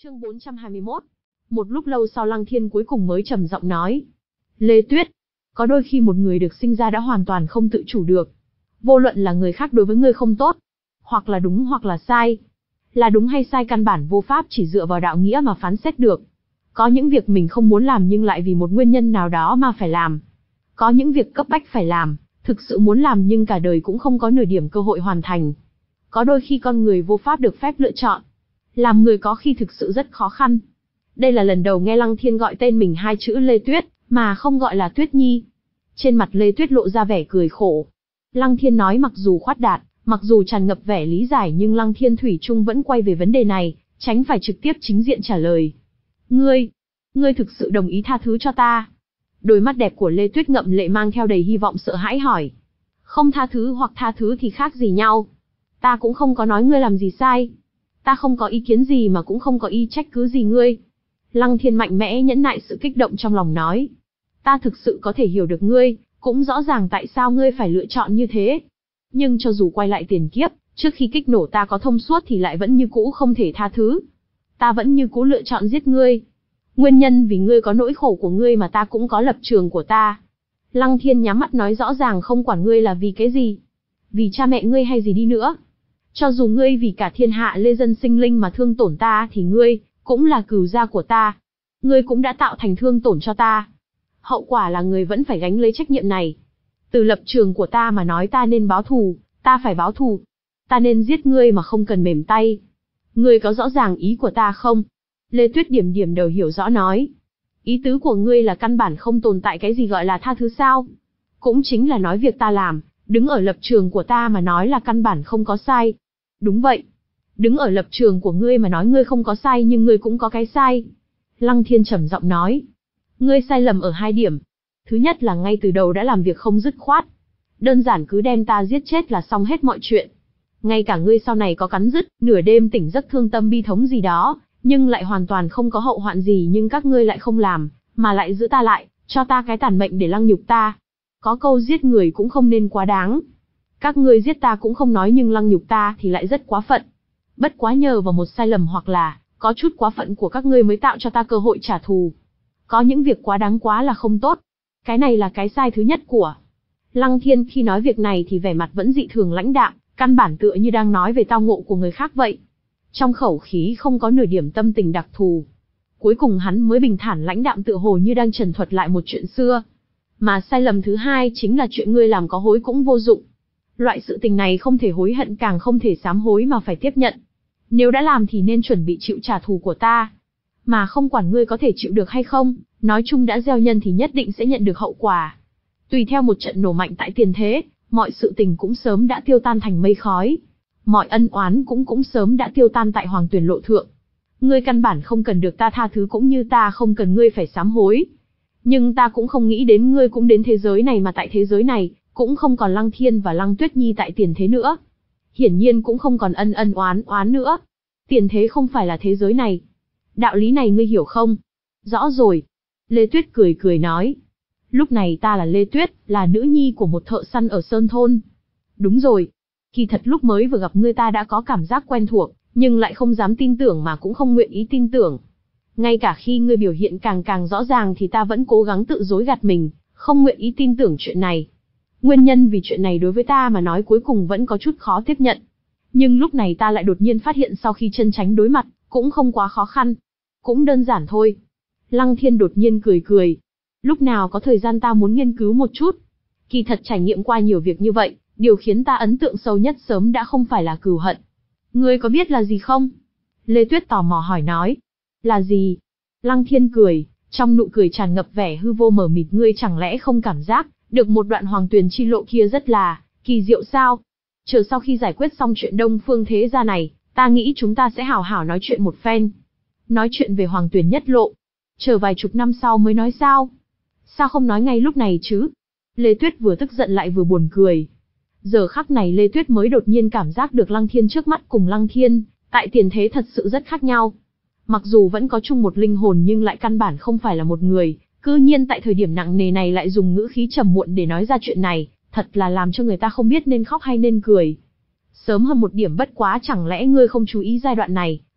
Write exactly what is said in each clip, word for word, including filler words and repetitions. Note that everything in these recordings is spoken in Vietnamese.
Chương bốn trăm hai mươi mốt. Một lúc lâu sau Lăng Thiên cuối cùng mới trầm giọng nói. Lê Tuyết, có đôi khi một người được sinh ra đã hoàn toàn không tự chủ được. Vô luận là người khác đối với ngươi không tốt, hoặc là đúng hoặc là sai. Là đúng hay sai căn bản vô pháp chỉ dựa vào đạo nghĩa mà phán xét được. Có những việc mình không muốn làm nhưng lại vì một nguyên nhân nào đó mà phải làm. Có những việc cấp bách phải làm, thực sự muốn làm nhưng cả đời cũng không có nửa điểm cơ hội hoàn thành. Có đôi khi con người vô pháp được phép lựa chọn. Làm người có khi thực sự rất khó khăn. Đây là lần đầu nghe Lăng Thiên gọi tên mình hai chữ Lê Tuyết, mà không gọi là Tuyết Nhi. Trên mặt Lê Tuyết lộ ra vẻ cười khổ. Lăng Thiên nói mặc dù khoát đạt, mặc dù tràn ngập vẻ lý giải nhưng Lăng Thiên thủy chung vẫn quay về vấn đề này, tránh phải trực tiếp chính diện trả lời. Ngươi, ngươi thực sự đồng ý tha thứ cho ta? Đôi mắt đẹp của Lê Tuyết ngậm lệ mang theo đầy hy vọng sợ hãi hỏi. Không tha thứ hoặc tha thứ thì khác gì nhau. Ta cũng không có nói ngươi làm gì sai. Ta không có ý kiến gì mà cũng không có ý trách cứ gì ngươi. Lăng Thiên mạnh mẽ nhẫn nại sự kích động trong lòng nói. Ta thực sự có thể hiểu được ngươi, cũng rõ ràng tại sao ngươi phải lựa chọn như thế. Nhưng cho dù quay lại tiền kiếp, trước khi kích nổ ta có thông suốt thì lại vẫn như cũ không thể tha thứ. Ta vẫn như cũ lựa chọn giết ngươi. Nguyên nhân vì ngươi có nỗi khổ của ngươi mà ta cũng có lập trường của ta. Lăng Thiên nhắm mắt nói rõ ràng không quản ngươi là vì cái gì. Vì cha mẹ ngươi hay gì đi nữa. Cho dù ngươi vì cả thiên hạ lê dân sinh linh mà thương tổn ta thì ngươi cũng là cừu gia của ta. Ngươi cũng đã tạo thành thương tổn cho ta. Hậu quả là ngươi vẫn phải gánh lấy trách nhiệm này. Từ lập trường của ta mà nói ta nên báo thù, ta phải báo thù. Ta nên giết ngươi mà không cần mềm tay. Ngươi có rõ ràng ý của ta không? Lê Tuyết điểm điểm đầu hiểu rõ nói. Ý tứ của ngươi là căn bản không tồn tại cái gì gọi là tha thứ sao? Cũng chính là nói việc ta làm, đứng ở lập trường của ta mà nói là căn bản không có sai. Đúng vậy. Đứng ở lập trường của ngươi mà nói ngươi không có sai nhưng ngươi cũng có cái sai. Lăng Thiên trầm giọng nói. Ngươi sai lầm ở hai điểm. Thứ nhất là ngay từ đầu đã làm việc không dứt khoát. Đơn giản cứ đem ta giết chết là xong hết mọi chuyện. Ngay cả ngươi sau này có cắn rứt, nửa đêm tỉnh giấc thương tâm bi thống gì đó, nhưng lại hoàn toàn không có hậu hoạn gì nhưng các ngươi lại không làm, mà lại giữ ta lại, cho ta cái tàn mệnh để lăng nhục ta. Có câu giết người cũng không nên quá đáng. Các ngươi giết ta cũng không nói nhưng lăng nhục ta thì lại rất quá phận. Bất quá nhờ vào một sai lầm hoặc là có chút quá phận của các ngươi mới tạo cho ta cơ hội trả thù. Có những việc quá đáng quá là không tốt. Cái này là cái sai thứ nhất của. Lăng Thiên khi nói việc này thì vẻ mặt vẫn dị thường lãnh đạm, căn bản tựa như đang nói về tao ngộ của người khác vậy. Trong khẩu khí không có nửa điểm tâm tình đặc thù. Cuối cùng hắn mới bình thản lãnh đạm tựa hồ như đang trần thuật lại một chuyện xưa. Mà sai lầm thứ hai chính là chuyện ngươi làm có hối cũng vô dụng. Loại sự tình này không thể hối hận càng không thể sám hối mà phải tiếp nhận. Nếu đã làm thì nên chuẩn bị chịu trả thù của ta. Mà không quản ngươi có thể chịu được hay không, nói chung đã gieo nhân thì nhất định sẽ nhận được hậu quả. Tùy theo một trận nổ mạnh tại tiền thế, mọi sự tình cũng sớm đã tiêu tan thành mây khói. Mọi ân oán cũng cũng sớm đã tiêu tan tại hoàng tuyển lộ thượng. Ngươi căn bản không cần được ta tha thứ cũng như ta không cần ngươi phải sám hối. Nhưng ta cũng không nghĩ đến ngươi cũng đến thế giới này mà tại thế giới này, cũng không còn Lăng Thiên và Lăng Tuyết Nhi tại tiền thế nữa. Hiển nhiên cũng không còn ân ân oán oán nữa. Tiền thế không phải là thế giới này. Đạo lý này ngươi hiểu không? Rõ rồi. Lê Tuyết cười cười nói. Lúc này ta là Lê Tuyết, là nữ nhi của một thợ săn ở Sơn Thôn. Đúng rồi. Kỳ thật lúc mới vừa gặp ngươi ta đã có cảm giác quen thuộc, nhưng lại không dám tin tưởng mà cũng không nguyện ý tin tưởng. Ngay cả khi ngươi biểu hiện càng càng rõ ràng thì ta vẫn cố gắng tự dối gạt mình, không nguyện ý tin tưởng chuyện này. Nguyên nhân vì chuyện này đối với ta mà nói cuối cùng vẫn có chút khó tiếp nhận. Nhưng lúc này ta lại đột nhiên phát hiện sau khi chân tránh đối mặt, cũng không quá khó khăn. Cũng đơn giản thôi. Lăng Thiên đột nhiên cười cười. Lúc nào có thời gian ta muốn nghiên cứu một chút. Kỳ thật trải nghiệm qua nhiều việc như vậy, điều khiến ta ấn tượng sâu nhất sớm đã không phải là cừu hận. Ngươi có biết là gì không? Lê Tuyết tò mò hỏi nói. Là gì? Lăng Thiên cười, trong nụ cười tràn ngập vẻ hư vô mờ mịt. Ngươi chẳng lẽ không cảm giác được một đoạn hoàng tuyền chi lộ kia rất là kỳ diệu sao? Chờ sau khi giải quyết xong chuyện Đông Phương thế gia này, ta nghĩ chúng ta sẽ hào hào nói chuyện một phen. Nói chuyện về hoàng tuyền nhất lộ. Chờ vài chục năm sau mới nói sao? Sao không nói ngay lúc này chứ? Lê Tuyết vừa tức giận lại vừa buồn cười. Giờ khắc này Lê Tuyết mới đột nhiên cảm giác được Lăng Thiên trước mắt cùng Lăng Thiên, tại tiền thế thật sự rất khác nhau. Mặc dù vẫn có chung một linh hồn nhưng lại căn bản không phải là một người, cư nhiên tại thời điểm nặng nề này lại dùng ngữ khí trầm muộn để nói ra chuyện này, thật là làm cho người ta không biết nên khóc hay nên cười. Sớm hơn một điểm bất quá chẳng lẽ ngươi không chú ý giai đoạn này,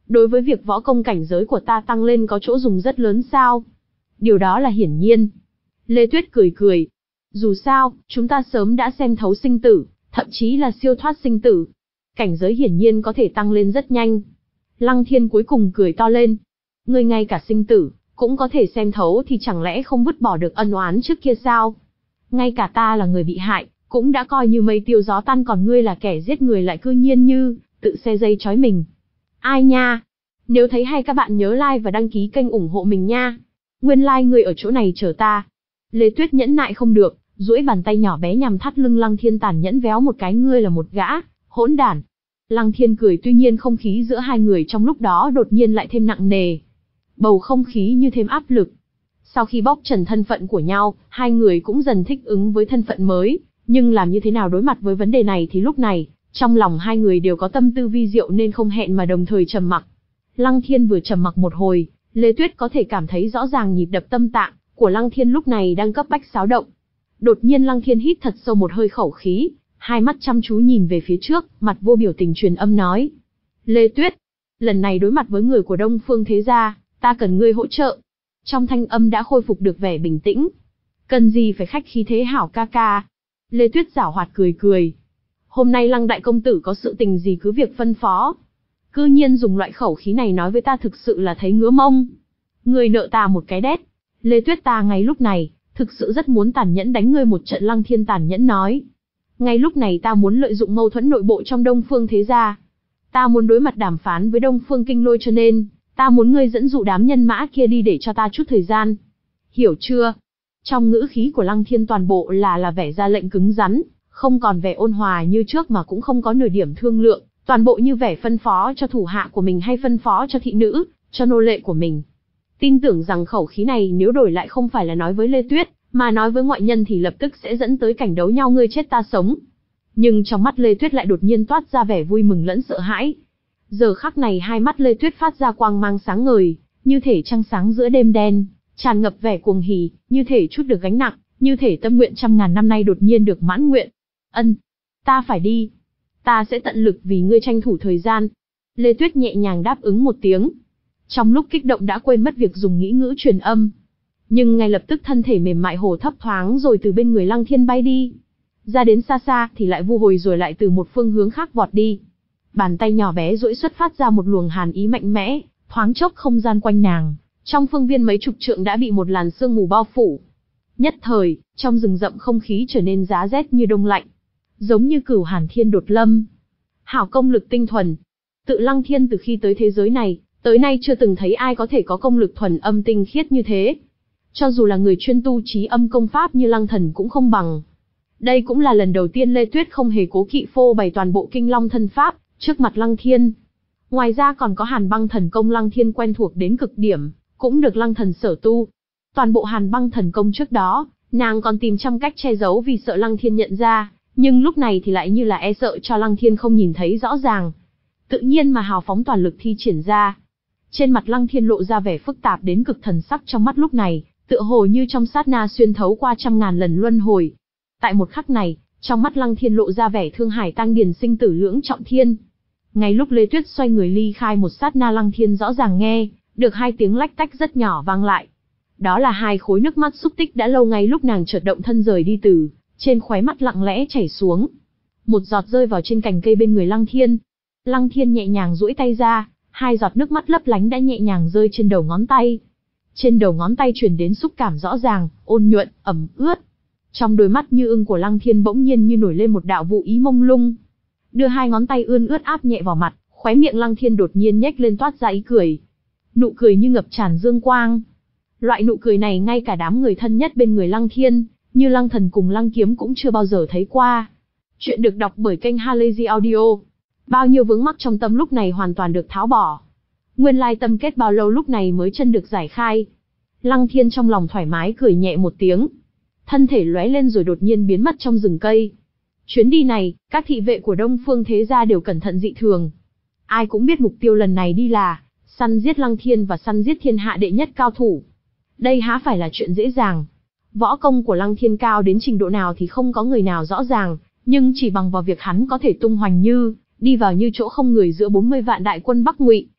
Đối với việc võ công cảnh giới của ta tăng lên có chỗ dùng rất lớn sao? Điều đó là hiển nhiên. Lê Tuyết cười cười. Dù sao, chúng ta sớm đã xem thấu sinh tử, thậm chí là siêu thoát sinh tử. Cảnh giới hiển nhiên có thể tăng lên rất nhanh. Lăng Thiên cuối cùng cười to lên. Ngươi ngay cả sinh tử, cũng có thể xem thấu thì chẳng lẽ không vứt bỏ được ân oán trước kia sao? Ngay cả ta là người bị hại, cũng đã coi như mây tiêu gió tan, còn ngươi là kẻ giết người lại cư nhiên như, tự xe dây trói mình. Ai nha? Nếu thấy hay các bạn nhớ like và đăng ký kênh ủng hộ mình nha. Nguyên like ngươi ở chỗ này chờ ta. Lê Tuyết nhẫn nại không được, duỗi bàn tay nhỏ bé nhằm thắt lưng Lăng Thiên tàn nhẫn véo một cái. Ngươi là một gã hỗn đản. Lăng Thiên cười, tuy nhiên không khí giữa hai người trong lúc đó đột nhiên lại thêm nặng nề. Bầu không khí như thêm áp lực. Sau khi bóc trần thân phận của nhau, hai người cũng dần thích ứng với thân phận mới, nhưng làm như thế nào đối mặt với vấn đề này thì lúc này, trong lòng hai người đều có tâm tư vi diệu nên không hẹn mà đồng thời trầm mặc. Lăng Thiên vừa trầm mặc một hồi, Lê Tuyết có thể cảm thấy rõ ràng nhịp đập tâm tạng của Lăng Thiên lúc này đang cấp bách xáo động. Đột nhiên Lăng Thiên hít thật sâu một hơi khẩu khí, hai mắt chăm chú nhìn về phía trước, mặt vô biểu tình truyền âm nói. Lê Tuyết, lần này đối mặt với người của Đông Phương Thế Gia, ta cần ngươi hỗ trợ. Trong thanh âm đã khôi phục được vẻ bình tĩnh. Cần gì phải khách khí thế hảo ca ca. Lê Tuyết giảo hoạt cười cười. Hôm nay Lăng đại công tử có sự tình gì cứ việc phân phó. Cư nhiên dùng loại khẩu khí này nói với ta, thực sự là thấy ngứa mông. Ngươi nợ ta một cái đét. Lê Tuyết, ta ngay lúc này, thực sự rất muốn tàn nhẫn đánh ngươi một trận. Lăng Thiên tàn nhẫn nói. Ngay lúc này ta muốn lợi dụng mâu thuẫn nội bộ trong Đông Phương Thế Gia. Ta muốn đối mặt đàm phán với Đông Phương Kinh Lôi, cho nên, ta muốn ngươi dẫn dụ đám nhân mã kia đi để cho ta chút thời gian. Hiểu chưa? Trong ngữ khí của Lăng Thiên toàn bộ là là vẻ ra lệnh cứng rắn, không còn vẻ ôn hòa như trước mà cũng không có nửa điểm thương lượng, toàn bộ như vẻ phân phó cho thủ hạ của mình hay phân phó cho thị nữ, cho nô lệ của mình. Tin tưởng rằng khẩu khí này nếu đổi lại không phải là nói với Lê Tuyết, mà nói với ngoại nhân thì lập tức sẽ dẫn tới cảnh đấu nhau ngươi chết ta sống. Nhưng trong mắt Lê Tuyết lại đột nhiên toát ra vẻ vui mừng lẫn sợ hãi. Giờ khắc này hai mắt Lê Tuyết phát ra quang mang sáng ngời, như thể trăng sáng giữa đêm đen, tràn ngập vẻ cuồng hỉ, như thể chút được gánh nặng, như thể tâm nguyện trăm ngàn năm nay đột nhiên được mãn nguyện. Ân, ta phải đi. Ta sẽ tận lực vì ngươi tranh thủ thời gian. Lê Tuyết nhẹ nhàng đáp ứng một tiếng. Trong lúc kích động đã quên mất việc dùng nghĩ ngữ truyền âm. Nhưng ngay lập tức thân thể mềm mại hồ thấp thoáng rồi từ bên người Lăng Thiên bay đi. Ra đến xa xa thì lại vu hồi rồi lại từ một phương hướng khác vọt đi. Bàn tay nhỏ bé duỗi xuất phát ra một luồng hàn ý mạnh mẽ, thoáng chốc không gian quanh nàng, trong phương viên mấy chục trượng đã bị một làn sương mù bao phủ. Nhất thời, trong rừng rậm không khí trở nên giá rét như đông lạnh, giống như cửu hàn thiên đột lâm. Hảo công lực tinh thuần. Tự Lăng Thiên từ khi tới thế giới này, tới nay chưa từng thấy ai có thể có công lực thuần âm tinh khiết như thế. Cho dù là người chuyên tu trí âm công pháp như Lăng Thần cũng không bằng. Đây cũng là lần đầu tiên Lê Tuyết không hề cố kỵ phô bày toàn bộ kinh long thân pháp trước mặt Lăng Thiên. Ngoài ra còn có Hàn Băng Thần Công Lăng Thiên quen thuộc đến cực điểm, cũng được Lăng Thần sở tu. Toàn bộ Hàn Băng Thần Công trước đó, nàng còn tìm trăm cách che giấu vì sợ Lăng Thiên nhận ra, nhưng lúc này thì lại như là e sợ cho Lăng Thiên không nhìn thấy rõ ràng. Tự nhiên mà hào phóng toàn lực thi triển ra. Trên mặt Lăng Thiên lộ ra vẻ phức tạp đến cực, thần sắc trong mắt lúc này, tựa hồ như trong sát na xuyên thấu qua trăm ngàn lần luân hồi. Tại một khắc này, trong mắt Lăng Thiên lộ ra vẻ thương hải tăng điền sinh tử lưỡng trọng thiên. Ngay lúc Lê Tuyết xoay người ly khai một sát na, Lăng Thiên rõ ràng nghe được hai tiếng lách tách rất nhỏ vang lại. Đó là hai khối nước mắt xúc tích đã lâu ngay lúc nàng chợt động thân rời đi từ trên khóe mắt lặng lẽ chảy xuống. Một giọt rơi vào trên cành cây bên người Lăng Thiên. Lăng Thiên nhẹ nhàng duỗi tay ra, hai giọt nước mắt lấp lánh đã nhẹ nhàng rơi trên đầu ngón tay. Trên đầu ngón tay truyền đến xúc cảm rõ ràng, ôn nhuận, ẩm ướt. Trong đôi mắt như ưng của Lăng Thiên bỗng nhiên như nổi lên một đạo vũ ý mông lung. Đưa hai ngón tay ươn ướt áp nhẹ vào mặt, khóe miệng Lăng Thiên đột nhiên nhếch lên toát ra ý cười. Nụ cười như ngập tràn dương quang. Loại nụ cười này ngay cả đám người thân nhất bên người Lăng Thiên, như Lăng Thần cùng Lăng Kiếm cũng chưa bao giờ thấy qua. Chuyện được đọc bởi kênh Halazy Audio. Bao nhiêu vướng mắc trong tâm lúc này hoàn toàn được tháo bỏ. Nguyên lai tâm kết bao lâu lúc này mới chân được giải khai. Lăng Thiên trong lòng thoải mái cười nhẹ một tiếng. Thân thể lóe lên rồi đột nhiên biến mất trong rừng cây. Chuyến đi này, các thị vệ của Đông Phương Thế Gia đều cẩn thận dị thường. Ai cũng biết mục tiêu lần này đi là săn giết Lăng Thiên và săn giết thiên hạ đệ nhất cao thủ. Đây há phải là chuyện dễ dàng. Võ công của Lăng Thiên cao đến trình độ nào thì không có người nào rõ ràng, nhưng chỉ bằng vào việc hắn có thể tung hoành như đi vào như chỗ không người giữa bốn mươi vạn đại quân Bắc Ngụy,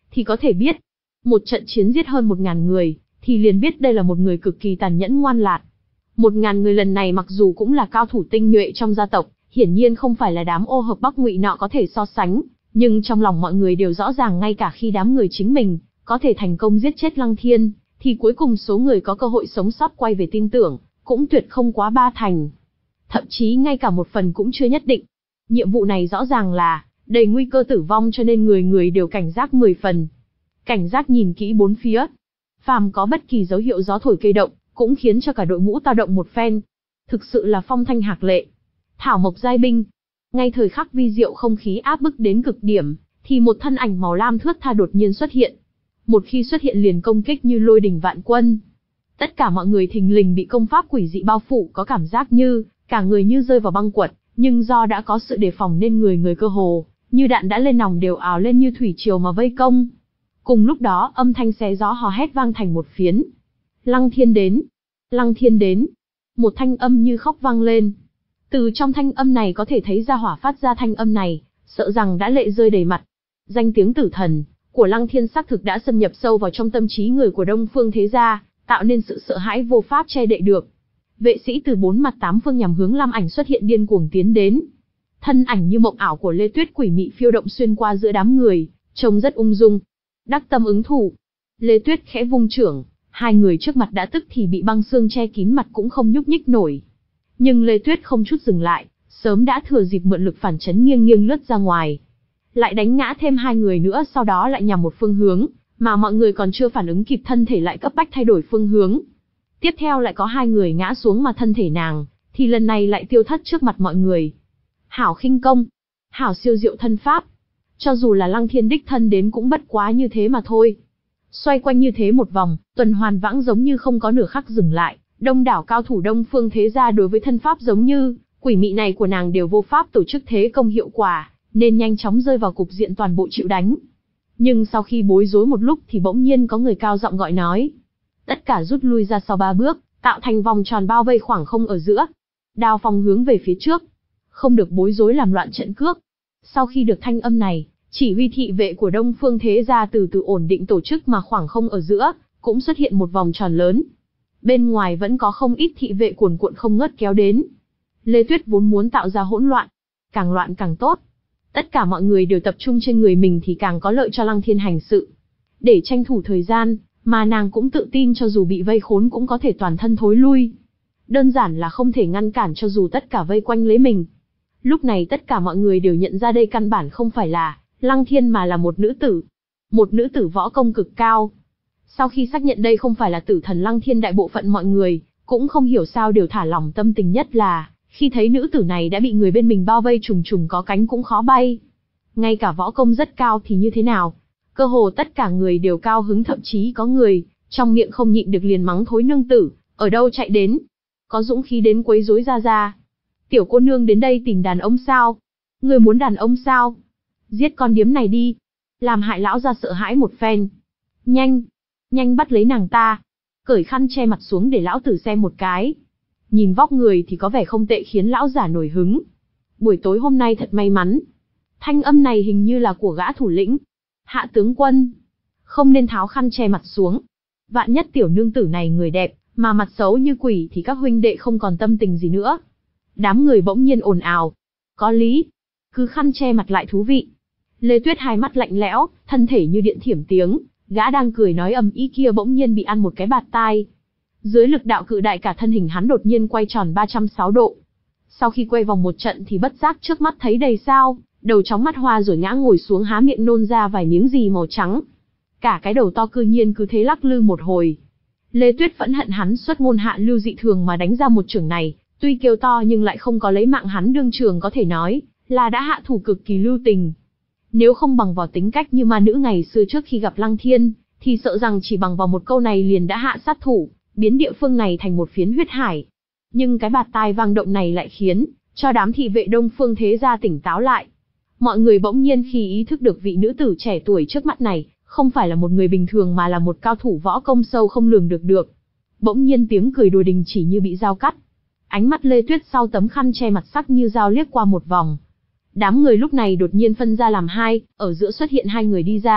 thì có thể biết. Một trận chiến giết hơn một ngàn người, thì liền biết đây là một người cực kỳ tàn nhẫn ngoan lạt. Một ngàn người lần này mặc dù cũng là cao thủ tinh nhuệ trong gia tộc, hiển nhiên không phải là đám ô hợp Bắc Ngụy nọ có thể so sánh, nhưng trong lòng mọi người đều rõ ràng ngay cả khi đám người chính mình có thể thành công giết chết Lăng Thiên, thì cuối cùng số người có cơ hội sống sót quay về tin tưởng, cũng tuyệt không quá ba thành. Thậm chí ngay cả một phần cũng chưa nhất định. Nhiệm vụ này rõ ràng là đầy nguy cơ tử vong cho nên người người đều cảnh giác mười phần. Cảnh giác nhìn kỹ bốn phía. Phàm có bất kỳ dấu hiệu gió thổi cây động, cũng khiến cho cả đội ngũ tao động một phen. Thực sự là phong thanh hạc lệ. Thảo mộc giai binh. Ngay thời khắc vi diệu không khí áp bức đến cực điểm, thì một thân ảnh màu lam thướt tha đột nhiên xuất hiện. Một khi xuất hiện liền công kích như lôi đình vạn quân. Tất cả mọi người thình lình bị công pháp quỷ dị bao phủ, có cảm giác như cả người như rơi vào băng quật, nhưng do đã có sự đề phòng nên người người cơ hồ như đạn đã lên nòng đều ào lên như thủy triều mà vây công. Cùng lúc đó, âm thanh xé gió hò hét vang thành một phiến. Lăng Thiên đến! Lăng Thiên đến! Một thanh âm như khóc vang lên. Từ trong thanh âm này có thể thấy ra hỏa phát ra thanh âm này, sợ rằng đã lệ rơi đầy mặt. Danh tiếng tử thần của Lăng Thiên xác thực đã xâm nhập sâu vào trong tâm trí người của Đông Phương thế gia, tạo nên sự sợ hãi vô pháp che đậy được. Vệ sĩ từ bốn mặt tám phương nhằm hướng Lam Ảnh xuất hiện điên cuồng tiến đến. Thân ảnh như mộng ảo của Lê Tuyết quỷ mị phiêu động xuyên qua giữa đám người, trông rất ung dung. Đắc tâm ứng thủ. Lê Tuyết khẽ vung chưởng, hai người trước mặt đã tức thì bị băng xương che kín mặt cũng không nhúc nhích nổi. Nhưng Lê Tuyết không chút dừng lại, sớm đã thừa dịp mượn lực phản chấn nghiêng nghiêng lướt ra ngoài. Lại đánh ngã thêm hai người nữa, sau đó lại nhằm một phương hướng, mà mọi người còn chưa phản ứng kịp thân thể lại cấp bách thay đổi phương hướng. Tiếp theo lại có hai người ngã xuống mà thân thể nàng, thì lần này lại tiêu thất trước mặt mọi người. Hảo khinh công, hảo siêu diệu thân pháp. Cho dù là Lăng Thiên đích thân đến cũng bất quá như thế mà thôi. Xoay quanh như thế một vòng, tuần hoàn vãng giống như không có nửa khắc dừng lại. Đông đảo cao thủ Đông Phương thế gia đối với thân pháp giống như quỷ mị này của nàng đều vô pháp tổ chức thế công hiệu quả, nên nhanh chóng rơi vào cục diện toàn bộ chịu đánh. Nhưng sau khi bối rối một lúc thì bỗng nhiên có người cao giọng gọi nói. Tất cả rút lui ra sau ba bước, tạo thành vòng tròn bao vây khoảng không ở giữa. Đao phong hướng về phía trước. Không được bối rối làm loạn trận cước. Sau khi được thanh âm này, chỉ huy thị vệ của Đông Phương thế gia từ từ ổn định tổ chức mà khoảng không ở giữa, cũng xuất hiện một vòng tròn lớn. Bên ngoài vẫn có không ít thị vệ cuồn cuộn không ngớt kéo đến. Lê Tuyết vốn muốn tạo ra hỗn loạn. Càng loạn càng tốt. Tất cả mọi người đều tập trung trên người mình thì càng có lợi cho Lăng Thiên hành sự. Để tranh thủ thời gian, mà nàng cũng tự tin cho dù bị vây khốn cũng có thể toàn thân thối lui. Đơn giản là không thể ngăn cản cho dù tất cả vây quanh lấy mình. Lúc này tất cả mọi người đều nhận ra đây căn bản không phải là Lăng Thiên mà là một nữ tử. Một nữ tử võ công cực cao. Sau khi xác nhận đây không phải là tử thần Lăng Thiên, đại bộ phận mọi người cũng không hiểu sao đều thả lỏng tâm tình, nhất là khi thấy nữ tử này đã bị người bên mình bao vây trùng trùng có cánh cũng khó bay. Ngay cả võ công rất cao thì như thế nào? Cơ hồ tất cả người đều cao hứng, thậm chí có người trong miệng không nhịn được liền mắng thối nương tử, ở đâu chạy đến? Có dũng khí đến quấy rối gia gia. Tiểu cô nương đến đây tìm đàn ông sao? Người muốn đàn ông sao? Giết con điếm này đi. Làm hại lão gia sợ hãi một phen. Nhanh, nhanh bắt lấy nàng ta. Cởi khăn che mặt xuống để lão tử xem một cái. Nhìn vóc người thì có vẻ không tệ khiến lão giả nổi hứng. Buổi tối hôm nay thật may mắn. Thanh âm này hình như là của gã thủ lĩnh. Hạ tướng quân. Không nên tháo khăn che mặt xuống. Vạn nhất tiểu nương tử này người đẹp, mà mặt xấu như quỷ thì các huynh đệ không còn tâm tình gì nữa. Đám người bỗng nhiên ồn ào. Có lý. Cứ khăn che mặt lại thú vị. Lê Tuyết hai mắt lạnh lẽo, thân thể như điện thiểm tiếng. Gã đang cười nói ầm ĩ kia bỗng nhiên bị ăn một cái bạt tai. Dưới lực đạo cự đại cả thân hình hắn đột nhiên quay tròn ba trăm sáu độ. Sau khi quay vòng một trận thì bất giác trước mắt thấy đầy sao, đầu chóng mắt hoa rồi ngã ngồi xuống há miệng nôn ra vài miếng gì màu trắng. Cả cái đầu to cư nhiên cứ thế lắc lư một hồi. Lê Tuyết phẫn hận hắn xuất ngôn hạ lưu dị thường mà đánh ra một chưởng này, tuy kêu to nhưng lại không có lấy mạng hắn đương trường, có thể nói là đã hạ thủ cực kỳ lưu tình. Nếu không bằng vào tính cách như ma nữ ngày xưa trước khi gặp Lăng Thiên, thì sợ rằng chỉ bằng vào một câu này liền đã hạ sát thủ, biến địa phương này thành một phiến huyết hải. Nhưng cái bạt tai vang động này lại khiến cho đám thị vệ Đông Phương thế gia tỉnh táo lại. Mọi người bỗng nhiên khi ý thức được vị nữ tử trẻ tuổi trước mắt này không phải là một người bình thường mà là một cao thủ võ công sâu không lường được được. Bỗng nhiên tiếng cười đùa đình chỉ như bị dao cắt. Ánh mắt Lê Tuyết sau tấm khăn che mặt sắc như dao liếc qua một vòng. Đám người lúc này đột nhiên phân ra làm hai, ở giữa xuất hiện hai người đi ra,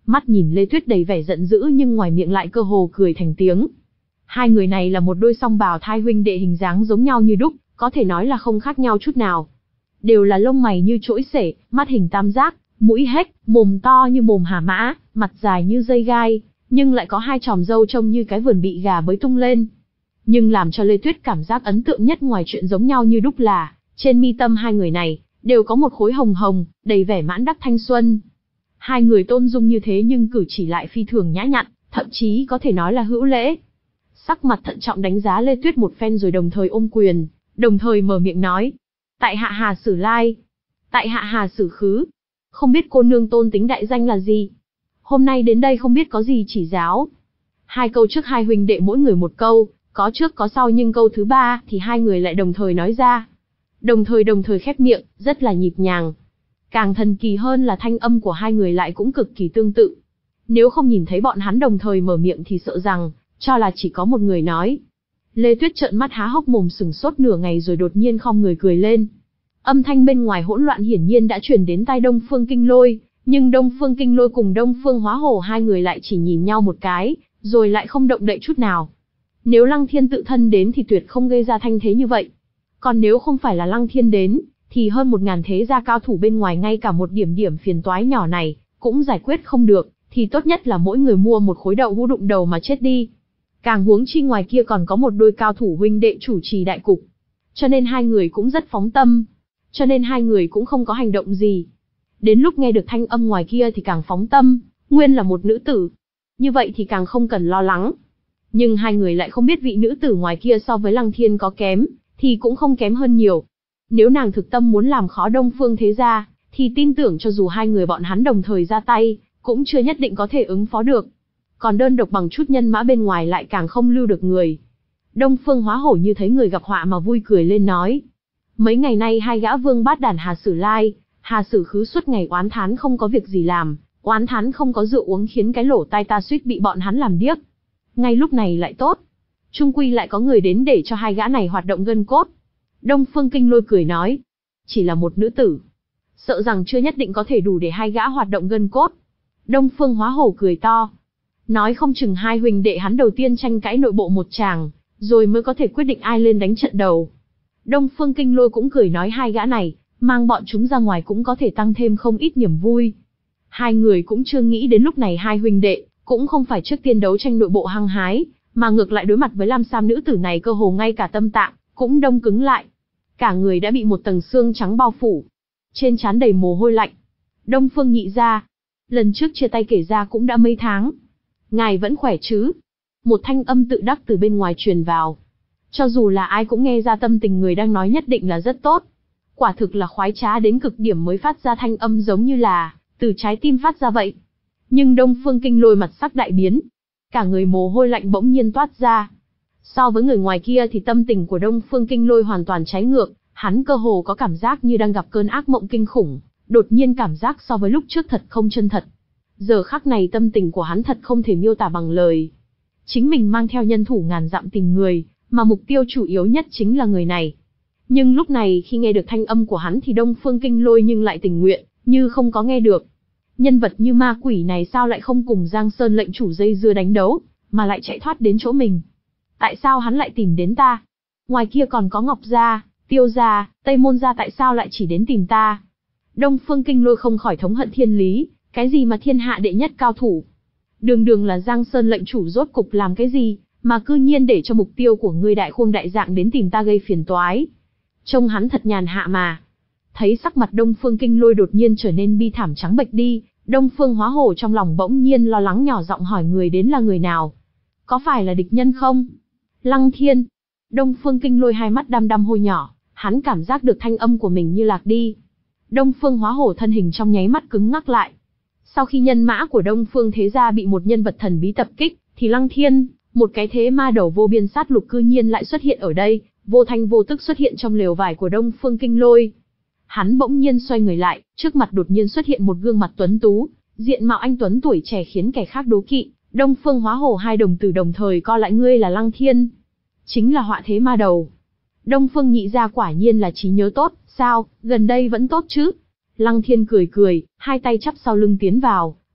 Mắt nhìn Lê Tuyết đầy vẻ giận dữ nhưng ngoài miệng lại cơ hồ cười thành tiếng. Hai người này là một đôi song bào thai huynh đệ, hình dáng giống nhau như đúc, có thể nói là không khác nhau chút nào. Đều là lông mày như chỗi sể, mắt hình tam giác, mũi hếch, mồm to như mồm hà mã, mặt dài như dây gai, nhưng lại có hai chòm râu trông như cái vườn bị gà bới tung lên. Nhưng làm cho Lê Tuyết cảm giác ấn tượng nhất ngoài chuyện giống nhau như đúc là, trên mi tâm hai người này, đều có một khối hồng hồng, đầy vẻ mãn đắc thanh xuân. Hai người tôn dung như thế nhưng cử chỉ lại phi thường nhã nhặn, thậm chí có thể nói là hữu lễ. Sắc mặt thận trọng đánh giá Lê Tuyết một phen rồi đồng thời ôm quyền, đồng thời mở miệng nói. Tại hạ Hà Sử Lai. Tại hạ Hà Sử Khứ. Không biết cô nương tôn tính đại danh là gì? Hôm nay đến đây không biết có gì chỉ giáo. Hai câu trước hai huynh đệ mỗi người một câu, có trước có sau, nhưng câu thứ ba thì hai người lại đồng thời nói ra. Đồng thời đồng thời khép miệng, rất là nhịp nhàng. Càng thần kỳ hơn là thanh âm của hai người lại cũng cực kỳ tương tự. Nếu không nhìn thấy bọn hắn đồng thời mở miệng thì sợ rằng, cho là chỉ có một người nói. Lê Tuyết trợn mắt há hốc mồm sừng sốt nửa ngày rồi đột nhiên khom người cười lên. Âm thanh bên ngoài hỗn loạn hiển nhiên đã truyền đến tai Đông Phương Kinh Lôi, nhưng Đông Phương Kinh Lôi cùng Đông Phương Hóa Hổ hai người lại chỉ nhìn nhau một cái, rồi lại không động đậy chút nào. Nếu Lăng Thiên tự thân đến thì tuyệt không gây ra thanh thế như vậy. Còn nếu không phải là Lăng Thiên đến, thì hơn một ngàn thế gia cao thủ bên ngoài ngay cả một điểm điểm phiền toái nhỏ này cũng giải quyết không được, thì tốt nhất là mỗi người mua một khối đậu hũ đụng đầu mà chết đi. Càng huống chi ngoài kia còn có một đôi cao thủ huynh đệ chủ trì đại cục. Cho nên hai người cũng rất phóng tâm. Cho nên hai người cũng không có hành động gì. Đến lúc nghe được thanh âm ngoài kia thì càng phóng tâm, nguyên là một nữ tử. Như vậy thì càng không cần lo lắng. Nhưng hai người lại không biết vị nữ tử ngoài kia so với Lăng Thiên có kém, thì cũng không kém hơn nhiều. Nếu nàng thực tâm muốn làm khó Đông Phương thế gia, thì tin tưởng cho dù hai người bọn hắn đồng thời ra tay, cũng chưa nhất định có thể ứng phó được. Còn đơn độc bằng chút nhân mã bên ngoài lại càng không lưu được người. Đông Phương Hóa Hổ như thấy người gặp họa mà vui cười lên nói. Mấy ngày nay hai gã vương bát đàn Hà Sử Lai, Hà Sử Khứ suốt ngày oán thán không có việc gì làm, oán thán không có rượu uống khiến cái lỗ tai ta suýt bị bọn hắn làm điếc. Ngay lúc này lại tốt. Trung quy lại có người đến để cho hai gã này hoạt động gân cốt. Đông Phương Kinh Lôi cười nói. Chỉ là một nữ tử. Sợ rằng chưa nhất định có thể đủ để hai gã hoạt động gân cốt. Đông Phương Hóa Hổ cười to. Nói không chừng hai huynh đệ hắn đầu tiên tranh cãi nội bộ một tràng, rồi mới có thể quyết định ai lên đánh trận đầu. Đông Phương Kinh Lôi cũng cười nói hai gã này, mang bọn chúng ra ngoài cũng có thể tăng thêm không ít niềm vui. Hai người cũng chưa nghĩ đến lúc này hai huynh đệ, cũng không phải trước tiên đấu tranh nội bộ hăng hái, mà ngược lại đối mặt với Lam Sam nữ tử này cơ hồ ngay cả tâm tạng, cũng đông cứng lại. Cả người đã bị một tầng xương trắng bao phủ. Trên trán đầy mồ hôi lạnh. Đông Phương Nhị gia, lần trước chia tay kể ra cũng đã mấy tháng. Ngài vẫn khỏe chứ? Một thanh âm tự đắc từ bên ngoài truyền vào. Cho dù là ai cũng nghe ra tâm tình người đang nói nhất định là rất tốt. Quả thực là khoái trá đến cực điểm mới phát ra thanh âm giống như là từ trái tim phát ra vậy. Nhưng Đông Phương Kinh Lôi mặt sắc đại biến. Cả người mồ hôi lạnh bỗng nhiên toát ra. So với người ngoài kia thì tâm tình của Đông Phương Kinh Lôi hoàn toàn trái ngược. Hắn cơ hồ có cảm giác như đang gặp cơn ác mộng kinh khủng. Đột nhiên cảm giác so với lúc trước thật không chân thật. Giờ khắc này tâm tình của hắn thật không thể miêu tả bằng lời. Chính mình mang theo nhân thủ ngàn dặm tìm người, mà mục tiêu chủ yếu nhất chính là người này. Nhưng lúc này khi nghe được thanh âm của hắn thì Đông Phương Kinh Lôi nhưng lại tình nguyện, như không có nghe được. Nhân vật như ma quỷ này sao lại không cùng Giang Sơn lệnh chủ dây dưa đánh đấu, mà lại chạy thoát đến chỗ mình? Tại sao hắn lại tìm đến ta? Ngoài kia còn có Ngọc Gia, Tiêu Gia, Tây Môn Gia, tại sao lại chỉ đến tìm ta? Đông Phương Kinh Lôi không khỏi thống hận thiên lý, cái gì mà thiên hạ đệ nhất cao thủ? Đường đường là Giang Sơn lệnh chủ rốt cục làm cái gì, mà cư nhiên để cho mục tiêu của ngươi đại khuông đại dạng đến tìm ta gây phiền toái. Trông hắn thật nhàn hạ mà. Thấy sắc mặt Đông Phương Kinh Lôi đột nhiên trở nên bi thảm trắng bệch đi, Đông Phương Hóa Hổ trong lòng bỗng nhiên lo lắng nhỏ giọng hỏi người đến là người nào. Có phải là địch nhân không? Lăng Thiên. Đông Phương Kinh Lôi hai mắt đăm đăm hôi nhỏ, hắn cảm giác được thanh âm của mình như lạc đi. Đông Phương Hóa Hổ thân hình trong nháy mắt cứng ngắc lại. Sau khi nhân mã của Đông Phương thế gia bị một nhân vật thần bí tập kích, thì Lăng Thiên, một cái thế ma đầu vô biên sát lục cư nhiên lại xuất hiện ở đây, vô thanh vô tức xuất hiện trong lều vải của Đông Phương Kinh Lôi. Hắn bỗng nhiên xoay người lại, trước mặt đột nhiên xuất hiện một gương mặt tuấn tú, diện mạo anh tuấn tuổi trẻ khiến kẻ khác đố kỵ. Đông Phương Hóa Hổ hai đồng tử đồng thời co lại, ngươi là Lăng Thiên, chính là họa thế ma đầu. Đông Phương Nhị gia quả nhiên là trí nhớ tốt, sao, gần đây vẫn tốt chứ? Lăng Thiên cười cười, hai tay chắp sau lưng tiến vào,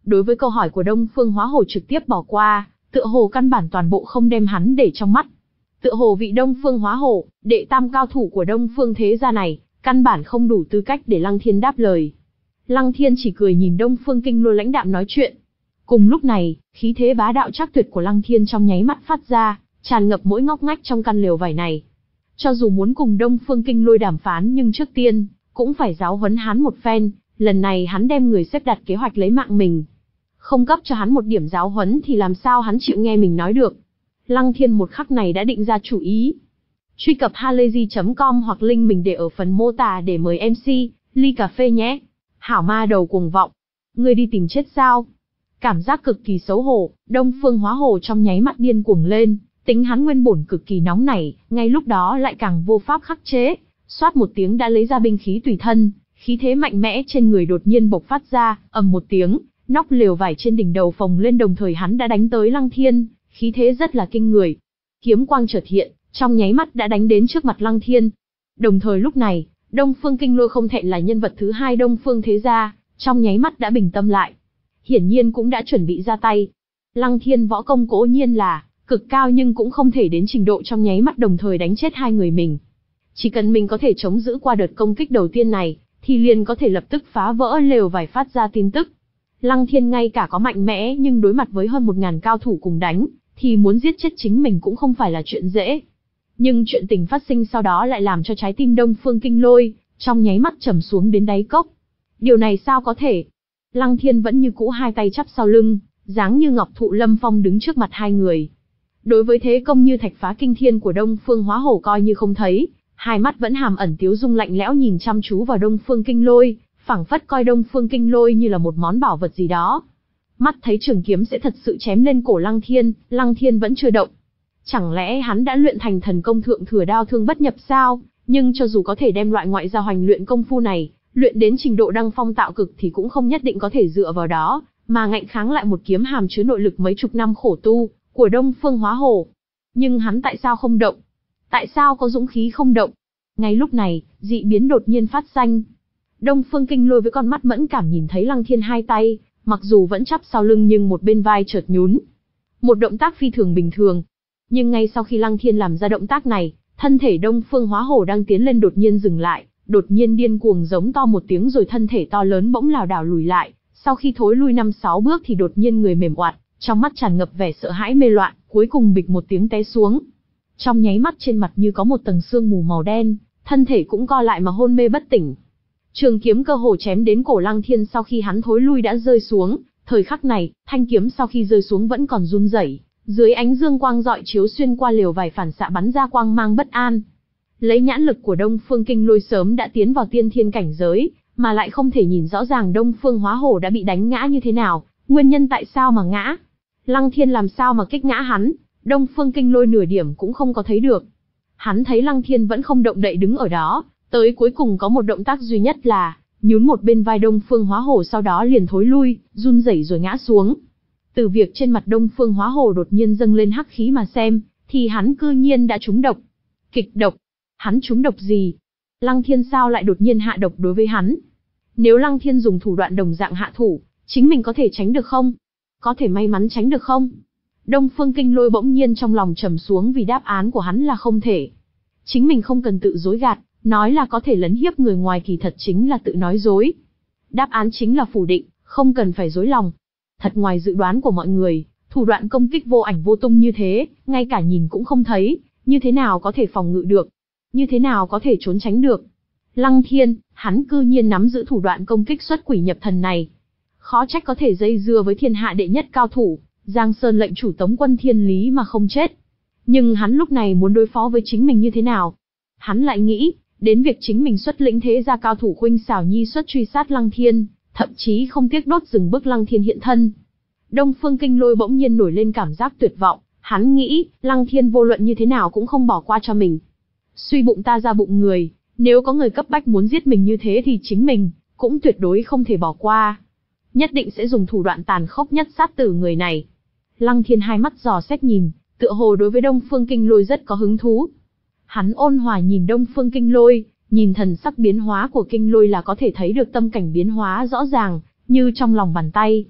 đối với câu hỏi của Đông Phương Hóa Hổ trực tiếp bỏ qua, tựa hồ căn bản toàn bộ không đem hắn để trong mắt. Tựa hồ vị Đông Phương Hóa Hổ, đệ tam cao thủ của Đông Phương thế gia này, căn bản không đủ tư cách để Lăng Thiên đáp lời. Lăng Thiên chỉ cười nhìn Đông Phương Kinh Lôi lãnh đạm nói chuyện. Cùng lúc này, khí thế bá đạo chắc tuyệt của Lăng Thiên trong nháy mắt phát ra, tràn ngập mỗi ngóc ngách trong căn lều vải này. Cho dù muốn cùng Đông Phương Kinh Lôi đàm phán nhưng trước tiên, cũng phải giáo huấn hắn một phen, lần này hắn đem người xếp đặt kế hoạch lấy mạng mình. Không cấp cho hắn một điểm giáo huấn thì làm sao hắn chịu nghe mình nói được. Lăng Thiên một khắc này đã định ra chủ ý. Truy cập halayzi chấm com hoặc link mình để ở phần mô tả để mời em xê, ly cà phê nhé. Hảo ma đầu cuồng vọng. Ngươi đi tìm chết sao? Cảm giác cực kỳ xấu hổ, Đông Phương Hóa Hổ trong nháy mắt điên cuồng lên, tính hắn nguyên bổn cực kỳ nóng nảy, ngay lúc đó lại càng vô pháp khắc chế, xoát một tiếng đã lấy ra binh khí tùy thân, khí thế mạnh mẽ trên người đột nhiên bộc phát ra, ầm một tiếng, nóc lều vải trên đỉnh đầu phồng lên đồng thời hắn đã đánh tới Lăng Thiên, khí thế rất là kinh người. Kiếm quang chợt hiện, trong nháy mắt đã đánh đến trước mặt Lăng Thiên. Đồng thời lúc này, Đông Phương Kinh Lôi không thẹn là nhân vật thứ hai Đông Phương thế gia, trong nháy mắt đã bình tâm lại. Hiển nhiên cũng đã chuẩn bị ra tay. Lăng Thiên võ công cố nhiên là cực cao nhưng cũng không thể đến trình độ trong nháy mắt đồng thời đánh chết hai người mình. Chỉ cần mình có thể chống giữ qua đợt công kích đầu tiên này, thì liền có thể lập tức phá vỡ lều vải phát ra tin tức. Lăng Thiên ngay cả có mạnh mẽ nhưng đối mặt với hơn một ngàn cao thủ cùng đánh, thì muốn giết chết chính mình cũng không phải là chuyện dễ. Nhưng chuyện tình phát sinh sau đó lại làm cho trái tim Đông Phương Kinh Lôi trong nháy mắt trầm xuống đến đáy cốc. Điều này sao có thể? Lăng Thiên vẫn như cũ hai tay chắp sau lưng, dáng như ngọc thụ lâm phong đứng trước mặt hai người. Đối với thế công như thạch phá kinh thiên của Đông Phương Hóa Hổ coi như không thấy, hai mắt vẫn hàm ẩn tiếu dung lạnh lẽo nhìn chăm chú vào Đông Phương Kinh Lôi, phảng phất coi Đông Phương Kinh Lôi như là một món bảo vật gì đó. Mắt thấy trường kiếm sẽ thật sự chém lên cổ Lăng Thiên, Lăng Thiên vẫn chưa động. Chẳng lẽ hắn đã luyện thành thần công thượng thừa đao thương bất nhập sao? Nhưng cho dù có thể đem loại ngoại giao hoành luyện công phu này luyện đến trình độ đăng phong tạo cực thì cũng không nhất định có thể dựa vào đó mà ngạnh kháng lại một kiếm hàm chứa nội lực mấy chục năm khổ tu của Đông Phương Hóa Hổ. Nhưng hắn tại sao không động? Tại sao có dũng khí không động? Ngay lúc này, dị biến đột nhiên phát sinh. Đông Phương Kinh Lôi với con mắt mẫn cảm nhìn thấy Lăng Thiên hai tay, mặc dù vẫn chắp sau lưng nhưng một bên vai chợt nhún. Một động tác phi thường bình thường. Nhưng ngay sau khi Lăng Thiên làm ra động tác này, thân thể Đông Phương Hóa Hổ đang tiến lên đột nhiên dừng lại, đột nhiên điên cuồng giống to một tiếng rồi thân thể to lớn bỗng lảo đảo lùi lại, sau khi thối lui năm sáu bước thì đột nhiên người mềm oặt, trong mắt tràn ngập vẻ sợ hãi mê loạn, cuối cùng bịch một tiếng té xuống. Trong nháy mắt trên mặt như có một tầng sương mù màu đen, thân thể cũng co lại mà hôn mê bất tỉnh. Trường kiếm cơ hồ chém đến cổ Lăng Thiên sau khi hắn thối lui đã rơi xuống, thời khắc này, thanh kiếm sau khi rơi xuống vẫn còn run rẩy, dưới ánh dương quang rọi chiếu xuyên qua lều vải phản xạ bắn ra quang mang bất an. Lấy nhãn lực của Đông Phương Kinh Lôi sớm đã tiến vào tiên thiên cảnh giới, mà lại không thể nhìn rõ ràng Đông Phương Hóa Hổ đã bị đánh ngã như thế nào, nguyên nhân tại sao mà ngã. Lăng Thiên làm sao mà kích ngã hắn, Đông Phương Kinh Lôi nửa điểm cũng không có thấy được. Hắn thấy Lăng Thiên vẫn không động đậy đứng ở đó, tới cuối cùng có một động tác duy nhất là nhún một bên vai Đông Phương Hóa Hổ sau đó liền thối lui, run rẩy rồi ngã xuống. Từ việc trên mặt Đông Phương Hóa Hổ đột nhiên dâng lên hắc khí mà xem, thì hắn cư nhiên đã trúng độc. Kịch độc. Hắn trúng độc gì? Lăng Thiên sao lại đột nhiên hạ độc đối với hắn? Nếu Lăng Thiên dùng thủ đoạn đồng dạng hạ thủ, chính mình có thể tránh được không? Có thể may mắn tránh được không? Đông Phương Kinh Lôi bỗng nhiên trong lòng trầm xuống vì đáp án của hắn là không thể. Chính mình không cần tự dối gạt, nói là có thể lấn hiếp người ngoài kỳ thật chính là tự nói dối. Đáp án chính là phủ định, không cần phải dối lòng. Thật ngoài dự đoán của mọi người, thủ đoạn công kích vô ảnh vô tung như thế, ngay cả nhìn cũng không thấy, như thế nào có thể phòng ngự được? Như thế nào có thể trốn tránh được? Lăng Thiên, hắn cư nhiên nắm giữ thủ đoạn công kích xuất quỷ nhập thần này. Khó trách có thể dây dưa với thiên hạ đệ nhất cao thủ, Giang Sơn lệnh chủ Tống quân Thiên Lý mà không chết. Nhưng hắn lúc này muốn đối phó với chính mình như thế nào? Hắn lại nghĩ, đến việc chính mình xuất lĩnh thế gia cao thủ Khuynh Xảo Nhi xuất truy sát Lăng Thiên, thậm chí không tiếc đốt rừng bước Lăng Thiên hiện thân. Đông Phương Kinh Lôi bỗng nhiên nổi lên cảm giác tuyệt vọng, hắn nghĩ, Lăng Thiên vô luận như thế nào cũng không bỏ qua cho mình. Suy bụng ta ra bụng người, nếu có người cấp bách muốn giết mình như thế thì chính mình cũng tuyệt đối không thể bỏ qua. Nhất định sẽ dùng thủ đoạn tàn khốc nhất sát tử người này. Lăng Thiên hai mắt dò xét nhìn, tựa hồ đối với Đông Phương Kinh Lôi rất có hứng thú. Hắn ôn hòa nhìn Đông Phương Kinh Lôi, nhìn thần sắc biến hóa của Kinh Lôi là có thể thấy được tâm cảnh biến hóa rõ ràng, như trong lòng bàn tay.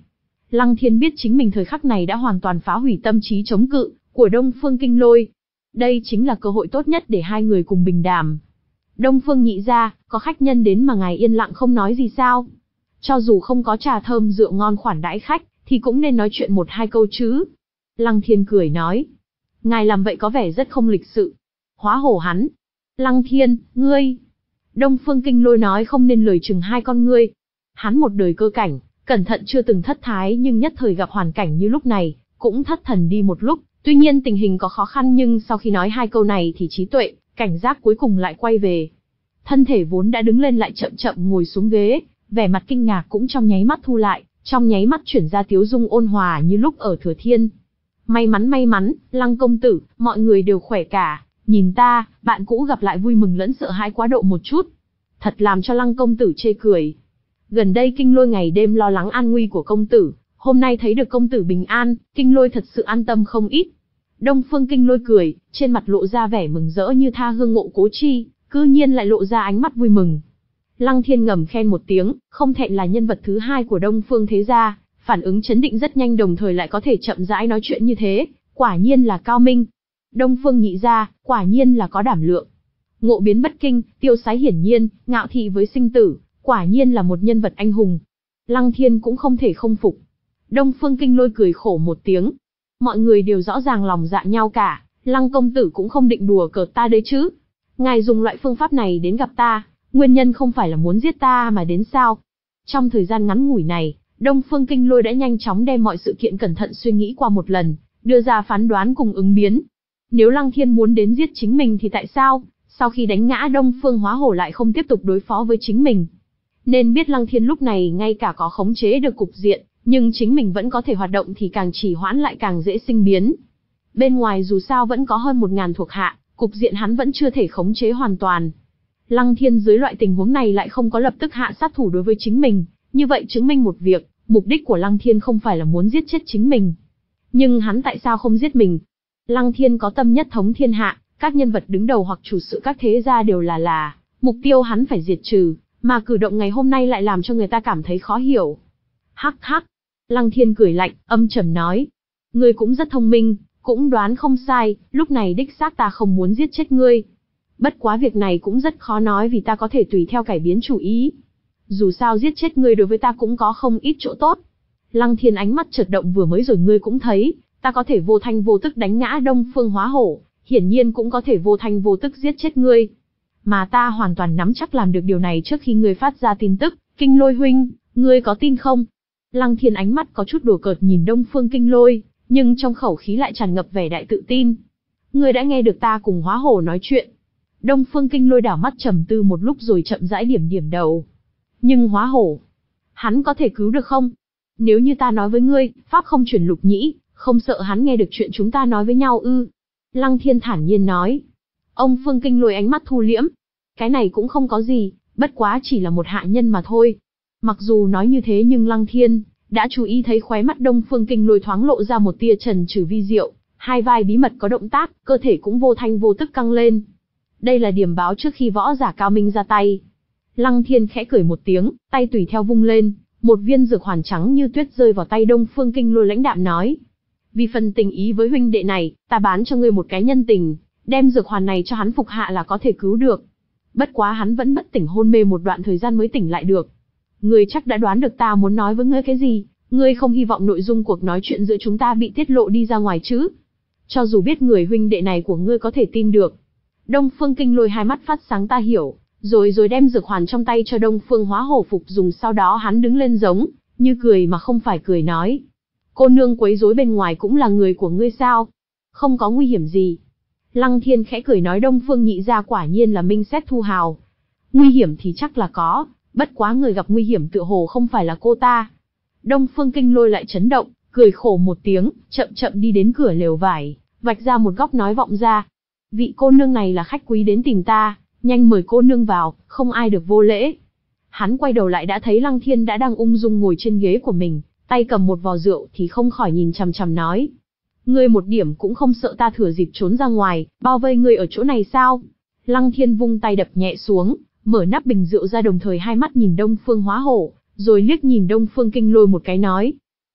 Lăng Thiên biết chính mình thời khắc này đã hoàn toàn phá hủy tâm trí chống cự của Đông Phương Kinh Lôi. Đây chính là cơ hội tốt nhất để hai người cùng bình đàm. Đông Phương nhị gia, có khách nhân đến mà ngài yên lặng không nói gì sao? Cho dù không có trà thơm rượu ngon khoản đãi khách, thì cũng nên nói chuyện một hai câu chứ. Lăng Thiên cười nói. Ngài làm vậy có vẻ rất không lịch sự. Hóa hổ hắn. Lăng Thiên, ngươi. Đông Phương Kinh Lôi nói không nên lời chừng hai con ngươi. Hắn một đời cơ cảnh, cẩn thận chưa từng thất thái nhưng nhất thời gặp hoàn cảnh như lúc này, cũng thất thần đi một lúc. Tuy nhiên tình hình có khó khăn nhưng sau khi nói hai câu này thì trí tuệ, cảnh giác cuối cùng lại quay về. Thân thể vốn đã đứng lên lại chậm chậm ngồi xuống ghế, vẻ mặt kinh ngạc cũng trong nháy mắt thu lại, trong nháy mắt chuyển ra tiếu dung ôn hòa như lúc ở Thừa Thiên. May mắn may mắn, Lăng công tử, mọi người đều khỏe cả, nhìn ta, bạn cũ gặp lại vui mừng lẫn sợ hãi quá độ một chút. Thật làm cho Lăng công tử chê cười. Gần đây Kinh Lôi ngày đêm lo lắng an nguy của công tử, hôm nay thấy được công tử bình an, Kinh Lôi thật sự an tâm không ít. Đông Phương Kinh Lôi cười, trên mặt lộ ra vẻ mừng rỡ như tha hương ngộ cố chi, cư nhiên lại lộ ra ánh mắt vui mừng. Lăng Thiên ngầm khen một tiếng, không thẹn là nhân vật thứ hai của Đông Phương thế gia, phản ứng chấn định rất nhanh đồng thời lại có thể chậm rãi nói chuyện như thế, quả nhiên là cao minh. Đông Phương nhị gia, quả nhiên là có đảm lượng. Ngộ biến bất kinh, tiêu sái hiển nhiên, ngạo thị với sinh tử, quả nhiên là một nhân vật anh hùng. Lăng Thiên cũng không thể không phục. Đông Phương Kinh Lôi cười khổ một tiếng. Mọi người đều rõ ràng lòng dạ nhau cả, Lăng công tử cũng không định đùa cợt ta đấy chứ. Ngài dùng loại phương pháp này đến gặp ta, nguyên nhân không phải là muốn giết ta mà đến sao? Trong thời gian ngắn ngủi này, Đông Phương Kinh Lôi đã nhanh chóng đem mọi sự kiện cẩn thận suy nghĩ qua một lần, đưa ra phán đoán cùng ứng biến. Nếu Lăng Thiên muốn đến giết chính mình thì tại sao, sau khi đánh ngã Đông Phương Hóa Hổ lại không tiếp tục đối phó với chính mình? Nên biết Lăng Thiên lúc này ngay cả có khống chế được cục diện, nhưng chính mình vẫn có thể hoạt động thì càng trì hoãn lại càng dễ sinh biến. Bên ngoài dù sao vẫn có hơn một ngàn thuộc hạ, cục diện hắn vẫn chưa thể khống chế hoàn toàn. Lăng Thiên dưới loại tình huống này lại không có lập tức hạ sát thủ đối với chính mình, như vậy chứng minh một việc, mục đích của Lăng Thiên không phải là muốn giết chết chính mình. Nhưng hắn tại sao không giết mình? Lăng Thiên có tâm nhất thống thiên hạ, các nhân vật đứng đầu hoặc chủ sự các thế gia đều là là, mục tiêu hắn phải diệt trừ, mà cử động ngày hôm nay lại làm cho người ta cảm thấy khó hiểu. Hắc hắc, Lăng Thiên cười lạnh, âm trầm nói. Ngươi cũng rất thông minh, cũng đoán không sai, lúc này đích xác ta không muốn giết chết ngươi. Bất quá việc này cũng rất khó nói vì ta có thể tùy theo cải biến chủ ý. Dù sao giết chết ngươi đối với ta cũng có không ít chỗ tốt. Lăng Thiên ánh mắt chợt động vừa mới rồi ngươi cũng thấy, ta có thể vô thanh vô tức đánh ngã Đông Phương Hóa Hổ, hiển nhiên cũng có thể vô thanh vô tức giết chết ngươi. Mà ta hoàn toàn nắm chắc làm được điều này trước khi ngươi phát ra tin tức, Kinh Lôi huynh, ngươi có tin không? Lăng Thiên ánh mắt có chút đùa cợt nhìn Đông Phương Kinh Lôi, nhưng trong khẩu khí lại tràn ngập vẻ đại tự tin. Ngươi đã nghe được ta cùng Hóa Hổ nói chuyện. Đông Phương Kinh Lôi đảo mắt trầm tư một lúc rồi chậm rãi điểm điểm đầu. Nhưng Hóa Hổ, hắn có thể cứu được không? Nếu như ta nói với ngươi, pháp không chuyển lục nhĩ, không sợ hắn nghe được chuyện chúng ta nói với nhau ư? Lăng Thiên thản nhiên nói. Ông Phương Kinh Lôi ánh mắt thu liễm. Cái này cũng không có gì, bất quá chỉ là một hạ nhân mà thôi. Mặc dù nói như thế nhưng Lăng Thiên đã chú ý thấy khóe mắt Đông Phương Kinh Lôi thoáng lộ ra một tia trần trừ vi diệu, hai vai bí mật có động tác, cơ thể cũng vô thanh vô tức căng lên. Đây là điểm báo trước khi võ giả cao minh ra tay. Lăng Thiên khẽ cười một tiếng, tay tùy theo vung lên, một viên dược hoàn trắng như tuyết rơi vào tay Đông Phương Kinh Lôi lãnh đạm nói. Vì phần tình ý với huynh đệ này, ta bán cho ngươi một cái nhân tình, đem dược hoàn này cho hắn phục hạ là có thể cứu được. Bất quá hắn vẫn bất tỉnh hôn mê một đoạn thời gian mới tỉnh lại được. Ngươi chắc đã đoán được ta muốn nói với ngươi cái gì, ngươi không hy vọng nội dung cuộc nói chuyện giữa chúng ta bị tiết lộ đi ra ngoài chứ? Cho dù biết người huynh đệ này của ngươi có thể tin được. Đông Phương Kinh Lôi hai mắt phát sáng ta hiểu, rồi rồi đem dược hoàn trong tay cho Đông Phương Hóa Hổ phục dùng, sau đó hắn đứng lên giống như cười mà không phải cười nói. Cô nương quấy rối bên ngoài cũng là người của ngươi sao? Không có nguy hiểm gì. Lăng Thiên khẽ cười nói Đông Phương nhị gia quả nhiên là minh xét thu hào. Nguy hiểm thì chắc là có, bất quá người gặp nguy hiểm tựa hồ không phải là cô ta. Đông Phương Kinh Lôi lại chấn động, cười khổ một tiếng, chậm chậm đi đến cửa lều vải, vạch ra một góc nói vọng ra. Vị cô nương này là khách quý đến tìm ta, nhanh mời cô nương vào, không ai được vô lễ. Hắn quay đầu lại đã thấy Lăng Thiên đã đang ung dung ngồi trên ghế của mình, tay cầm một vò rượu thì không khỏi nhìn chằm chằm nói. Ngươi một điểm cũng không sợ ta thừa dịp trốn ra ngoài, bao vây ngươi ở chỗ này sao? Lăng Thiên vung tay đập nhẹ xuống, mở nắp bình rượu ra đồng thời hai mắt nhìn Đông Phương Hóa Hổ, rồi liếc nhìn Đông Phương Kinh Lôi một cái nói.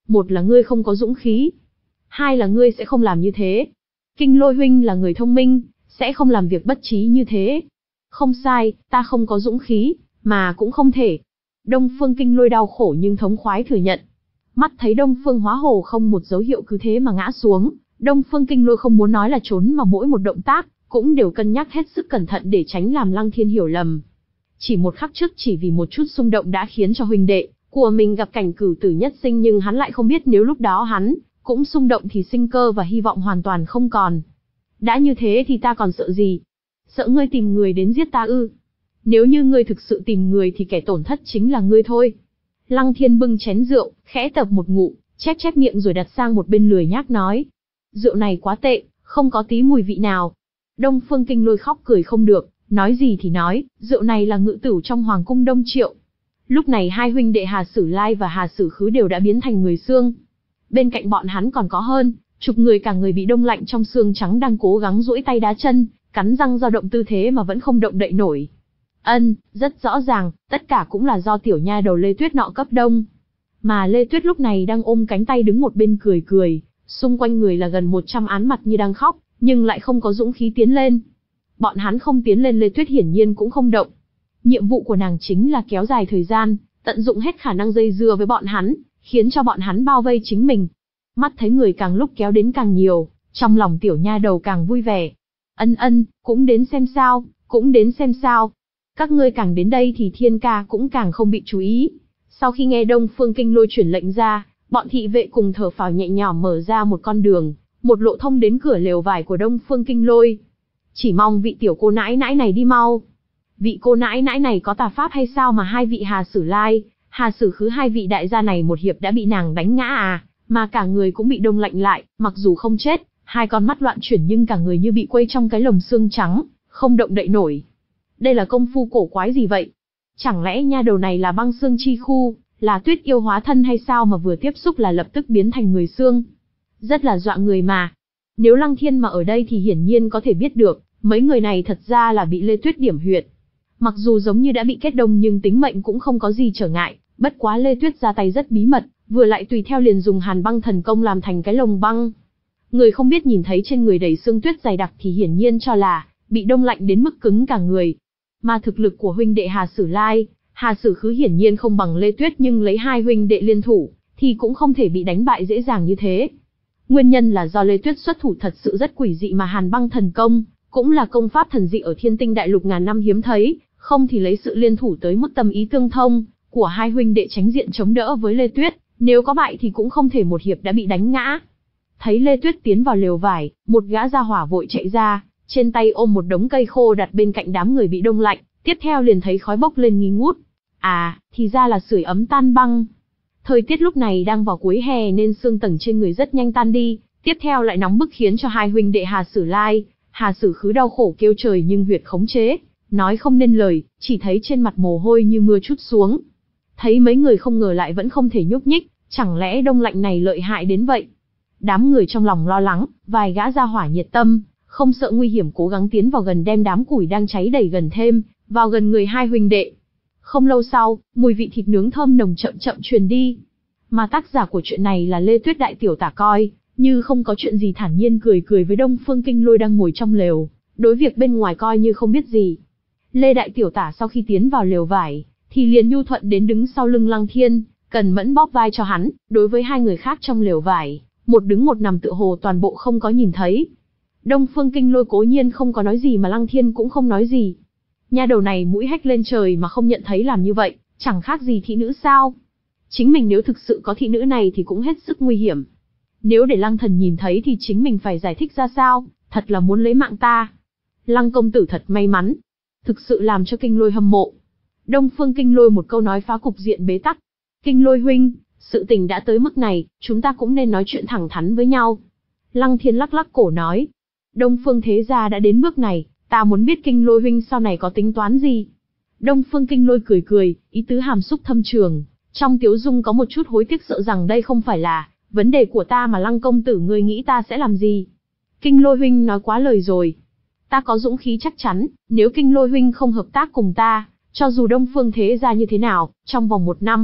Một là ngươi không có dũng khí. Hai là ngươi sẽ không làm như thế. Kinh Lôi huynh là người thông minh, sẽ không làm việc bất trí như thế. Không sai, ta không có dũng khí, mà cũng không thể. Đông Phương Kinh Lôi đau khổ nhưng thống khoái thừa nhận. Mắt thấy Đông Phương Hóa Hồ không một dấu hiệu cứ thế mà ngã xuống, Đông Phương Kinh Lôi không muốn nói là trốn mà mỗi một động tác, cũng đều cân nhắc hết sức cẩn thận để tránh làm Lăng Thiên hiểu lầm. Chỉ một khắc trước chỉ vì một chút xung động đã khiến cho huynh đệ của mình gặp cảnh cửu tử nhất sinh, nhưng hắn lại không biết nếu lúc đó hắn cũng xung động thì sinh cơ và hy vọng hoàn toàn không còn. Đã như thế thì ta còn sợ gì? Sợ ngươi tìm người đến giết ta ư? Nếu như ngươi thực sự tìm người thì kẻ tổn thất chính là ngươi thôi. Lăng Thiên bưng chén rượu, khẽ tập một ngụm, chép chép miệng rồi đặt sang một bên lười nhác nói. Rượu này quá tệ, không có tí mùi vị nào. Đông Phương Kinh Lôi khóc cười không được, nói gì thì nói, rượu này là ngự tửu trong Hoàng cung Đông Triệu. Lúc này hai huynh đệ Hà Sử Lai và Hà Sử Khứ đều đã biến thành người xương. Bên cạnh bọn hắn còn có hơn chục người, cả người bị đông lạnh trong xương trắng đang cố gắng duỗi tay đá chân, cắn răng dao động tư thế mà vẫn không động đậy nổi. Ân, rất rõ ràng, tất cả cũng là do tiểu nha đầu Lê Tuyết nọ cấp đông. Mà Lê Tuyết lúc này đang ôm cánh tay đứng một bên cười cười, xung quanh người là gần một trăm án mặt như đang khóc, nhưng lại không có dũng khí tiến lên. Bọn hắn không tiến lên, Lê Tuyết hiển nhiên cũng không động. Nhiệm vụ của nàng chính là kéo dài thời gian, tận dụng hết khả năng dây dưa với bọn hắn, khiến cho bọn hắn bao vây chính mình. Mắt thấy người càng lúc kéo đến càng nhiều, trong lòng tiểu nha đầu càng vui vẻ. Ân ân, cũng đến xem sao, cũng đến xem sao. Các ngươi càng đến đây thì thiên ca cũng càng không bị chú ý. Sau khi nghe Đông Phương Kinh Lôi chuyển lệnh ra, bọn thị vệ cùng thở phào nhẹ nhõm mở ra một con đường, một lộ thông đến cửa lều vải của Đông Phương Kinh Lôi. Chỉ mong vị tiểu cô nãi nãi này đi mau. Vị cô nãi nãi này có tà pháp hay sao mà hai vị Hà Sử Lai, Hà Sử Khứ, hai vị đại gia này một hiệp đã bị nàng đánh ngã à, mà cả người cũng bị đông lạnh lại, mặc dù không chết, hai con mắt loạn chuyển nhưng cả người như bị quây trong cái lồng xương trắng, không động đậy nổi. Đây là công phu cổ quái gì vậy? Chẳng lẽ nha đầu này là băng xương chi khu, là tuyết yêu hóa thân hay sao mà vừa tiếp xúc là lập tức biến thành người xương? Rất là dọa người mà. Nếu Lăng Thiên mà ở đây thì hiển nhiên có thể biết được, mấy người này thật ra là bị Lê Tuyết điểm huyệt. Mặc dù giống như đã bị kết đông nhưng tính mệnh cũng không có gì trở ngại, bất quá Lê Tuyết ra tay rất bí mật, vừa lại tùy theo liền dùng Hàn Băng thần công làm thành cái lồng băng. Người không biết nhìn thấy trên người đầy xương tuyết dày đặc thì hiển nhiên cho là bị đông lạnh đến mức cứng cả người. Mà thực lực của huynh đệ Hà Sử Lai, Hà Sử Khứ hiển nhiên không bằng Lê Tuyết, nhưng lấy hai huynh đệ liên thủ thì cũng không thể bị đánh bại dễ dàng như thế. Nguyên nhân là do Lê Tuyết xuất thủ thật sự rất quỷ dị, mà Hàn Băng thần công cũng là công pháp thần dị ở Thiên Tinh Đại Lục ngàn năm hiếm thấy, không thì lấy sự liên thủ tới mức tâm ý tương thông của hai huynh đệ tránh diện chống đỡ với Lê Tuyết, nếu có bại thì cũng không thể một hiệp đã bị đánh ngã. Thấy Lê Tuyết tiến vào lều vải, một gã gia hỏa vội chạy ra, trên tay ôm một đống cây khô đặt bên cạnh đám người bị đông lạnh, tiếp theo liền thấy khói bốc lên nghi ngút. À, thì ra là sưởi ấm tan băng. Thời tiết lúc này đang vào cuối hè nên sương tầng trên người rất nhanh tan đi, tiếp theo lại nóng bức khiến cho hai huynh đệ Hà Sử Lai, Hà Sử Khứ đau khổ kêu trời nhưng huyệt khống chế, nói không nên lời, chỉ thấy trên mặt mồ hôi như mưa trút xuống. Thấy mấy người không ngờ lại vẫn không thể nhúc nhích, chẳng lẽ đông lạnh này lợi hại đến vậy? Đám người trong lòng lo lắng, vài gã gia hỏa nhiệt tâm, không sợ nguy hiểm cố gắng tiến vào gần, đem đám củi đang cháy đầy gần thêm vào gần người hai huynh đệ. Không lâu sau, mùi vị thịt nướng thơm nồng chậm chậm truyền đi. Mà tác giả của chuyện này là Lê Tuyết đại tiểu tả coi như không có chuyện gì, thản nhiên cười cười với Đông Phương Kinh Lôi đang ngồi trong lều, đối việc bên ngoài coi như không biết gì. Lê đại tiểu tả sau khi tiến vào lều vải thì liền nhu thuận đến đứng sau lưng Lăng Thiên, cần mẫn bóp vai cho hắn. Đối với hai người khác trong lều vải, một đứng một nằm tựa hồ toàn bộ không có nhìn thấy. Đông Phương Kinh Lôi cố nhiên không có nói gì mà Lăng Thiên cũng không nói gì. Nha đầu này mũi hách lên trời mà không nhận thấy làm như vậy, chẳng khác gì thị nữ sao? Chính mình nếu thực sự có thị nữ này thì cũng hết sức nguy hiểm. Nếu để Lăng Thần nhìn thấy thì chính mình phải giải thích ra sao, thật là muốn lấy mạng ta. Lăng công tử thật may mắn, thực sự làm cho Kinh Lôi hâm mộ. Đông Phương Kinh Lôi một câu nói phá cục diện bế tắc. Kinh Lôi huynh, sự tình đã tới mức này, chúng ta cũng nên nói chuyện thẳng thắn với nhau. Lăng Thiên lắc lắc cổ nói, Đông Phương thế gia đã đến bước này, ta muốn biết Kinh Lôi huynh sau này có tính toán gì. Đông Phương Kinh Lôi cười cười, ý tứ hàm xúc thâm trường, trong tiếu dung có một chút hối tiếc, sợ rằng đây không phải là vấn đề của ta mà Lăng công tử ngươi nghĩ ta sẽ làm gì. Kinh Lôi huynh nói quá lời rồi. Ta có dũng khí chắc chắn, nếu Kinh Lôi huynh không hợp tác cùng ta, cho dù Đông Phương thế gia như thế nào, trong vòng một năm,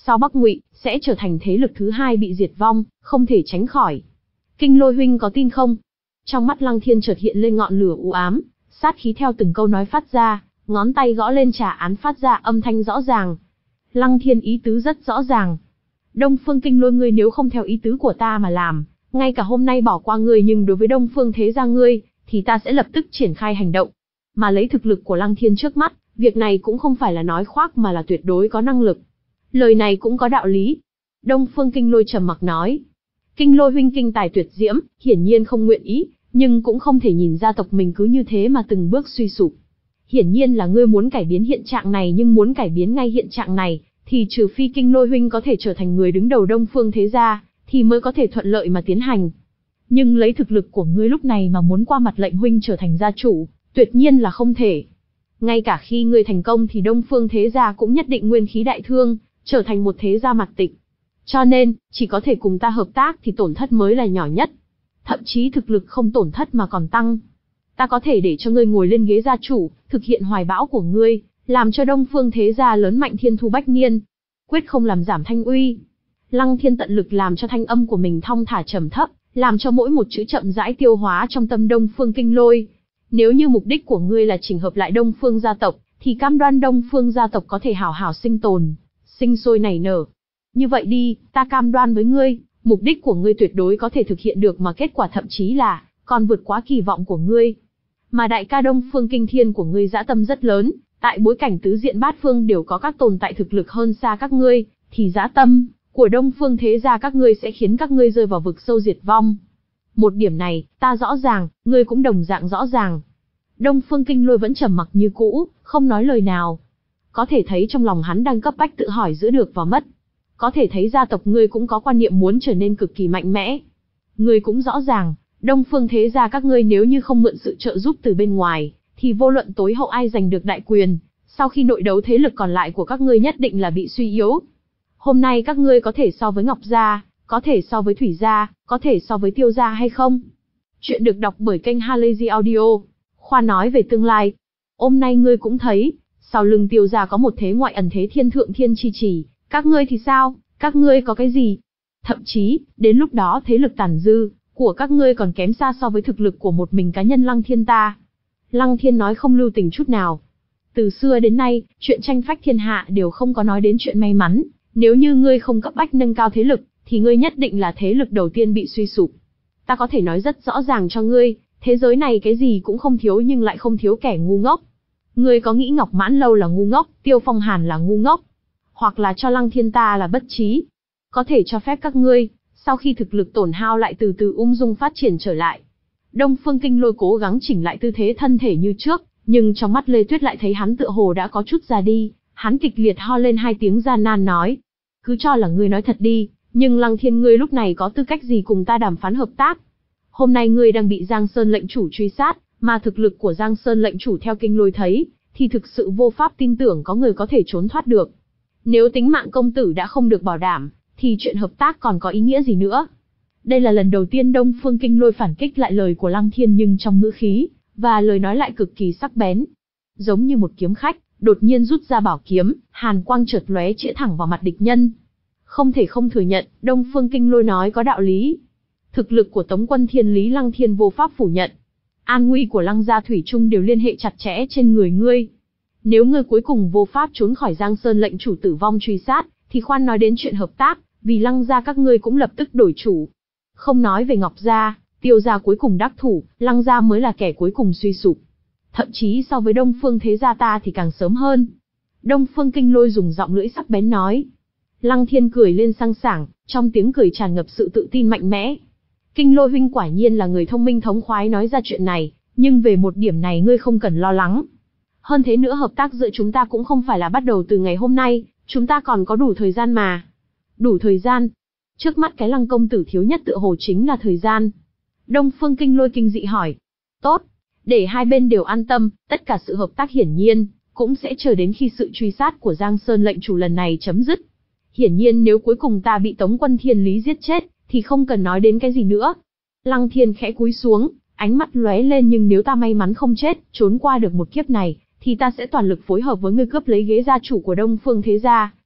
sau Bắc Ngụy, sẽ trở thành thế lực thứ hai bị diệt vong, không thể tránh khỏi. Kinh Lôi huynh có tin không? Trong mắt Lăng Thiên chợt hiện lên ngọn lửa u ám, sát khí theo từng câu nói phát ra, ngón tay gõ lên trà án phát ra âm thanh rõ ràng. Lăng Thiên ý tứ rất rõ ràng. Đông Phương Kinh Lôi ngươi nếu không theo ý tứ của ta mà làm, ngay cả hôm nay bỏ qua ngươi nhưng đối với Đông Phương thế gia ngươi, thì ta sẽ lập tức triển khai hành động. Mà lấy thực lực của Lăng Thiên trước mắt, việc này cũng không phải là nói khoác mà là tuyệt đối có năng lực. Lời này cũng có đạo lý. Đông Phương Kinh Lôi trầm mặc nói. Kinh Lôi huynh kinh tài tuyệt diễm, hiển nhiên không nguyện ý, nhưng cũng không thể nhìn gia tộc mình cứ như thế mà từng bước suy sụp. Hiển nhiên là ngươi muốn cải biến hiện trạng này nhưng muốn cải biến ngay hiện trạng này, thì trừ phi Kinh Lôi huynh có thể trở thành người đứng đầu Đông Phương thế gia, thì mới có thể thuận lợi mà tiến hành. Nhưng lấy thực lực của ngươi lúc này mà muốn qua mặt lệnh huynh trở thành gia chủ, tuyệt nhiên là không thể. Ngay cả khi ngươi thành công thì Đông Phương thế gia cũng nhất định nguyên khí đại thương, trở thành một thế gia mặt tịch. Cho nên, chỉ có thể cùng ta hợp tác thì tổn thất mới là nhỏ nhất. Thậm chí thực lực không tổn thất mà còn tăng. Ta có thể để cho ngươi ngồi lên ghế gia chủ, thực hiện hoài bão của ngươi, làm cho Đông Phương thế gia lớn mạnh thiên thu bách niên. Quyết không làm giảm thanh uy. Lăng Thiên tận lực làm cho thanh âm của mình thong thả trầm thấp, làm cho mỗi một chữ chậm rãi tiêu hóa trong tâm Đông Phương Kinh Lôi. Nếu như mục đích của ngươi là chỉnh hợp lại Đông Phương gia tộc, thì cam đoan Đông Phương gia tộc có thể hào hào sinh tồn, sinh sôi nảy nở. Như vậy đi, ta cam đoan với ngươi, mục đích của ngươi tuyệt đối có thể thực hiện được mà kết quả thậm chí là còn vượt quá kỳ vọng của ngươi. Mà đại ca Đông Phương Kinh Thiên của ngươi dã tâm rất lớn, tại bối cảnh tứ diện bát phương đều có các tồn tại thực lực hơn xa các ngươi, thì dã tâm của Đông Phương thế gia các ngươi sẽ khiến các ngươi rơi vào vực sâu diệt vong. Một điểm này, ta rõ ràng, ngươi cũng đồng dạng rõ ràng. Đông Phương Kinh Lôi vẫn trầm mặc như cũ, không nói lời nào. Có thể thấy trong lòng hắn đang cấp bách tự hỏi giữa được và mất. Có thể thấy gia tộc ngươi cũng có quan niệm muốn trở nên cực kỳ mạnh mẽ. Ngươi cũng rõ ràng, Đông Phương thế gia các ngươi nếu như không mượn sự trợ giúp từ bên ngoài, thì vô luận tối hậu ai giành được đại quyền, sau khi nội đấu thế lực còn lại của các ngươi nhất định là bị suy yếu. Hôm nay các ngươi có thể so với Ngọc gia, có thể so với Thủy gia, có thể so với Tiêu gia hay không? Chuyện được đọc bởi kênh Halazy Audio. Khoa nói về tương lai. Hôm nay ngươi cũng thấy, sau lưng Tiêu gia có một thế ngoại ẩn thế thiên thượng thiên chi chỉ, các ngươi thì sao, các ngươi có cái gì? Thậm chí, đến lúc đó thế lực tàn dư của các ngươi còn kém xa so với thực lực của một mình cá nhân Lăng Thiên ta. Lăng Thiên nói không lưu tình chút nào. Từ xưa đến nay, chuyện tranh phách thiên hạ đều không có nói đến chuyện may mắn, nếu như ngươi không cấp bách nâng cao thế lực, thì ngươi nhất định là thế lực đầu tiên bị suy sụp. Ta có thể nói rất rõ ràng cho ngươi, thế giới này cái gì cũng không thiếu nhưng lại không thiếu kẻ ngu ngốc. Ngươi có nghĩ Ngọc Mãn Lâu là ngu ngốc, Tiêu Phong Hàn là ngu ngốc, hoặc là cho Lăng Thiên ta là bất trí? Có thể cho phép các ngươi, sau khi thực lực tổn hao lại từ từ ung dung phát triển trở lại. Đông Phương Kinh Lôi cố gắng chỉnh lại tư thế thân thể như trước, nhưng trong mắt Lê Tuyết lại thấy hắn tựa hồ đã có chút già đi, hắn kịch liệt ho lên hai tiếng gian nan nói. Cứ cho là ngươi nói thật đi, nhưng Lăng Thiên ngươi lúc này có tư cách gì cùng ta đàm phán hợp tác? Hôm nay ngươi đang bị Giang Sơn lệnh chủ truy sát, mà thực lực của Giang Sơn lệnh chủ theo Kinh Lôi thấy, thì thực sự vô pháp tin tưởng có người có thể trốn thoát được. Nếu tính mạng công tử đã không được bảo đảm, thì chuyện hợp tác còn có ý nghĩa gì nữa? Đây là lần đầu tiên Đông Phương Kinh Lôi phản kích lại lời của Lăng Thiên nhưng trong ngữ khí, và lời nói lại cực kỳ sắc bén. Giống như một kiếm khách, đột nhiên rút ra bảo kiếm, hàn quang chợt lóe chĩa thẳng vào mặt địch nhân. Không thể không thừa nhận, Đông Phương Kinh Lôi nói có đạo lý. Thực lực của Tống Quân Thiên Lý Lăng Thiên vô pháp phủ nhận. An nguy của Lăng gia thủy chung đều liên hệ chặt chẽ trên người ngươi. Nếu ngươi cuối cùng vô pháp trốn khỏi Giang Sơn lệnh chủ tử vong truy sát, thì khoan nói đến chuyện hợp tác, vì Lăng gia các ngươi cũng lập tức đổi chủ. Không nói về Ngọc gia, Tiêu gia cuối cùng đắc thủ, Lăng gia mới là kẻ cuối cùng suy sụp. Thậm chí so với Đông Phương thế gia ta thì càng sớm hơn. Đông Phương Kinh Lôi dùng giọng lưỡi sắc bén nói. Lăng Thiên cười lên sang sảng, trong tiếng cười tràn ngập sự tự tin mạnh mẽ. Kinh Lôi huynh quả nhiên là người thông minh thống khoái nói ra chuyện này, nhưng về một điểm này ngươi không cần lo lắng. Hơn thế nữa hợp tác giữa chúng ta cũng không phải là bắt đầu từ ngày hôm nay, chúng ta còn có đủ thời gian mà. Đủ thời gian? Trước mắt cái Lăng công tử thiếu nhất tựa hồ chính là thời gian. Đông Phương Kinh Lôi kinh dị hỏi. Tốt, để hai bên đều an tâm, tất cả sự hợp tác hiển nhiên cũng sẽ chờ đến khi sự truy sát của Giang Sơn lệnh chủ lần này chấm dứt. Hiển nhiên nếu cuối cùng ta bị Tống Quân Thiên Lý giết chết, thì không cần nói đến cái gì nữa. Lăng Thiên khẽ cúi xuống, ánh mắt lóe lên, nhưng nếu ta may mắn không chết, trốn qua được một kiếp này, thì ta sẽ toàn lực phối hợp với ngươi cướp lấy ghế gia chủ của Đông Phương thế gia,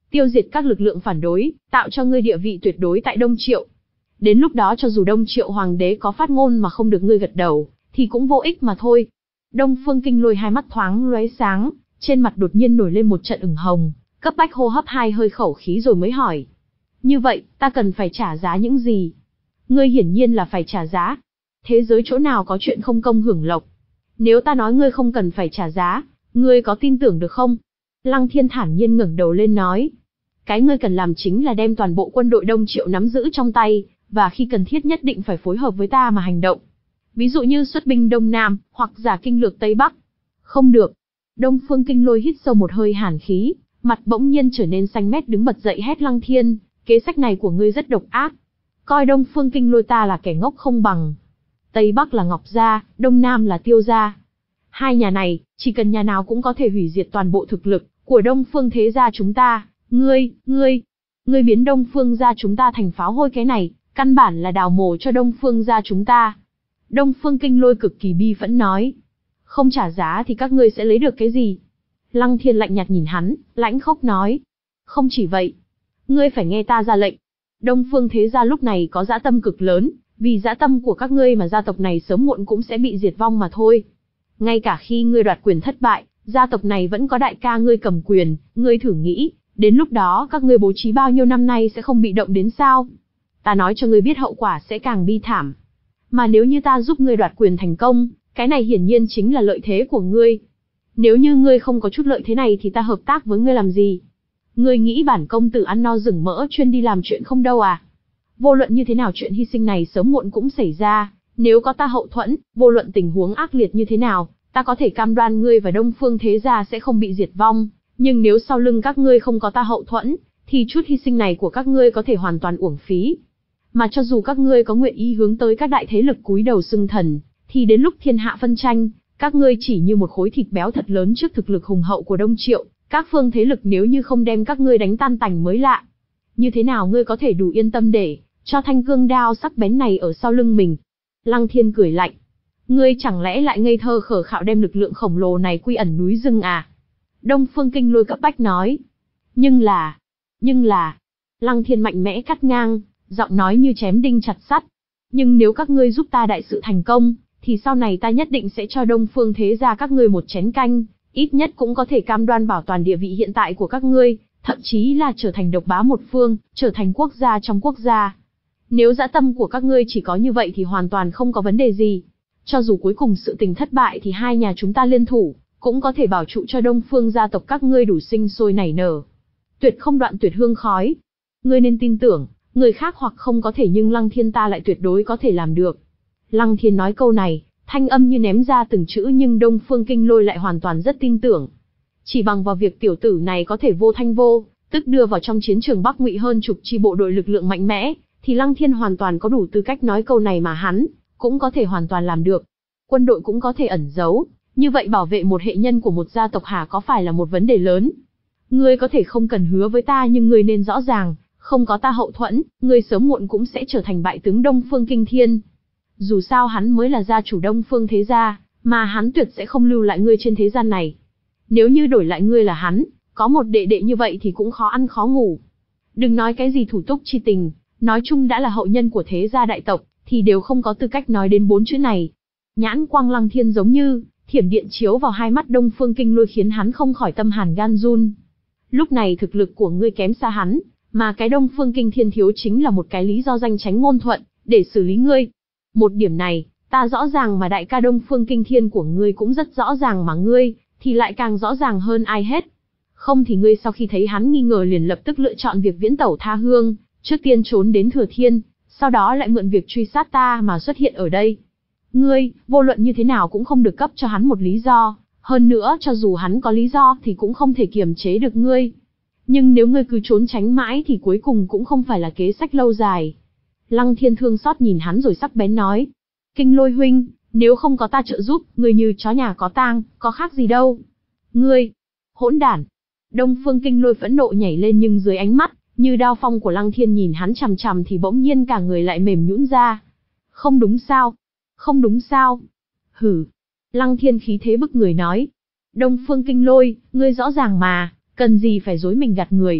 tiêu diệt các lực lượng phản đối, tạo cho ngươi địa vị tuyệt đối tại Đông Triệu. Đến lúc đó cho dù Đông Triệu hoàng đế có phát ngôn mà không được ngươi gật đầu, thì cũng vô ích mà thôi. Đông Phương Kinh Lôi hai mắt thoáng lóe sáng, trên mặt đột nhiên nổi lên một trận ửng hồng, cấp bách hô hấp hai hơi khẩu khí rồi mới hỏi. Như vậy, ta cần phải trả giá những gì? Ngươi hiển nhiên là phải trả giá. Thế giới chỗ nào có chuyện không công hưởng lộc? Nếu ta nói ngươi không cần phải trả giá, ngươi có tin tưởng được không? Lăng Thiên thản nhiên ngẩng đầu lên nói. Cái ngươi cần làm chính là đem toàn bộ quân đội Đông Triệu nắm giữ trong tay, và khi cần thiết nhất định phải phối hợp với ta mà hành động. Ví dụ như xuất binh Đông Nam, hoặc giả kinh lược Tây Bắc. Không được. Đông Phương Kinh Lôi hít sâu một hơi hàn khí, mặt bỗng nhiên trở nên xanh mét đứng bật dậy hét Lăng Thiên, kế sách này của ngươi rất độc ác. Coi Đông Phương Kinh Lôi ta là kẻ ngốc không bằng. Tây Bắc là Ngọc Gia, Đông Nam là Tiêu Gia. Hai nhà này, chỉ cần nhà nào cũng có thể hủy diệt toàn bộ thực lực của Đông Phương thế gia chúng ta. Ngươi, ngươi, ngươi biến Đông Phương gia chúng ta thành pháo hôi cái này, căn bản là đào mồ cho Đông Phương gia chúng ta. Đông Phương Kinh Lôi cực kỳ bi phẫn nói. Không trả giá thì các ngươi sẽ lấy được cái gì? Lăng Thiên lạnh nhạt nhìn hắn, lãnh khốc nói. Không chỉ vậy. Ngươi phải nghe ta ra lệnh. Đông Phương thế gia lúc này có dã tâm cực lớn, vì dã tâm của các ngươi mà gia tộc này sớm muộn cũng sẽ bị diệt vong mà thôi. Ngay cả khi ngươi đoạt quyền thất bại, gia tộc này vẫn có đại ca ngươi cầm quyền, ngươi thử nghĩ, đến lúc đó các ngươi bố trí bao nhiêu năm nay sẽ không bị động đến sao? Ta nói cho ngươi biết hậu quả sẽ càng bi thảm. Mà nếu như ta giúp ngươi đoạt quyền thành công, cái này hiển nhiên chính là lợi thế của ngươi. Nếu như ngươi không có chút lợi thế này thì ta hợp tác với ngươi làm gì? Ngươi nghĩ bản công tử ăn no rừng mỡ chuyên đi làm chuyện không đâu à? Vô luận như thế nào chuyện hy sinh này sớm muộn cũng xảy ra, nếu có ta hậu thuẫn, vô luận tình huống ác liệt như thế nào, ta có thể cam đoan ngươi và Đông Phương thế gia sẽ không bị diệt vong, nhưng nếu sau lưng các ngươi không có ta hậu thuẫn, thì chút hy sinh này của các ngươi có thể hoàn toàn uổng phí. Mà cho dù các ngươi có nguyện ý hướng tới các đại thế lực cúi đầu xưng thần, thì đến lúc thiên hạ phân tranh, các ngươi chỉ như một khối thịt béo thật lớn trước thực lực hùng hậu của Đông Triệu, các phương thế lực nếu như không đem các ngươi đánh tan tành mới lạ. Như thế nào ngươi có thể đủ yên tâm để cho thanh cương đao sắc bén này ở sau lưng mình? Lăng Thiên cười lạnh. Ngươi chẳng lẽ lại ngây thơ khờ khạo đem lực lượng khổng lồ này quy ẩn núi rừng à? Đông Phương Kinh Lôi cấp bách nói. Nhưng là, nhưng là, Lăng Thiên mạnh mẽ cắt ngang, giọng nói như chém đinh chặt sắt. Nhưng nếu các ngươi giúp ta đại sự thành công, thì sau này ta nhất định sẽ cho Đông Phương thế gia các ngươi một chén canh, ít nhất cũng có thể cam đoan bảo toàn địa vị hiện tại của các ngươi, thậm chí là trở thành độc bá một phương, trở thành quốc gia trong quốc gia. Nếu dã tâm của các ngươi chỉ có như vậy thì hoàn toàn không có vấn đề gì. Cho dù cuối cùng sự tình thất bại thì hai nhà chúng ta liên thủ, cũng có thể bảo trụ cho Đông Phương gia tộc các ngươi đủ sinh sôi nảy nở. Tuyệt không đoạn tuyệt hương khói. Ngươi nên tin tưởng, người khác hoặc không có thể nhưng Lăng Thiên ta lại tuyệt đối có thể làm được. Lăng Thiên nói câu này, thanh âm như ném ra từng chữ nhưng Đông Phương Kinh Lôi lại hoàn toàn rất tin tưởng. Chỉ bằng vào việc tiểu tử này có thể vô thanh vô, tức đưa vào trong chiến trường Bắc Ngụy hơn chục chi bộ đội lực lượng mạnh mẽ, thì Lăng Thiên hoàn toàn có đủ tư cách nói câu này mà hắn cũng có thể hoàn toàn làm được. Quân đội cũng có thể ẩn giấu, như vậy bảo vệ một hệ nhân của một gia tộc hà có phải là một vấn đề lớn? Ngươi có thể không cần hứa với ta nhưng ngươi nên rõ ràng, không có ta hậu thuẫn, ngươi sớm muộn cũng sẽ trở thành bại tướng Đông Phương Kinh Thiên. Dù sao hắn mới là gia chủ Đông Phương thế gia, mà hắn tuyệt sẽ không lưu lại ngươi trên thế gian này. Nếu như đổi lại ngươi là hắn, có một đệ đệ như vậy thì cũng khó ăn khó ngủ. Đừng nói cái gì thủ túc chi tình, nói chung đã là hậu nhân của thế gia đại tộc, thì đều không có tư cách nói đến bốn chữ này. Nhãn quang Lăng Thiên giống như thiểm điện chiếu vào hai mắt Đông Phương Kinh Lôi khiến hắn không khỏi tâm hàn gan run. Lúc này thực lực của ngươi kém xa hắn, mà cái Đông Phương Kinh Thiên thiếu chính là một cái lý do danh tránh ngôn thuận, để xử lý ngươi. Một điểm này, ta rõ ràng mà đại ca Đông Phương Kinh Thiên của ngươi cũng rất rõ ràng mà ngươi, thì lại càng rõ ràng hơn ai hết. Không thì ngươi sau khi thấy hắn nghi ngờ liền lập tức lựa chọn việc viễn tẩu tha hương, trước tiên trốn đến Thừa Thiên, sau đó lại mượn việc truy sát ta mà xuất hiện ở đây. Ngươi, vô luận như thế nào cũng không được cấp cho hắn một lý do, hơn nữa cho dù hắn có lý do thì cũng không thể kiềm chế được ngươi. Nhưng nếu ngươi cứ trốn tránh mãi thì cuối cùng cũng không phải là kế sách lâu dài. Lăng Thiên thương xót nhìn hắn rồi sắc bén nói. Kinh Lôi huynh, nếu không có ta trợ giúp, ngươi như chó nhà có tang, có khác gì đâu. Ngươi, hỗn đản. Đông Phương Kinh Lôi phẫn nộ nhảy lên nhưng dưới ánh mắt như đao phong của Lăng Thiên nhìn hắn chằm chằm thì bỗng nhiên cả người lại mềm nhũn ra. Không đúng sao? Không đúng sao? Hử. Lăng Thiên khí thế bức người nói. Đông Phương Kinh Lôi, ngươi rõ ràng mà, cần gì phải dối mình gạt người.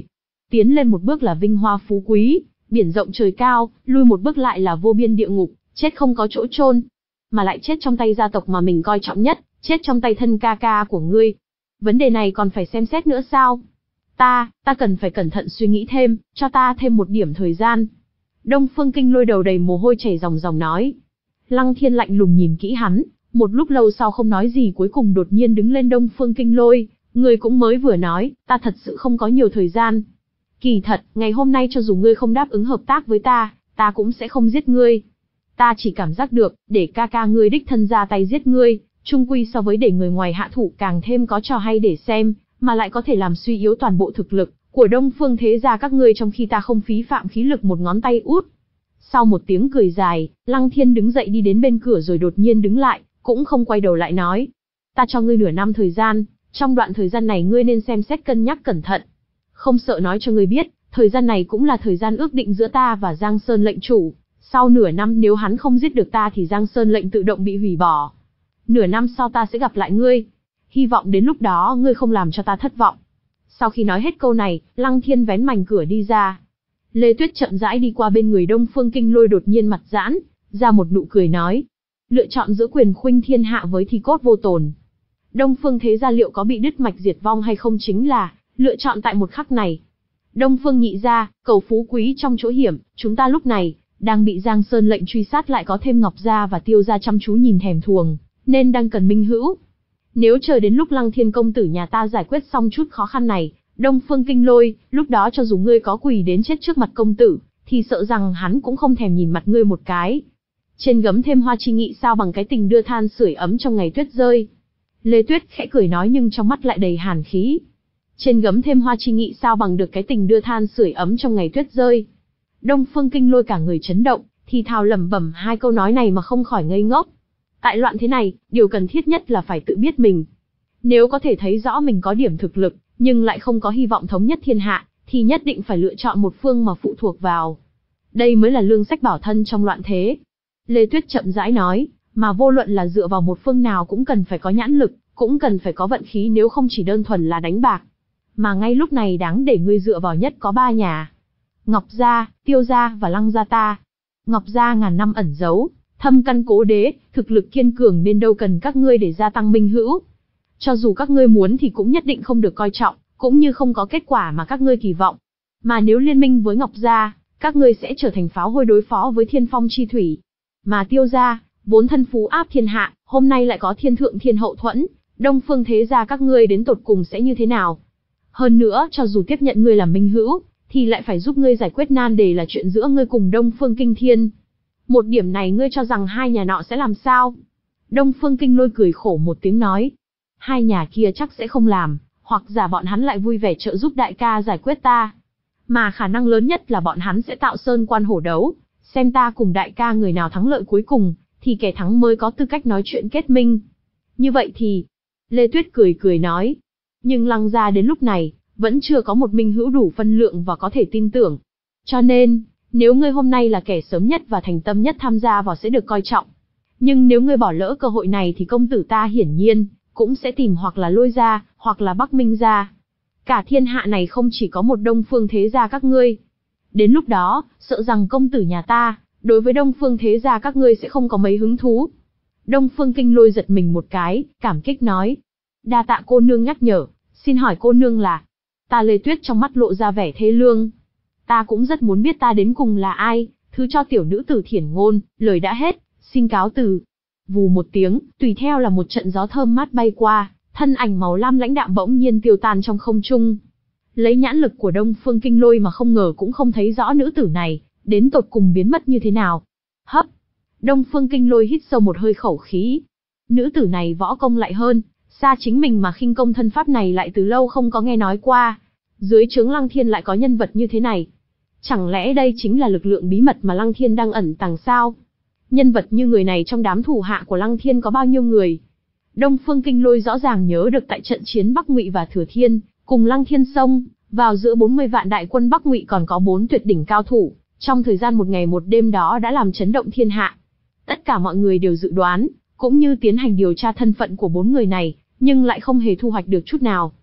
Tiến lên một bước là vinh hoa phú quý, biển rộng trời cao, lui một bước lại là vô biên địa ngục, chết không có chỗ chôn, mà lại chết trong tay gia tộc mà mình coi trọng nhất, chết trong tay thân ca ca của ngươi. Vấn đề này còn phải xem xét nữa sao? Ta, ta cần phải cẩn thận suy nghĩ thêm, cho ta thêm một điểm thời gian. Đông Phương Kinh Lôi đầu đầy mồ hôi chảy ròng ròng nói. Lăng Thiên lạnh lùng nhìn kỹ hắn, một lúc lâu sau không nói gì, cuối cùng đột nhiên đứng lên. Đông Phương Kinh Lôi, ngươi cũng mới vừa nói, ta thật sự không có nhiều thời gian. Kỳ thật, ngày hôm nay cho dù ngươi không đáp ứng hợp tác với ta, ta cũng sẽ không giết ngươi. Ta chỉ cảm giác được, để ca ca ngươi đích thân ra tay giết ngươi, chung quy so với để người ngoài hạ thủ càng thêm có trò hay để xem, mà lại có thể làm suy yếu toàn bộ thực lực của Đông Phương thế gia các ngươi trong khi ta không phí phạm khí lực một ngón tay út. Sau một tiếng cười dài, Lăng Thiên đứng dậy đi đến bên cửa rồi đột nhiên đứng lại, cũng không quay đầu lại nói. Ta cho ngươi nửa năm thời gian, trong đoạn thời gian này ngươi nên xem xét cân nhắc cẩn thận. Không sợ nói cho ngươi biết, thời gian này cũng là thời gian ước định giữa ta và Giang Sơn lệnh chủ. Sau nửa năm nếu hắn không giết được ta thì Giang Sơn lệnh tự động bị hủy bỏ. Nửa năm sau ta sẽ gặp lại ngươi. Hy vọng đến lúc đó ngươi không làm cho ta thất vọng. Sau khi nói hết câu này, Lăng Thiên vén mành cửa đi ra. Lê Tuyết chậm rãi đi qua bên người Đông Phương Kinh Lôi, đột nhiên mặt giãn, ra một nụ cười nói. Lựa chọn giữa quyền khuynh thiên hạ với thi cốt vô tồn. Đông Phương thế gia liệu có bị đứt mạch diệt vong hay không chính là lựa chọn tại một khắc này. Đông Phương nhị gia, cầu phú quý trong chỗ hiểm, chúng ta lúc này đang bị Giang Sơn lệnh truy sát, lại có thêm Ngọc gia và Tiêu gia chăm chú nhìn thèm thuồng, nên đang cần minh hữu. Nếu chờ đến lúc Lăng Thiên công tử nhà ta giải quyết xong chút khó khăn này, Đông Phương Kinh Lôi, lúc đó cho dù ngươi có quỳ đến chết trước mặt công tử, thì sợ rằng hắn cũng không thèm nhìn mặt ngươi một cái. Trên gấm thêm hoa chi nghị sao bằng cái tình đưa than sưởi ấm trong ngày tuyết rơi. Lê Tuyết khẽ cười nói nhưng trong mắt lại đầy hàn khí. Trên gấm thêm hoa chi nghị sao bằng được cái tình đưa than sưởi ấm trong ngày tuyết rơi. Đông Phương Kinh Lôi cả người chấn động, thì thào lẩm bẩm hai câu nói này mà không khỏi ngây ngốc. Tại loạn thế này, điều cần thiết nhất là phải tự biết mình. Nếu có thể thấy rõ mình có điểm thực lực, nhưng lại không có hy vọng thống nhất thiên hạ, thì nhất định phải lựa chọn một phương mà phụ thuộc vào. Đây mới là lương sách bảo thân trong loạn thế. Lê Tuyết chậm rãi nói, mà vô luận là dựa vào một phương nào cũng cần phải có nhãn lực, cũng cần phải có vận khí, nếu không chỉ đơn thuần là đánh bạc. Mà ngay lúc này đáng để ngươi dựa vào nhất có ba nhà. Ngọc gia, Tiêu gia và Lăng gia ta. Ngọc gia ngàn năm ẩn giấu, thâm căn cố đế, thực lực kiên cường nên đâu cần các ngươi để gia tăng minh hữu. Cho dù các ngươi muốn thì cũng nhất định không được coi trọng, cũng như không có kết quả mà các ngươi kỳ vọng. Mà nếu liên minh với Ngọc gia, các ngươi sẽ trở thành pháo hôi đối phó với Thiên Phong chi thủy. Mà Tiêu gia, vốn thân phú áp thiên hạ, hôm nay lại có thiên thượng thiên hậu thuẫn, Đông Phương thế gia các ngươi đến tột cùng sẽ như thế nào? Hơn nữa, cho dù tiếp nhận ngươi làm minh hữu, thì lại phải giúp ngươi giải quyết nan đề là chuyện giữa ngươi cùng Đông Phương Kinh Thiên. Một điểm này ngươi cho rằng hai nhà nọ sẽ làm sao? Đông Phương Kinh Lôi cười khổ một tiếng nói. Hai nhà kia chắc sẽ không làm, hoặc giả bọn hắn lại vui vẻ trợ giúp đại ca giải quyết ta. Mà khả năng lớn nhất là bọn hắn sẽ tạo sơn quan hổ đấu, xem ta cùng đại ca người nào thắng lợi cuối cùng, thì kẻ thắng mới có tư cách nói chuyện kết minh. Như vậy thì... Lê Tuyết cười cười nói. Nhưng Lăng gia đến lúc này, vẫn chưa có một minh hữu đủ phân lượng và có thể tin tưởng. Cho nên, nếu ngươi hôm nay là kẻ sớm nhất và thành tâm nhất tham gia vào sẽ được coi trọng. Nhưng nếu ngươi bỏ lỡ cơ hội này thì công tử ta hiển nhiên, cũng sẽ tìm hoặc là Lôi gia, hoặc là Bắc Minh gia. Cả thiên hạ này không chỉ có một Đông Phương thế gia các ngươi. Đến lúc đó, sợ rằng công tử nhà ta, đối với Đông Phương thế gia các ngươi sẽ không có mấy hứng thú. Đông Phương Kinh Lôi giật mình một cái, cảm kích nói. Đa tạ cô nương nhắc nhở, xin hỏi cô nương là... Ta Lê Tuyết trong mắt lộ ra vẻ thê lương. Ta cũng rất muốn biết ta đến cùng là ai, thứ cho tiểu nữ tử Thiển Ngôn, lời đã hết, xin cáo từ. Vù một tiếng, tùy theo là một trận gió thơm mát bay qua, thân ảnh màu lam lãnh đạm bỗng nhiên tiêu tan trong không trung. Lấy nhãn lực của Đông Phương Kinh Lôi mà không ngờ cũng không thấy rõ nữ tử này, đến tột cùng biến mất như thế nào. Hấp! Đông Phương Kinh Lôi hít sâu một hơi khẩu khí. Nữ tử này võ công lại hơn, xa chính mình mà khinh công thân pháp này lại từ lâu không có nghe nói qua. Dưới trướng Lăng Thiên lại có nhân vật như thế này. Chẳng lẽ đây chính là lực lượng bí mật mà Lăng Thiên đang ẩn tàng sao? Nhân vật như người này trong đám thủ hạ của Lăng Thiên có bao nhiêu người? Đông Phương Kinh Lôi rõ ràng nhớ được tại trận chiến Bắc Ngụy và Thừa Thiên, cùng Lăng Thiên xông vào giữa bốn mươi vạn đại quân Bắc Ngụy còn có bốn tuyệt đỉnh cao thủ, trong thời gian một ngày một đêm đó đã làm chấn động thiên hạ. Tất cả mọi người đều dự đoán, cũng như tiến hành điều tra thân phận của bốn người này, nhưng lại không hề thu hoạch được chút nào.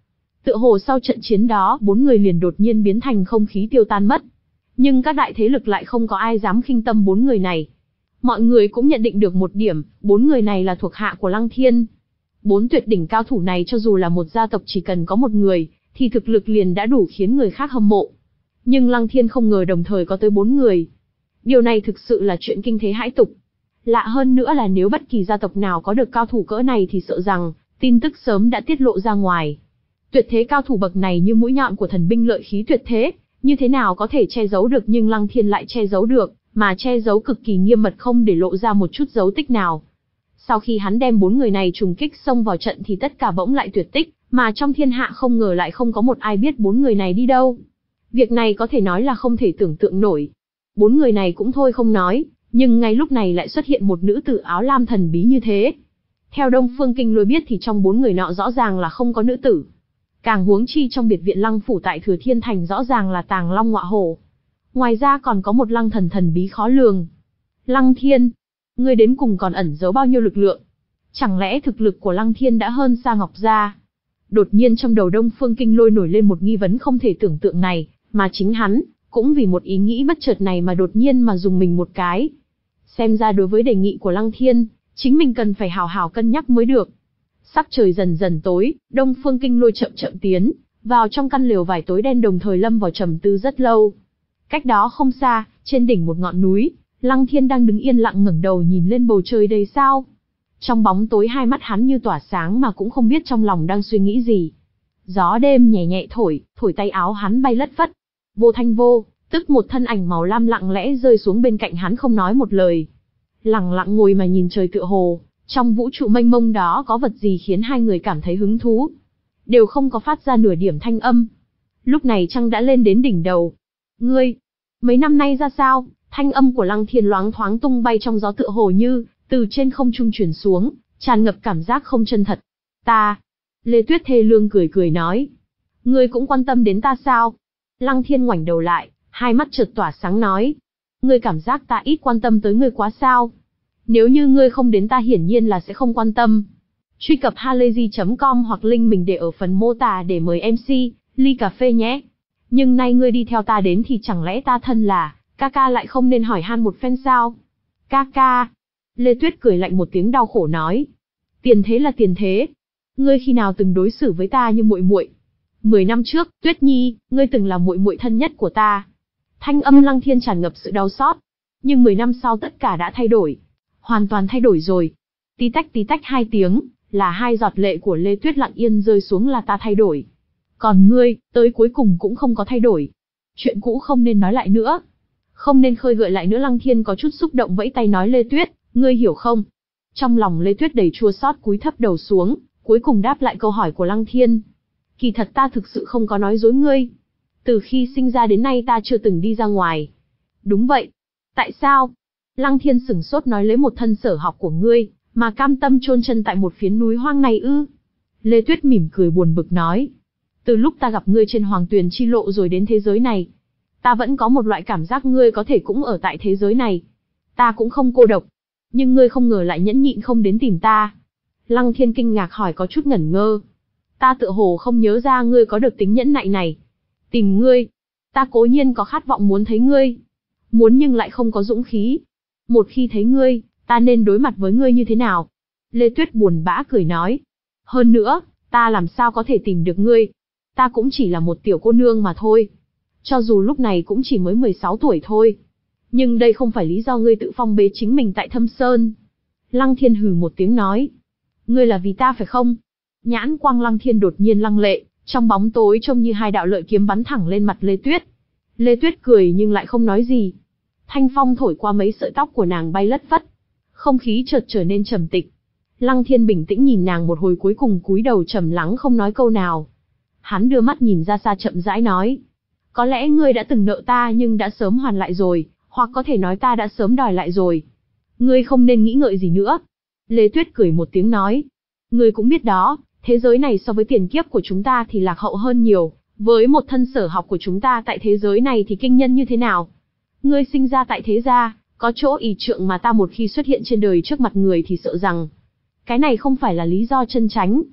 Tựa hồ sau trận chiến đó, bốn người liền đột nhiên biến thành không khí tiêu tan mất. Nhưng các đại thế lực lại không có ai dám khinh tâm bốn người này. Mọi người cũng nhận định được một điểm, bốn người này là thuộc hạ của Lăng Thiên. Bốn tuyệt đỉnh cao thủ này cho dù là một gia tộc chỉ cần có một người, thì thực lực liền đã đủ khiến người khác hâm mộ. Nhưng Lăng Thiên không ngờ đồng thời có tới bốn người. Điều này thực sự là chuyện kinh thế hãi tục. Lạ hơn nữa là nếu bất kỳ gia tộc nào có được cao thủ cỡ này thì sợ rằng, tin tức sớm đã tiết lộ ra ngoài. Tuyệt thế cao thủ bậc này như mũi nhọn của thần binh lợi khí tuyệt thế, như thế nào có thể che giấu được, nhưng Lăng Thiên lại che giấu được, mà che giấu cực kỳ nghiêm mật, không để lộ ra một chút dấu tích nào. Sau khi hắn đem bốn người này trùng kích xông vào trận thì tất cả bỗng lại tuyệt tích, mà trong thiên hạ không ngờ lại không có một ai biết bốn người này đi đâu. Việc này có thể nói là không thể tưởng tượng nổi. Bốn người này cũng thôi không nói, nhưng ngay lúc này lại xuất hiện một nữ tử áo lam thần bí như thế. Theo Đông Phương Kinh Lôi biết thì trong bốn người nọ rõ ràng là không có nữ tử. Càng huống chi trong biệt viện Lăng phủ tại Thừa Thiên Thành rõ ràng là tàng long ngọa hổ. Ngoài ra còn có một Lăng thần thần bí khó lường. Lăng Thiên, ngươi đến cùng còn ẩn giấu bao nhiêu lực lượng? Chẳng lẽ thực lực của Lăng Thiên đã hơn xa Ngọc Gia? Đột nhiên trong đầu Đông Phương Kinh Lôi nổi lên một nghi vấn không thể tưởng tượng này, mà chính hắn cũng vì một ý nghĩ bất chợt này mà đột nhiên mà dùng mình một cái. Xem ra đối với đề nghị của Lăng Thiên, chính mình cần phải hào hào cân nhắc mới được. Sắc trời dần dần tối, Đông Phương Kinh Lôi chậm chậm tiến vào trong căn lều vải tối đen, đồng thời lâm vào trầm tư rất lâu. Cách đó không xa, trên đỉnh một ngọn núi, Lăng Thiên đang đứng yên lặng ngẩng đầu nhìn lên bầu trời đầy sao. Trong bóng tối hai mắt hắn như tỏa sáng mà cũng không biết trong lòng đang suy nghĩ gì. Gió đêm nhẹ nhẹ thổi, thổi tay áo hắn bay lất phất. Vô thanh vô, tức một thân ảnh màu lam lặng lẽ rơi xuống bên cạnh hắn không nói một lời. Lặng lặng ngồi mà nhìn trời, tựa hồ trong vũ trụ mênh mông đó có vật gì khiến hai người cảm thấy hứng thú. Đều không có phát ra nửa điểm thanh âm. Lúc này trăng đã lên đến đỉnh đầu. Ngươi, mấy năm nay ra sao? Thanh âm của Lăng Thiên loáng thoáng tung bay trong gió, tựa hồ như từ trên không trung truyền xuống, tràn ngập cảm giác không chân thật. Ta, Lê Tuyết thê lương cười cười nói. Ngươi cũng quan tâm đến ta sao? Lăng Thiên ngoảnh đầu lại, hai mắt chợt tỏa sáng nói. Ngươi cảm giác ta ít quan tâm tới ngươi quá sao? Nếu như ngươi không đến ta hiển nhiên là sẽ không quan tâm. Truy cập halayzi chấm com hoặc link mình để ở phần mô tả để mời em xê, ly cà phê nhé. Nhưng nay ngươi đi theo ta đến thì chẳng lẽ ta thân là, ca ca lại không nên hỏi han một phen sao? Ca ca. Lê Tuyết cười lạnh một tiếng đau khổ nói. Tiền thế là tiền thế. Ngươi khi nào từng đối xử với ta như muội muội? Mười năm trước, Tuyết Nhi, ngươi từng là muội muội thân nhất của ta. Thanh âm Lăng Thiên tràn ngập sự đau xót. Nhưng mười năm sau tất cả đã thay đổi. Hoàn toàn thay đổi rồi. Tí tách tí tách hai tiếng, là hai giọt lệ của Lê Tuyết lặng yên rơi xuống, là ta thay đổi. Còn ngươi, tới cuối cùng cũng không có thay đổi. Chuyện cũ không nên nói lại nữa. Không nên khơi gợi lại nữa. Lăng Thiên có chút xúc động vẫy tay nói, Lê Tuyết, ngươi hiểu không? Trong lòng Lê Tuyết đầy chua xót, cúi thấp đầu xuống, cuối cùng đáp lại câu hỏi của Lăng Thiên. Kỳ thật ta thực sự không có nói dối ngươi. Từ khi sinh ra đến nay ta chưa từng đi ra ngoài. Đúng vậy. Tại sao? Lăng Thiên sửng sốt nói, lấy một thân sở học của ngươi, mà cam tâm chôn chân tại một phiến núi hoang này ư? Lê Tuyết mỉm cười buồn bực nói. Từ lúc ta gặp ngươi trên Hoàng Tuyền chi lộ rồi đến thế giới này, ta vẫn có một loại cảm giác ngươi có thể cũng ở tại thế giới này. Ta cũng không cô độc. Nhưng ngươi không ngờ lại nhẫn nhịn không đến tìm ta. Lăng Thiên kinh ngạc hỏi, có chút ngẩn ngơ. Ta tựa hồ không nhớ ra ngươi có được tính nhẫn nại này. Tìm ngươi. Ta cố nhiên có khát vọng muốn thấy ngươi. Muốn nhưng lại không có dũng khí. Một khi thấy ngươi, ta nên đối mặt với ngươi như thế nào? Lê Tuyết buồn bã cười nói. Hơn nữa, ta làm sao có thể tìm được ngươi? Ta cũng chỉ là một tiểu cô nương mà thôi. Cho dù lúc này cũng chỉ mới mười sáu tuổi thôi. Nhưng đây không phải lý do ngươi tự phong bế chính mình tại Thâm Sơn. Lăng Thiên hừ một tiếng nói. Ngươi là vì ta phải không? Nhãn quang Lăng Thiên đột nhiên lăng lệ, trong bóng tối trông như hai đạo lợi kiếm bắn thẳng lên mặt Lê Tuyết. Lê Tuyết cười nhưng lại không nói gì. Thanh phong thổi qua mấy sợi tóc của nàng bay lất phất. Không khí chợt trở nên trầm tịch. Lăng Thiên bình tĩnh nhìn nàng một hồi, cuối cùng cúi đầu trầm lắng không nói câu nào. Hắn đưa mắt nhìn ra xa chậm rãi nói. Có lẽ ngươi đã từng nợ ta nhưng đã sớm hoàn lại rồi, hoặc có thể nói ta đã sớm đòi lại rồi. Ngươi không nên nghĩ ngợi gì nữa. Lê Tuyết cười một tiếng nói. Ngươi cũng biết đó, thế giới này so với tiền kiếp của chúng ta thì lạc hậu hơn nhiều. Với một thân sở học của chúng ta tại thế giới này thì kinh nhân như thế nào? Ngươi sinh ra tại thế gia, có chỗ ỷ trượng mà ta một khi xuất hiện trên đời trước mặt người thì sợ rằng cái này không phải là lý do chân chánh.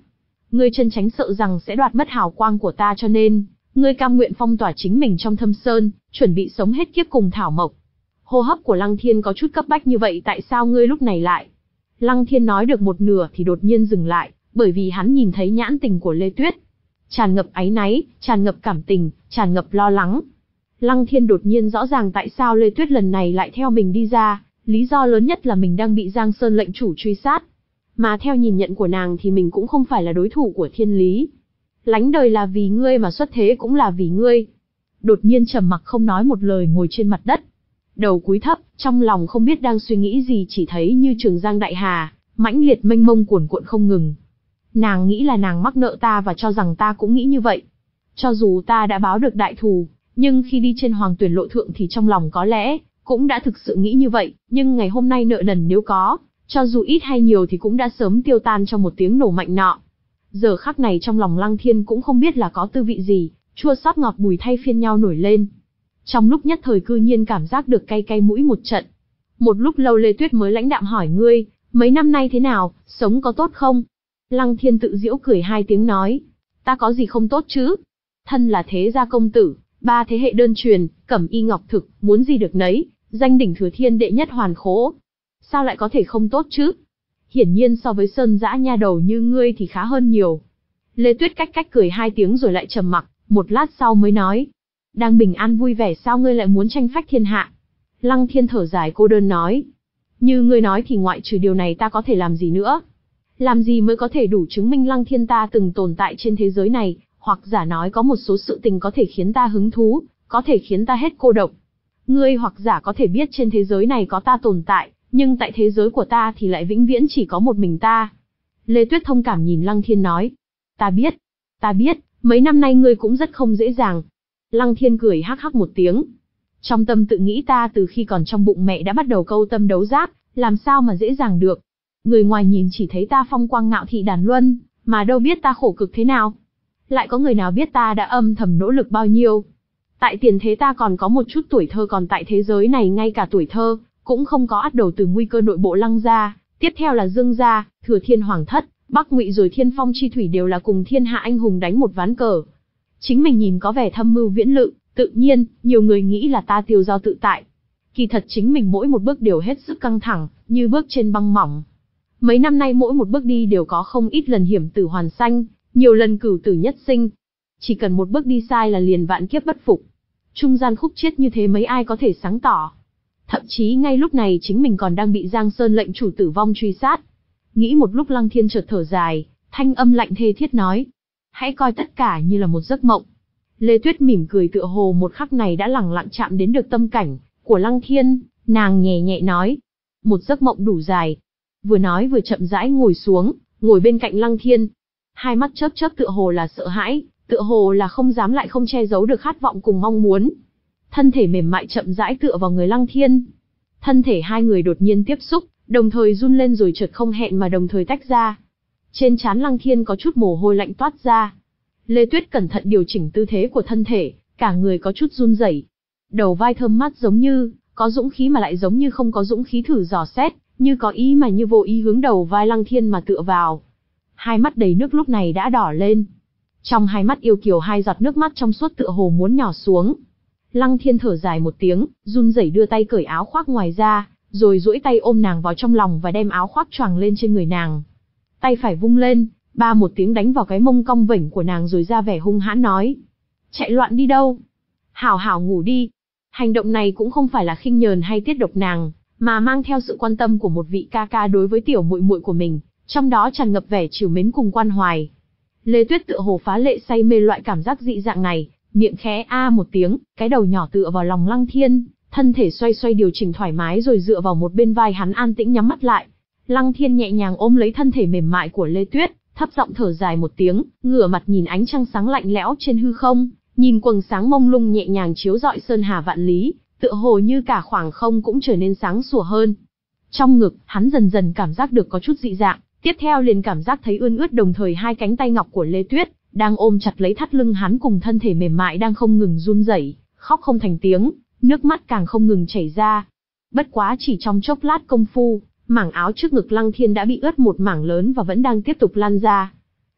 Ngươi chân tránh sợ rằng sẽ đoạt mất hào quang của ta cho nên, ngươi cam nguyện phong tỏa chính mình trong thâm sơn, chuẩn bị sống hết kiếp cùng thảo mộc. Hô hấp của Lăng Thiên có chút cấp bách như vậy, tại sao ngươi lúc này lại? Lăng Thiên nói được một nửa thì đột nhiên dừng lại, bởi vì hắn nhìn thấy nhãn tình của Lê Tuyết. Tràn ngập áy náy, tràn ngập cảm tình, tràn ngập lo lắng. Lăng Thiên đột nhiên rõ ràng tại sao Lê Tuyết lần này lại theo mình đi ra, lý do lớn nhất là mình đang bị Giang Sơn lệnh chủ truy sát. Mà theo nhìn nhận của nàng thì mình cũng không phải là đối thủ của Thiên Lý. Lánh đời là vì ngươi mà xuất thế cũng là vì ngươi. Đột nhiên trầm mặc không nói một lời ngồi trên mặt đất. Đầu cúi thấp, trong lòng không biết đang suy nghĩ gì, chỉ thấy như Trường Giang đại hà, mãnh liệt mênh mông cuồn cuộn không ngừng. Nàng nghĩ là nàng mắc nợ ta và cho rằng ta cũng nghĩ như vậy. Cho dù ta đã báo được đại thù, nhưng khi đi trên Hoàng Tuyển lộ thượng thì trong lòng có lẽ cũng đã thực sự nghĩ như vậy, nhưng ngày hôm nay nợ nần nếu có, cho dù ít hay nhiều thì cũng đã sớm tiêu tan trong một tiếng nổ mạnh nọ. Giờ khắc này trong lòng Lăng Thiên cũng không biết là có tư vị gì, chua xót ngọt bùi thay phiên nhau nổi lên. Trong lúc nhất thời cư nhiên cảm giác được cay cay mũi một trận. Một lúc lâu Lê Tuyết mới lãnh đạm hỏi ngươi, mấy năm nay thế nào, sống có tốt không? Lăng Thiên tự giễu cười hai tiếng nói, ta có gì không tốt chứ? Thân là thế gia công tử, ba thế hệ đơn truyền, cẩm y ngọc thực, muốn gì được nấy, danh đỉnh thừa thiên đệ nhất hoàn khố. Sao lại có thể không tốt chứ? Hiển nhiên so với Sơn Dã nha đầu như ngươi thì khá hơn nhiều. Lê Tuyết cách cách cười hai tiếng rồi lại trầm mặc, một lát sau mới nói, đang bình an vui vẻ sao ngươi lại muốn tranh phách thiên hạ? Lăng Thiên thở dài cô đơn nói, như ngươi nói thì ngoại trừ điều này ta có thể làm gì nữa? Làm gì mới có thể đủ chứng minh Lăng Thiên ta từng tồn tại trên thế giới này, hoặc giả nói có một số sự tình có thể khiến ta hứng thú, có thể khiến ta hết cô độc. Ngươi hoặc giả có thể biết trên thế giới này có ta tồn tại, nhưng tại thế giới của ta thì lại vĩnh viễn chỉ có một mình ta. Lê Tuyết thông cảm nhìn Lăng Thiên nói, ta biết, ta biết, mấy năm nay ngươi cũng rất không dễ dàng. Lăng Thiên cười hắc hắc một tiếng. Trong tâm tự nghĩ ta từ khi còn trong bụng mẹ đã bắt đầu câu tâm đấu giác, làm sao mà dễ dàng được. Người ngoài nhìn chỉ thấy ta phong quang ngạo thị đàn luân, mà đâu biết ta khổ cực thế nào. Lại có người nào biết ta đã âm thầm nỗ lực bao nhiêu. Tại tiền thế ta còn có một chút tuổi thơ, còn tại thế giới này ngay cả tuổi thơ cũng không có, ắt đầu từ nguy cơ nội bộ Lăng gia, tiếp theo là Dương gia, Thừa Thiên Hoàng thất, Bắc Ngụy rồi Thiên Phong chi thủy đều là cùng thiên hạ anh hùng đánh một ván cờ. Chính mình nhìn có vẻ thâm mưu viễn lự, tự nhiên, nhiều người nghĩ là ta tiêu dao tự tại. Kỳ thật chính mình mỗi một bước đều hết sức căng thẳng, như bước trên băng mỏng. Mấy năm nay mỗi một bước đi đều có không ít lần hiểm tử hoàn sanh, nhiều lần cửu tử nhất sinh. Chỉ cần một bước đi sai là liền vạn kiếp bất phục. Trung gian khúc chiết như thế mấy ai có thể sáng tỏ. Thậm chí ngay lúc này chính mình còn đang bị Giang Sơn lệnh chủ tử vong truy sát. Nghĩ một lúc Lăng Thiên chợt thở dài, thanh âm lạnh thê thiết nói, hãy coi tất cả như là một giấc mộng. Lê Tuyết mỉm cười tựa hồ một khắc này đã lẳng lặng chạm đến được tâm cảnh của Lăng Thiên, nàng nhẹ nhẹ nói, một giấc mộng đủ dài. Vừa nói vừa chậm rãi ngồi xuống, ngồi bên cạnh Lăng Thiên. Hai mắt chớp chớp tựa hồ là sợ hãi, tựa hồ là không dám lại không che giấu được khát vọng cùng mong muốn. Thân thể mềm mại chậm rãi tựa vào người Lăng Thiên. Thân thể hai người đột nhiên tiếp xúc, đồng thời run lên rồi chợt không hẹn mà đồng thời tách ra. Trên trán Lăng Thiên có chút mồ hôi lạnh toát ra. Lê Tuyết cẩn thận điều chỉnh tư thế của thân thể, cả người có chút run rẩy. Đầu vai thơm mát giống như có dũng khí mà lại giống như không có dũng khí thử dò xét, như có ý mà như vô ý hướng đầu vai Lăng Thiên mà tựa vào. Hai mắt đầy nước lúc này đã đỏ lên. Trong hai mắt yêu kiều hai giọt nước mắt trong suốt tựa hồ muốn nhỏ xuống. Lăng Thiên thở dài một tiếng, run rẩy đưa tay cởi áo khoác ngoài ra, rồi duỗi tay ôm nàng vào trong lòng và đem áo khoác choàng lên trên người nàng. Tay phải vung lên, ba một tiếng đánh vào cái mông cong vểnh của nàng rồi ra vẻ hung hãn nói, chạy loạn đi đâu? Hảo hảo ngủ đi. Hành động này cũng không phải là khinh nhờn hay tiết độc nàng, mà mang theo sự quan tâm của một vị ca ca đối với tiểu muội muội của mình, trong đó tràn ngập vẻ trìu mến cùng quan hoài. Lê Tuyết tựa hồ phá lệ say mê loại cảm giác dị dạng này, miệng khẽ a một tiếng, cái đầu nhỏ tựa vào lòng Lăng Thiên, thân thể xoay xoay điều chỉnh thoải mái rồi dựa vào một bên vai hắn an tĩnh nhắm mắt lại. Lăng Thiên nhẹ nhàng ôm lấy thân thể mềm mại của Lê Tuyết, thấp giọng thở dài một tiếng, ngửa mặt nhìn ánh trăng sáng lạnh lẽo trên hư không, nhìn quầng sáng mông lung nhẹ nhàng chiếu rọi sơn hà vạn lý, tựa hồ như cả khoảng không cũng trở nên sáng sủa hơn. Trong ngực, hắn dần dần cảm giác được có chút dị dạng, tiếp theo liền cảm giác thấy ươn ướt, đồng thời hai cánh tay ngọc của Lê Tuyết đang ôm chặt lấy thắt lưng hắn cùng thân thể mềm mại đang không ngừng run rẩy, khóc không thành tiếng, nước mắt càng không ngừng chảy ra. Bất quá chỉ trong chốc lát công phu, mảng áo trước ngực Lăng Thiên đã bị ướt một mảng lớn và vẫn đang tiếp tục lan ra.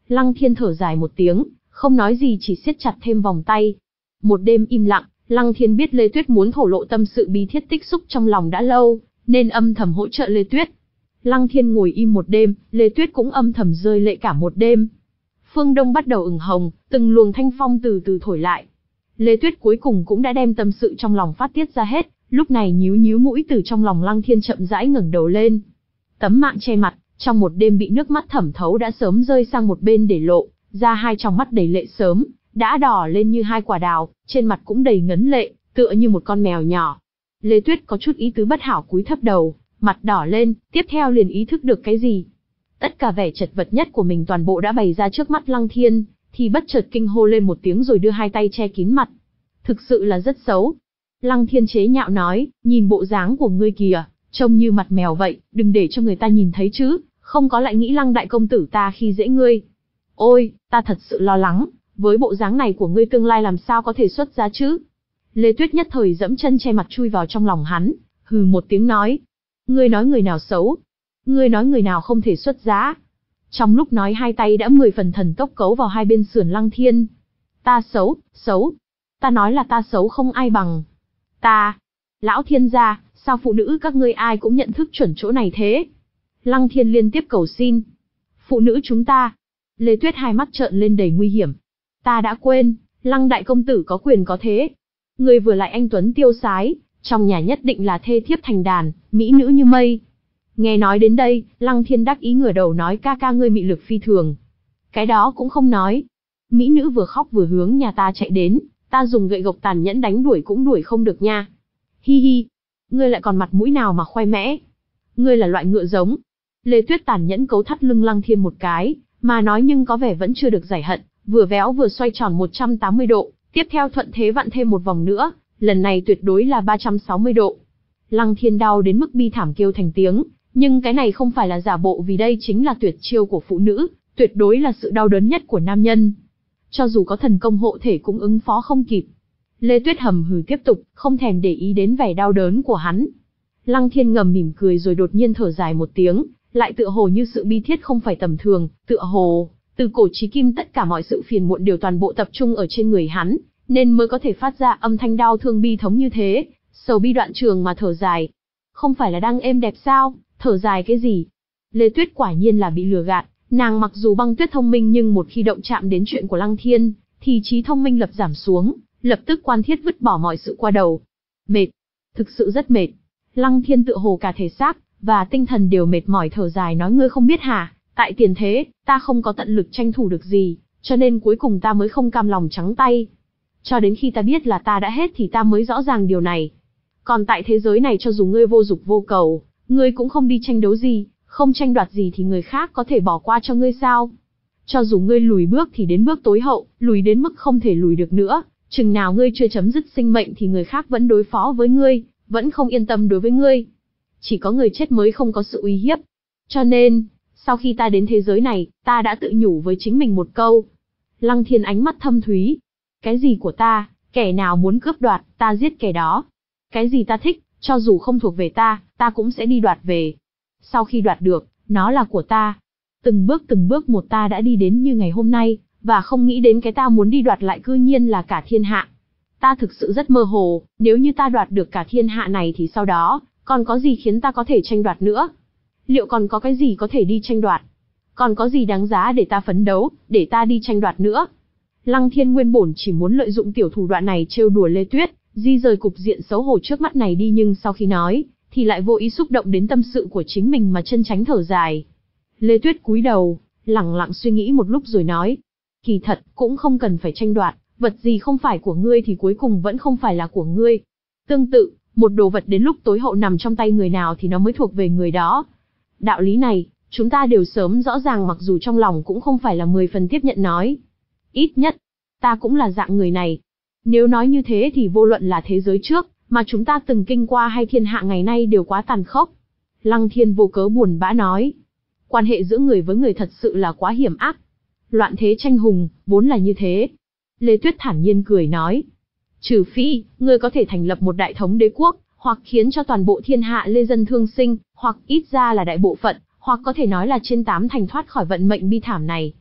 Lăng Thiên thở dài một tiếng, không nói gì chỉ siết chặt thêm vòng tay. Một đêm im lặng, Lăng Thiên biết Lê Tuyết muốn thổ lộ tâm sự bí thiết tích xúc trong lòng đã lâu, nên âm thầm hỗ trợ Lê Tuyết. Lăng Thiên ngồi im một đêm, Lê Tuyết cũng âm thầm rơi lệ cả một đêm. Phương Đông bắt đầu ửng hồng, từng luồng thanh phong từ từ thổi lại. Lê Tuyết cuối cùng cũng đã đem tâm sự trong lòng phát tiết ra hết, lúc này nhíu nhíu mũi từ trong lòng Lăng Thiên chậm rãi ngẩng đầu lên. Tấm mạng che mặt, trong một đêm bị nước mắt thẩm thấu đã sớm rơi sang một bên để lộ ra hai tròng mắt đầy lệ sớm, đã đỏ lên như hai quả đào, trên mặt cũng đầy ngấn lệ, tựa như một con mèo nhỏ. Lê Tuyết có chút ý tứ bất hảo cúi thấp đầu, mặt đỏ lên, tiếp theo liền ý thức được cái gì. Tất cả vẻ chật vật nhất của mình toàn bộ đã bày ra trước mắt Lăng Thiên, thì bất chợt kinh hô lên một tiếng rồi đưa hai tay che kín mặt. Thực sự là rất xấu. Lăng Thiên chế nhạo nói, nhìn bộ dáng của ngươi kìa, trông như mặt mèo vậy, đừng để cho người ta nhìn thấy chứ, không có lại nghĩ Lăng đại công tử ta khi dễ ngươi. Ôi, ta thật sự lo lắng, với bộ dáng này của ngươi tương lai làm sao có thể xuất giá chứ. Lê Tuyết nhất thời dẫm chân che mặt chui vào trong lòng hắn, hừ một tiếng nói. Ngươi nói người nào xấu? Ngươi nói người nào không thể xuất giá? Trong lúc nói hai tay đã mười phần thần tốc cấu vào hai bên sườn Lăng Thiên. Ta xấu, xấu. Ta nói là ta xấu không ai bằng. Ta. Lão thiên gia, sao phụ nữ các ngươi ai cũng nhận thức chuẩn chỗ này thế? Lăng Thiên liên tiếp cầu xin. Phụ nữ chúng ta. Lê Tuyết hai mắt trợn lên đầy nguy hiểm. Ta đã quên, Lăng đại công tử có quyền có thế. Người vừa lại anh tuấn tiêu sái, trong nhà nhất định là thê thiếp thành đàn, mỹ nữ như mây. Nghe nói đến đây, Lăng Thiên đắc ý ngửa đầu nói ca ca ngươi mị lực phi thường. Cái đó cũng không nói. Mỹ nữ vừa khóc vừa hướng nhà ta chạy đến, ta dùng gậy gộc tàn nhẫn đánh đuổi cũng đuổi không được nha. Hi hi, ngươi lại còn mặt mũi nào mà khoe mẽ. Ngươi là loại ngựa giống. Lê Tuyết tàn nhẫn cấu thắt lưng Lăng Thiên một cái, mà nói nhưng có vẻ vẫn chưa được giải hận, vừa véo vừa xoay tròn một trăm tám mươi độ, tiếp theo thuận thế vặn thêm một vòng nữa, lần này tuyệt đối là ba trăm sáu mươi độ. Lăng Thiên đau đến mức bi thảm kêu thành tiếng, nhưng cái này không phải là giả bộ vì đây chính là tuyệt chiêu của phụ nữ, tuyệt đối là sự đau đớn nhất của nam nhân. Cho dù có thần công hộ thể cũng ứng phó không kịp. Lê Tuyết hầm hừ tiếp tục, không thèm để ý đến vẻ đau đớn của hắn. Lăng Thiên ngầm mỉm cười rồi đột nhiên thở dài một tiếng, lại tựa hồ như sự bi thiết không phải tầm thường, tựa hồ, từ cổ chí kim tất cả mọi sự phiền muộn đều toàn bộ tập trung ở trên người hắn, nên mới có thể phát ra âm thanh đau thương bi thống như thế, sầu bi đoạn trường mà thở dài. Không phải là đang êm đẹp sao, thở dài cái gì? Lê Tuyết quả nhiên là bị lừa gạt, nàng mặc dù Băng Tuyết thông minh nhưng một khi động chạm đến chuyện của Lăng Thiên, thì trí thông minh lập giảm xuống, lập tức quan thiết vứt bỏ mọi sự qua đầu. Mệt, thực sự rất mệt. Lăng Thiên tựa hồ cả thể xác và tinh thần đều mệt mỏi thở dài nói ngươi không biết hả, tại tiền thế, ta không có tận lực tranh thủ được gì, cho nên cuối cùng ta mới không cam lòng trắng tay. Cho đến khi ta biết là ta đã hết thì ta mới rõ ràng điều này. Còn tại thế giới này cho dù ngươi vô dục vô cầu, ngươi cũng không đi tranh đấu gì, không tranh đoạt gì thì người khác có thể bỏ qua cho ngươi sao? Cho dù ngươi lùi bước thì đến bước tối hậu, lùi đến mức không thể lùi được nữa, chừng nào ngươi chưa chấm dứt sinh mệnh thì người khác vẫn đối phó với ngươi, vẫn không yên tâm đối với ngươi. Chỉ có người chết mới không có sự uy hiếp. Cho nên, sau khi ta đến thế giới này, ta đã tự nhủ với chính mình một câu. Lăng Thiên ánh mắt thâm thúy. Cái gì của ta, kẻ nào muốn cướp đoạt, ta giết kẻ đó. Cái gì ta thích, cho dù không thuộc về ta, ta cũng sẽ đi đoạt về. Sau khi đoạt được, nó là của ta. Từng bước từng bước một ta đã đi đến như ngày hôm nay, và không nghĩ đến cái ta muốn đi đoạt lại cư nhiên là cả thiên hạ. Ta thực sự rất mơ hồ, nếu như ta đoạt được cả thiên hạ này thì sau đó, còn có gì khiến ta có thể tranh đoạt nữa? Liệu còn có cái gì có thể đi tranh đoạt? Còn có gì đáng giá để ta phấn đấu, để ta đi tranh đoạt nữa? Lăng Thiên nguyên bổn chỉ muốn lợi dụng tiểu thủ đoạn này trêu đùa Lê Tuyết, di rời cục diện xấu hổ trước mắt này đi, nhưng sau khi nói, thì lại vô ý xúc động đến tâm sự của chính mình mà chân tránh thở dài. Lê Tuyết cúi đầu, lặng lặng suy nghĩ một lúc rồi nói, kỳ thật, cũng không cần phải tranh đoạt, vật gì không phải của ngươi thì cuối cùng vẫn không phải là của ngươi. Tương tự, một đồ vật đến lúc tối hậu nằm trong tay người nào thì nó mới thuộc về người đó. Đạo lý này, chúng ta đều sớm rõ ràng mặc dù trong lòng cũng không phải là mười phần tiếp nhận nói. Ít nhất, ta cũng là dạng người này. Nếu nói như thế thì vô luận là thế giới trước, mà chúng ta từng kinh qua hay thiên hạ ngày nay đều quá tàn khốc. Lăng Thiên vô cớ buồn bã nói. Quan hệ giữa người với người thật sự là quá hiểm ác. Loạn thế tranh hùng, vốn là như thế. Lê Tuyết thản nhiên cười nói. Trừ phi, ngươi có thể thành lập một đại thống đế quốc, hoặc khiến cho toàn bộ thiên hạ lê dân thương sinh, hoặc ít ra là đại bộ phận, hoặc có thể nói là trên tám thành thoát khỏi vận mệnh bi thảm này.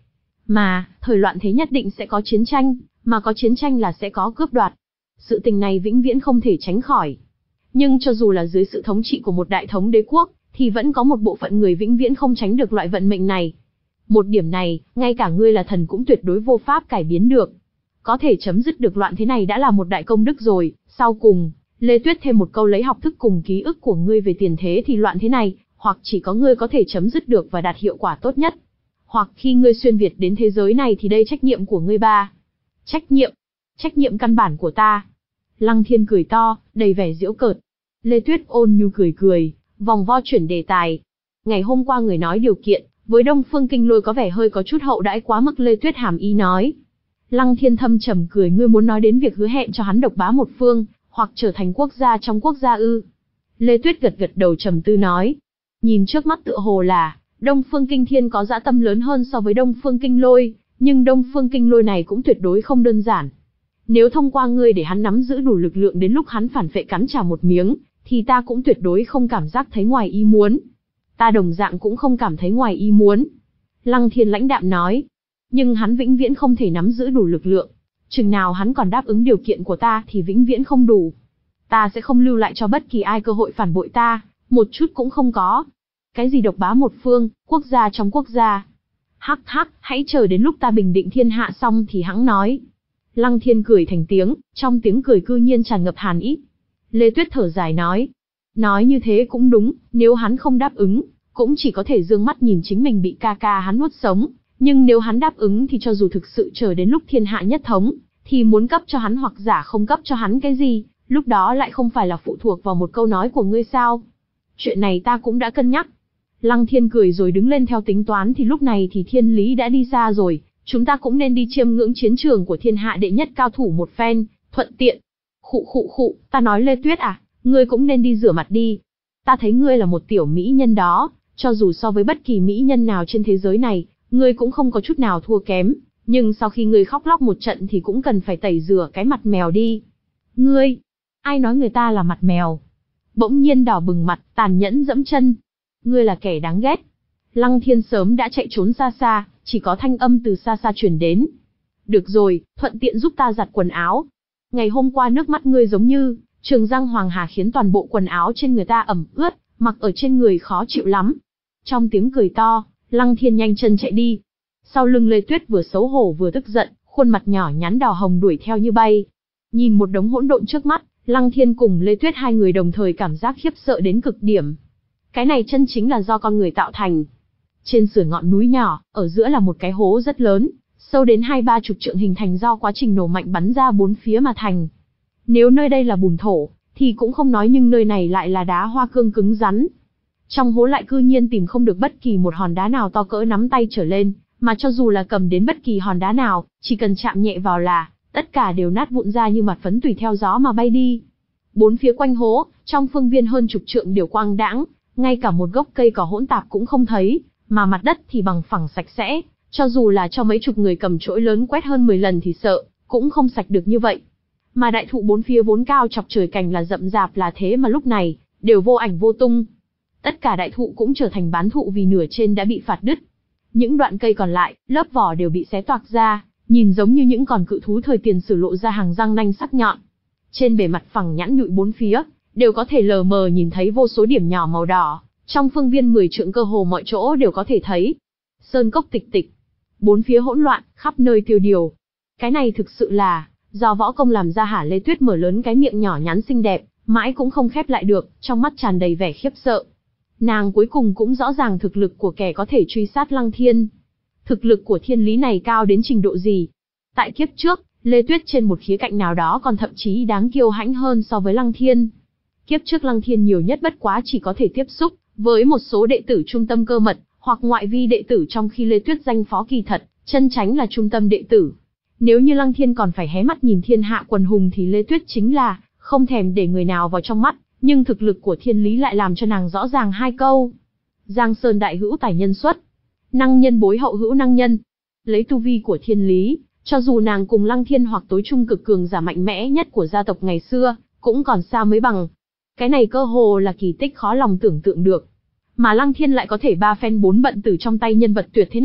Mà, thời loạn thế nhất định sẽ có chiến tranh, mà có chiến tranh là sẽ có cướp đoạt. Sự tình này vĩnh viễn không thể tránh khỏi. Nhưng cho dù là dưới sự thống trị của một đại thống đế quốc, thì vẫn có một bộ phận người vĩnh viễn không tránh được loại vận mệnh này. Một điểm này, ngay cả ngươi là thần cũng tuyệt đối vô pháp cải biến được. Có thể chấm dứt được loạn thế này đã là một đại công đức rồi. Sau cùng, Lê Tuyết thêm một câu lấy học thức cùng ký ức của ngươi về tiền thế thì loạn thế này, hoặc chỉ có ngươi có thể chấm dứt được và đạt hiệu quả tốt nhất. Hoặc khi ngươi xuyên việt đến thế giới này thì đây trách nhiệm của ngươi ba. Trách nhiệm? Trách nhiệm căn bản của ta. Lăng Thiên cười to, đầy vẻ giễu cợt. Lê Tuyết ôn nhu cười cười, vòng vo chuyển đề tài. Ngày hôm qua người nói điều kiện, với Đông Phương Kinh Lôi có vẻ hơi có chút hậu đãi quá mức, Lê Tuyết hàm ý nói. Lăng Thiên thâm trầm cười, ngươi muốn nói đến việc hứa hẹn cho hắn độc bá một phương, hoặc trở thành quốc gia trong quốc gia ư? Lê Tuyết gật gật đầu trầm tư nói. Nhìn trước mắt tựa hồ là, Đông Phương Kinh Thiên có dã tâm lớn hơn so với Đông Phương Kinh Lôi, nhưng Đông Phương Kinh Lôi này cũng tuyệt đối không đơn giản. Nếu thông qua ngươi để hắn nắm giữ đủ lực lượng đến lúc hắn phản phệ cắn trả một miếng, thì ta cũng tuyệt đối không cảm giác thấy ngoài ý muốn. Ta đồng dạng cũng không cảm thấy ngoài ý muốn. Lăng Thiên lãnh đạm nói. Nhưng hắn vĩnh viễn không thể nắm giữ đủ lực lượng. Chừng nào hắn còn đáp ứng điều kiện của ta thì vĩnh viễn không đủ. Ta sẽ không lưu lại cho bất kỳ ai cơ hội phản bội ta, một chút cũng không có. Cái gì độc bá một phương, quốc gia trong quốc gia. Hắc hắc, hãy chờ đến lúc ta bình định thiên hạ xong thì hẵng nói. Lăng Thiên cười thành tiếng, trong tiếng cười cư nhiên tràn ngập hàn ý. Lê Tuyết thở dài nói. Nói như thế cũng đúng, nếu hắn không đáp ứng, cũng chỉ có thể dương mắt nhìn chính mình bị ca ca hắn nuốt sống. Nhưng nếu hắn đáp ứng thì cho dù thực sự chờ đến lúc thiên hạ nhất thống, thì muốn cấp cho hắn hoặc giả không cấp cho hắn cái gì, lúc đó lại không phải là phụ thuộc vào một câu nói của ngươi sao? Chuyện này ta cũng đã cân nhắc. Lăng Thiên cười rồi đứng lên theo tính toán, thì lúc này thì thiên lý đã đi xa rồi, chúng ta cũng nên đi chiêm ngưỡng chiến trường của thiên hạ đệ nhất cao thủ một phen, thuận tiện. Khụ khụ khụ, ta nói Lê Tuyết à, ngươi cũng nên đi rửa mặt đi. Ta thấy ngươi là một tiểu mỹ nhân đó, cho dù so với bất kỳ mỹ nhân nào trên thế giới này, ngươi cũng không có chút nào thua kém, nhưng sau khi ngươi khóc lóc một trận thì cũng cần phải tẩy rửa cái mặt mèo đi. Ngươi, ai nói người ta là mặt mèo? Bỗng nhiên đỏ bừng mặt, tàn nhẫn dẫm chân. Ngươi là kẻ đáng ghét. Lăng Thiên sớm đã chạy trốn xa xa, chỉ có thanh âm từ xa xa truyền đến. Được rồi, thuận tiện giúp ta giặt quần áo. Ngày hôm qua nước mắt ngươi giống như trường giang hoàng hà khiến toàn bộ quần áo trên người ta ẩm ướt, mặc ở trên người khó chịu lắm. Trong tiếng cười to, Lăng Thiên nhanh chân chạy đi. Sau lưng Lê Tuyết vừa xấu hổ vừa tức giận, khuôn mặt nhỏ nhắn đỏ hồng đuổi theo như bay. Nhìn một đống hỗn độn trước mắt, Lăng Thiên cùng Lê Tuyết hai người đồng thời cảm giác khiếp sợ đến cực điểm. Cái này chân chính là do con người tạo thành. Trên sườn ngọn núi nhỏ, ở giữa là một cái hố rất lớn, sâu đến hai ba chục trượng, hình thành do quá trình nổ mạnh bắn ra bốn phía mà thành. Nếu nơi đây là bùn thổ, thì cũng không nói, nhưng nơi này lại là đá hoa cương cứng rắn. Trong hố lại cư nhiên tìm không được bất kỳ một hòn đá nào to cỡ nắm tay trở lên, mà cho dù là cầm đến bất kỳ hòn đá nào, chỉ cần chạm nhẹ vào là, tất cả đều nát vụn ra như mặt phấn tùy theo gió mà bay đi. Bốn phía quanh hố, trong phương viên hơn chục trượng đều quang đãng, ngay cả một gốc cây cỏ hỗn tạp cũng không thấy, mà mặt đất thì bằng phẳng sạch sẽ, cho dù là cho mấy chục người cầm chổi lớn quét hơn mười lần thì sợ, cũng không sạch được như vậy. Mà đại thụ bốn phía vốn cao chọc trời cành là rậm rạp là thế mà lúc này, đều vô ảnh vô tung. Tất cả đại thụ cũng trở thành bán thụ vì nửa trên đã bị phạt đứt. Những đoạn cây còn lại, lớp vỏ đều bị xé toạc ra, nhìn giống như những con cự thú thời tiền sử lộ ra hàng răng nanh sắc nhọn. Trên bề mặt phẳng nhẵn nhụi bốn phía, đều có thể lờ mờ nhìn thấy vô số điểm nhỏ màu đỏ, trong phương viên mười trượng cơ hồ mọi chỗ đều có thể thấy. Sơn cốc tịch tịch, bốn phía hỗn loạn, khắp nơi tiêu điều. Cái này thực sự là do võ công làm ra hả? Lê Tuyết mở lớn cái miệng nhỏ nhắn xinh đẹp, mãi cũng không khép lại được, trong mắt tràn đầy vẻ khiếp sợ. Nàng cuối cùng cũng rõ ràng thực lực của kẻ có thể truy sát Lăng Thiên. Thực lực của thiên lý này cao đến trình độ gì? Tại kiếp trước, Lê Tuyết trên một khía cạnh nào đó còn thậm chí đáng kiêu hãnh hơn so với Lăng Thiên. Kiếp trước Lăng Thiên nhiều nhất bất quá chỉ có thể tiếp xúc với một số đệ tử trung tâm cơ mật, hoặc ngoại vi đệ tử, trong khi Lê Tuyết danh phó kỳ thật, chân chánh là trung tâm đệ tử. Nếu như Lăng Thiên còn phải hé mắt nhìn thiên hạ quần hùng thì Lê Tuyết chính là không thèm để người nào vào trong mắt, nhưng thực lực của thiên lý lại làm cho nàng rõ ràng hai câu. Giang Sơn đại hữu tài nhân xuất, năng nhân bối hậu hữu năng nhân. Lấy tu vi của thiên lý, cho dù nàng cùng Lăng Thiên hoặc tối trung cực cường giả mạnh mẽ nhất của gia tộc ngày xưa, cũng còn xa mới bằng. Cái này cơ hồ là kỳ tích khó lòng tưởng tượng được. Mà Lăng Thiên lại có thể ba phen bốn bận từ trong tay nhân vật tuyệt thế này,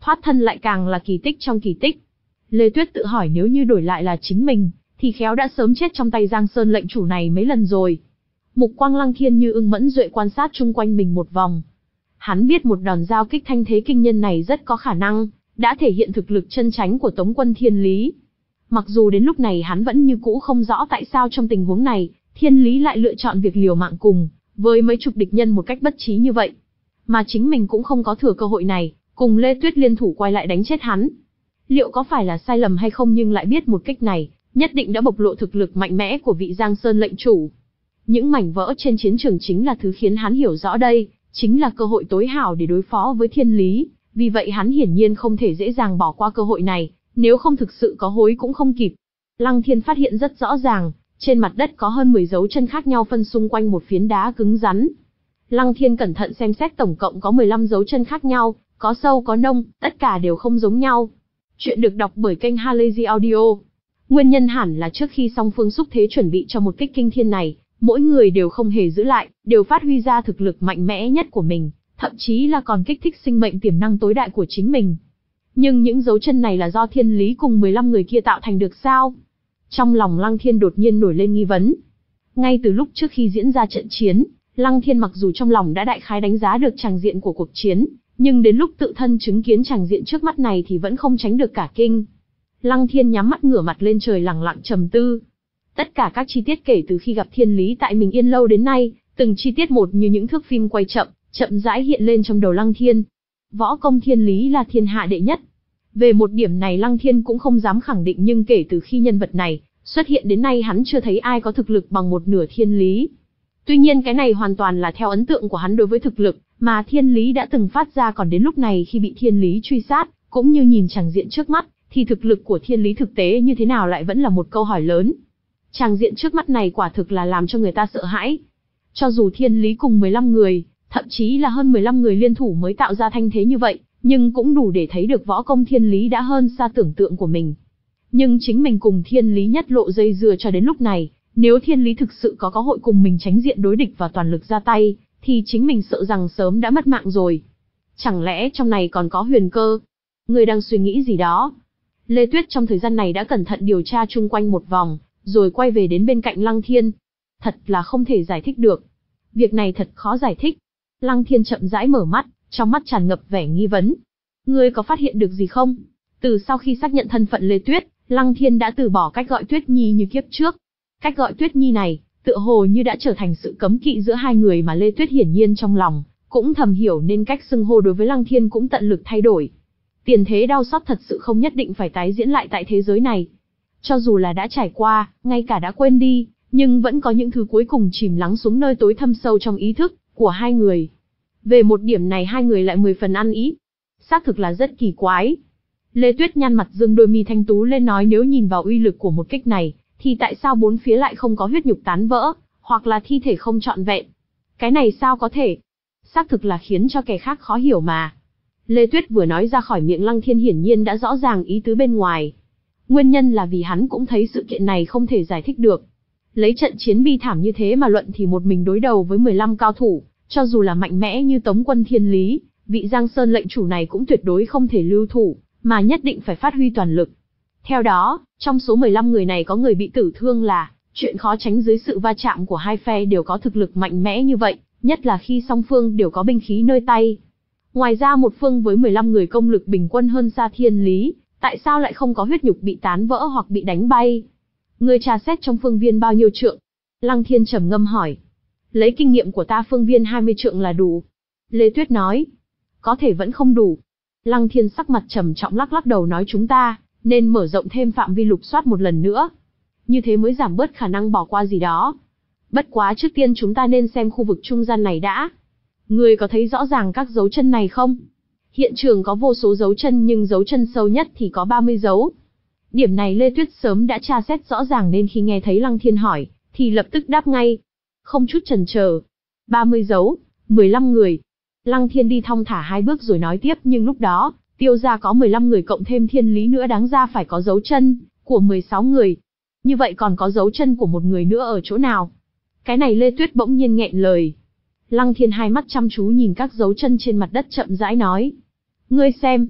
thoát thân lại càng là kỳ tích trong kỳ tích. Lê Tuyết tự hỏi nếu như đổi lại là chính mình, thì khéo đã sớm chết trong tay Giang Sơn lệnh chủ này mấy lần rồi. Mục quang Lăng Thiên như ưng mẫn duệ quan sát chung quanh mình một vòng. Hắn biết một đòn giao kích thanh thế kinh nhân này rất có khả năng đã thể hiện thực lực chân chánh của Tống quân Thiên Lý. Mặc dù đến lúc này hắn vẫn như cũ không rõ tại sao trong tình huống này, Thiên Lý lại lựa chọn việc liều mạng cùng với mấy chục địch nhân một cách bất trí như vậy. Mà chính mình cũng không có thừa cơ hội này, cùng Lê Tuyết liên thủ quay lại đánh chết hắn. Liệu có phải là sai lầm hay không, nhưng lại biết một cách này, nhất định đã bộc lộ thực lực mạnh mẽ của vị Giang Sơn lệnh chủ. Những mảnh vỡ trên chiến trường chính là thứ khiến hắn hiểu rõ đây, chính là cơ hội tối hảo để đối phó với Thiên Lý, vì vậy hắn hiển nhiên không thể dễ dàng bỏ qua cơ hội này, nếu không thực sự có hối cũng không kịp. Lăng Thiên phát hiện rất rõ ràng, trên mặt đất có hơn mười dấu chân khác nhau phân xung quanh một phiến đá cứng rắn. Lăng Thiên cẩn thận xem xét tổng cộng có mười lăm dấu chân khác nhau, có sâu có nông, tất cả đều không giống nhau. Chuyện được đọc bởi kênh Halazy Audio. Nguyên nhân hẳn là trước khi song phương xúc thế chuẩn bị cho một kích kinh thiên này, mỗi người đều không hề giữ lại, đều phát huy ra thực lực mạnh mẽ nhất của mình, thậm chí là còn kích thích sinh mệnh tiềm năng tối đại của chính mình. Nhưng những dấu chân này là do Thiên Lý cùng mười lăm người kia tạo thành được sao? Trong lòng Lăng Thiên đột nhiên nổi lên nghi vấn. Ngay từ lúc trước khi diễn ra trận chiến, Lăng Thiên mặc dù trong lòng đã đại khái đánh giá được tràng diện của cuộc chiến, nhưng đến lúc tự thân chứng kiến tràng diện trước mắt này thì vẫn không tránh được cả kinh. Lăng Thiên nhắm mắt ngửa mặt lên trời lặng lặng trầm tư. Tất cả các chi tiết kể từ khi gặp Thiên Lý tại Mình Yên lâu đến nay, từng chi tiết một như những thước phim quay chậm, chậm rãi hiện lên trong đầu Lăng Thiên. Võ công Thiên Lý là thiên hạ đệ nhất. Về một điểm này Lăng Thiên cũng không dám khẳng định, nhưng kể từ khi nhân vật này xuất hiện đến nay hắn chưa thấy ai có thực lực bằng một nửa Thiên Lý. Tuy nhiên cái này hoàn toàn là theo ấn tượng của hắn đối với thực lực mà Thiên Lý đã từng phát ra, còn đến lúc này khi bị Thiên Lý truy sát, cũng như nhìn tràng diện trước mắt, thì thực lực của Thiên Lý thực tế như thế nào lại vẫn là một câu hỏi lớn. Tràng diện trước mắt này quả thực là làm cho người ta sợ hãi. Cho dù Thiên Lý cùng mười lăm người, thậm chí là hơn mười lăm người liên thủ mới tạo ra thanh thế như vậy, nhưng cũng đủ để thấy được võ công Thiên Lý đã hơn xa tưởng tượng của mình. Nhưng chính mình cùng Thiên Lý nhất lộ dây dưa cho đến lúc này, nếu Thiên Lý thực sự có cơ hội cùng mình tránh diện đối địch và toàn lực ra tay, thì chính mình sợ rằng sớm đã mất mạng rồi. Chẳng lẽ trong này còn có huyền cơ? Người đang suy nghĩ gì đó? Lê Tuyết trong thời gian này đã cẩn thận điều tra chung quanh một vòng, rồi quay về đến bên cạnh Lăng Thiên. Thật là không thể giải thích được. Việc này thật khó giải thích. Lăng Thiên chậm rãi mở mắt, trong mắt tràn ngập vẻ nghi vấn. Ngươi có phát hiện được gì không? Từ sau khi xác nhận thân phận Lê Tuyết, Lăng Thiên đã từ bỏ cách gọi Tuyết Nhi như kiếp trước. Cách gọi Tuyết Nhi này, tựa hồ như đã trở thành sự cấm kỵ giữa hai người, mà Lê Tuyết hiển nhiên trong lòng cũng thầm hiểu nên cách xưng hô đối với Lăng Thiên cũng tận lực thay đổi. Tiền thế đau xót thật sự không nhất định phải tái diễn lại tại thế giới này. Cho dù là đã trải qua, ngay cả đã quên đi, nhưng vẫn có những thứ cuối cùng chìm lắng xuống nơi tối thâm sâu trong ý thức của hai người. Về một điểm này hai người lại mười phần ăn ý. Xác thực là rất kỳ quái. Lê Tuyết nhăn mặt dương đôi mi thanh tú lên nói, nếu nhìn vào uy lực của một kích này, thì tại sao bốn phía lại không có huyết nhục tán vỡ, hoặc là thi thể không trọn vẹn? Cái này sao có thể? Xác thực là khiến cho kẻ khác khó hiểu mà. Lê Tuyết vừa nói ra khỏi miệng, Lăng Thiên hiển nhiên đã rõ ràng ý tứ bên ngoài. Nguyên nhân là vì hắn cũng thấy sự kiện này không thể giải thích được. Lấy trận chiến bi thảm như thế mà luận thì một mình đối đầu với mười lăm cao thủ, cho dù là mạnh mẽ như Tống quân Thiên Lý, vị Giang Sơn lệnh chủ này cũng tuyệt đối không thể lưu thủ, mà nhất định phải phát huy toàn lực. Theo đó, trong số mười lăm người này có người bị tử thương là chuyện khó tránh dưới sự va chạm của hai phe đều có thực lực mạnh mẽ như vậy, nhất là khi song phương đều có binh khí nơi tay. Ngoài ra một phương với mười lăm người công lực bình quân hơn xa Thiên Lý, tại sao lại không có huyết nhục bị tán vỡ hoặc bị đánh bay? Người trà xét trong phương viên bao nhiêu trượng? Lăng Thiên trầm ngâm hỏi. Lấy kinh nghiệm của ta phương viên hai mươi trượng là đủ. Lê Tuyết nói. Có thể vẫn không đủ. Lăng Thiên sắc mặt trầm trọng lắc lắc đầu nói, chúng ta nên mở rộng thêm phạm vi lục soát một lần nữa. Như thế mới giảm bớt khả năng bỏ qua gì đó. Bất quá trước tiên chúng ta nên xem khu vực trung gian này đã. Người có thấy rõ ràng các dấu chân này không? Hiện trường có vô số dấu chân, nhưng dấu chân sâu nhất thì có ba mươi dấu. Điểm này Lê Tuyết sớm đã tra xét rõ ràng nên khi nghe thấy Lăng Thiên hỏi, thì lập tức đáp ngay. Không chút chần chờ. ba mươi dấu, mười lăm người. Lăng Thiên đi thong thả hai bước rồi nói tiếp, nhưng lúc đó, tiêu ra có mười lăm người cộng thêm Thiên Lý nữa, đáng ra phải có dấu chân của mười sáu người. Như vậy còn có dấu chân của một người nữa ở chỗ nào? Cái này Lê Tuyết bỗng nhiên nghẹn lời. Lăng Thiên hai mắt chăm chú nhìn các dấu chân trên mặt đất chậm rãi nói. Ngươi xem.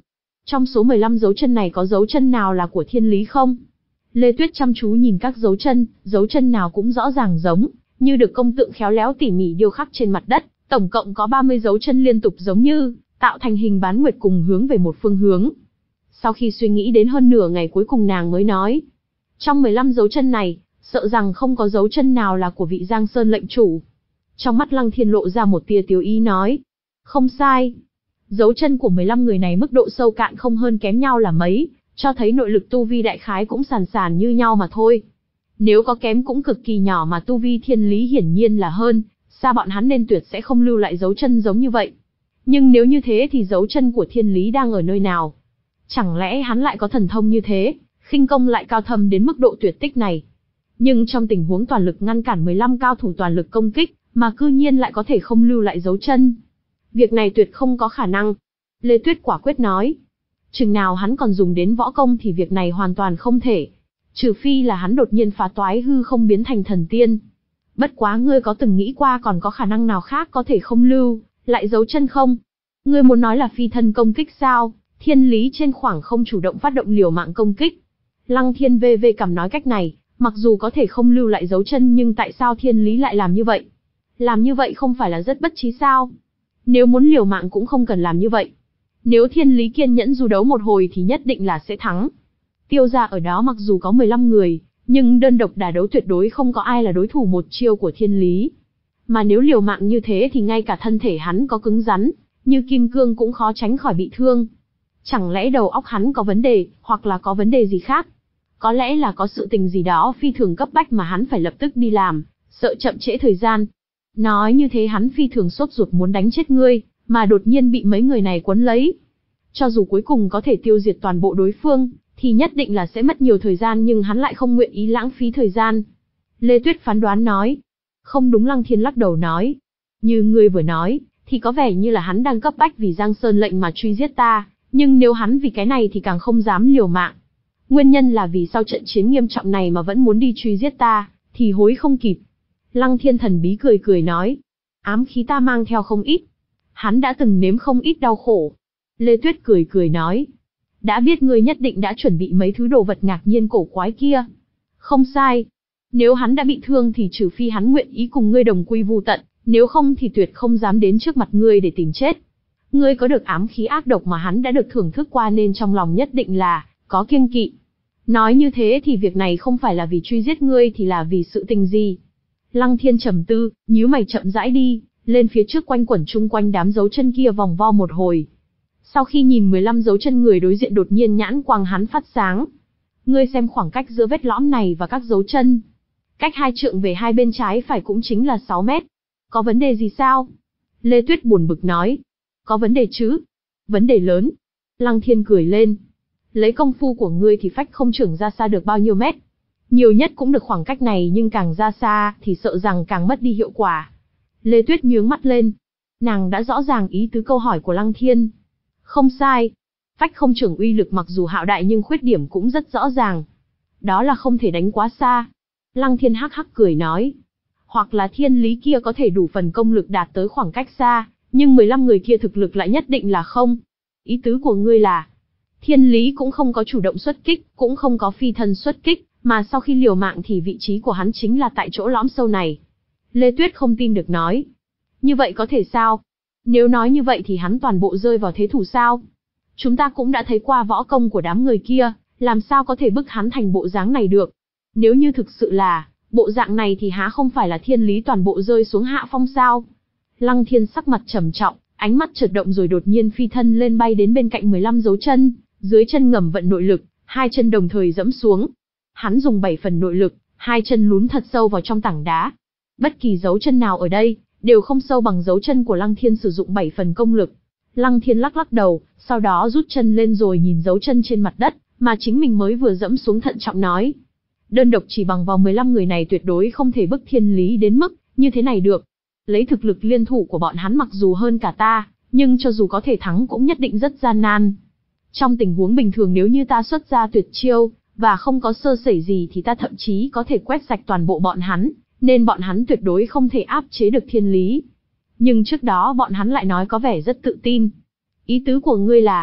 Trong số mười lăm dấu chân này có dấu chân nào là của thiên lý không? Lê Tuyết chăm chú nhìn các dấu chân, dấu chân nào cũng rõ ràng giống, như được công tượng khéo léo tỉ mỉ điêu khắc trên mặt đất, tổng cộng có ba mươi dấu chân liên tục giống như, tạo thành hình bán nguyệt cùng hướng về một phương hướng. Sau khi suy nghĩ đến hơn nửa ngày cuối cùng nàng mới nói, trong mười lăm dấu chân này, sợ rằng không có dấu chân nào là của vị Giang Sơn lệnh chủ. Trong mắt Lăng Thiên lộ ra một tia tiếu ý nói, không sai. Dấu chân của mười lăm người này mức độ sâu cạn không hơn kém nhau là mấy, cho thấy nội lực tu vi đại khái cũng sàn sàn như nhau mà thôi. Nếu có kém cũng cực kỳ nhỏ mà tu vi thiên lý hiển nhiên là hơn, xa bọn hắn nên tuyệt sẽ không lưu lại dấu chân giống như vậy. Nhưng nếu như thế thì dấu chân của thiên lý đang ở nơi nào? Chẳng lẽ hắn lại có thần thông như thế, khinh công lại cao thâm đến mức độ tuyệt tích này? Nhưng trong tình huống toàn lực ngăn cản mười lăm cao thủ toàn lực công kích, mà cư nhiên lại có thể không lưu lại dấu chân. Việc này tuyệt không có khả năng. Lê Tuyết quả quyết nói. Chừng nào hắn còn dùng đến võ công thì việc này hoàn toàn không thể. Trừ phi là hắn đột nhiên phá toái hư không biến thành thần tiên. Bất quá ngươi có từng nghĩ qua còn có khả năng nào khác có thể không lưu lại dấu chân không? Ngươi muốn nói là phi thân công kích sao? Thiên lý trên khoảng không chủ động phát động liều mạng công kích. Lăng Thiên vê vê cằm nói cách này, mặc dù có thể không lưu lại dấu chân nhưng tại sao thiên lý lại làm như vậy? Làm như vậy không phải là rất bất trí sao? Nếu muốn liều mạng cũng không cần làm như vậy. Nếu thiên lý kiên nhẫn du đấu một hồi thì nhất định là sẽ thắng. Tiêu gia ở đó mặc dù có mười lăm người, nhưng đơn độc đả đấu tuyệt đối không có ai là đối thủ một chiêu của thiên lý. Mà nếu liều mạng như thế thì ngay cả thân thể hắn có cứng rắn, như kim cương cũng khó tránh khỏi bị thương. Chẳng lẽ đầu óc hắn có vấn đề, hoặc là có vấn đề gì khác? Có lẽ là có sự tình gì đó phi thường cấp bách mà hắn phải lập tức đi làm, sợ chậm trễ thời gian. Nói như thế hắn phi thường sốt ruột muốn đánh chết ngươi, mà đột nhiên bị mấy người này quấn lấy. Cho dù cuối cùng có thể tiêu diệt toàn bộ đối phương, thì nhất định là sẽ mất nhiều thời gian nhưng hắn lại không nguyện ý lãng phí thời gian. Lê Tuyết phán đoán nói. Không đúng. Lăng Thiên lắc đầu nói. Như ngươi vừa nói, thì có vẻ như là hắn đang cấp bách vì Giang Sơn lệnh mà truy giết ta, nhưng nếu hắn vì cái này thì càng không dám liều mạng. Nguyên nhân là vì sau trận chiến nghiêm trọng này mà vẫn muốn đi truy giết ta, thì hối không kịp. Lăng Thiên thần bí cười cười nói. Ám khí ta mang theo không ít. Hắn đã từng nếm không ít đau khổ. Lê Tuyết cười cười nói. Đã biết ngươi nhất định đã chuẩn bị mấy thứ đồ vật ngạc nhiên cổ quái kia. Không sai. Nếu hắn đã bị thương thì trừ phi hắn nguyện ý cùng ngươi đồng quy vu tận, nếu không thì tuyệt không dám đến trước mặt ngươi để tìm chết. Ngươi có được ám khí ác độc mà hắn đã được thưởng thức qua nên trong lòng nhất định là có kiêng kỵ. Nói như thế thì việc này không phải là vì truy giết ngươi thì là vì sự tình gì? Lăng Thiên trầm tư, nhíu mày chậm rãi đi, lên phía trước quanh quẩn chung quanh đám dấu chân kia vòng vo một hồi. Sau khi nhìn mười lăm dấu chân người đối diện đột nhiên nhãn quang hắn phát sáng. Ngươi xem khoảng cách giữa vết lõm này và các dấu chân. Cách hai trượng về hai bên trái phải cũng chính là sáu mét. Có vấn đề gì sao? Lê Tuyết buồn bực nói. Có vấn đề chứ? Vấn đề lớn. Lăng Thiên cười lên. Lấy công phu của ngươi thì phách không trưởng ra xa được bao nhiêu mét. Nhiều nhất cũng được khoảng cách này nhưng càng ra xa thì sợ rằng càng mất đi hiệu quả. Lê Tuyết nhướng mắt lên. Nàng đã rõ ràng ý tứ câu hỏi của Lăng Thiên. Không sai. Phách không trưởng uy lực mặc dù hạo đại nhưng khuyết điểm cũng rất rõ ràng. Đó là không thể đánh quá xa. Lăng Thiên hắc hắc cười nói. Hoặc là thiên lý kia có thể đủ phần công lực đạt tới khoảng cách xa, nhưng mười lăm người kia thực lực lại nhất định là không. Ý tứ của ngươi là, thiên lý cũng không có chủ động xuất kích, cũng không có phi thân xuất kích, mà sau khi liều mạng thì vị trí của hắn chính là tại chỗ lõm sâu này. Lê Tuyết không tin được nói. Như vậy có thể sao? Nếu nói như vậy thì hắn toàn bộ rơi vào thế thủ sao? Chúng ta cũng đã thấy qua võ công của đám người kia, làm sao có thể bức hắn thành bộ dáng này được? Nếu như thực sự là bộ dạng này thì há không phải là thiên lý toàn bộ rơi xuống hạ phong sao? Lăng Thiên sắc mặt trầm trọng, ánh mắt chợt động rồi đột nhiên phi thân lên bay đến bên cạnh mười lăm dấu chân, dưới chân ngầm vận nội lực, hai chân đồng thời dẫm xuống. Hắn dùng bảy phần nội lực, hai chân lún thật sâu vào trong tảng đá. Bất kỳ dấu chân nào ở đây đều không sâu bằng dấu chân của Lăng Thiên sử dụng bảy phần công lực. Lăng Thiên lắc lắc đầu, sau đó rút chân lên rồi nhìn dấu chân trên mặt đất mà chính mình mới vừa dẫm xuống thận trọng nói. Đơn độc chỉ bằng vào mười lăm người này tuyệt đối không thể bức thiên lý đến mức như thế này được. Lấy thực lực liên thủ của bọn hắn mặc dù hơn cả ta, nhưng cho dù có thể thắng cũng nhất định rất gian nan. Trong tình huống bình thường nếu như ta xuất ra tuyệt chiêu, và không có sơ sẩy gì thì ta thậm chí có thể quét sạch toàn bộ bọn hắn, nên bọn hắn tuyệt đối không thể áp chế được thiên lý. Nhưng trước đó bọn hắn lại nói có vẻ rất tự tin. Ý tứ của ngươi là,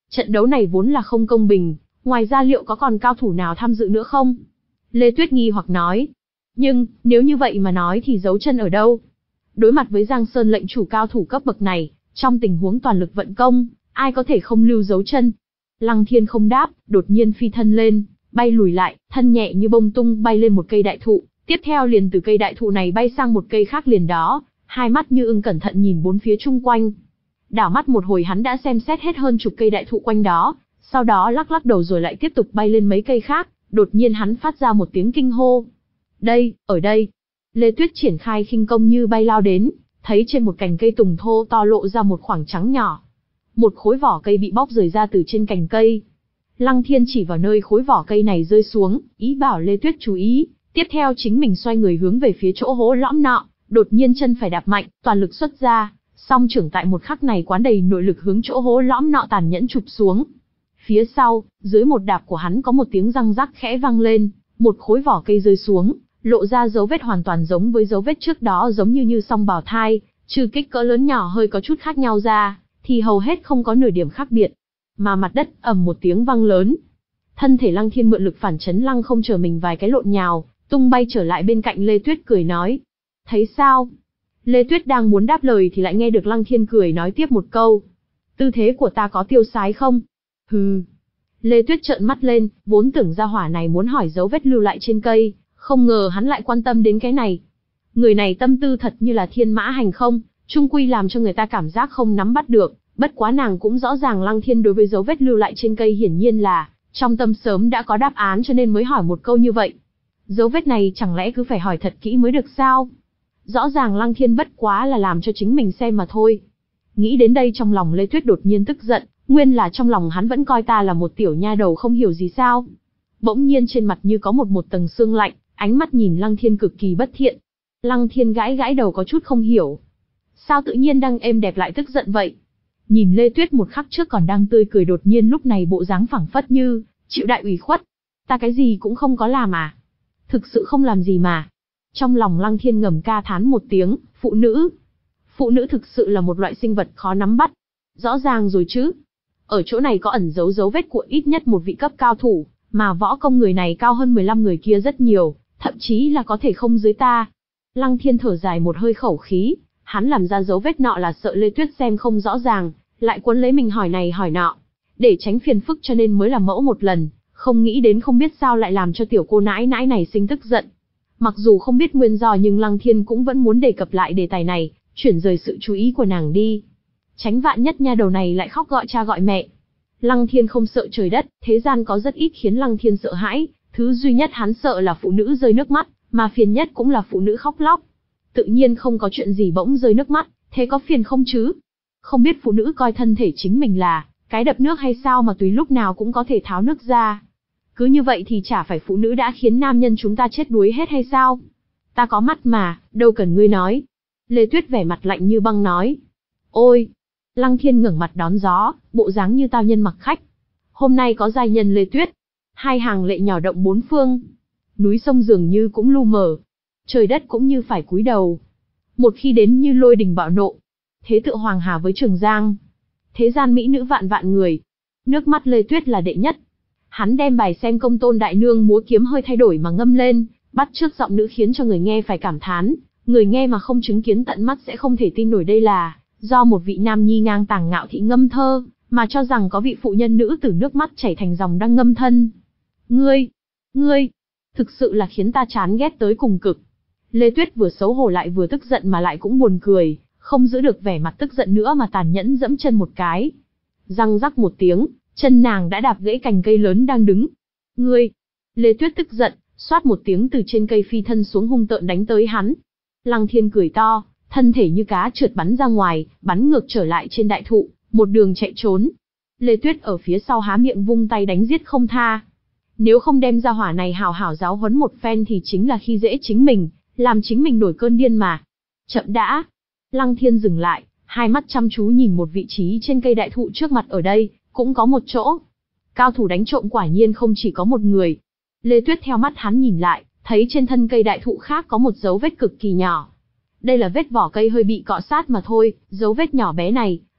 Trận đấu này vốn là không công bình, ngoài ra liệu có còn cao thủ nào tham dự nữa không? Lê Tuyết nghi hoặc nói. Nhưng, nếu như vậy mà nói thì giấu chân ở đâu? Đối mặt với Giang Sơn lệnh chủ cao thủ cấp bậc này, trong tình huống toàn lực vận công, ai có thể không lưu dấu chân? Lăng Thiên không đáp, đột nhiên phi thân lên, bay lùi lại, thân nhẹ như bông tung bay lên một cây đại thụ, tiếp theo liền từ cây đại thụ này bay sang một cây khác liền đó, hai mắt như ưng cẩn thận nhìn bốn phía chung quanh. Đảo mắt một hồi hắn đã xem xét hết hơn chục cây đại thụ quanh đó, sau đó lắc lắc đầu rồi lại tiếp tục bay lên mấy cây khác, đột nhiên hắn phát ra một tiếng kinh hô. Đây, ở đây. Lê Tuyết triển khai khinh công như bay lao đến, thấy trên một cành cây tùng thô to lộ ra một khoảng trắng nhỏ. Một khối vỏ cây bị bóc rời ra từ trên cành cây. Lăng Thiên chỉ vào nơi khối vỏ cây này rơi xuống, ý bảo Lê Tuyết chú ý, tiếp theo chính mình xoay người hướng về phía chỗ hố lõm nọ, đột nhiên chân phải đạp mạnh, toàn lực xuất ra, song trưởng tại một khắc này quán đầy nội lực hướng chỗ hố lõm nọ tàn nhẫn chụp xuống. Phía sau, dưới một đạp của hắn có một tiếng răng rắc khẽ vang lên, một khối vỏ cây rơi xuống, lộ ra dấu vết hoàn toàn giống với dấu vết trước đó, giống như như song bào thai, trừ kích cỡ lớn nhỏ hơi có chút khác nhau ra, thì hầu hết không có nửa điểm khác biệt. Mà mặt đất ầm một tiếng vang lớn. Thân thể Lăng Thiên mượn lực phản chấn lăng không chờ mình vài cái lộn nhào, tung bay trở lại bên cạnh Lê Tuyết cười nói. Thấy sao? Lê Tuyết đang muốn đáp lời thì lại nghe được Lăng Thiên cười nói tiếp một câu. Tư thế của ta có tiêu sái không? Hừ. Lê Tuyết trợn mắt lên, vốn tưởng ra hỏa này muốn hỏi dấu vết lưu lại trên cây, không ngờ hắn lại quan tâm đến cái này. Người này tâm tư thật như là thiên mã hành không, chung quy làm cho người ta cảm giác không nắm bắt được. Bất quá nàng cũng rõ ràng Lăng Thiên đối với dấu vết lưu lại trên cây hiển nhiên là trong tâm sớm đã có đáp án, cho nên mới hỏi một câu như vậy. Dấu vết này chẳng lẽ cứ phải hỏi thật kỹ mới được sao? Rõ ràng Lăng Thiên bất quá là làm cho chính mình xem mà thôi. Nghĩ đến đây trong lòng Lê Tuyết đột nhiên tức giận, nguyên là trong lòng hắn vẫn coi ta là một tiểu nha đầu không hiểu gì sao? Bỗng nhiên trên mặt như có một một tầng sương lạnh, ánh mắt nhìn Lăng Thiên cực kỳ bất thiện. Lăng Thiên gãi gãi đầu có chút không hiểu. Sao tự nhiên đang êm đẹp lại tức giận vậy? Nhìn Lê Tuyết một khắc trước còn đang tươi cười, đột nhiên lúc này bộ dáng phẳng phất như chịu đại ủy khuất. Ta cái gì cũng không có làm à? Thực sự không làm gì mà. Trong lòng Lăng Thiên ngầm ca thán một tiếng, phụ nữ. Phụ nữ thực sự là một loại sinh vật khó nắm bắt. Rõ ràng rồi chứ. Ở chỗ này có ẩn giấu dấu vết của ít nhất một vị cấp cao thủ, mà võ công người này cao hơn mười lăm người kia rất nhiều, thậm chí là có thể không dưới ta. Lăng Thiên thở dài một hơi khẩu khí. Hắn làm ra dấu vết nọ là sợ Lê Tuyết xem không rõ ràng, lại cuốn lấy mình hỏi này hỏi nọ, để tránh phiền phức cho nên mới làm mẫu một lần, không nghĩ đến không biết sao lại làm cho tiểu cô nãi nãi này sinh tức giận. Mặc dù không biết nguyên do nhưng Lăng Thiên cũng vẫn muốn đề cập lại đề tài này, chuyển rời sự chú ý của nàng đi. Tránh vạn nhất nha đầu này lại khóc gọi cha gọi mẹ. Lăng Thiên không sợ trời đất, thế gian có rất ít khiến Lăng Thiên sợ hãi, thứ duy nhất hắn sợ là phụ nữ rơi nước mắt, mà phiền nhất cũng là phụ nữ khóc lóc. Tự nhiên không có chuyện gì bỗng rơi nước mắt, thế có phiền không chứ? Không biết phụ nữ coi thân thể chính mình là cái đập nước hay sao mà tùy lúc nào cũng có thể tháo nước ra. Cứ như vậy thì chả phải phụ nữ đã khiến nam nhân chúng ta chết đuối hết hay sao? Ta có mắt mà, đâu cần ngươi nói. Lê Tuyết vẻ mặt lạnh như băng nói. Ôi! Lăng Thiên ngẩng mặt đón gió, bộ dáng như tao nhân mặc khách. Hôm nay có giai nhân Lê Tuyết. Hai hàng lệ nhỏ động bốn phương. Núi sông dường như cũng lu mờ. Trời đất cũng như phải cúi đầu. Một khi đến như lôi đình bạo nộ. Thế tựa Hoàng Hà với Trường Giang. Thế gian mỹ nữ vạn vạn người. Nước mắt Lê Tuyết là đệ nhất. Hắn đem bài xem công tôn đại nương múa kiếm hơi thay đổi mà ngâm lên, bắt chước giọng nữ khiến cho người nghe phải cảm thán. Người nghe mà không chứng kiến tận mắt sẽ không thể tin nổi đây là do một vị nam nhi ngang tàng ngạo thị ngâm thơ, mà cho rằng có vị phụ nhân nữ tử nước mắt chảy thành dòng đang ngâm thân. Ngươi, ngươi, thực sự là khiến ta chán ghét tới cùng cực. Lê Tuyết vừa xấu hổ lại vừa tức giận mà lại cũng buồn cười, không giữ được vẻ mặt tức giận nữa mà tàn nhẫn dẫm chân một cái. Răng rắc một tiếng, chân nàng đã đạp gãy cành cây lớn đang đứng. Ngươi! Lê Tuyết tức giận, xoát một tiếng từ trên cây phi thân xuống hung tợn đánh tới hắn. Lăng Thiên cười to, thân thể như cá trượt bắn ra ngoài, bắn ngược trở lại trên đại thụ, một đường chạy trốn. Lê Tuyết ở phía sau há miệng vung tay đánh giết không tha. Nếu không đem ra hỏa này hào hảo giáo huấn một phen thì chính là khi dễ chính mình, làm chính mình nổi cơn điên mà. Chậm đã! Lăng Thiên dừng lại, hai mắt chăm chú nhìn một vị trí trên cây đại thụ trước mặt. Ở đây cũng có một chỗ. Cao thủ đánh trộm quả nhiên không chỉ có một người. Lê Tuyết theo mắt hắn nhìn lại, thấy trên thân cây đại thụ khác có một dấu vết cực kỳ nhỏ. Đây là vết vỏ cây hơi bị cọ sát mà thôi, dấu vết nhỏ bé này,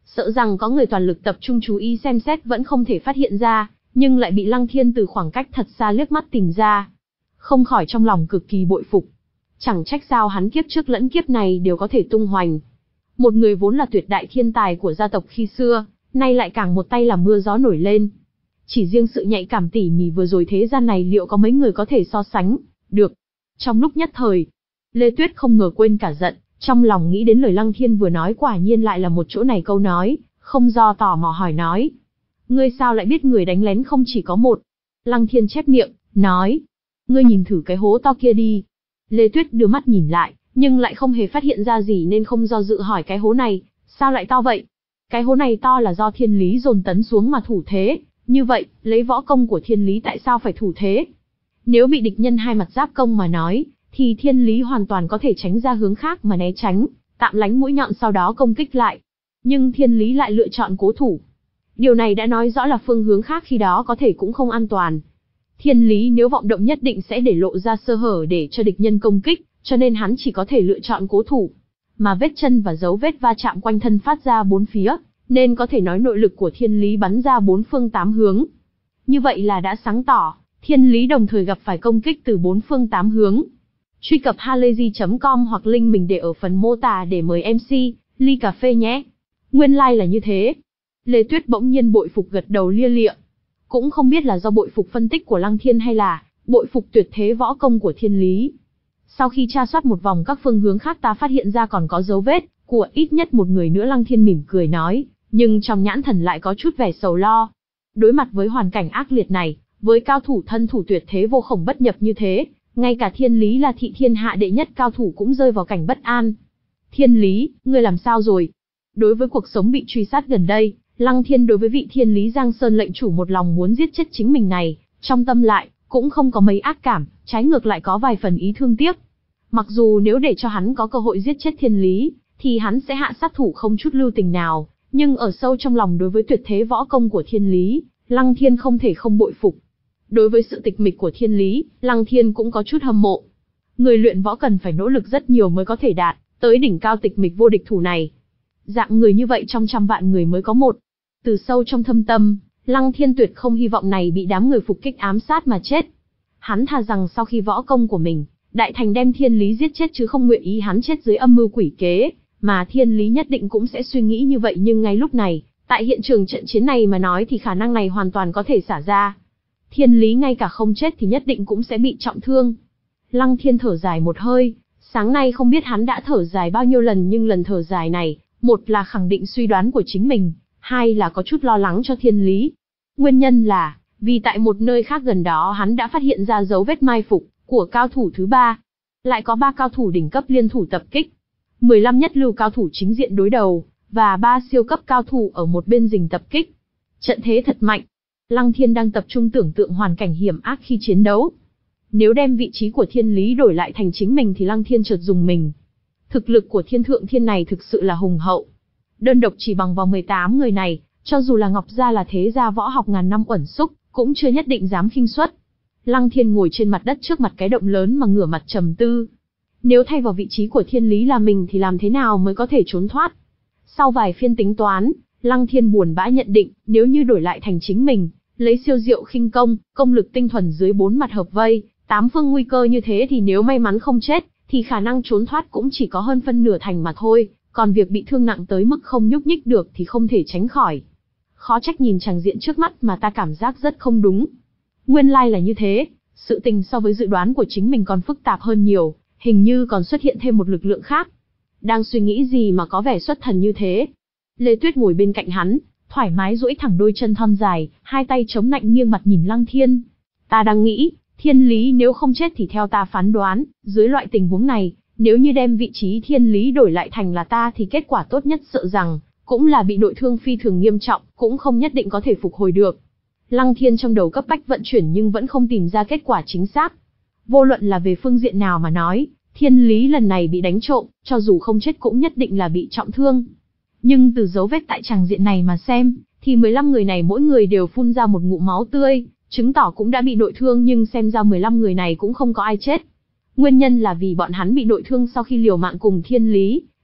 Sợ rằng có người toàn lực tập trung chú ý xem xét vẫn không thể phát hiện ra, nhưng lại bị Lăng Thiên từ khoảng cách thật xa liếc mắt tìm ra. Không khỏi trong lòng cực kỳ bội phục. Chẳng trách sao hắn kiếp trước lẫn kiếp này đều có thể tung hoành. Một người vốn là tuyệt đại thiên tài của gia tộc khi xưa, nay lại càng một tay làm mưa gió nổi lên. Chỉ riêng sự nhạy cảm tỉ mỉ vừa rồi thế gian này liệu có mấy người có thể so sánh được. Trong lúc nhất thời, Lê Tuyết không ngờ quên cả giận, trong lòng nghĩ đến lời Lăng Thiên vừa nói quả nhiên lại là một chỗ này câu nói, không do tò mò hỏi nói. Ngươi sao lại biết người đánh lén không chỉ có một? Lăng Thiên chép miệng, nói. Ngươi nhìn thử cái hố to kia đi. Lê Tuyết đưa mắt nhìn lại, nhưng lại không hề phát hiện ra gì nên không do dự hỏi cái hố này, sao lại to vậy? Cái hố này to là do thiên lý dồn tấn xuống mà thủ thế, như vậy, lấy võ công của thiên lý tại sao phải thủ thế? Nếu bị địch nhân hai mặt giáp công mà nói, thì thiên lý hoàn toàn có thể tránh ra hướng khác mà né tránh, tạm lánh mũi nhọn sau đó công kích lại. Nhưng thiên lý lại lựa chọn cố thủ. Điều này đã nói rõ là phương hướng khác khi đó có thể cũng không an toàn. Thiên lý nếu vọng động nhất định sẽ để lộ ra sơ hở để cho địch nhân công kích, cho nên hắn chỉ có thể lựa chọn cố thủ. Mà vết chân và dấu vết va chạm quanh thân phát ra bốn phía, nên có thể nói nội lực của thiên lý bắn ra bốn phương tám hướng. Như vậy là đã sáng tỏ, thiên lý đồng thời gặp phải công kích từ bốn phương tám hướng. Truy cập halayzi chấm com hoặc link mình để ở phần mô tả để mời em xê, ly cà phê nhé. Nguyên lai like là như thế. Lê Tuyết bỗng nhiên bội phục gật đầu lia lịa. Cũng không biết là do bội phục phân tích của Lăng Thiên hay là bội phục tuyệt thế võ công của thiên lý. Sau khi tra soát một vòng các phương hướng khác ta phát hiện ra còn có dấu vết của ít nhất một người nữa. Lăng Thiên mỉm cười nói, nhưng trong nhãn thần lại có chút vẻ sầu lo. Đối mặt với hoàn cảnh ác liệt này, với cao thủ thân thủ tuyệt thế vô khổng bất nhập như thế, ngay cả thiên lý là thị thiên hạ đệ nhất cao thủ cũng rơi vào cảnh bất an. Thiên lý, ngươi làm sao rồi? Đối với cuộc sống bị truy sát gần đây, Lăng Thiên đối với vị thiên lý Giang Sơn lệnh chủ một lòng muốn giết chết chính mình này, trong tâm lại, cũng không có mấy ác cảm, trái ngược lại có vài phần ý thương tiếc. Mặc dù nếu để cho hắn có cơ hội giết chết thiên lý, thì hắn sẽ hạ sát thủ không chút lưu tình nào, nhưng ở sâu trong lòng đối với tuyệt thế võ công của thiên lý, Lăng Thiên không thể không bội phục. Đối với sự tịch mịch của thiên lý, Lăng Thiên cũng có chút hâm mộ. Người luyện võ cần phải nỗ lực rất nhiều mới có thể đạt tới đỉnh cao tịch mịch vô địch thủ này. Dạng người như vậy trong trăm vạn người mới có một. Từ sâu trong thâm tâm, Lăng Thiên tuyệt không hy vọng này bị đám người phục kích ám sát mà chết. Hắn thà rằng sau khi võ công của mình, đại thành đem thiên lý giết chết chứ không nguyện ý hắn chết dưới âm mưu quỷ kế, mà thiên lý nhất định cũng sẽ suy nghĩ như vậy. Nhưng ngay lúc này, tại hiện trường trận chiến này mà nói thì khả năng này hoàn toàn có thể xả ra. Thiên lý ngay cả không chết thì nhất định cũng sẽ bị trọng thương. Lăng Thiên thở dài một hơi, sáng nay không biết hắn đã thở dài bao nhiêu lần, nhưng lần thở dài này, một là khẳng định suy đoán của chính mình, hai là có chút lo lắng cho thiên lý. Nguyên nhân là, vì tại một nơi khác gần đó hắn đã phát hiện ra dấu vết mai phục của cao thủ thứ ba. Lại có ba cao thủ đỉnh cấp liên thủ tập kích, mười lăm nhất lưu cao thủ chính diện đối đầu, và ba siêu cấp cao thủ ở một bên rình tập kích. Trận thế thật mạnh. Lăng Thiên đang tập trung tưởng tượng hoàn cảnh hiểm ác khi chiến đấu. Nếu đem vị trí của thiên lý đổi lại thành chính mình thì Lăng Thiên chợt dùng mình. Thực lực của thiên thượng thiên này thực sự là hùng hậu. Đơn độc chỉ bằng vào mười tám người này, cho dù là Ngọc Gia là thế gia võ học ngàn năm uẩn xúc, cũng chưa nhất định dám khinh suất. Lăng Thiên ngồi trên mặt đất trước mặt cái động lớn mà ngửa mặt trầm tư. Nếu thay vào vị trí của thiên lý là mình thì làm thế nào mới có thể trốn thoát? Sau vài phiên tính toán, Lăng Thiên buồn bã nhận định, nếu như đổi lại thành chính mình, lấy siêu diệu khinh công, công lực tinh thuần dưới bốn mặt hợp vây, tám phương nguy cơ như thế thì nếu may mắn không chết, thì khả năng trốn thoát cũng chỉ có hơn phân nửa thành mà thôi, còn việc bị thương nặng tới mức không nhúc nhích được thì không thể tránh khỏi. Khó trách nhìn chàng diện trước mắt mà ta cảm giác rất không đúng. Nguyên lai là như thế, sự tình so với dự đoán của chính mình còn phức tạp hơn nhiều, hình như còn xuất hiện thêm một lực lượng khác. Đang suy nghĩ gì mà có vẻ xuất thần như thế? Lê Tuyết ngồi bên cạnh hắn, thoải mái duỗi thẳng đôi chân thon dài, hai tay chống nạnh nghiêng mặt nhìn Lăng Thiên. Ta đang nghĩ, thiên lý nếu không chết thì theo ta phán đoán, dưới loại tình huống này, nếu như đem vị trí thiên lý đổi lại thành là ta thì kết quả tốt nhất sợ rằng, cũng là bị nội thương phi thường nghiêm trọng, cũng không nhất định có thể phục hồi được. Lăng Thiên trong đầu cấp bách vận chuyển nhưng vẫn không tìm ra kết quả chính xác. Vô luận là về phương diện nào mà nói, thiên lý lần này bị đánh trộm, cho dù không chết cũng nhất định là bị trọng thương. Nhưng từ dấu vết tại tràng diện này mà xem, thì mười lăm người này mỗi người đều phun ra một ngụm máu tươi, chứng tỏ cũng đã bị nội thương, nhưng xem ra mười lăm người này cũng không có ai chết. Nguyên nhân là vì bọn hắn bị nội thương sau khi liều mạng cùng thiên lý,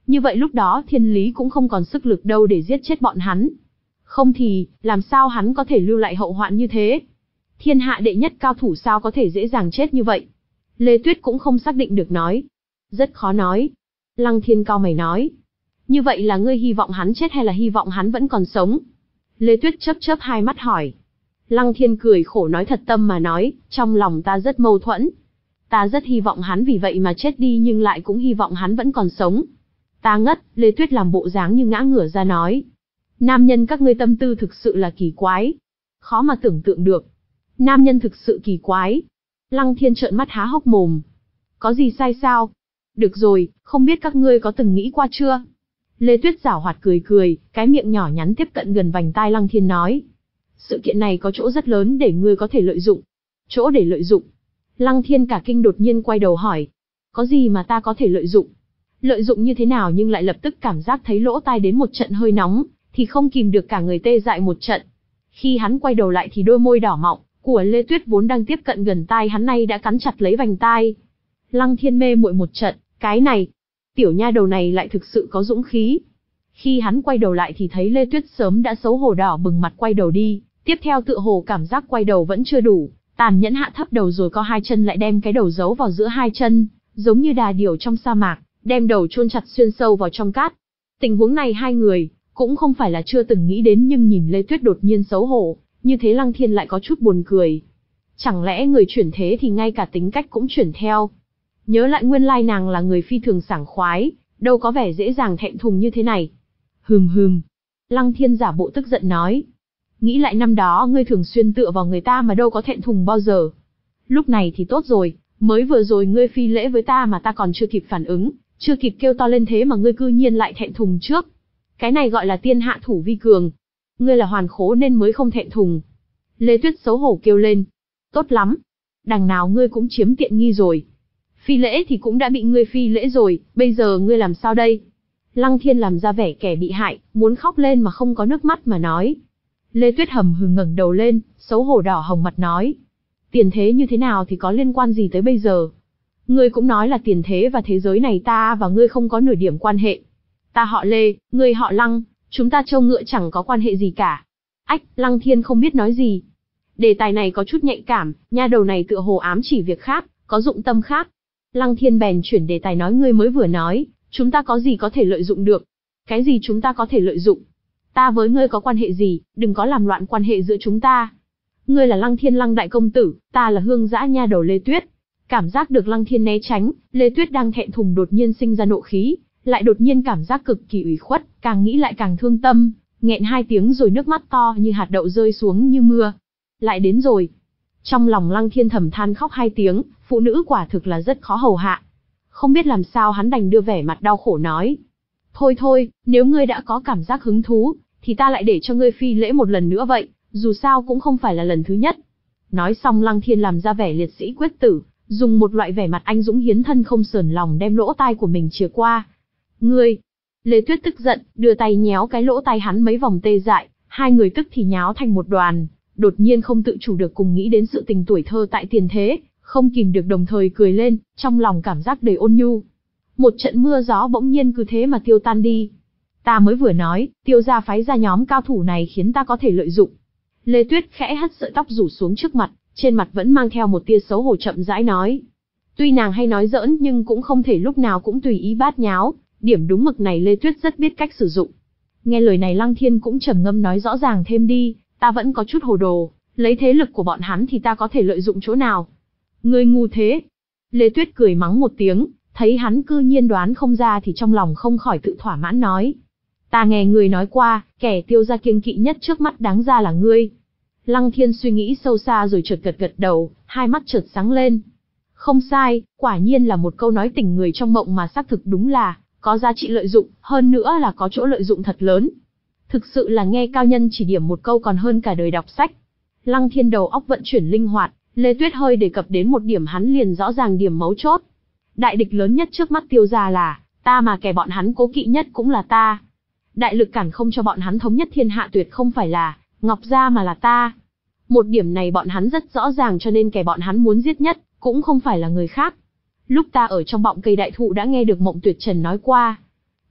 Như vậy lúc đó thiên lý cũng không còn sức lực đâu để giết chết bọn hắn. Không thì, làm sao hắn có thể lưu lại hậu hoạn như thế? Thiên hạ đệ nhất cao thủ sao có thể dễ dàng chết như vậy? Lê Tuyết cũng không xác định được nói. Rất khó nói. Lăng Thiên cau mày nói. Như vậy là ngươi hy vọng hắn chết hay là hy vọng hắn vẫn còn sống? Lê Tuyết chớp chớp hai mắt hỏi. Lăng Thiên cười khổ nói thật tâm mà nói, trong lòng ta rất mâu thuẫn. Ta rất hy vọng hắn vì vậy mà chết đi nhưng lại cũng hy vọng hắn vẫn còn sống. Ta ngất, Lê Tuyết làm bộ dáng như ngã ngửa ra nói. Nam nhân các ngươi tâm tư thực sự là kỳ quái. Khó mà tưởng tượng được. Nam nhân thực sự kỳ quái. Lăng Thiên trợn mắt há hốc mồm. Có gì sai sao? Được rồi, không biết các ngươi có từng nghĩ qua chưa? Lê Tuyết giảo hoạt cười cười, cái miệng nhỏ nhắn tiếp cận gần vành tai Lăng Thiên nói. Sự kiện này có chỗ rất lớn để ngươi có thể lợi dụng. Chỗ để lợi dụng. Lăng Thiên cả kinh đột nhiên quay đầu hỏi. Có gì mà ta có thể lợi dụng? Lợi dụng như thế nào nhưng lại lập tức cảm giác thấy lỗ tai đến một trận hơi nóng, thì không kìm được cả người tê dại một trận. Khi hắn quay đầu lại thì đôi môi đỏ mọng của Lê Tuyết vốn đang tiếp cận gần tai hắn nay đã cắn chặt lấy vành tai. Lăng Thiên mê muội một trận, cái này, tiểu nha đầu này lại thực sự có dũng khí. Khi hắn quay đầu lại thì thấy Lê Tuyết sớm đã xấu hổ đỏ bừng mặt quay đầu đi, tiếp theo tựa hồ cảm giác quay đầu vẫn chưa đủ, tàn nhẫn hạ thấp đầu rồi co hai chân lại đem cái đầu giấu vào giữa hai chân, giống như đà điểu trong sa mạc, đem đầu chôn chặt xuyên sâu vào trong cát. Tình huống này hai người cũng không phải là chưa từng nghĩ đến nhưng nhìn Lê Tuyết đột nhiên xấu hổ, như thế Lăng Thiên lại có chút buồn cười. Chẳng lẽ người chuyển thế thì ngay cả tính cách cũng chuyển theo? Nhớ lại nguyên lai nàng là người phi thường sảng khoái, đâu có vẻ dễ dàng thẹn thùng như thế này. Hừm hừm. Lăng Thiên giả bộ tức giận nói. Nghĩ lại năm đó ngươi thường xuyên tựa vào người ta mà đâu có thẹn thùng bao giờ. Lúc này thì tốt rồi, mới vừa rồi ngươi phi lễ với ta mà ta còn chưa kịp phản ứng, chưa kịp kêu to lên thế mà ngươi cư nhiên lại thẹn thùng trước. Cái này gọi là tiên hạ thủ vi cường. Ngươi là hoàn khố nên mới không thẹn thùng. Lê Tuyết xấu hổ kêu lên. Tốt lắm. Đằng nào ngươi cũng chiếm tiện nghi rồi. Phi lễ thì cũng đã bị ngươi phi lễ rồi, bây giờ ngươi làm sao đây? Lăng Thiên làm ra vẻ kẻ bị hại, muốn khóc lên mà không có nước mắt mà nói. Lê Tuyết hầm hừ ngẩng đầu lên, xấu hổ đỏ hồng mặt nói. Tiền thế như thế nào thì có liên quan gì tới bây giờ? Ngươi cũng nói là tiền thế và thế giới này ta và ngươi không có nửa điểm quan hệ. Ta họ Lê, ngươi họ Lăng, chúng ta trâu ngựa chẳng có quan hệ gì cả. Ách, Lăng Thiên không biết nói gì. Đề tài này có chút nhạy cảm, nha đầu này tựa hồ ám chỉ việc khác, có dụng tâm khác. Lăng Thiên bèn chuyển đề tài nói ngươi mới vừa nói, chúng ta có gì có thể lợi dụng được? Cái gì chúng ta có thể lợi dụng? Ta với ngươi có quan hệ gì, đừng có làm loạn quan hệ giữa chúng ta. Ngươi là Lăng Thiên Lăng đại công tử, ta là hương dã nha đầu Lê Tuyết. Cảm giác được Lăng Thiên né tránh, Lê Tuyết đang thẹn thùng đột nhiên sinh ra nộ khí, lại đột nhiên cảm giác cực kỳ ủy khuất, càng nghĩ lại càng thương tâm, nghẹn hai tiếng rồi nước mắt to như hạt đậu rơi xuống như mưa. Lại đến rồi. Trong lòng Lăng Thiên thầm than khóc hai tiếng, phụ nữ quả thực là rất khó hầu hạ. Không biết làm sao hắn đành đưa vẻ mặt đau khổ nói. Thôi thôi, nếu ngươi đã có cảm giác hứng thú, thì ta lại để cho ngươi phi lễ một lần nữa vậy, dù sao cũng không phải là lần thứ nhất. Nói xong Lăng Thiên làm ra vẻ liệt sĩ quyết tử, dùng một loại vẻ mặt anh dũng hiến thân không sờn lòng đem lỗ tai của mình chìa qua. Ngươi! Lê Tuyết tức giận, đưa tay nhéo cái lỗ tai hắn mấy vòng tê dại, hai người tức thì nháo thành một đoàn, đột nhiên không tự chủ được cùng nghĩ đến sự tình tuổi thơ tại tiền thế, không kìm được đồng thời cười lên, trong lòng cảm giác đầy ôn nhu. Một trận mưa gió bỗng nhiên cứ thế mà tiêu tan đi. Ta mới vừa nói, Tiêu gia phái ra nhóm cao thủ này khiến ta có thể lợi dụng. Lê Tuyết khẽ hất sợi tóc rủ xuống trước mặt, trên mặt vẫn mang theo một tia xấu hổ chậm rãi nói. Tuy nàng hay nói giỡn nhưng cũng không thể lúc nào cũng tùy ý bát nháo, điểm đúng mực này Lê Tuyết rất biết cách sử dụng. Nghe lời này Lăng Thiên cũng trầm ngâm nói rõ ràng thêm đi, ta vẫn có chút hồ đồ, lấy thế lực của bọn hắn thì ta có thể lợi dụng chỗ nào? Ngươi ngu thế. Lê Tuyết cười mắng một tiếng, thấy hắn cư nhiên đoán không ra thì trong lòng không khỏi tự thỏa mãn nói. Ta nghe người nói qua, kẻ Tiêu gia kiêng kỵ nhất trước mắt đáng ra là ngươi. Lăng Thiên suy nghĩ sâu xa rồi chợt gật gật đầu, hai mắt chợt sáng lên. Không sai, quả nhiên là một câu nói tình người trong mộng mà xác thực đúng là có giá trị lợi dụng, hơn nữa là có chỗ lợi dụng thật lớn. Thực sự là nghe cao nhân chỉ điểm một câu còn hơn cả đời đọc sách. Lăng Thiên đầu óc vận chuyển linh hoạt, Lê Tuyết hơi đề cập đến một điểm hắn liền rõ ràng điểm mấu chốt. Đại địch lớn nhất trước mắt Tiêu gia là ta mà kẻ bọn hắn cố kỵ nhất cũng là ta. Đại lực cản không cho bọn hắn thống nhất thiên hạ tuyệt không phải là Ngọc gia mà là ta. Một điểm này bọn hắn rất rõ ràng cho nên kẻ bọn hắn muốn giết nhất cũng không phải là người khác. Lúc ta ở trong bọng cây đại thụ đã nghe được Mộng Tuyệt Trần nói qua.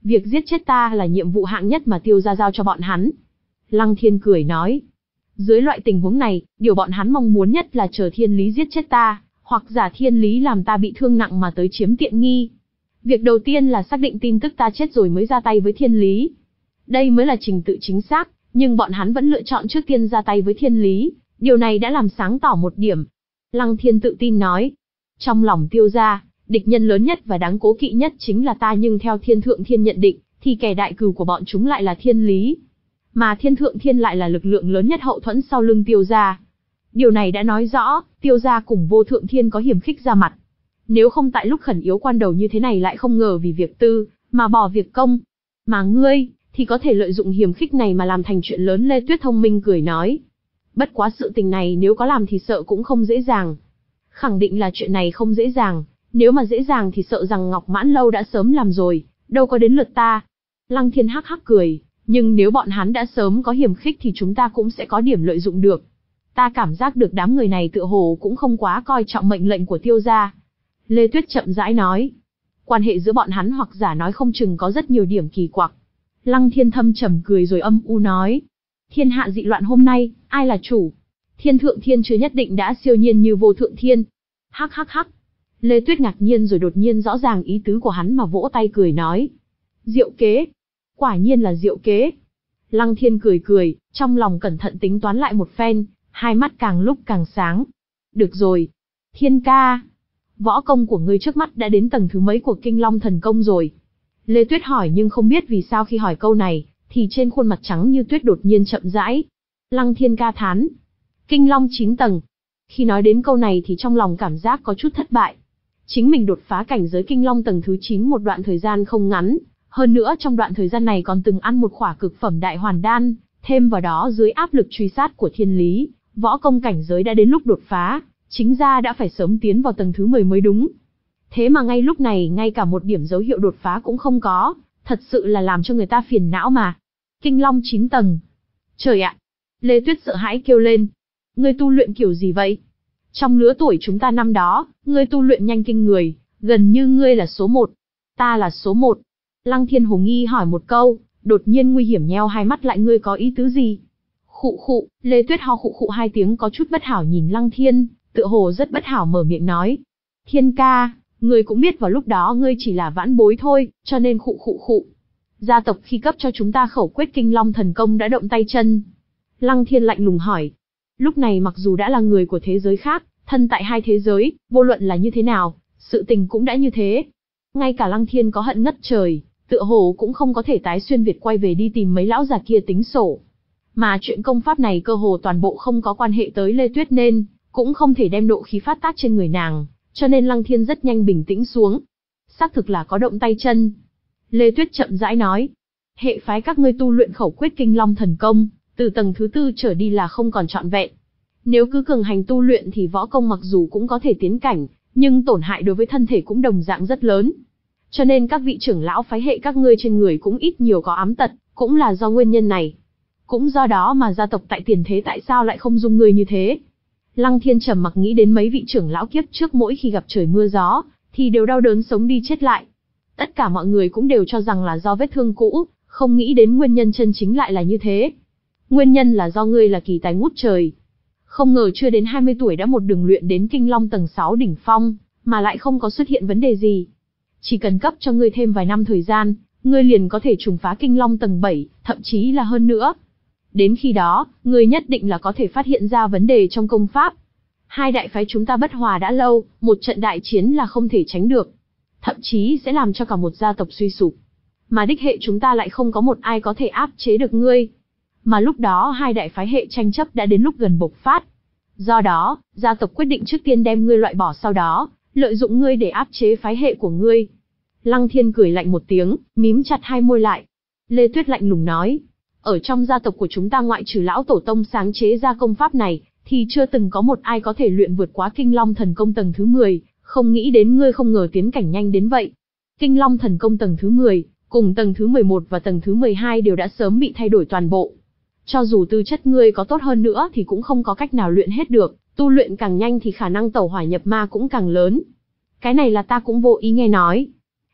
Việc giết chết ta là nhiệm vụ hạng nhất mà Tiêu gia giao cho bọn hắn. Lăng Thiên cười nói. Dưới loại tình huống này, điều bọn hắn mong muốn nhất là chờ Thiên Lý giết chết ta, hoặc giả Thiên Lý làm ta bị thương nặng mà tới chiếm tiện nghi. Việc đầu tiên là xác định tin tức ta chết rồi mới ra tay với Thiên Lý. Đây mới là trình tự chính xác, nhưng bọn hắn vẫn lựa chọn trước tiên ra tay với Thiên Lý, điều này đã làm sáng tỏ một điểm. Lăng Thiên tự tin nói. Trong lòng Tiêu gia, địch nhân lớn nhất và đáng cố kỵ nhất chính là ta, nhưng theo Thiên Thượng Thiên nhận định, thì kẻ đại cừu của bọn chúng lại là Thiên Lý. Mà Thiên Thượng Thiên lại là lực lượng lớn nhất hậu thuẫn sau lưng Tiêu gia. Điều này đã nói rõ, Tiêu gia cùng Vô Thượng Thiên có hiểm khích ra mặt. Nếu không tại lúc khẩn yếu quan đầu như thế này lại không ngờ vì việc tư, mà bỏ việc công. Mà ngươi, thì có thể lợi dụng hiểm khích này mà làm thành chuyện lớn. Lê Tuyết thông minh cười nói. Bất quá sự tình này nếu có làm thì sợ cũng không dễ dàng. Khẳng định là chuyện này không dễ dàng, nếu mà dễ dàng thì sợ rằng Ngọc Mãn Lâu đã sớm làm rồi, đâu có đến lượt ta. Lăng Thiên hắc hắc cười, nhưng nếu bọn hắn đã sớm có hiểm khích thì chúng ta cũng sẽ có điểm lợi dụng được. Ta cảm giác được đám người này tựa hồ cũng không quá coi trọng mệnh lệnh của Tiêu gia. Lê Tuyết chậm rãi nói. Quan hệ giữa bọn hắn hoặc giả nói không chừng có rất nhiều điểm kỳ quặc. Lăng Thiên thâm trầm cười rồi âm u nói. Thiên hạ dị loạn hôm nay, ai là chủ? Thiên Thượng Thiên chưa nhất định đã siêu nhiên như Vô Thượng Thiên. Hắc hắc hắc. Lê Tuyết ngạc nhiên rồi đột nhiên rõ ràng ý tứ của hắn mà vỗ tay cười nói. Diệu kế. Quả nhiên là diệu kế. Lăng Thiên cười cười, trong lòng cẩn thận tính toán lại một phen, hai mắt càng lúc càng sáng. Được rồi. Thiên ca. Võ công của ngươi trước mắt đã đến tầng thứ mấy của Kinh Long thần công rồi? Lê Tuyết hỏi, nhưng không biết vì sao khi hỏi câu này, thì trên khuôn mặt trắng như tuyết đột nhiên chậm rãi. Lăng Thiên ca thán. Kinh Long chín tầng. Khi nói đến câu này thì trong lòng cảm giác có chút thất bại. Chính mình đột phá cảnh giới Kinh Long tầng thứ chín một đoạn thời gian không ngắn, hơn nữa trong đoạn thời gian này còn từng ăn một khỏa cực phẩm đại hoàn đan, thêm vào đó dưới áp lực truy sát của Thiên Lý, võ công cảnh giới đã đến lúc đột phá, chính ra đã phải sớm tiến vào tầng thứ mười mới đúng. Thế mà ngay lúc này ngay cả một điểm dấu hiệu đột phá cũng không có, thật sự là làm cho người ta phiền não mà. Kinh Long chín tầng. Trời ạ! Lê Tuyết sợ hãi kêu lên. Ngươi tu luyện kiểu gì vậy? Trong lứa tuổi chúng ta năm đó, ngươi tu luyện nhanh kinh người, gần như ngươi là số một. Ta là số một. Lăng Thiên hồ nghi hỏi một câu, đột nhiên nguy hiểm nheo hai mắt lại. Ngươi có ý tứ gì? Khụ khụ, Lê Tuyết ho khụ khụ hai tiếng có chút bất hảo nhìn Lăng Thiên, tựa hồ rất bất hảo mở miệng nói. Thiên ca, ngươi cũng biết vào lúc đó ngươi chỉ là vãn bối thôi, cho nên khụ khụ khụ. Gia tộc khi cấp cho chúng ta khẩu quyết Kinh Long thần công đã động tay chân. Lăng Thiên lạnh lùng hỏi. Lúc này mặc dù đã là người của thế giới khác, thân tại hai thế giới, vô luận là như thế nào, sự tình cũng đã như thế. Ngay cả Lăng Thiên có hận ngất trời, tựa hồ cũng không có thể tái xuyên Việt quay về đi tìm mấy lão già kia tính sổ. Mà chuyện công pháp này cơ hồ toàn bộ không có quan hệ tới Lê Tuyết nên, cũng không thể đem độ khí phát tác trên người nàng, cho nên Lăng Thiên rất nhanh bình tĩnh xuống. Xác thực là có động tay chân. Lê Tuyết chậm rãi nói. Hệ phái các ngươi tu luyện khẩu quyết Kinh Long thần công, từ tầng thứ tư trở đi là không còn trọn vẹn. Nếu cứ cường hành tu luyện thì võ công mặc dù cũng có thể tiến cảnh, nhưng tổn hại đối với thân thể cũng đồng dạng rất lớn. Cho nên các vị trưởng lão phái hệ các ngươi trên người cũng ít nhiều có ám tật, cũng là do nguyên nhân này. Cũng do đó mà gia tộc tại tiền thế tại sao lại không dung ngươi như thế. Lăng Thiên trầm mặc nghĩ đến mấy vị trưởng lão kiếp trước mỗi khi gặp trời mưa gió, thì đều đau đớn sống đi chết lại. Tất cả mọi người cũng đều cho rằng là do vết thương cũ, không nghĩ đến nguyên nhân chân chính lại là như thế. Nguyên nhân là do ngươi là kỳ tài ngút trời. Không ngờ chưa đến hai mươi tuổi đã một đường luyện đến Kinh Long tầng sáu đỉnh phong, mà lại không có xuất hiện vấn đề gì. Chỉ cần cấp cho ngươi thêm vài năm thời gian, ngươi liền có thể trùng phá Kinh Long tầng bảy, thậm chí là hơn nữa. Đến khi đó, ngươi nhất định là có thể phát hiện ra vấn đề trong công pháp. Hai đại phái chúng ta bất hòa đã lâu, một trận đại chiến là không thể tránh được. Thậm chí sẽ làm cho cả một gia tộc suy sụp. Mà đích hệ chúng ta lại không có một ai có thể áp chế được ngươi. Mà lúc đó hai đại phái hệ tranh chấp đã đến lúc gần bộc phát. Do đó, gia tộc quyết định trước tiên đem ngươi loại bỏ, sau đó, lợi dụng ngươi để áp chế phái hệ của ngươi. Lăng Thiên cười lạnh một tiếng, mím chặt hai môi lại. Lê Tuyết lạnh lùng nói. Ở trong gia tộc của chúng ta ngoại trừ lão tổ tông sáng chế ra công pháp này, thì chưa từng có một ai có thể luyện vượt quá Kinh Long thần công tầng thứ mười, không nghĩ đến ngươi không ngờ tiến cảnh nhanh đến vậy. Kinh Long thần công tầng thứ mười, cùng tầng thứ mười một và tầng thứ mười hai đều đã sớm bị thay đổi toàn bộ. Cho dù tư chất ngươi có tốt hơn nữa thì cũng không có cách nào luyện hết được, tu luyện càng nhanh thì khả năng tẩu hỏa nhập ma cũng càng lớn. Cái này là ta cũng vô ý nghe nói.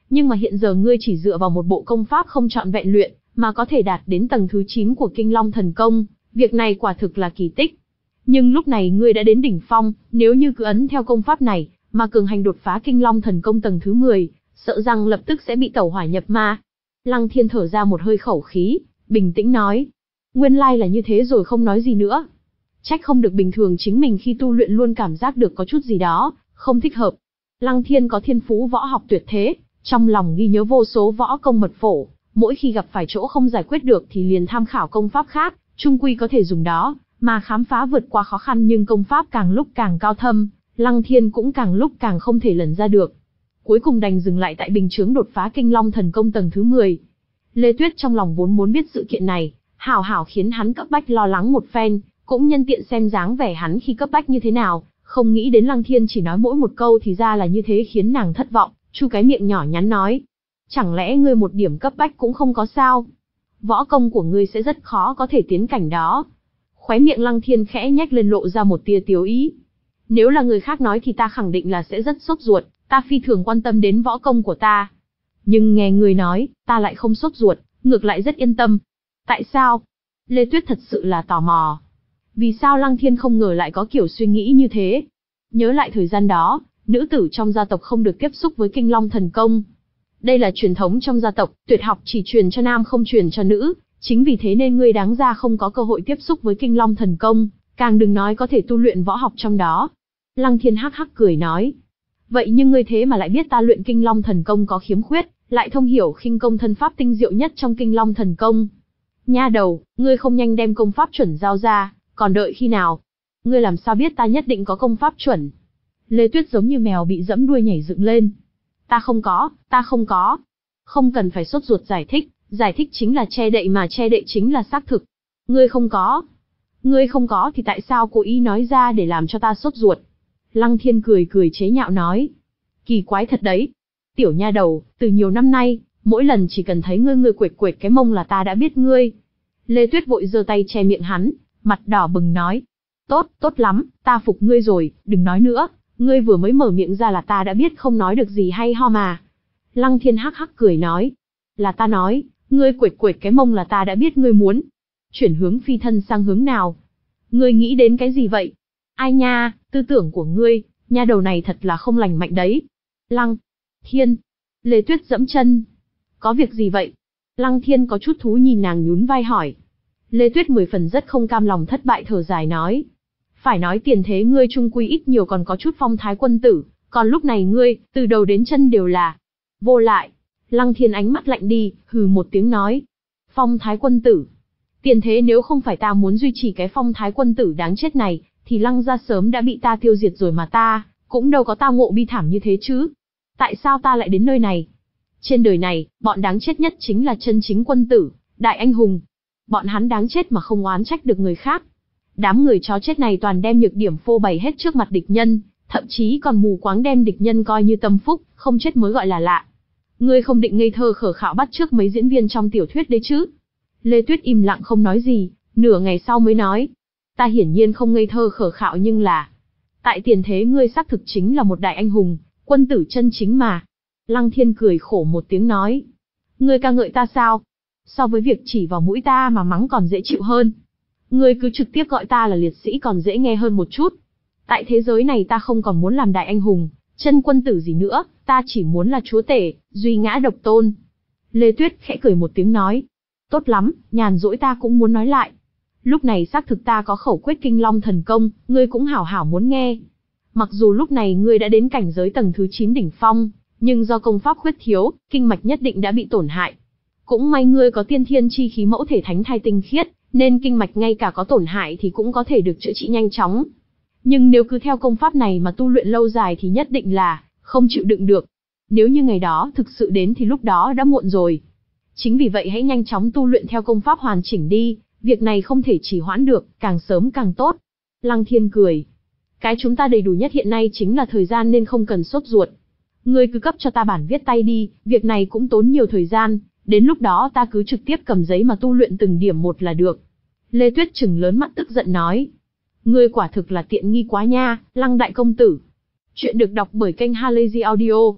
Nhưng mà hiện giờ ngươi chỉ dựa vào một bộ công pháp không trọn vẹn luyện, mà có thể đạt đến tầng thứ chín của Kinh Long Thần Công, việc này quả thực là kỳ tích. Nhưng lúc này ngươi đã đến đỉnh phong, nếu như cứ ấn theo công pháp này, mà cường hành đột phá Kinh Long Thần Công tầng thứ mười, sợ rằng lập tức sẽ bị tẩu hỏa nhập ma. Lăng Thiên thở ra một hơi khẩu khí, bình tĩnh nói. Nguyên lai là như thế rồi, không nói gì nữa. Trách không được bình thường chính mình khi tu luyện luôn cảm giác được có chút gì đó, không thích hợp. Lăng Thiên có thiên phú võ học tuyệt thế, trong lòng ghi nhớ vô số võ công mật phổ, mỗi khi gặp phải chỗ không giải quyết được thì liền tham khảo công pháp khác, chung quy có thể dùng đó, mà khám phá vượt qua khó khăn. Nhưng công pháp càng lúc càng cao thâm, Lăng Thiên cũng càng lúc càng không thể lần ra được. Cuối cùng đành dừng lại tại bình chướng đột phá Kinh Long Thần Công tầng thứ mười. Lê Tuyết trong lòng vốn muốn biết sự kiện này, hảo hảo khiến hắn cấp bách lo lắng một phen, cũng nhân tiện xem dáng vẻ hắn khi cấp bách như thế nào, không nghĩ đến Lăng Thiên chỉ nói mỗi một câu thì ra là như thế, khiến nàng thất vọng, chu cái miệng nhỏ nhắn nói. Chẳng lẽ ngươi một điểm cấp bách cũng không có sao? Võ công của ngươi sẽ rất khó có thể tiến cảnh đó. Khóe miệng Lăng Thiên khẽ nhếch lên lộ ra một tia tiếu ý. Nếu là người khác nói thì ta khẳng định là sẽ rất sốt ruột, ta phi thường quan tâm đến võ công của ta. Nhưng nghe người nói, ta lại không sốt ruột, ngược lại rất yên tâm. Tại sao? Lê Tuyết thật sự là tò mò. Vì sao Lăng Thiên không ngờ lại có kiểu suy nghĩ như thế? Nhớ lại thời gian đó, nữ tử trong gia tộc không được tiếp xúc với Kinh Long Thần Công. Đây là truyền thống trong gia tộc, tuyệt học chỉ truyền cho nam không truyền cho nữ, chính vì thế nên ngươi đáng ra không có cơ hội tiếp xúc với Kinh Long Thần Công, càng đừng nói có thể tu luyện võ học trong đó. Lăng Thiên hắc hắc cười nói. Vậy nhưng ngươi thế mà lại biết ta luyện Kinh Long Thần Công có khiếm khuyết, lại thông hiểu khinh công thân pháp tinh diệu nhất trong Kinh Long Thần Công. Nha đầu, ngươi không nhanh đem công pháp chuẩn giao ra, còn đợi khi nào? Ngươi làm sao biết ta nhất định có công pháp chuẩn? Lê Tuyết giống như mèo bị dẫm đuôi nhảy dựng lên. Ta không có, ta không có. Không cần phải sốt ruột giải thích, giải thích chính là che đậy, mà che đậy chính là xác thực. Ngươi không có. Ngươi không có thì tại sao cố ý nói ra để làm cho ta sốt ruột? Lăng Thiên cười cười chế nhạo nói. Kỳ quái thật đấy. Tiểu nha đầu, từ nhiều năm nay, mỗi lần chỉ cần thấy ngươi ngươi quệt quệt cái mông là ta đã biết ngươi. Lê Tuyết vội giơ tay che miệng hắn, mặt đỏ bừng nói. Tốt, tốt lắm, ta phục ngươi rồi, đừng nói nữa, ngươi vừa mới mở miệng ra là ta đã biết không nói được gì hay ho mà. Lăng Thiên hắc hắc cười nói. Là ta nói, ngươi quệt quệt cái mông là ta đã biết ngươi muốn. Chuyển hướng phi thân sang hướng nào? Ngươi nghĩ đến cái gì vậy? Ai nha, tư tưởng của ngươi, nha đầu này thật là không lành mạnh đấy. Lăng Thiên. Lê Tuyết dẫm chân. Có việc gì vậy? Lăng Thiên có chút thú nhìn nàng nhún vai hỏi. Lê Tuyết mười phần rất không cam lòng thất bại thở dài nói. Phải nói tiền thế ngươi trung quy ít nhiều còn có chút phong thái quân tử, còn lúc này ngươi, từ đầu đến chân đều là vô lại. Lăng Thiên ánh mắt lạnh đi, hừ một tiếng nói. Phong thái quân tử. Tiền thế nếu không phải ta muốn duy trì cái phong thái quân tử đáng chết này, thì Lăng gia sớm đã bị ta tiêu diệt rồi mà, ta cũng đâu có tao ngộ bi thảm như thế chứ. Tại sao ta lại đến nơi này? Trên đời này, bọn đáng chết nhất chính là chân chính quân tử, đại anh hùng. Bọn hắn đáng chết mà không oán trách được người khác. Đám người chó chết này toàn đem nhược điểm phô bày hết trước mặt địch nhân, thậm chí còn mù quáng đem địch nhân coi như tâm phúc, không chết mới gọi là lạ. Ngươi không định ngây thơ khờ khạo bắt chước mấy diễn viên trong tiểu thuyết đấy chứ? Lê Tuyết im lặng không nói gì, nửa ngày sau mới nói. Ta hiển nhiên không ngây thơ khờ khạo, nhưng là... Tại tiền thế ngươi xác thực chính là một đại anh hùng, quân tử chân chính mà. Lăng Thiên cười khổ một tiếng nói. Ngươi ca ngợi ta sao? So với việc chỉ vào mũi ta mà mắng còn dễ chịu hơn. Ngươi cứ trực tiếp gọi ta là liệt sĩ còn dễ nghe hơn một chút. Tại thế giới này ta không còn muốn làm đại anh hùng, chân quân tử gì nữa, ta chỉ muốn là chúa tể, duy ngã độc tôn. Lê Tuyết khẽ cười một tiếng nói. Tốt lắm, nhàn rỗi ta cũng muốn nói lại. Lúc này xác thực ta có khẩu quyết Kinh Long Thần Công, ngươi cũng hảo hảo muốn nghe. Mặc dù lúc này ngươi đã đến cảnh giới tầng thứ chín đỉnh phong, nhưng do công pháp khuyết thiếu, kinh mạch nhất định đã bị tổn hại. Cũng may ngươi có tiên thiên chi khí mẫu thể thánh thai tinh khiết, nên kinh mạch ngay cả có tổn hại thì cũng có thể được chữa trị nhanh chóng. Nhưng nếu cứ theo công pháp này mà tu luyện lâu dài thì nhất định là không chịu đựng được. Nếu như ngày đó thực sự đến thì lúc đó đã muộn rồi. Chính vì vậy hãy nhanh chóng tu luyện theo công pháp hoàn chỉnh đi, việc này không thể trì hoãn được, càng sớm càng tốt. Lăng Thiên cười. Cái chúng ta đầy đủ nhất hiện nay chính là thời gian nên không cần sốt ruột. Ngươi cứ cấp cho ta bản viết tay đi, việc này cũng tốn nhiều thời gian, đến lúc đó ta cứ trực tiếp cầm giấy mà tu luyện từng điểm một là được. Lê Tuyết trừng lớn mắt tức giận nói. Ngươi quả thực là tiện nghi quá nha, Lăng đại công tử. Chuyện được đọc bởi kênh Halazy Audio.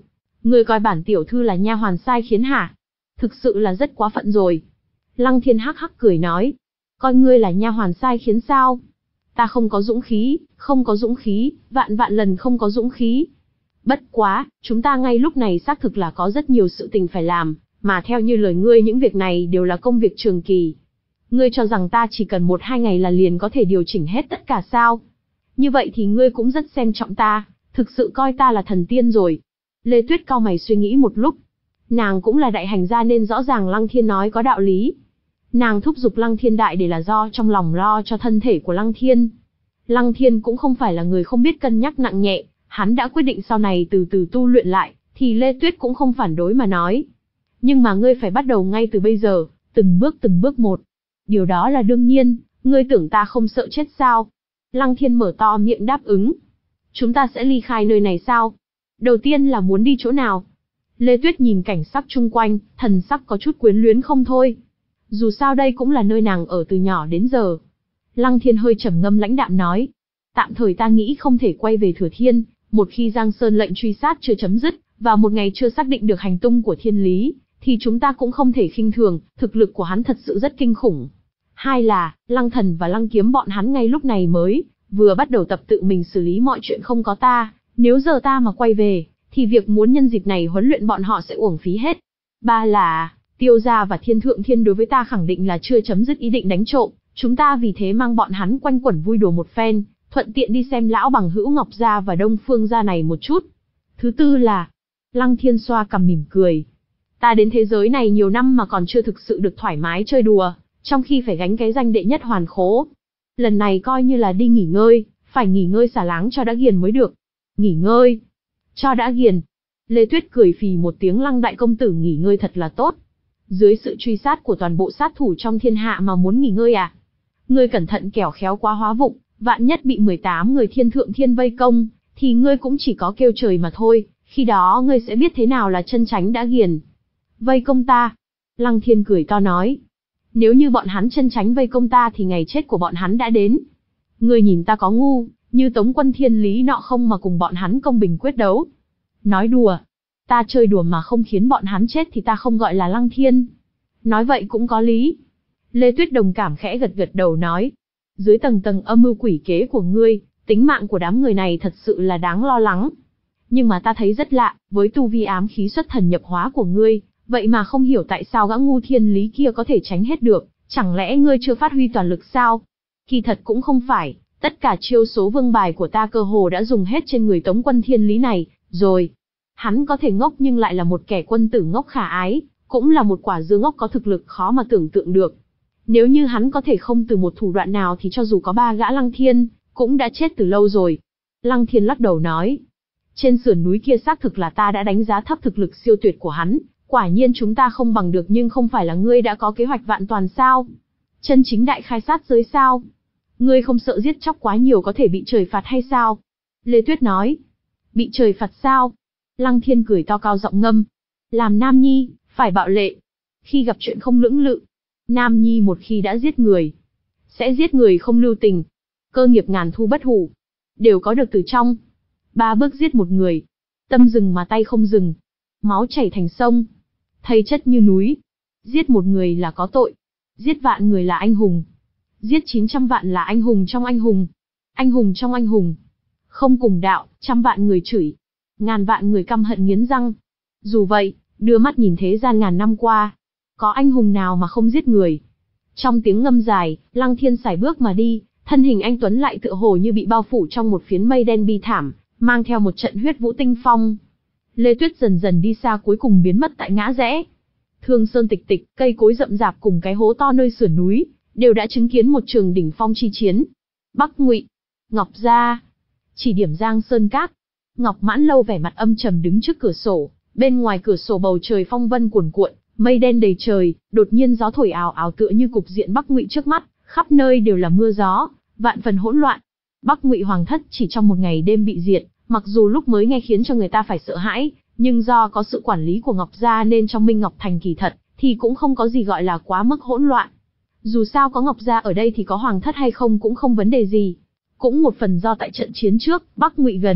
Ngươi coi bản tiểu thư là nha hoàn sai khiến hả? Thực sự là rất quá phận rồi. Lăng Thiên hắc hắc cười nói. Coi ngươi là nha hoàn sai khiến sao? Ta không có dũng khí, không có dũng khí, vạn vạn lần không có dũng khí. Bất quá, chúng ta ngay lúc này xác thực là có rất nhiều sự tình phải làm, mà theo như lời ngươi những việc này đều là công việc trường kỳ. Ngươi cho rằng ta chỉ cần một hai ngày là liền có thể điều chỉnh hết tất cả sao? Như vậy thì ngươi cũng rất xem trọng ta, thực sự coi ta là thần tiên rồi. Lê Tuyết cau mày suy nghĩ một lúc. Nàng cũng là đại hành gia nên rõ ràng Lăng Thiên nói có đạo lý. Nàng thúc giục Lăng Thiên đại để là do trong lòng lo cho thân thể của Lăng Thiên. Lăng Thiên cũng không phải là người không biết cân nhắc nặng nhẹ, hắn đã quyết định sau này từ từ tu luyện lại, thì Lê Tuyết cũng không phản đối mà nói. Nhưng mà ngươi phải bắt đầu ngay từ bây giờ, từng bước từng bước một. Điều đó là đương nhiên, ngươi tưởng ta không sợ chết sao? Lăng Thiên mở to miệng đáp ứng. Chúng ta sẽ ly khai nơi này sao? Đầu tiên là muốn đi chỗ nào? Lê Tuyết nhìn cảnh sắc chung quanh, thần sắc có chút quyến luyến không thôi. Dù sao đây cũng là nơi nàng ở từ nhỏ đến giờ. Lăng Thiên hơi trầm ngâm lãnh đạm nói. Tạm thời ta nghĩ không thể quay về Thừa Thiên, một khi Giang Sơn lệnh truy sát chưa chấm dứt, và một ngày chưa xác định được hành tung của Thiên Lý, thì chúng ta cũng không thể khinh thường, thực lực của hắn thật sự rất kinh khủng. Hai là, Lăng Thần và Lăng Kiếm bọn hắn ngay lúc này mới, vừa bắt đầu tập tự mình xử lý mọi chuyện không có ta, nếu giờ ta mà quay về, thì việc muốn nhân dịp này huấn luyện bọn họ sẽ uổng phí hết. Ba là, Tiêu Gia và Thiên Thượng Thiên đối với ta khẳng định là chưa chấm dứt ý định đánh trộm, chúng ta vì thế mang bọn hắn quanh quẩn vui đùa một phen, thuận tiện đi xem lão bằng hữu Ngọc Gia và Đông Phương Gia này một chút. Thứ tư là, Lăng Thiên xoa cằm mỉm cười. Ta đến thế giới này nhiều năm mà còn chưa thực sự được thoải mái chơi đùa, trong khi phải gánh cái danh đệ nhất hoàn khố. Lần này coi như là đi nghỉ ngơi, phải nghỉ ngơi xả láng cho đã ghiền mới được. Nghỉ ngơi? Cho đã ghiền. Lê Tuyết cười phì một tiếng. Lăng đại công tử nghỉ ngơi thật là tốt. Dưới sự truy sát của toàn bộ sát thủ trong thiên hạ mà muốn nghỉ ngơi à? Ngươi cẩn thận kẻo khéo quá hóa vụng, vạn nhất bị mười tám người Thiên Thượng Thiên vây công, thì ngươi cũng chỉ có kêu trời mà thôi, khi đó ngươi sẽ biết thế nào là chân tránh đã ghiền. Vây công ta? Lăng Thiên cười to nói. Nếu như bọn hắn chân tránh vây công ta thì ngày chết của bọn hắn đã đến. Ngươi nhìn ta có ngu, như Tống Quân Thiên Lý nọ không mà cùng bọn hắn công bình quyết đấu. Nói đùa. Ta chơi đùa mà không khiến bọn hắn chết thì ta không gọi là Lăng Thiên. Nói vậy cũng có lý. Lê Tuyết đồng cảm khẽ gật gật đầu nói. Dưới tầng tầng âm mưu quỷ kế của ngươi, tính mạng của đám người này thật sự là đáng lo lắng. Nhưng mà ta thấy rất lạ, với tu vi ám khí xuất thần nhập hóa của ngươi, vậy mà không hiểu tại sao gã ngu Thiên Lý kia có thể tránh hết được, chẳng lẽ ngươi chưa phát huy toàn lực sao? Kỳ thật cũng không phải, tất cả chiêu số vương bài của ta cơ hồ đã dùng hết trên người Tống Quân Thiên Lý này, rồi. Hắn có thể ngốc nhưng lại là một kẻ quân tử ngốc khả ái, cũng là một quả dưa ngốc có thực lực khó mà tưởng tượng được. Nếu như hắn có thể không từ một thủ đoạn nào thì cho dù có ba gã Lăng Thiên, cũng đã chết từ lâu rồi. Lăng Thiên lắc đầu nói. Trên sườn núi kia xác thực là ta đã đánh giá thấp thực lực siêu tuyệt của hắn, quả nhiên chúng ta không bằng được, nhưng không phải là ngươi đã có kế hoạch vạn toàn sao? Chân chính đại khai sát giới sao? Ngươi không sợ giết chóc quá nhiều có thể bị trời phạt hay sao? Lê Tuyết nói. Bị trời phạt sao? Lăng Thiên cười to cao giọng ngâm. Làm nam nhi, phải bạo lệ. Khi gặp chuyện không lưỡng lự, nam nhi một khi đã giết người, sẽ giết người không lưu tình. Cơ nghiệp ngàn thu bất hủ, đều có được từ trong. Ba bước giết một người, tâm dừng mà tay không dừng, máu chảy thành sông, thây chất như núi. Giết một người là có tội, giết vạn người là anh hùng, giết chín trăm vạn là anh hùng trong anh hùng, anh hùng trong anh hùng. Không cùng đạo, trăm vạn người chửi, ngàn vạn người căm hận nghiến răng. Dù vậy, đưa mắt nhìn thế gian ngàn năm qua, có anh hùng nào mà không giết người? Trong tiếng ngâm dài, Lăng Thiên sải bước mà đi, thân hình anh tuấn lại tựa hồ như bị bao phủ trong một phiến mây đen bi thảm, mang theo một trận huyết vũ tinh phong. Lê Tuyết dần dần đi xa, cuối cùng biến mất tại ngã rẽ. Thương sơn tịch tịch, cây cối rậm rạp cùng cái hố to nơi sườn núi, đều đã chứng kiến một trường đỉnh phong chi chiến. Bắc Ngụy, Ngọc Gia, chỉ điểm Giang Sơn Các. Ngọc Mãn Lâu vẻ mặt âm trầm đứng trước cửa sổ, bên ngoài cửa sổ bầu trời phong vân cuồn cuộn, mây đen đầy trời, đột nhiên gió thổi ào ào tựa như cục diện Bắc Ngụy trước mắt, khắp nơi đều là mưa gió, vạn phần hỗn loạn. Bắc Ngụy hoàng thất chỉ trong một ngày đêm bị diệt, mặc dù lúc mới nghe khiến cho người ta phải sợ hãi, nhưng do có sự quản lý của Ngọc Gia nên trong Minh Ngọc Thành kỳ thật thì cũng không có gì gọi là quá mức hỗn loạn. Dù sao có Ngọc Gia ở đây thì có hoàng thất hay không cũng không vấn đề gì. Cũng một phần do tại trận chiến trước, Bắc Ngụy gần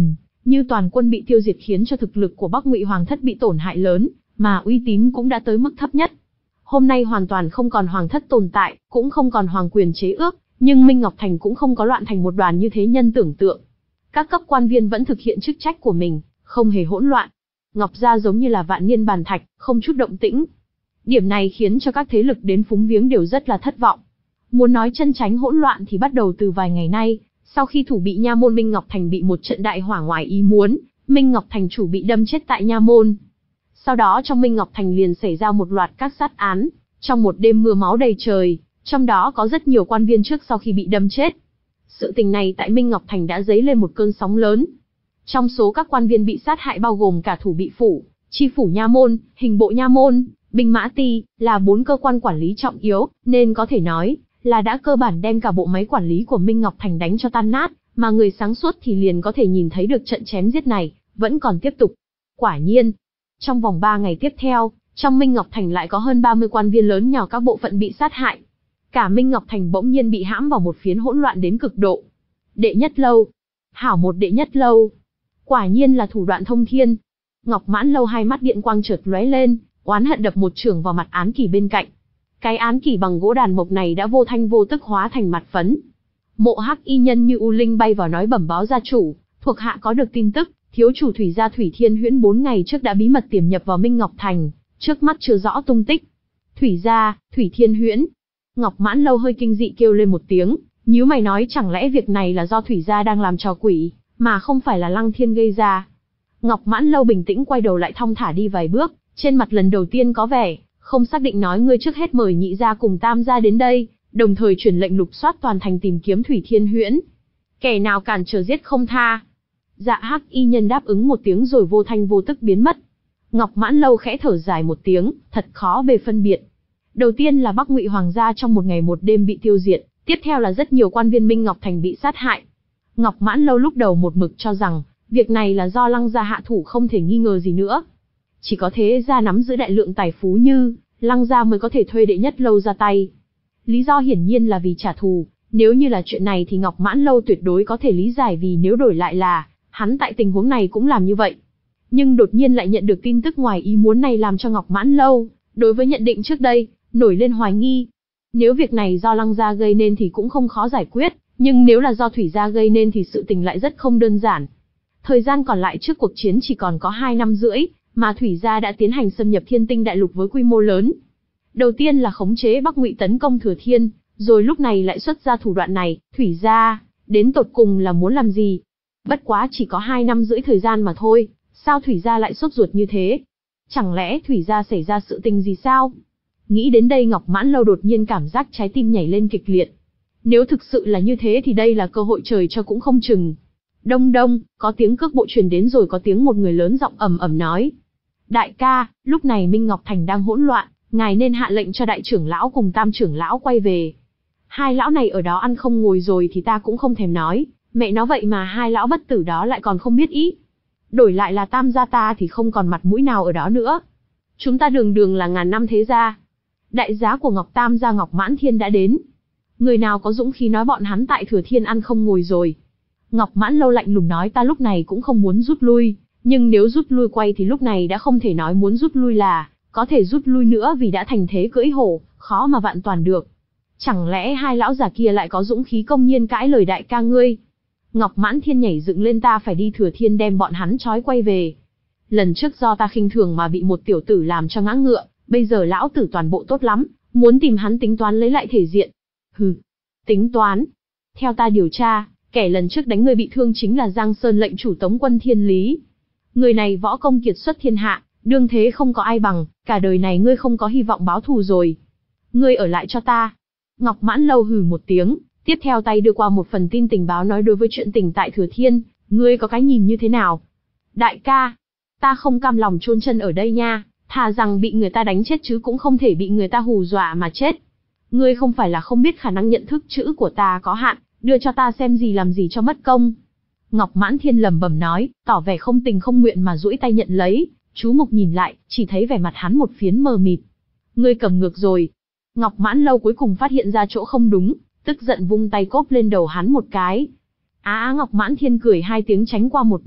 Như toàn quân bị tiêu diệt khiến cho thực lực của Bắc Ngụy Hoàng thất bị tổn hại lớn, mà uy tín cũng đã tới mức thấp nhất. Hôm nay hoàn toàn không còn hoàng thất tồn tại, cũng không còn hoàng quyền chế ước, nhưng Minh Ngọc Thành cũng không có loạn thành một đoàn như thế nhân tưởng tượng. Các cấp quan viên vẫn thực hiện chức trách của mình, không hề hỗn loạn. Ngọc gia giống như là vạn niên bàn thạch, không chút động tĩnh. Điểm này khiến cho các thế lực đến phúng viếng đều rất là thất vọng. Muốn nói chân tránh hỗn loạn thì bắt đầu từ vài ngày nay, sau khi thủ bị nha môn Minh Ngọc Thành bị một trận đại hỏa ngoài ý muốn, Minh Ngọc Thành chủ bị đâm chết tại nha môn. Sau đó trong Minh Ngọc Thành liền xảy ra một loạt các sát án, trong một đêm mưa máu đầy trời, trong đó có rất nhiều quan viên trước sau khi bị đâm chết. Sự tình này tại Minh Ngọc Thành đã dấy lên một cơn sóng lớn. Trong số các quan viên bị sát hại bao gồm cả thủ bị phủ, chi phủ nha môn, hình bộ nha môn, binh mã ty, là bốn cơ quan quản lý trọng yếu, nên có thể nói là đã cơ bản đem cả bộ máy quản lý của Minh Ngọc Thành đánh cho tan nát, mà người sáng suốt thì liền có thể nhìn thấy được trận chém giết này vẫn còn tiếp tục. Quả nhiên, trong vòng ba ngày tiếp theo, trong Minh Ngọc Thành lại có hơn ba mươi quan viên lớn nhỏ các bộ phận bị sát hại. Cả Minh Ngọc Thành bỗng nhiên bị hãm vào một phiến hỗn loạn đến cực độ. Đệ nhất lâu. Hảo một đệ nhất lâu. Quả nhiên là thủ đoạn thông thiên. Ngọc Mãn Lâu hai mắt điện quang chợt lóe lên, oán hận đập một chưởng vào mặt án kỷ bên cạnh. Cái án kỷ bằng gỗ đàn mộc này đã vô thanh vô tức hóa thành mặt phấn. Mộ Hắc y nhân như u linh bay vào nói bẩm báo gia chủ, thuộc hạ có được tin tức, thiếu chủ Thủy gia Thủy Thiên Huyễn bốn ngày trước đã bí mật tiềm nhập vào Minh Ngọc Thành, trước mắt chưa rõ tung tích. Thủy gia, Thủy Thiên Huyễn. Ngọc Mãn Lâu hơi kinh dị kêu lên một tiếng, nhíu mày nói chẳng lẽ việc này là do Thủy gia đang làm trò quỷ, mà không phải là Lăng Thiên gây ra. Ngọc Mãn Lâu bình tĩnh quay đầu lại thong thả đi vài bước, trên mặt lần đầu tiên có vẻ không xác định nói ngươi trước hết mời nhị gia cùng tam gia đến đây, đồng thời truyền lệnh lục soát toàn thành tìm kiếm Thủy Thiên Huyễn. Kẻ nào cản trở giết không tha. Dạ Hắc y nhân đáp ứng một tiếng rồi vô thanh vô tức biến mất. Ngọc Mãn Lâu khẽ thở dài một tiếng, thật khó bề phân biệt. Đầu tiên là Bắc Ngụy Hoàng gia trong một ngày một đêm bị tiêu diệt, tiếp theo là rất nhiều quan viên Minh Ngọc Thành bị sát hại. Ngọc Mãn Lâu lúc đầu một mực cho rằng, việc này là do Lăng gia hạ thủ không thể nghi ngờ gì nữa. Chỉ có thế gia nắm giữ đại lượng tài phú như Lăng gia mới có thể thuê đệ nhất lâu ra tay. Lý do hiển nhiên là vì trả thù, nếu như là chuyện này thì Ngọc Mãn Lâu tuyệt đối có thể lý giải vì nếu đổi lại là hắn tại tình huống này cũng làm như vậy. Nhưng đột nhiên lại nhận được tin tức ngoài ý muốn này làm cho Ngọc Mãn Lâu, đối với nhận định trước đây, nổi lên hoài nghi. Nếu việc này do Lăng gia gây nên thì cũng không khó giải quyết, nhưng nếu là do Thủy gia gây nên thì sự tình lại rất không đơn giản. Thời gian còn lại trước cuộc chiến chỉ còn có hai năm rưỡi, mà Thủy gia đã tiến hành xâm nhập Thiên Tinh Đại Lục với quy mô lớn. Đầu tiên là khống chế Bắc Ngụy tấn công Thừa Thiên, rồi lúc này lại xuất ra thủ đoạn này, Thủy gia, đến tột cùng là muốn làm gì? Bất quá chỉ có hai năm rưỡi thời gian mà thôi, sao Thủy gia lại sốt ruột như thế? Chẳng lẽ Thủy gia xảy ra sự tình gì sao? Nghĩ đến đây Ngọc Mãn Lâu đột nhiên cảm giác trái tim nhảy lên kịch liệt. Nếu thực sự là như thế thì đây là cơ hội trời cho cũng không chừng. Đông đông, có tiếng cước bộ truyền đến rồi có tiếng một người lớn giọng ầm ầm nói. Đại ca, lúc này Minh Ngọc Thành đang hỗn loạn, ngài nên hạ lệnh cho đại trưởng lão cùng tam trưởng lão quay về. Hai lão này ở đó ăn không ngồi rồi thì ta cũng không thèm nói, mẹ nó vậy mà hai lão bất tử đó lại còn không biết ý. Đổi lại là tam gia ta thì không còn mặt mũi nào ở đó nữa. Chúng ta đường đường là ngàn năm thế gia. Đại giá của Ngọc Tam gia Ngọc Mãn Thiên đã đến. Người nào có dũng khí nói bọn hắn tại Thừa Thiên ăn không ngồi rồi. Ngọc Mãn Lâu lạnh lùng nói ta lúc này cũng không muốn rút lui, nhưng nếu rút lui quay thì lúc này đã không thể nói muốn rút lui là có thể rút lui nữa vì đã thành thế cưỡi hổ, khó mà vạn toàn được. Chẳng lẽ hai lão già kia lại có dũng khí công nhiên cãi lời đại ca ngươi? Ngọc Mãn Thiên nhảy dựng lên ta phải đi Thừa Thiên đem bọn hắn trói quay về. Lần trước do ta khinh thường mà bị một tiểu tử làm cho ngã ngựa, bây giờ lão tử toàn bộ tốt lắm, muốn tìm hắn tính toán lấy lại thể diện. Hừ, tính toán. Theo ta điều tra, kẻ lần trước đánh người bị thương chính là Giang Sơn lệnh chủ Tống quân Thiên Lý. Người này võ công kiệt xuất thiên hạ, đương thế không có ai bằng, cả đời này ngươi không có hy vọng báo thù rồi. Ngươi ở lại cho ta. Ngọc Mãn Lâu hừ một tiếng, tiếp theo tay đưa qua một phần tin tình báo nói đối với chuyện tình tại Thừa Thiên, ngươi có cái nhìn như thế nào? Đại ca, ta không cam lòng chôn chân ở đây nha, thà rằng bị người ta đánh chết chứ cũng không thể bị người ta hù dọa mà chết. Ngươi không phải là không biết khả năng nhận thức chữ của ta có hạn, đưa cho ta xem gì làm gì cho mất công. Ngọc Mãn Thiên lẩm bẩm nói, tỏ vẻ không tình không nguyện mà duỗi tay nhận lấy, chú mục nhìn lại, chỉ thấy vẻ mặt hắn một phiến mờ mịt. Ngươi cầm ngược rồi. Ngọc Mãn Lâu cuối cùng phát hiện ra chỗ không đúng, tức giận vung tay cốp lên đầu hắn một cái. Á á Ngọc Mãn Thiên cười hai tiếng tránh qua một bên,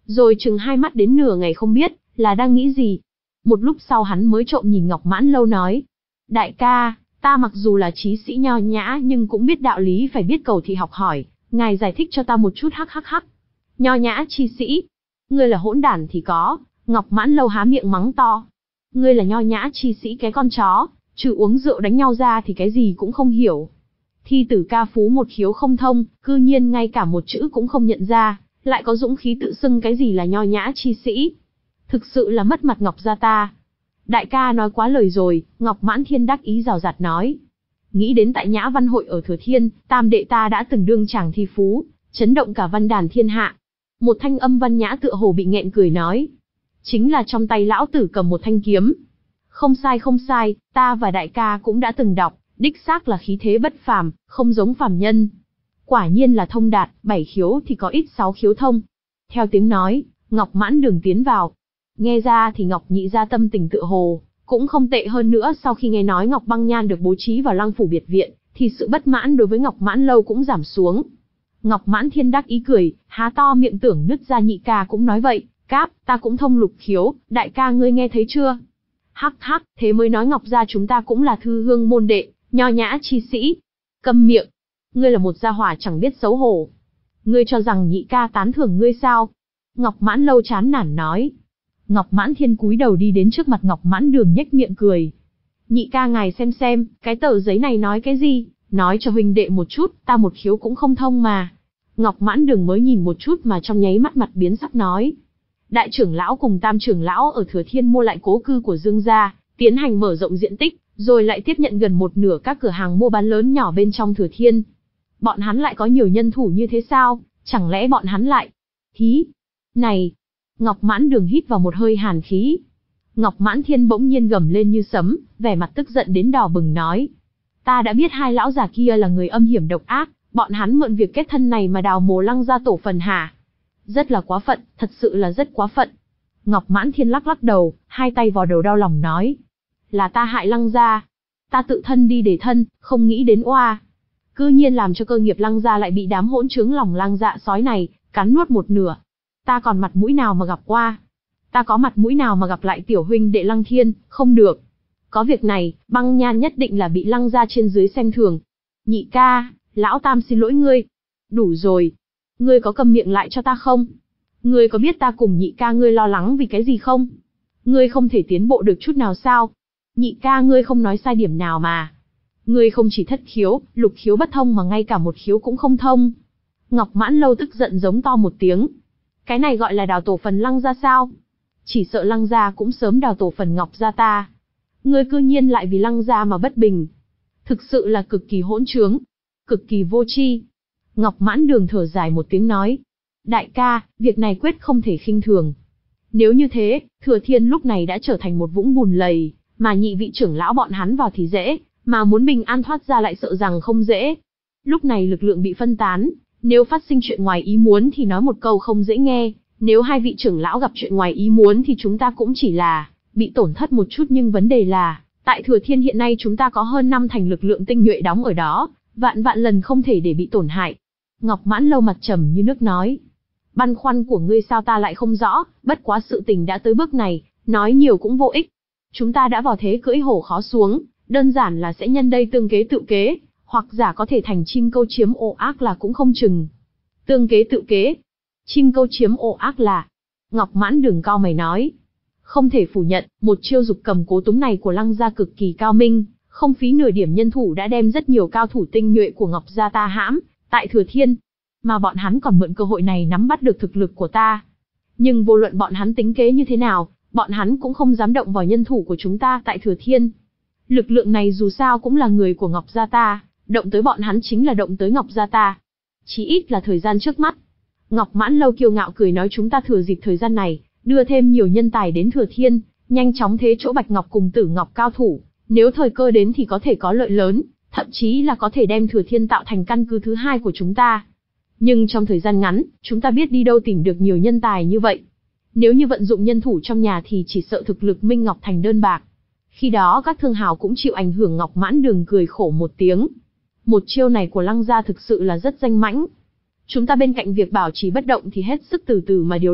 rồi chừng hai mắt đến nửa ngày không biết là đang nghĩ gì. Một lúc sau hắn mới trộm nhìn Ngọc Mãn Lâu nói, đại ca, ta mặc dù là trí sĩ nho nhã nhưng cũng biết đạo lý, phải biết cầu thị học hỏi, ngài giải thích cho ta một chút. Hắc hắc hắc. Nho nhã chi sĩ, ngươi là hỗn đản thì có. Ngọc Mãn Lâu há miệng mắng to, ngươi là nho nhã chi sĩ cái con chó, trừ uống rượu đánh nhau ra thì cái gì cũng không hiểu. Thi tử ca phú một khiếu không thông, cư nhiên ngay cả một chữ cũng không nhận ra, lại có dũng khí tự xưng cái gì là nho nhã chi sĩ. Thực sự là mất mặt Ngọc gia ta. Đại ca nói quá lời rồi. Ngọc Mãn Thiên đắc ý rào rạt nói. Nghĩ đến tại Nhã Văn Hội ở Thừa Thiên, tam đệ ta đã từng đương chàng thi phú, chấn động cả văn đàn thiên hạ. Một thanh âm văn nhã tựa hồ bị nghẹn cười nói, chính là trong tay lão tử cầm một thanh kiếm. Không sai không sai, ta và đại ca cũng đã từng đọc, đích xác là khí thế bất phàm, không giống phàm nhân. Quả nhiên là thông đạt, bảy khiếu thì có ít sáu khiếu thông. Theo tiếng nói, Ngọc Mãn Đường tiến vào. Nghe ra thì Ngọc nhị gia tâm tình tựa hồ cũng không tệ hơn nữa. Sau khi nghe nói Ngọc Băng Nhan được bố trí vào Lăng phủ biệt viện, thì sự bất mãn đối với Ngọc Mãn Lâu cũng giảm xuống. Ngọc Mãn Thiên đắc ý cười, há to miệng tưởng nứt ra. Nhị ca cũng nói vậy, cáp, ta cũng thông lục khiếu, đại ca ngươi nghe thấy chưa? Hắc hắc, thế mới nói Ngọc gia chúng ta cũng là thư hương môn đệ, nho nhã chi sĩ. Câm miệng, ngươi là một gia hỏa chẳng biết xấu hổ. Ngươi cho rằng nhị ca tán thưởng ngươi sao? Ngọc Mãn Lâu chán nản nói. Ngọc Mãn Thiên cúi đầu đi đến trước mặt Ngọc Mãn Đường nhếch miệng cười. Nhị ca ngài xem xem, cái tờ giấy này nói cái gì? Nói cho huynh đệ một chút, ta một khiếu cũng không thông mà. Ngọc Mãn Đường mới nhìn một chút mà trong nháy mắt mặt biến sắc nói. Đại trưởng lão cùng tam trưởng lão ở Thừa Thiên mua lại cố cư của Dương gia, tiến hành mở rộng diện tích, rồi lại tiếp nhận gần một nửa các cửa hàng mua bán lớn nhỏ bên trong Thừa Thiên. Bọn hắn lại có nhiều nhân thủ như thế sao? Chẳng lẽ bọn hắn lại... Hí! Này! Ngọc Mãn Đường hít vào một hơi hàn khí. Ngọc Mãn Thiên bỗng nhiên gầm lên như sấm, vẻ mặt tức giận đến đỏ bừng nói. Ta đã biết hai lão già kia là người âm hiểm độc ác, bọn hắn mượn việc kết thân này mà đào mồ Lăng gia tổ phần hả? Rất là quá phận, thật sự là rất quá phận. Ngọc Mãn Thiên lắc lắc đầu, hai tay vào đầu đau lòng nói. Là ta hại Lăng gia. Ta tự thân đi để thân, không nghĩ đến oa. Cư nhiên làm cho cơ nghiệp Lăng gia lại bị đám hỗn trướng lòng lang dạ sói này cắn nuốt một nửa. Ta còn mặt mũi nào mà gặp qua? Ta có mặt mũi nào mà gặp lại tiểu huynh đệ Lăng Thiên? Không được. Có việc này, Băng Nhan nhất định là bị Lăng gia trên dưới xem thường. Nhị ca, lão tam xin lỗi ngươi. Đủ rồi. Ngươi có câm miệng lại cho ta không? Ngươi có biết ta cùng nhị ca ngươi lo lắng vì cái gì không? Ngươi không thể tiến bộ được chút nào sao? Nhị ca ngươi không nói sai điểm nào mà. Ngươi không chỉ thất khiếu, lục khiếu bất thông mà ngay cả một khiếu cũng không thông. Ngọc Mãn Lâu tức giận giống to một tiếng. Cái này gọi là đào tổ phần Lăng gia sao? Chỉ sợ Lăng gia cũng sớm đào tổ phần Ngọc gia ta. Ngươi cư nhiên lại vì Lăng gia mà bất bình. Thực sự là cực kỳ hỗn trướng, cực kỳ vô tri. Ngọc Mãn Đường thở dài một tiếng nói. Đại ca, việc này quyết không thể khinh thường. Nếu như thế, Thừa Thiên lúc này đã trở thành một vũng bùn lầy, mà nhị vị trưởng lão bọn hắn vào thì dễ, mà muốn bình an thoát ra lại sợ rằng không dễ. Lúc này lực lượng bị phân tán, nếu phát sinh chuyện ngoài ý muốn thì nói một câu không dễ nghe, nếu hai vị trưởng lão gặp chuyện ngoài ý muốn thì chúng ta cũng chỉ là bị tổn thất một chút, nhưng vấn đề là, tại Thừa Thiên hiện nay chúng ta có hơn năm thành lực lượng tinh nhuệ đóng ở đó, vạn vạn lần không thể để bị tổn hại. Ngọc Mãn Lâu mặt trầm như nước nói. Băn khoăn của ngươi sao ta lại không rõ, bất quá sự tình đã tới bước này, nói nhiều cũng vô ích. Chúng ta đã vào thế cưỡi hổ khó xuống, đơn giản là sẽ nhân đây tương kế tự kế, hoặc giả có thể thành chim câu chiếm ổ ác là cũng không chừng. Tương kế tự kế, chim câu chiếm ổ ác là... Ngọc Mãn Đường cao mày nói. Không thể phủ nhận, một chiêu dục cầm cố túng này của Lăng gia cực kỳ cao minh, không phí nửa điểm nhân thủ đã đem rất nhiều cao thủ tinh nhuệ của Ngọc gia ta hãm tại Thừa Thiên, mà bọn hắn còn mượn cơ hội này nắm bắt được thực lực của ta. Nhưng vô luận bọn hắn tính kế như thế nào, bọn hắn cũng không dám động vào nhân thủ của chúng ta tại Thừa Thiên. Lực lượng này dù sao cũng là người của Ngọc gia ta, động tới bọn hắn chính là động tới Ngọc gia ta. Chí ít là thời gian trước mắt. Ngọc Mãn Lâu kiêu ngạo cười nói, chúng ta thừa dịp thời gian này, đưa thêm nhiều nhân tài đến Thừa Thiên, nhanh chóng thế chỗ Bạch Ngọc cùng Tử Ngọc cao thủ, nếu thời cơ đến thì có thể có lợi lớn, thậm chí là có thể đem Thừa Thiên tạo thành căn cứ thứ hai của chúng ta. Nhưng trong thời gian ngắn, chúng ta biết đi đâu tìm được nhiều nhân tài như vậy. Nếu như vận dụng nhân thủ trong nhà thì chỉ sợ thực lực Minh Ngọc thành đơn bạc. Khi đó các thương hào cũng chịu ảnh hưởng. Ngọc Mãn Đường cười khổ một tiếng. Một chiêu này của Lăng gia thực sự là rất danh mãnh. Chúng ta bên cạnh việc bảo trì bất động thì hết sức từ từ mà điều động,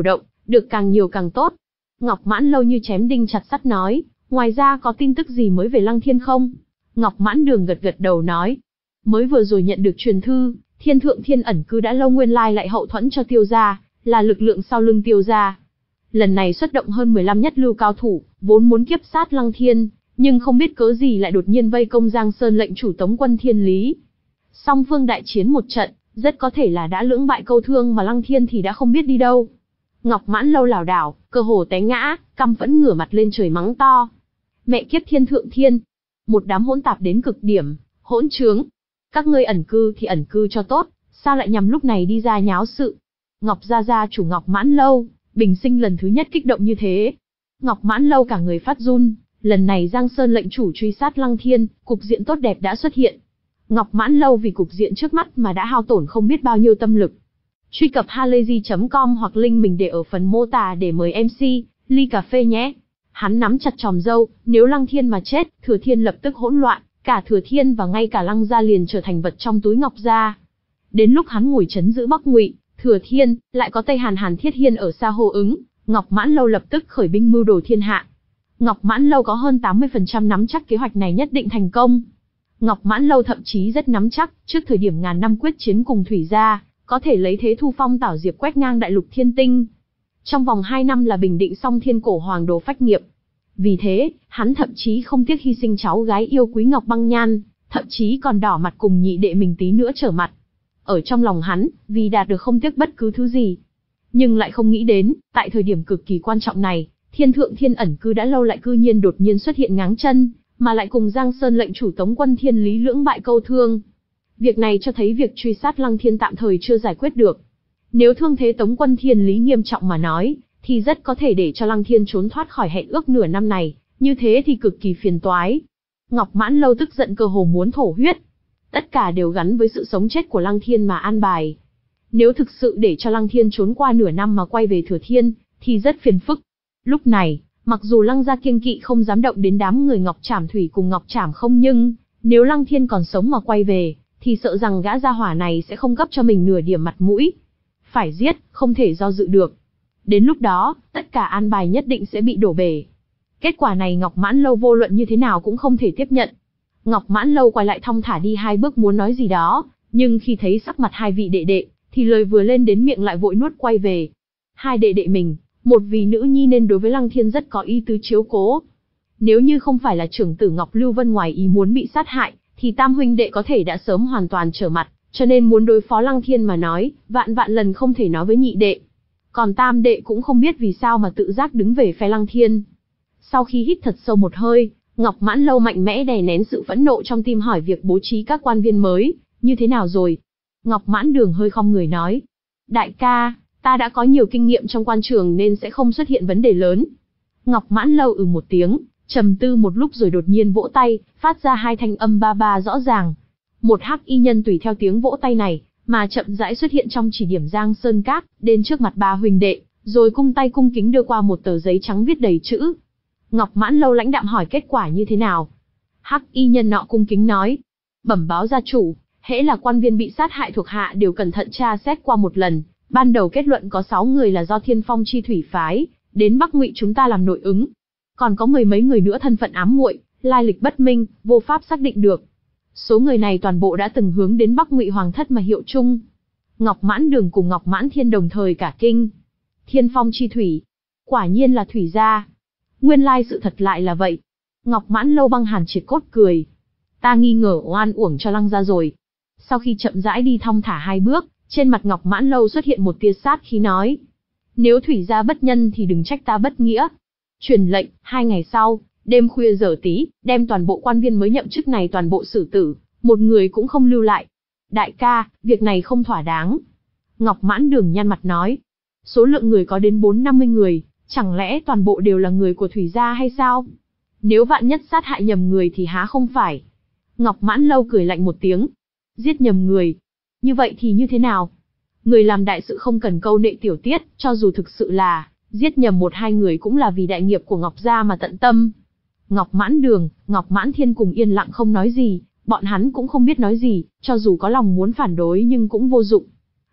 Được càng nhiều càng tốt. Ngọc Mãn Lâu như chém đinh chặt sắt nói, ngoài ra có tin tức gì mới về Lăng Thiên không? Ngọc Mãn Đường gật gật đầu nói, mới vừa rồi nhận được truyền thư, Thiên Thượng Thiên ẩn cư đã lâu nguyên lai lại hậu thuẫn cho Tiêu gia, là lực lượng sau lưng Tiêu gia. Lần này xuất động hơn mười lăm nhất lưu cao thủ, vốn muốn kiếp sát Lăng Thiên, nhưng không biết cớ gì lại đột nhiên vây công Giang Sơn lệnh chủ Tống quân Thiên Lý. Song phương đại chiến một trận, rất có thể là đã lưỡng bại câu thương mà Lăng Thiên thì đã không biết đi đâu. Ngọc Mãn Lâu lảo đảo, cơ hồ té ngã, căm phẫn ngửa mặt lên trời mắng to. Mẹ kiếp Thiên Thượng Thiên! Một đám hỗn tạp đến cực điểm, hỗn trướng. Các ngươi ẩn cư thì ẩn cư cho tốt, sao lại nhằm lúc này đi ra nháo sự? Ngọc gia gia chủ Ngọc Mãn Lâu, bình sinh lần thứ nhất kích động như thế. Ngọc Mãn Lâu cả người phát run, lần này Giang Sơn lệnh chủ truy sát Lăng Thiên, cục diện tốt đẹp đã xuất hiện. Ngọc Mãn Lâu vì cục diện trước mắt mà đã hao tổn không biết bao nhiêu tâm lực. Truy cập halayzi chấm com hoặc link mình để ở phần mô tả để mời em xê, ly cà phê nhé. Hắn nắm chặt chòm râu, nếu Lăng Thiên mà chết, Thừa Thiên lập tức hỗn loạn, cả Thừa Thiên và ngay cả Lăng gia liền trở thành vật trong túi Ngọc gia. Đến lúc hắn ngồi chấn giữ Bắc Ngụy, Thừa Thiên, lại có Tây Hàn Hàn Thiết Hiên ở xa hô ứng, Ngọc Mãn Lâu lập tức khởi binh mưu đồ thiên hạ. Ngọc Mãn Lâu có hơn tám mươi phần trăm nắm chắc kế hoạch này nhất định thành công. Ngọc Mãn Lâu thậm chí rất nắm chắc, trước thời điểm ngàn năm quyết chiến cùng Thủy gia, có thể lấy thế thu phong tảo diệp quét ngang đại lục thiên tinh. Trong vòng hai năm là bình định xong thiên cổ hoàng đồ phách nghiệp. Vì thế, hắn thậm chí không tiếc hy sinh cháu gái yêu quý Ngọc Băng Nhan, thậm chí còn đỏ mặt cùng nhị đệ mình tí nữa trở mặt. Ở trong lòng hắn, vì đạt được không tiếc bất cứ thứ gì. Nhưng lại không nghĩ đến, tại thời điểm cực kỳ quan trọng này, Thiên Thượng Thiên ẩn cư đã lâu lại cư nhiên đột nhiên xuất hiện ngáng chân, mà lại cùng Giang Sơn lệnh chủ Tống quân Thiên Lý lưỡng bại câu thương. Việc này cho thấy việc truy sát Lăng Thiên tạm thời chưa giải quyết được. Nếu thương thế Tống quân Thiên Lý nghiêm trọng mà nói, thì rất có thể để cho Lăng Thiên trốn thoát khỏi hẹn ước nửa năm này, như thế thì cực kỳ phiền toái. Ngọc Mãn Lâu tức giận cơ hồ muốn thổ huyết. Tất cả đều gắn với sự sống chết của Lăng Thiên mà an bài. Nếu thực sự để cho Lăng Thiên trốn qua nửa năm mà quay về Thừa Thiên, thì rất phiền phức. Lúc này, mặc dù Lăng gia kiêng kỵ không dám động đến đám người Ngọc Trảm Thủy cùng Ngọc Trảm Không, nhưng nếu Lăng Thiên còn sống mà quay về, thì sợ rằng gã gia hỏa này sẽ không cấp cho mình nửa điểm mặt mũi. Phải giết, không thể do dự được. Đến lúc đó, tất cả an bài nhất định sẽ bị đổ bể. Kết quả này Ngọc Mãn Lâu vô luận như thế nào cũng không thể tiếp nhận. Ngọc Mãn Lâu quay lại thong thả đi hai bước muốn nói gì đó, nhưng khi thấy sắc mặt hai vị đệ đệ, thì lời vừa lên đến miệng lại vội nuốt quay về. Hai đệ đệ mình, một vì nữ nhi nên đối với Lăng Thiên rất có ý tứ chiếu cố. Nếu như không phải là trưởng tử Ngọc Lưu Vân ngoài ý muốn bị sát hại, thì tam huynh đệ có thể đã sớm hoàn toàn trở mặt, cho nên muốn đối phó Lăng Thiên mà nói, vạn vạn lần không thể nói với nhị đệ. Còn tam đệ cũng không biết vì sao mà tự giác đứng về phe Lăng Thiên. Sau khi hít thật sâu một hơi, Ngọc Mãn Lâu mạnh mẽ đè nén sự phẫn nộ trong tim hỏi việc bố trí các quan viên mới, như thế nào rồi? Ngọc Mãn Đường hơi khom người nói. Đại ca, ta đã có nhiều kinh nghiệm trong quan trường nên sẽ không xuất hiện vấn đề lớn. Ngọc Mãn Lâu ừ một tiếng, trầm tư một lúc rồi đột nhiên vỗ tay, phát ra hai thanh âm ba ba rõ ràng. Một hắc y nhân tùy theo tiếng vỗ tay này, mà chậm rãi xuất hiện trong chỉ điểm Giang Sơn Các, đến trước mặt ba huynh đệ, rồi cung tay cung kính đưa qua một tờ giấy trắng viết đầy chữ. Ngọc Mãn Lâu lãnh đạm hỏi kết quả như thế nào. Hắc y nhân nọ cung kính nói, bẩm báo gia chủ, hễ là quan viên bị sát hại thuộc hạ đều cẩn thận tra xét qua một lần, ban đầu kết luận có sáu người là do Thiên Phong chi thủy phái đến Bắc Ngụy chúng ta làm nội ứng, còn có mười mấy người nữa thân phận ám muội, lai lịch bất minh, vô pháp xác định được. Số người này toàn bộ đã từng hướng đến Bắc Ngụy Hoàng thất mà hiệu chung. Ngọc Mãn Đường cùng Ngọc Mãn Thiên đồng thời cả kinh. Thiên Phong chi thủy, quả nhiên là thủy gia. Nguyên lai sự thật lại là vậy. Ngọc Mãn Lâu băng hàn triệt cốt cười. Ta nghi ngờ oan uổng cho Lăng gia rồi. Sau khi chậm rãi đi thong thả hai bước, trên mặt Ngọc Mãn Lâu xuất hiện một tia sát khí nói. Nếu thủy gia bất nhân thì đừng trách ta bất nghĩa. Truyền lệnh, hai ngày sau, đêm khuya giờ tí, đem toàn bộ quan viên mới nhậm chức này toàn bộ xử tử, một người cũng không lưu lại. Đại ca, việc này không thỏa đáng. Ngọc Mãn Đường nhăn mặt nói. Số lượng người có đến bốn năm mươi người, chẳng lẽ toàn bộ đều là người của thủy gia hay sao? Nếu vạn nhất sát hại nhầm người thì há không phải. Ngọc Mãn Lâu cười lạnh một tiếng. Giết nhầm người. Như vậy thì như thế nào? Người làm đại sự không cần câu nệ tiểu tiết, cho dù thực sự là giết nhầm một hai người cũng là vì đại nghiệp của Ngọc gia mà tận tâm. Ngọc Mãn Đường, Ngọc Mãn Thiên cùng yên lặng không nói gì, bọn hắn cũng không biết nói gì, cho dù có lòng muốn phản đối nhưng cũng vô dụng.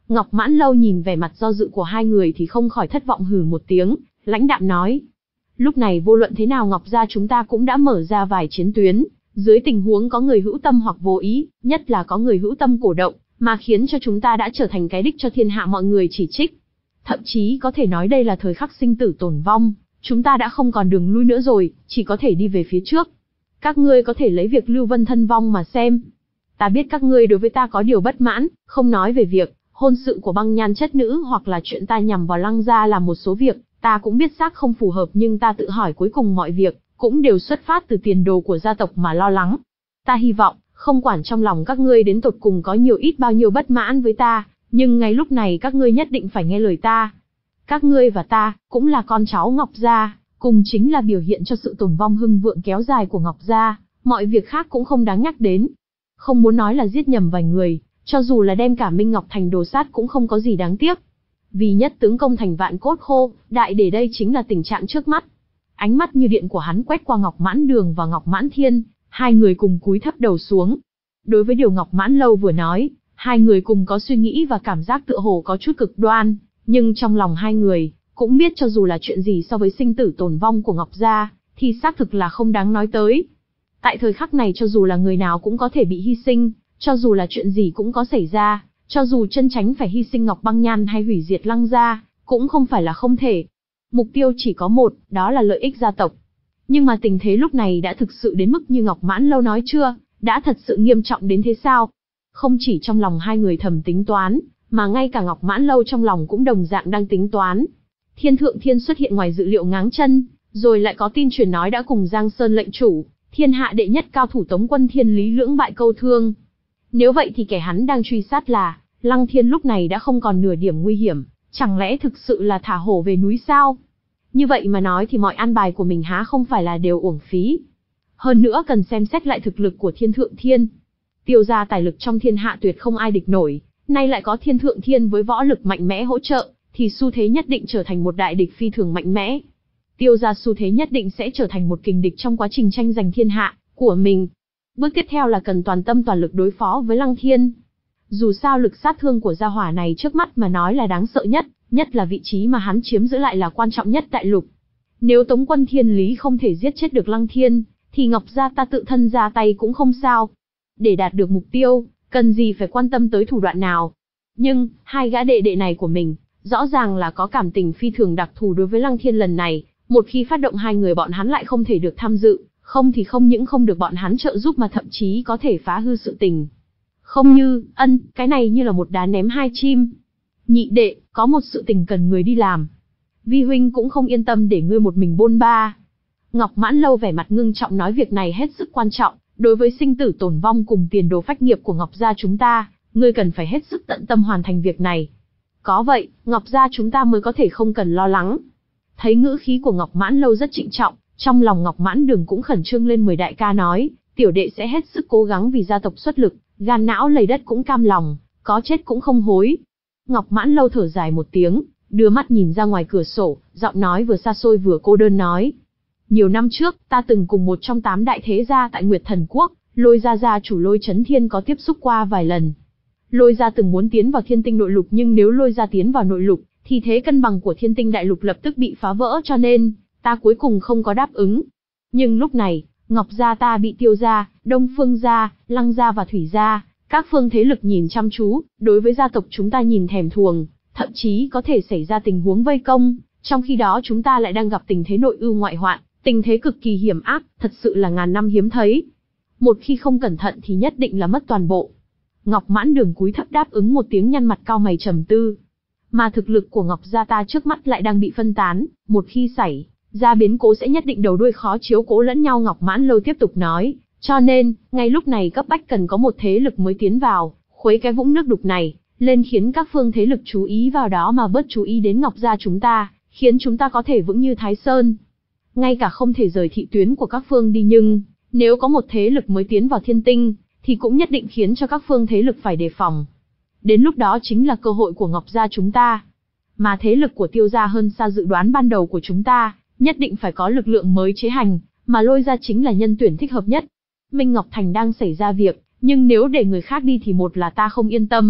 Ngọc Mãn Lâu nhìn vẻ mặt do dự của hai người thì không khỏi thất vọng hừ một tiếng, lãnh đạm nói. Lúc này vô luận thế nào Ngọc gia chúng ta cũng đã mở ra vài chiến tuyến, dưới tình huống có người hữu tâm hoặc vô ý, nhất là có người hữu tâm cổ động, mà khiến cho chúng ta đã trở thành cái đích cho thiên hạ mọi người chỉ trích. Thậm chí có thể nói đây là thời khắc sinh tử tồn vong, chúng ta đã không còn đường lui nữa rồi, chỉ có thể đi về phía trước. Các ngươi có thể lấy việc Lưu Vân thân vong mà xem. Ta biết các ngươi đối với ta có điều bất mãn, không nói về việc hôn sự của băng nhan chất nữ hoặc là chuyện ta nhằm vào Lăng gia làm một số việc, ta cũng biết xác không phù hợp, nhưng ta tự hỏi cuối cùng mọi việc cũng đều xuất phát từ tiền đồ của gia tộc mà lo lắng. Ta hy vọng, không quản trong lòng các ngươi đến tột cùng có nhiều ít bao nhiêu bất mãn với ta, nhưng ngay lúc này các ngươi nhất định phải nghe lời ta. Các ngươi và ta, cũng là con cháu Ngọc gia, cùng chính là biểu hiện cho sự tồn vong hưng vượng kéo dài của Ngọc gia, mọi việc khác cũng không đáng nhắc đến. Không muốn nói là giết nhầm vài người, cho dù là đem cả Minh Ngọc Thành đồ sát cũng không có gì đáng tiếc. Vì nhất tướng công thành vạn cốt khô, đại để đây chính là tình trạng trước mắt. Ánh mắt như điện của hắn quét qua Ngọc Mãn Đường và Ngọc Mãn Thiên, hai người cùng cúi thấp đầu xuống. Đối với điều Ngọc Mãn Lâu vừa nói, hai người cùng có suy nghĩ và cảm giác tựa hồ có chút cực đoan, nhưng trong lòng hai người cũng biết cho dù là chuyện gì so với sinh tử tồn vong của Ngọc gia, thì xác thực là không đáng nói tới. Tại thời khắc này cho dù là người nào cũng có thể bị hy sinh, cho dù là chuyện gì cũng có xảy ra, cho dù chân tránh phải hy sinh Ngọc Băng Nhan hay hủy diệt Lăng gia, cũng không phải là không thể. Mục tiêu chỉ có một, đó là lợi ích gia tộc. Nhưng mà tình thế lúc này đã thực sự đến mức như Ngọc Mãn Lâu nói chưa, đã thật sự nghiêm trọng đến thế sao? Không chỉ trong lòng hai người thầm tính toán, mà ngay cả Ngọc Mãn Lâu trong lòng cũng đồng dạng đang tính toán. Thiên Thượng Thiên xuất hiện ngoài dự liệu ngáng chân, rồi lại có tin truyền nói đã cùng Giang Sơn lệnh chủ, thiên hạ đệ nhất cao thủ Tống Quân Thiên Lý lưỡng bại câu thương. Nếu vậy thì kẻ hắn đang truy sát là Lăng Thiên lúc này đã không còn nửa điểm nguy hiểm, chẳng lẽ thực sự là thả hổ về núi sao? Như vậy mà nói thì mọi an bài của mình há không phải là đều uổng phí. Hơn nữa cần xem xét lại thực lực của Thiên Thượng Thiên. Tiêu gia tài lực trong thiên hạ tuyệt không ai địch nổi, nay lại có Thiên Thượng Thiên với võ lực mạnh mẽ hỗ trợ, thì xu thế nhất định trở thành một đại địch phi thường mạnh mẽ. Tiêu gia xu thế nhất định sẽ trở thành một kình địch trong quá trình tranh giành thiên hạ của mình. Bước tiếp theo là cần toàn tâm toàn lực đối phó với Lăng Thiên. Dù sao lực sát thương của gia hỏa này trước mắt mà nói là đáng sợ nhất, nhất là vị trí mà hắn chiếm giữ lại là quan trọng nhất đại lục. Nếu Tống Quân Thiên Lý không thể giết chết được Lăng Thiên, thì Ngọc gia ta tự thân ra tay cũng không sao. Để đạt được mục tiêu, cần gì phải quan tâm tới thủ đoạn nào. Nhưng, hai gã đệ đệ này của mình, rõ ràng là có cảm tình phi thường đặc thù đối với Lăng Thiên lần này, một khi phát động hai người bọn hắn lại không thể được tham dự, không thì không những không được bọn hắn trợ giúp mà thậm chí có thể phá hư sự tình. Không như, ân, cái này như là một đá ném hai chim. Nhị đệ, có một sự tình cần người đi làm. Vi huynh cũng không yên tâm để ngươi một mình bôn ba. Ngọc Mãn Lâu vẻ mặt ngưng trọng nói việc này hết sức quan trọng, đối với sinh tử tồn vong cùng tiền đồ phách nghiệp của Ngọc gia chúng ta, ngươi cần phải hết sức tận tâm hoàn thành việc này. Có vậy, Ngọc gia chúng ta mới có thể không cần lo lắng. Thấy ngữ khí của Ngọc Mãn Lâu rất trịnh trọng, trong lòng Ngọc Mãn Đường cũng khẩn trương lên. Mười đại ca nói, tiểu đệ sẽ hết sức cố gắng vì gia tộc xuất lực, gan não lầy đất cũng cam lòng, có chết cũng không hối. Ngọc Mãn Lâu thở dài một tiếng, đưa mắt nhìn ra ngoài cửa sổ, giọng nói vừa xa xôi vừa cô đơn nói. Nhiều năm trước, ta từng cùng một trong tám đại thế gia tại Nguyệt Thần Quốc, Lôi gia gia chủ Lôi Chấn Thiên có tiếp xúc qua vài lần. Lôi gia từng muốn tiến vào Thiên Tinh nội lục, nhưng nếu Lôi gia tiến vào nội lục, thì thế cân bằng của Thiên Tinh đại lục lập tức bị phá vỡ, cho nên ta cuối cùng không có đáp ứng. Nhưng lúc này, Ngọc gia ta bị Tiêu gia, Đông Phương gia, Lăng gia và Thủy gia, các phương thế lực nhìn chăm chú, đối với gia tộc chúng ta nhìn thèm thuồng, thậm chí có thể xảy ra tình huống vây công, trong khi đó chúng ta lại đang gặp tình thế nội ưu ngoại hoạn, tình thế cực kỳ hiểm ác, thật sự là ngàn năm hiếm thấy. Một khi không cẩn thận thì nhất định là mất toàn bộ. Ngọc Mãn Đường cúi thấp đáp ứng một tiếng, nhăn mặt cau mày trầm tư. Mà thực lực của Ngọc gia ta trước mắt lại đang bị phân tán, một khi xảy ra biến cố sẽ nhất định đầu đuôi khó chiếu cố lẫn nhau. Ngọc Mãn Lâu tiếp tục nói, cho nên, ngay lúc này cấp bách cần có một thế lực mới tiến vào, khuấy cái vũng nước đục này lên, khiến các phương thế lực chú ý vào đó mà bớt chú ý đến Ngọc gia chúng ta, khiến chúng ta có thể vững như Thái Sơn. Ngay cả không thể rời thị tuyến của các phương đi, nhưng nếu có một thế lực mới tiến vào Thiên Tinh, thì cũng nhất định khiến cho các phương thế lực phải đề phòng. Đến lúc đó chính là cơ hội của Ngọc gia chúng ta. Mà thế lực của Tiêu gia hơn xa dự đoán ban đầu của chúng ta, nhất định phải có lực lượng mới chế hành, mà Lôi gia chính là nhân tuyển thích hợp nhất. Minh Ngọc Thành đang xảy ra việc, nhưng nếu để người khác đi thì một là ta không yên tâm,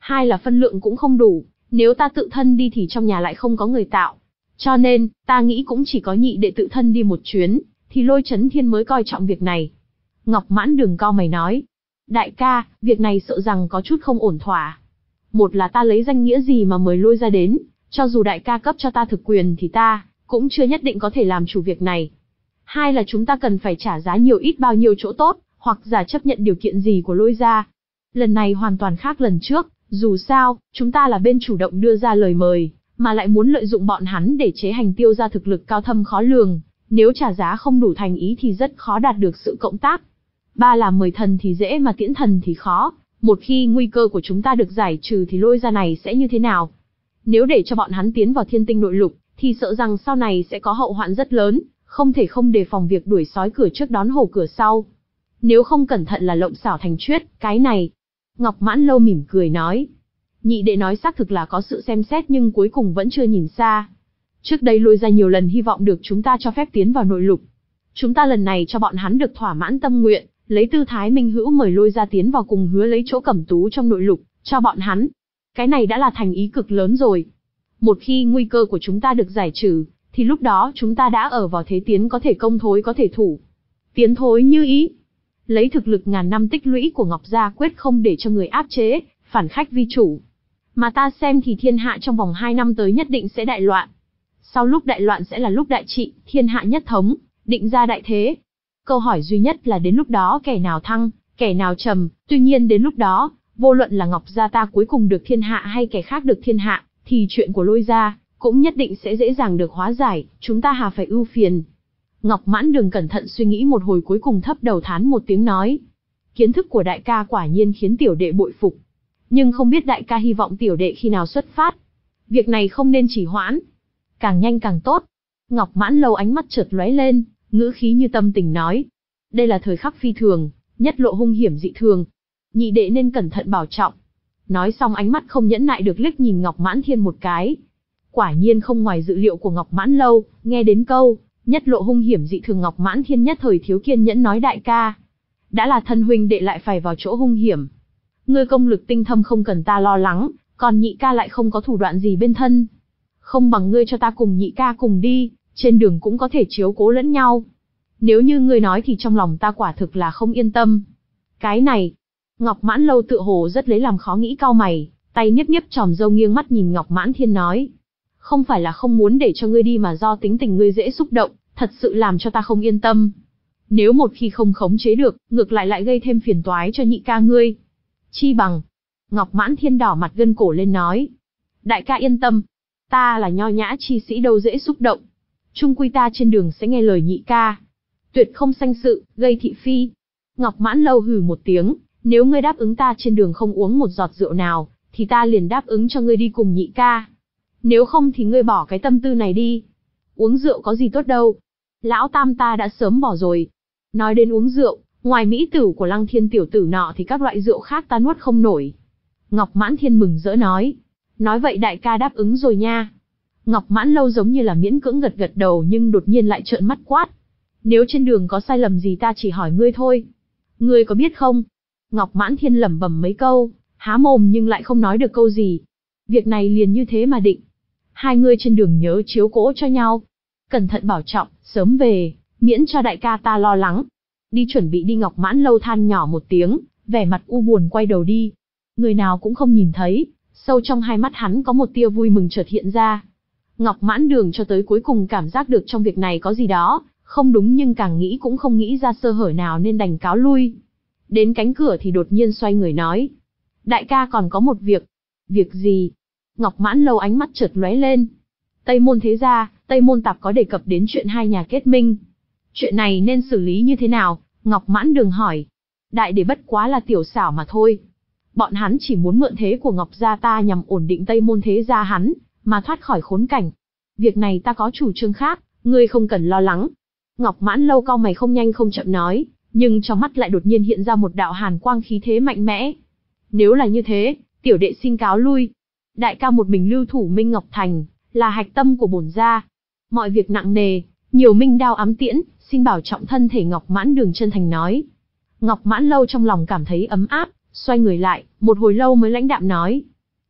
Hai là phân lượng cũng không đủ, nếu ta tự thân đi thì trong nhà lại không có người tạo. Cho nên, ta nghĩ cũng chỉ có nhị đệ tự thân đi một chuyến, thì Lôi Chấn Thiên mới coi trọng việc này. Ngọc Mãn Đường cau mày nói, đại ca, việc này sợ rằng có chút không ổn thỏa. Một là ta lấy danh nghĩa gì mà mời Lôi ra đến, cho dù đại ca cấp cho ta thực quyền thì ta cũng chưa nhất định có thể làm chủ việc này. Hai là chúng ta cần phải trả giá nhiều ít bao nhiêu chỗ tốt, hoặc giả chấp nhận điều kiện gì của Lôi gia. Lần này hoàn toàn khác lần trước, dù sao, chúng ta là bên chủ động đưa ra lời mời, mà lại muốn lợi dụng bọn hắn để chế hành Tiêu gia thực lực cao thâm khó lường, nếu trả giá không đủ thành ý thì rất khó đạt được sự cộng tác. Ba là mời thần thì dễ mà tiễn thần thì khó, một khi nguy cơ của chúng ta được giải trừ thì Lôi gia này sẽ như thế nào? Nếu để cho bọn hắn tiến vào Thiên Tinh nội lục, thì sợ rằng sau này sẽ có hậu hoạn rất lớn, không thể không đề phòng việc đuổi sói cửa trước đón hổ cửa sau. Nếu không cẩn thận là lộng xảo thành chuyết, cái này. Ngọc Mãn Lâu mỉm cười nói. Nhị đệ nói xác thực là có sự xem xét nhưng cuối cùng vẫn chưa nhìn xa. Trước đây Lôi gia nhiều lần hy vọng được chúng ta cho phép tiến vào nội lục. Chúng ta lần này cho bọn hắn được thỏa mãn tâm nguyện, lấy tư thái minh hữu mời Lôi gia tiến vào cùng hứa lấy chỗ cẩm tú trong nội lục, cho bọn hắn. Cái này đã là thành ý cực lớn rồi. Một khi nguy cơ của chúng ta được giải trừ, thì lúc đó chúng ta đã ở vào thế tiến có thể công thối có thể thủ. Tiến thối như ý. Lấy thực lực ngàn năm tích lũy của Ngọc gia quyết không để cho người áp chế, phản khách vi chủ. Mà ta xem thì thiên hạ trong vòng hai năm tới nhất định sẽ đại loạn. Sau lúc đại loạn sẽ là lúc đại trị, thiên hạ nhất thống, định ra đại thế. Câu hỏi duy nhất là đến lúc đó kẻ nào thăng, kẻ nào trầm, tuy nhiên đến lúc đó, vô luận là Ngọc gia ta cuối cùng được thiên hạ hay kẻ khác được thiên hạ, thì chuyện của Lôi gia cũng nhất định sẽ dễ dàng được hóa giải, chúng ta hà phải ưu phiền. Ngọc Mãn Đường cẩn thận suy nghĩ một hồi cuối cùng thấp đầu thán một tiếng nói. Kiến thức của đại ca quả nhiên khiến tiểu đệ bội phục. Nhưng không biết đại ca hy vọng tiểu đệ khi nào xuất phát. Việc này không nên trì hoãn. Càng nhanh càng tốt. Ngọc Mãn Lâu ánh mắt chợt lóe lên, ngữ khí như tâm tình nói. Đây là thời khắc phi thường, nhất lộ hung hiểm dị thường. Nhị đệ nên cẩn thận bảo trọng. Nói xong ánh mắt không nhẫn nại được liếc nhìn Ngọc Mãn Thiên một cái. Quả nhiên không ngoài dự liệu của Ngọc Mãn Lâu, nghe đến câu nhất lộ hung hiểm dị thường Ngọc Mãn Thiên nhất thời thiếu kiên nhẫn nói đại ca. Đã là thân huynh đệ lại phải vào chỗ hung hiểm. Ngươi công lực tinh thâm không cần ta lo lắng, còn nhị ca lại không có thủ đoạn gì bên thân. Không bằng ngươi cho ta cùng nhị ca cùng đi, trên đường cũng có thể chiếu cố lẫn nhau. Nếu như ngươi nói thì trong lòng ta quả thực là không yên tâm. Cái này, Ngọc Mãn Lâu tựa hồ rất lấy làm khó nghĩ cau mày, tay niếp niếp tròm râu nghiêng mắt nhìn Ngọc Mãn Thiên nói. Không phải là không muốn để cho ngươi đi mà do tính tình ngươi dễ xúc động, thật sự làm cho ta không yên tâm. Nếu một khi không khống chế được, ngược lại lại gây thêm phiền toái cho nhị ca ngươi. Chi bằng. Ngọc Mãn Thiên đỏ mặt gân cổ lên nói. Đại ca yên tâm. Ta là nho nhã chi sĩ đâu dễ xúc động. Chung quy ta trên đường sẽ nghe lời nhị ca. Tuyệt không sanh sự, gây thị phi. Ngọc Mãn Lâu hừ một tiếng. Nếu ngươi đáp ứng ta trên đường không uống một giọt rượu nào, thì ta liền đáp ứng cho ngươi đi cùng nhị ca. Nếu không thì ngươi bỏ cái tâm tư này đi. Uống rượu có gì tốt đâu. Lão tam ta đã sớm bỏ rồi. Nói đến uống rượu, ngoài mỹ tử của Lăng Thiên tiểu tử nọ thì các loại rượu khác ta nuốt không nổi. Ngọc Mãn Thiên mừng rỡ nói. Nói vậy đại ca đáp ứng rồi nha. Ngọc Mãn Lâu giống như là miễn cưỡng gật gật đầu nhưng đột nhiên lại trợn mắt quát. Nếu trên đường có sai lầm gì ta chỉ hỏi ngươi thôi. Ngươi có biết không? Ngọc Mãn Thiên lẩm bẩm mấy câu, há mồm nhưng lại không nói được câu gì. Việc này liền như thế mà định. Hai người trên đường nhớ chiếu cố cho nhau. Cẩn thận bảo trọng, sớm về, miễn cho đại ca ta lo lắng. Đi chuẩn bị đi. Ngọc Mãn Lâu than nhỏ một tiếng, vẻ mặt u buồn quay đầu đi. Người nào cũng không nhìn thấy, sâu trong hai mắt hắn có một tia vui mừng chợt hiện ra. Ngọc Mãn Đường cho tới cuối cùng cảm giác được trong việc này có gì đó không đúng nhưng càng nghĩ cũng không nghĩ ra sơ hở nào nên đành cáo lui. Đến cánh cửa thì đột nhiên xoay người nói. Đại ca còn có một việc. Việc gì? Ngọc Mãn Lâu ánh mắt chợt lóe lên. Tây Môn thế gia, Tây Môn Tạp có đề cập đến chuyện hai nhà kết minh. Chuyện này nên xử lý như thế nào? Ngọc Mãn Đường hỏi. Đại để bất quá là tiểu xảo mà thôi. Bọn hắn chỉ muốn mượn thế của Ngọc gia ta nhằm ổn định Tây Môn thế gia hắn, mà thoát khỏi khốn cảnh. Việc này ta có chủ trương khác, ngươi không cần lo lắng. Ngọc Mãn Lâu cau mày không nhanh không chậm nói, nhưng trong mắt lại đột nhiên hiện ra một đạo hàn quang khí thế mạnh mẽ. Nếu là như thế, tiểu đệ xin cáo lui. Đại ca một mình lưu thủ Minh Ngọc Thành, là hạch tâm của bổn gia. Mọi việc nặng nề, nhiều minh đao ám tiễn, xin bảo trọng thân thể. Ngọc Mãn Đường chân thành nói. Ngọc Mãn Lâu trong lòng cảm thấy ấm áp, xoay người lại, một hồi lâu mới lãnh đạm nói.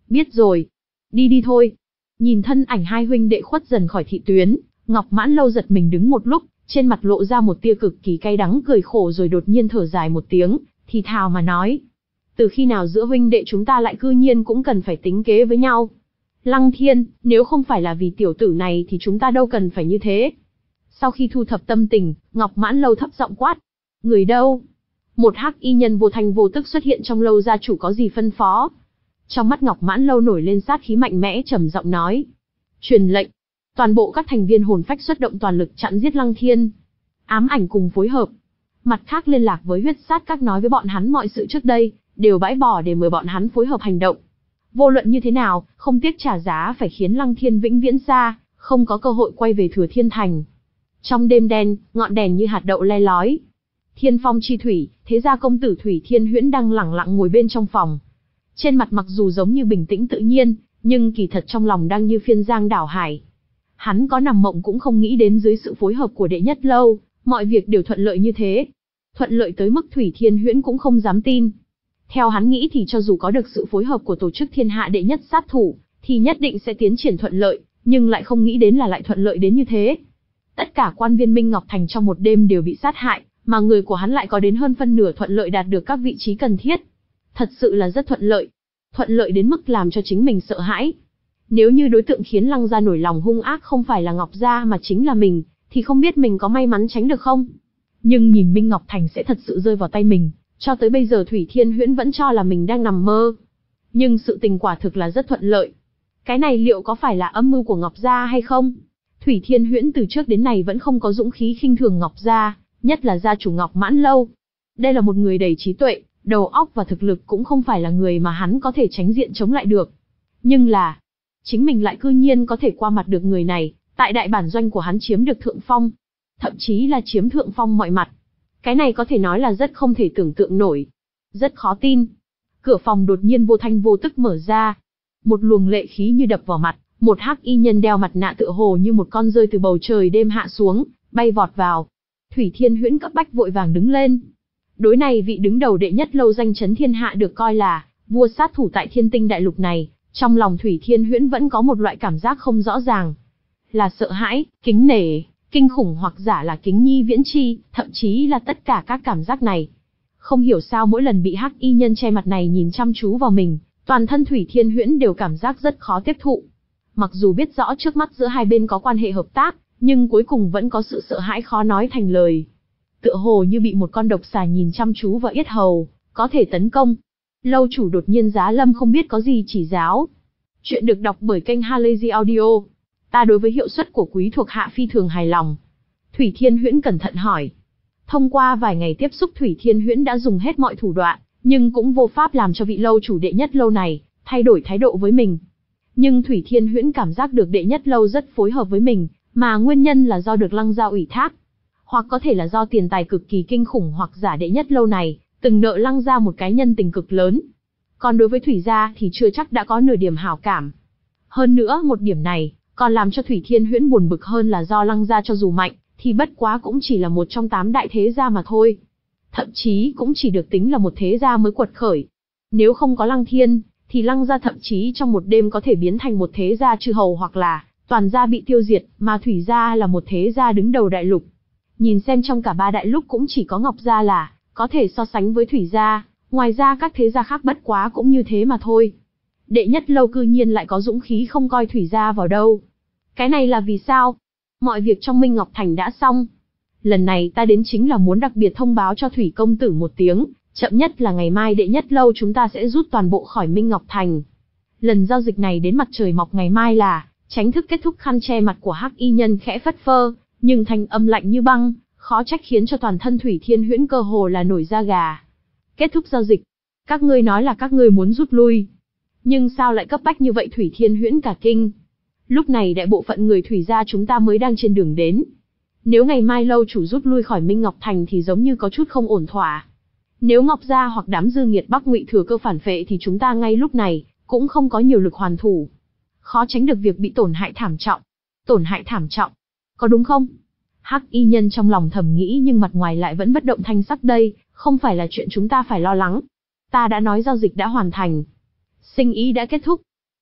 Biết rồi. Đi đi thôi. Nhìn thân ảnh hai huynh đệ khuất dần khỏi thị tuyến, Ngọc Mãn Lâu giật mình đứng một lúc, trên mặt lộ ra một tia cực kỳ cay đắng cười khổ rồi đột nhiên thở dài một tiếng, thì thào mà nói. Từ khi nào giữa huynh đệ chúng ta lại cư nhiên cũng cần phải tính kế với nhau? Lăng Thiên, nếu không phải là vì tiểu tử này thì chúng ta đâu cần phải như thế. Sau khi thu thập tâm tình, Ngọc Mãn Lâu thấp giọng quát. Người đâu? Một hắc y nhân vô thanh vô tức xuất hiện trong lâu gia chủ có gì phân phó. Trong mắt Ngọc Mãn Lâu nổi lên sát khí mạnh mẽ trầm giọng nói. Truyền lệnh. Toàn bộ các thành viên hồn phách xuất động toàn lực chặn giết Lăng Thiên. Ám ảnh cùng phối hợp. Mặt khác liên lạc với huyết sát các nói với bọn hắn mọi sự trước đây, đều bãi bỏ để mời bọn hắn phối hợp hành động. Vô luận như thế nào, không tiếc trả giá phải khiến Lăng Thiên vĩnh viễn xa, không có cơ hội quay về Thừa Thiên Thành. Trong đêm đen, ngọn đèn như hạt đậu le lói. Thiên Phong chi thủy, thế gia công tử Thủy Thiên Huyễn đang lẳng lặng ngồi bên trong phòng. Trên mặt mặc dù giống như bình tĩnh tự nhiên, nhưng kỳ thật trong lòng đang như phiên giang đảo hải. Hắn có nằm mộng cũng không nghĩ đến dưới sự phối hợp của đệ nhất lâu, mọi việc đều thuận lợi như thế. Thuận lợi tới mức Thủy Thiên Huyễn cũng không dám tin. Theo hắn nghĩ thì cho dù có được sự phối hợp của tổ chức thiên hạ đệ nhất sát thủ, thì nhất định sẽ tiến triển thuận lợi, nhưng lại không nghĩ đến là lại thuận lợi đến như thế. Tất cả quan viên Minh Ngọc Thành trong một đêm đều bị sát hại, mà người của hắn lại có đến hơn phân nửa thuận lợi đạt được các vị trí cần thiết. Thật sự là rất thuận lợi. Thuận lợi đến mức làm cho chính mình sợ hãi. Nếu như đối tượng khiến Lăng gia nổi lòng hung ác không phải là Ngọc gia mà chính là mình, thì không biết mình có may mắn tránh được không? Nhưng nhìn Minh Ngọc Thành sẽ thật sự rơi vào tay mình, cho tới bây giờ Thủy Thiên Huyễn vẫn cho là mình đang nằm mơ. Nhưng sự tình quả thực là rất thuận lợi. Cái này liệu có phải là âm mưu của Ngọc gia hay không? Thủy Thiên Huyễn từ trước đến nay vẫn không có dũng khí khinh thường Ngọc gia, nhất là gia chủ Ngọc Mãn Lâu. Đây là một người đầy trí tuệ, đầu óc và thực lực cũng không phải là người mà hắn có thể tránh diện chống lại được. Nhưng là, chính mình lại cư nhiên có thể qua mặt được người này, tại đại bản doanh của hắn chiếm được thượng phong. Thậm chí là chiếm thượng phong mọi mặt. Cái này có thể nói là rất không thể tưởng tượng nổi. Rất khó tin. Cửa phòng đột nhiên vô thanh vô tức mở ra. Một luồng lệ khí như đập vào mặt, một hắc y nhân đeo mặt nạ tựa hồ như một con rơi từ bầu trời đêm hạ xuống, bay vọt vào. Thủy Thiên Huyễn cấp bách vội vàng đứng lên. Đối này vị đứng đầu đệ nhất lâu danh chấn thiên hạ được coi là vua sát thủ tại Thiên Tinh đại lục này, trong lòng Thủy Thiên Huyễn vẫn có một loại cảm giác không rõ ràng. Là sợ hãi, kính nể, kinh khủng hoặc giả là kính nhi viễn chi, thậm chí là tất cả các cảm giác này. Không hiểu sao mỗi lần bị hắc y nhân che mặt này nhìn chăm chú vào mình, toàn thân Thủy Thiên Huyễn đều cảm giác rất khó tiếp thụ. Mặc dù biết rõ trước mắt giữa hai bên có quan hệ hợp tác, nhưng cuối cùng vẫn có sự sợ hãi khó nói thành lời. Tựa hồ như bị một con độc xà nhìn chăm chú vào yết hầu, có thể tấn công. Lâu chủ đột nhiên giá lâm không biết có gì chỉ giáo. Chuyện được đọc bởi kênh Halazy Audio. Ta đối với hiệu suất của quý thuộc hạ phi thường hài lòng. Thủy Thiên Huyễn cẩn thận hỏi. Thông qua vài ngày tiếp xúc Thủy Thiên Huyễn đã dùng hết mọi thủ đoạn, nhưng cũng vô pháp làm cho vị lâu chủ đệ nhất lâu này thay đổi thái độ với mình. Nhưng Thủy Thiên Huyễn cảm giác được đệ nhất lâu rất phối hợp với mình, mà nguyên nhân là do được Lăng gia ủy thác. Hoặc có thể là do tiền tài cực kỳ kinh khủng hoặc giả đệ nhất lâu này từng nợ Lăng gia một cái nhân tình cực lớn. Còn đối với Thủy gia thì chưa chắc đã có nửa điểm hảo cảm. Hơn nữa một điểm này còn làm cho Thủy Thiên Huyễn buồn bực hơn là do Lăng gia cho dù mạnh thì bất quá cũng chỉ là một trong tám đại thế gia mà thôi. Thậm chí cũng chỉ được tính là một thế gia mới quật khởi. Nếu không có Lăng Thiên, thì Lăng gia thậm chí trong một đêm có thể biến thành một thế gia chư hầu hoặc là toàn gia bị tiêu diệt, mà Thủy gia là một thế gia đứng đầu đại lục. Nhìn xem trong cả ba đại lục cũng chỉ có Ngọc gia là có thể so sánh với Thủy gia, ngoài ra các thế gia khác bất quá cũng như thế mà thôi. Đệ nhất lâu cư nhiên lại có dũng khí không coi Thủy gia vào đâu. Cái này là vì sao? Mọi việc trong Minh Ngọc Thành đã xong. Lần này ta đến chính là muốn đặc biệt thông báo cho Thủy công tử một tiếng, chậm nhất là ngày mai đệ nhất lâu chúng ta sẽ rút toàn bộ khỏi Minh Ngọc Thành. Lần giao dịch này đến mặt trời mọc ngày mai là tránh thức kết thúc. Khăn che mặt của hắc y nhân khẽ phất phơ, nhưng thanh âm lạnh như băng, khó trách khiến cho toàn thân Thủy Thiên Huyễn cơ hồ là nổi da gà. Kết thúc giao dịch. Các ngươi nói là các ngươi muốn rút lui. Nhưng sao lại cấp bách như vậy? Thủy Thiên Huyễn cả kinh. Lúc này đại bộ phận người Thủy gia chúng ta mới đang trên đường đến. Nếu ngày mai lâu chủ rút lui khỏi Minh Ngọc Thành thì giống như có chút không ổn thỏa. Nếu Ngọc gia hoặc đám dư nghiệt Bắc Ngụy thừa cơ phản phệ thì chúng ta ngay lúc này cũng không có nhiều lực hoàn thủ. Khó tránh được việc bị tổn hại thảm trọng. Tổn hại thảm trọng. Có đúng không? Hắc y nhân trong lòng thầm nghĩ nhưng mặt ngoài lại vẫn bất động thanh sắc. Đây không phải là chuyện chúng ta phải lo lắng. Ta đã nói giao dịch đã hoàn thành. Sinh ý đã kết thúc.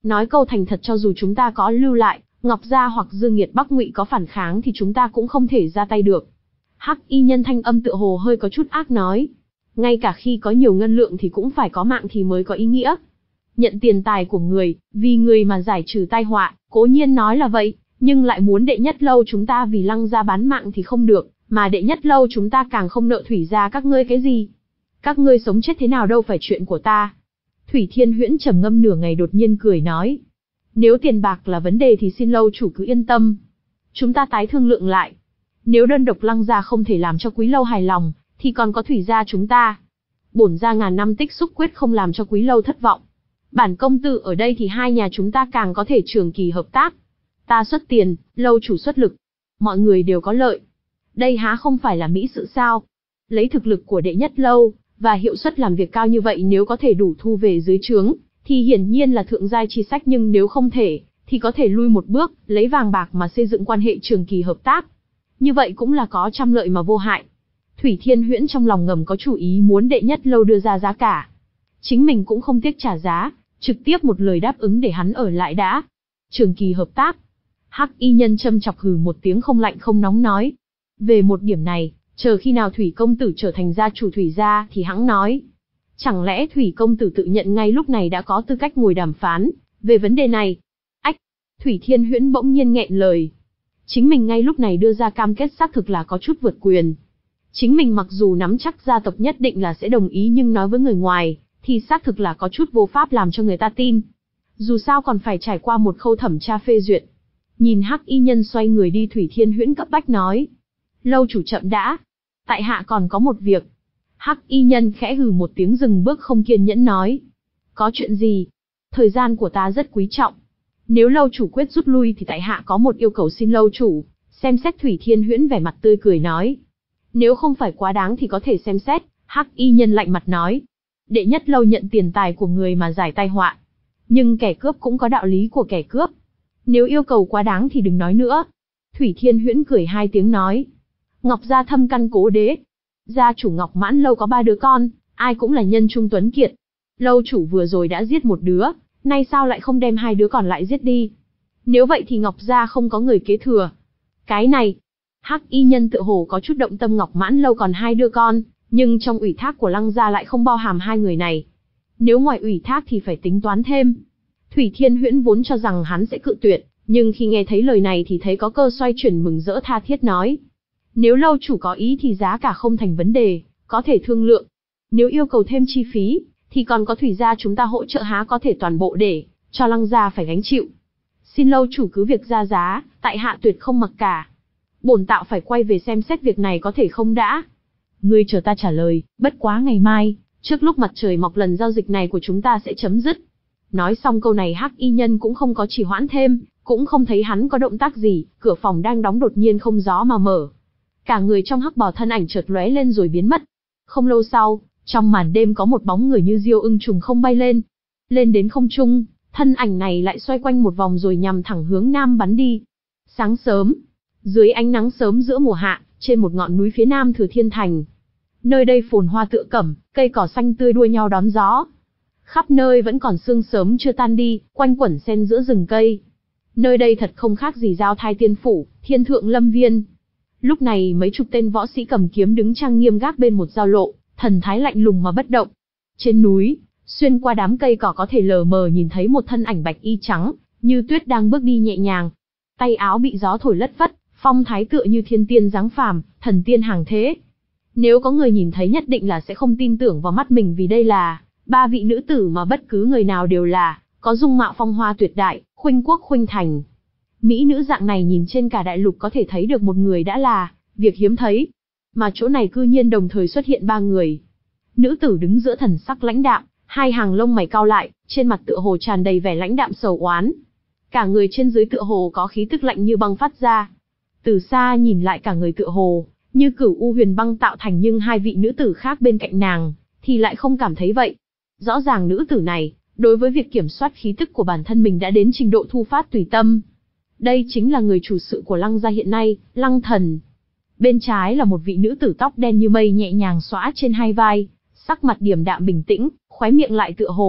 Nói câu thành thật, cho dù chúng ta có lưu lại, Ngọc Gia hoặc Dương Nghiệt Bắc Ngụy có phản kháng thì chúng ta cũng không thể ra tay được. Hắc y nhân thanh âm tựa hồ hơi có chút ác nói. Ngay cả khi có nhiều ngân lượng thì cũng phải có mạng thì mới có ý nghĩa. Nhận tiền tài của người, vì người mà giải trừ tai họa, cố nhiên nói là vậy, nhưng lại muốn Đệ Nhất Lâu chúng ta vì Lăng gia bán mạng thì không được, mà Đệ Nhất Lâu chúng ta càng không nợ Thủy gia các ngươi cái gì. Các ngươi sống chết thế nào đâu phải chuyện của ta. Thủy Thiên Huyễn trầm ngâm nửa ngày đột nhiên cười nói. Nếu tiền bạc là vấn đề thì xin lâu chủ cứ yên tâm. Chúng ta tái thương lượng lại. Nếu đơn độc Lăng gia không thể làm cho Quý lâu hài lòng, thì còn có Thủy gia chúng ta. Bổn gia ngàn năm tích xúc quyết không làm cho Quý lâu thất vọng. Bản công tử ở đây thì hai nhà chúng ta càng có thể trường kỳ hợp tác. Ta xuất tiền, lâu chủ xuất lực. Mọi người đều có lợi. Đây há không phải là mỹ sự sao? Lấy thực lực của Đệ Nhất Lâu, và hiệu suất làm việc cao như vậy, nếu có thể đủ thu về dưới trướng, thì hiển nhiên là thượng giai chi sách, nhưng nếu không thể, thì có thể lui một bước, lấy vàng bạc mà xây dựng quan hệ trường kỳ hợp tác. Như vậy cũng là có trăm lợi mà vô hại. Thủy Thiên Huyễn trong lòng ngầm có chủ ý muốn Đệ Nhất Lâu đưa ra giá cả. Chính mình cũng không tiếc trả giá, trực tiếp một lời đáp ứng để hắn ở lại đã. Trường kỳ hợp tác. Hắc y nhân châm chọc hừ một tiếng không lạnh không nóng nói. Về một điểm này, chờ khi nào Thủy công tử trở thành gia chủ Thủy gia thì hẵng nói. Chẳng lẽ Thủy công tử tự nhận ngay lúc này đã có tư cách ngồi đàm phán về vấn đề này? Ách! Thủy Thiên Huyễn bỗng nhiên nghẹn lời. Chính mình ngay lúc này đưa ra cam kết xác thực là có chút vượt quyền. Chính mình mặc dù nắm chắc gia tộc nhất định là sẽ đồng ý, nhưng nói với người ngoài thì xác thực là có chút vô pháp làm cho người ta tin. Dù sao còn phải trải qua một khâu thẩm tra phê duyệt. Nhìn Hắc y nhân xoay người đi, Thủy Thiên Huyễn cấp bách nói. Lâu chủ chậm đã. Tại hạ còn có một việc. Hắc y nhân khẽ hừ một tiếng dừng bước không kiên nhẫn nói. Có chuyện gì? Thời gian của ta rất quý trọng. Nếu lâu chủ quyết rút lui thì tại hạ có một yêu cầu xin lâu chủ. Xem xét. Thủy Thiên Huyễn vẻ mặt tươi cười nói. Nếu không phải quá đáng thì có thể xem xét. Hắc y nhân lạnh mặt nói. Đệ Nhất Lâu nhận tiền tài của người mà giải tai họa. Nhưng kẻ cướp cũng có đạo lý của kẻ cướp. Nếu yêu cầu quá đáng thì đừng nói nữa. Thủy Thiên Huyễn cười hai tiếng nói. Ngọc gia thâm căn cố đế. Gia chủ Ngọc Mãn Lâu có ba đứa con, ai cũng là nhân trung tuấn kiệt. Lâu chủ vừa rồi đã giết một đứa, nay sao lại không đem hai đứa còn lại giết đi? Nếu vậy thì Ngọc gia không có người kế thừa. Cái này, Hắc y nhân tựa hồ có chút động tâm. Ngọc Mãn Lâu còn hai đứa con, nhưng trong ủy thác của Lăng gia lại không bao hàm hai người này. Nếu ngoài ủy thác thì phải tính toán thêm. Thủy Thiên Huyễn vốn cho rằng hắn sẽ cự tuyệt, nhưng khi nghe thấy lời này thì thấy có cơ xoay chuyển, mừng rỡ tha thiết nói. Nếu lâu chủ có ý thì giá cả không thành vấn đề, có thể thương lượng. Nếu yêu cầu thêm chi phí, thì còn có Thủy gia chúng ta hỗ trợ, há có thể toàn bộ để cho Lăng gia phải gánh chịu. Xin lâu chủ cứ việc ra giá, tại hạ tuyệt không mặc cả. Bổn tạo phải quay về xem xét việc này có thể không đã. Ngươi chờ ta trả lời, bất quá ngày mai, trước lúc mặt trời mọc lần giao dịch này của chúng ta sẽ chấm dứt. Nói xong câu này, Hắc y nhân cũng không có trì hoãn thêm, cũng không thấy hắn có động tác gì, cửa phòng đang đóng đột nhiên không gió mà mở. Cả người trong hắc bào thân ảnh chợt lóe lên rồi biến mất. Không lâu sau, trong màn đêm có một bóng người như diêu ưng trùng không bay lên. Lên đến không trung, thân ảnh này lại xoay quanh một vòng rồi nhằm thẳng hướng nam bắn đi. Sáng sớm, dưới ánh nắng sớm giữa mùa hạ, trên một ngọn núi phía nam Thừa Thiên Thành. Nơi đây phồn hoa tựa cẩm, cây cỏ xanh tươi đua nhau đón gió. Khắp nơi vẫn còn sương sớm chưa tan đi, quanh quẩn xen giữa rừng cây. Nơi đây thật không khác gì Giao Thai Tiên Phủ, Thiên Thượng Lâm Viên. Lúc này mấy chục tên võ sĩ cầm kiếm đứng trang nghiêm gác bên một giao lộ, thần thái lạnh lùng mà bất động. Trên núi, xuyên qua đám cây cỏ có thể lờ mờ nhìn thấy một thân ảnh bạch y trắng, như tuyết đang bước đi nhẹ nhàng. Tay áo bị gió thổi lất phất, phong thái tựa như thiên tiên giáng phàm, thần tiên hàng thế. Nếu có người nhìn thấy nhất định là sẽ không tin tưởng vào mắt mình, vì đây là ba vị nữ tử mà bất cứ người nào đều là có dung mạo phong hoa tuyệt đại, khuynh quốc khuynh thành. Mỹ nữ dạng này nhìn trên cả đại lục có thể thấy được một người đã là việc hiếm thấy. Mà chỗ này cư nhiên đồng thời xuất hiện ba người. Nữ tử đứng giữa thần sắc lãnh đạm, hai hàng lông mày cau lại, trên mặt tựa hồ tràn đầy vẻ lãnh đạm sầu oán. Cả người trên dưới tựa hồ có khí tức lạnh như băng phát ra. Từ xa nhìn lại cả người tựa hồ như cửu u huyền băng tạo thành, nhưng hai vị nữ tử khác bên cạnh nàng thì lại không cảm thấy vậy. Rõ ràng nữ tử này, đối với việc kiểm soát khí tức của bản thân mình đã đến trình độ thu phát tùy tâm. Đây chính là người chủ sự của Lăng gia hiện nay, Lăng Thần. Bên trái là một vị nữ tử tóc đen như mây nhẹ nhàng xõa trên hai vai, sắc mặt điềm đạm bình tĩnh, khóe miệng lại tựa hồ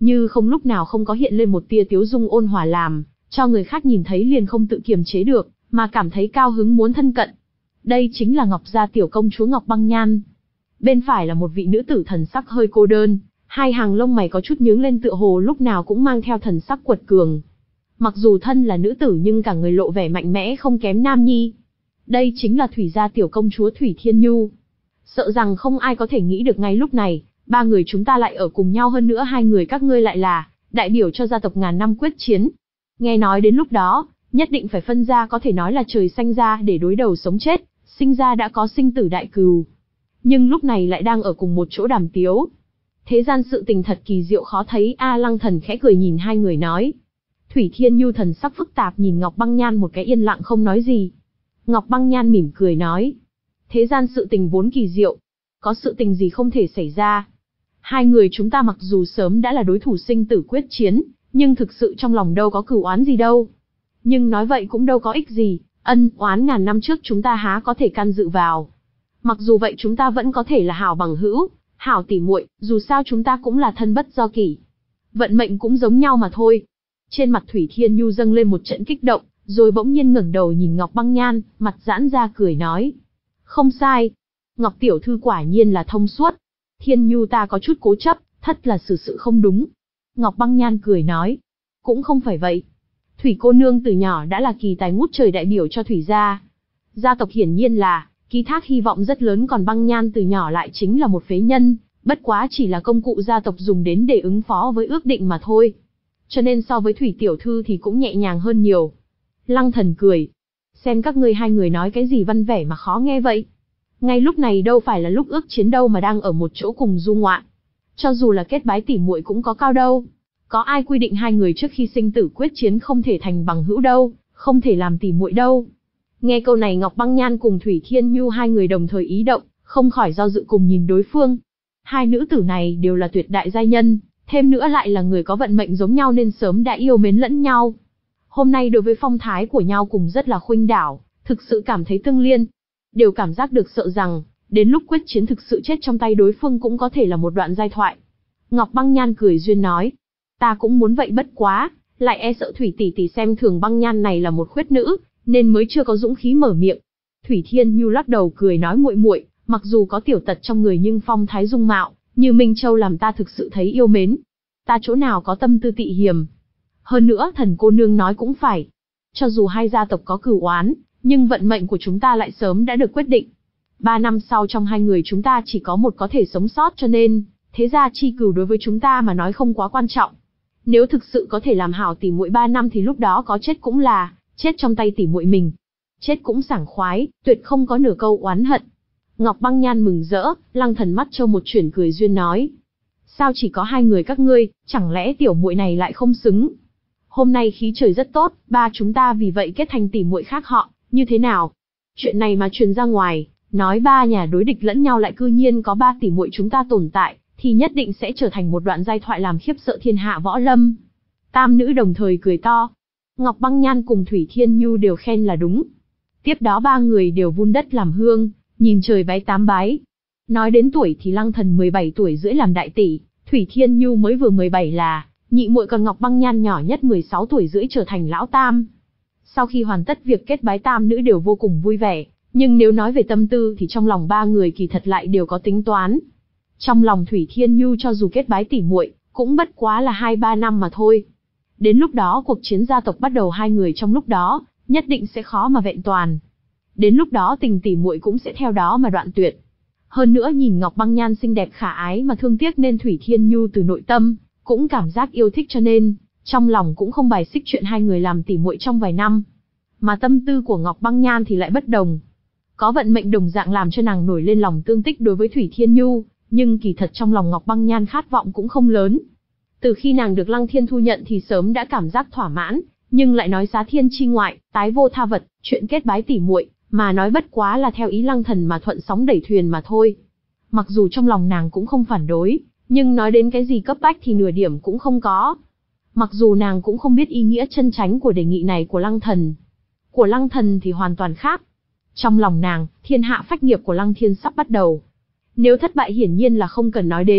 Như không lúc nào không có hiện lên một tia tiếu dung ôn hòa làm, cho người khác nhìn thấy liền không tự kiềm chế được, mà cảm thấy cao hứng muốn thân cận. Đây chính là Ngọc gia tiểu công chúa Ngọc Băng Nhan. Bên phải là một vị nữ tử thần sắc hơi cô đơn, hai hàng lông mày có chút nhướng lên tựa hồ lúc nào cũng mang theo thần sắc quật cường. Mặc dù thân là nữ tử nhưng cả người lộ vẻ mạnh mẽ không kém nam nhi. Đây chính là Thủy gia tiểu công chúa Thủy Thiên Nhu. Sợ rằng không ai có thể nghĩ được ngay lúc này, ba người chúng ta lại ở cùng nhau, hơn nữa hai người các ngươi lại là đại biểu cho gia tộc ngàn năm quyết chiến. Nghe nói đến lúc đó, nhất định phải phân ra, có thể nói là trời xanh ra để đối đầu sống chết, sinh ra đã có sinh tử đại cừu. Nhưng lúc này lại đang ở cùng một chỗ đàm tiếu. Thế gian sự tình thật kỳ diệu khó thấy a. Lăng Thần khẽ cười nhìn hai người nói. Thủy Thiên Nhu thần sắc phức tạp nhìn Ngọc Băng Nhan một cái, yên lặng không nói gì. Ngọc Băng Nhan mỉm cười nói. Thế gian sự tình vốn kỳ diệu, có sự tình gì không thể xảy ra. Hai người chúng ta mặc dù sớm đã là đối thủ sinh tử quyết chiến, nhưng thực sự trong lòng đâu có cửu oán gì đâu. Nhưng nói vậy cũng đâu có ích gì, ân oán ngàn năm trước chúng ta há có thể can dự vào. Mặc dù vậy chúng ta vẫn có thể là hảo bằng hữu, hảo tỉ muội, dù sao chúng ta cũng là thân bất do kỷ. Vận mệnh cũng giống nhau mà thôi. Trên mặt Thủy Thiên Nhu dâng lên một trận kích động, rồi bỗng nhiên ngẩng đầu nhìn Ngọc Băng Nhan, mặt giãn ra cười nói. Không sai. Ngọc tiểu thư quả nhiên là thông suốt. Thiên Nhu ta có chút cố chấp, thất là xử sự không đúng. Ngọc Băng Nhan cười nói. Cũng không phải vậy. Thủy cô nương từ nhỏ đã là kỳ tài ngút trời đại biểu cho Thủy gia. Gia tộc hiển nhiên là ký thác hy vọng rất lớn, còn Băng Nhan từ nhỏ lại chính là một phế nhân, bất quá chỉ là công cụ gia tộc dùng đến để ứng phó với ước định mà thôi. Cho nên so với Thủy tiểu thư thì cũng nhẹ nhàng hơn nhiều. Lăng Thần cười. Xem các ngươi hai người nói cái gì văn vẻ mà khó nghe vậy. Ngay lúc này đâu phải là lúc ước chiến đâu mà đang ở một chỗ cùng du ngoạn. Cho dù là kết bái tỉ muội cũng có cao đâu. Có ai quy định hai người trước khi sinh tử quyết chiến không thể thành bằng hữu đâu, không thể làm tỉ muội đâu. Nghe câu này Ngọc Băng Nhan cùng Thủy Thiên Nhu hai người đồng thời ý động, không khỏi do dự cùng nhìn đối phương. Hai nữ tử này đều là tuyệt đại giai nhân, thêm nữa lại là người có vận mệnh giống nhau nên sớm đã yêu mến lẫn nhau. Hôm nay đối với phong thái của nhau cùng rất là khuynh đảo, thực sự cảm thấy tương liên. Đều cảm giác được sợ rằng, đến lúc quyết chiến thực sự chết trong tay đối phương cũng có thể là một đoạn giai thoại. Ngọc Băng Nhan cười duyên nói. Ta cũng muốn vậy, bất quá, lại e sợ Thủy tỷ tỷ xem thường Băng Nhan này là một khuyết nữ, nên mới chưa có dũng khí mở miệng. Thủy Thiên Nhu lắc đầu cười nói, muội muội, mặc dù có tiểu tật trong người nhưng phong thái dung mạo như Minh Châu làm ta thực sự thấy yêu mến. Ta chỗ nào có tâm tư tị hiềm. Hơn nữa thần cô nương nói cũng phải. Cho dù hai gia tộc có cửu oán, nhưng vận mệnh của chúng ta lại sớm đã được quyết định. Ba năm sau trong hai người chúng ta chỉ có một có thể sống sót, cho nên thế gia chi cửu đối với chúng ta mà nói không quá quan trọng. Nếu thực sự có thể làm hảo tỉ muội ba năm thì lúc đó có chết cũng là chết trong tay tỉ muội mình. Chết cũng sảng khoái, tuyệt không có nửa câu oán hận. Ngọc Băng Nhan mừng rỡ, Lăng Thần mắt trâu một chuyển cười duyên nói. Sao chỉ có hai người các ngươi, chẳng lẽ tiểu muội này lại không xứng? Hôm nay khí trời rất tốt, ba chúng ta vì vậy kết thành tỉ muội khác họ, như thế nào? Chuyện này mà truyền ra ngoài, nói ba nhà đối địch lẫn nhau lại cư nhiên có ba tỉ muội chúng ta tồn tại, thì nhất định sẽ trở thành một đoạn giai thoại làm khiếp sợ thiên hạ võ lâm. Tam nữ đồng thời cười to. Ngọc Băng Nhan cùng Thủy Thiên Nhu đều khen là đúng. Tiếp đó ba người đều vun đất làm hương, nhìn trời bái tám bái. Nói đến tuổi thì Lăng Thần mười bảy tuổi rưỡi làm đại tỷ, Thủy Thiên Nhu mới vừa mười bảy là nhị muội, còn Ngọc Băng Nhan nhỏ nhất mười sáu tuổi rưỡi trở thành lão tam. Sau khi hoàn tất việc kết bái, tam nữ đều vô cùng vui vẻ, nhưng nếu nói về tâm tư thì trong lòng ba người kỳ thật lại đều có tính toán. Trong lòng Thủy Thiên Nhu cho dù kết bái tỉ muội, cũng bất quá là hai ba năm mà thôi. Đến lúc đó cuộc chiến gia tộc bắt đầu, hai người trong lúc đó nhất định sẽ khó mà vẹn toàn. Đến lúc đó tình tỉ muội cũng sẽ theo đó mà đoạn tuyệt. Hơn nữa nhìn Ngọc Băng Nhan xinh đẹp khả ái mà thương tiếc nên Thủy Thiên Nhu từ nội tâm cũng cảm giác yêu thích, cho nên trong lòng cũng không bài xích chuyện hai người làm tỉ muội trong vài năm. Mà tâm tư của Ngọc Băng Nhan thì lại bất đồng. Có vận mệnh đồng dạng làm cho nàng nổi lên lòng tương tích đối với Thủy Thiên Nhu, nhưng kỳ thật trong lòng Ngọc Băng Nhan khát vọng cũng không lớn. Từ khi nàng được Lăng Thiên thu nhận thì sớm đã cảm giác thỏa mãn, nhưng lại nói giá thiên chi ngoại, tái vô tha vật, chuyện kết bái tỉ muội mà nói bất quá là theo ý Lăng Thần mà thuận sóng đẩy thuyền mà thôi. Mặc dù trong lòng nàng cũng không phản đối, nhưng nói đến cái gì cấp bách thì nửa điểm cũng không có. Mặc dù nàng cũng không biết ý nghĩa chân chánh của đề nghị này của Lăng Thần. Của Lăng Thần thì hoàn toàn khác. Trong lòng nàng, thiên hạ phách nghiệp của Lăng Thiên sắp bắt đầu. Nếu thất bại hiển nhiên là không cần nói đến,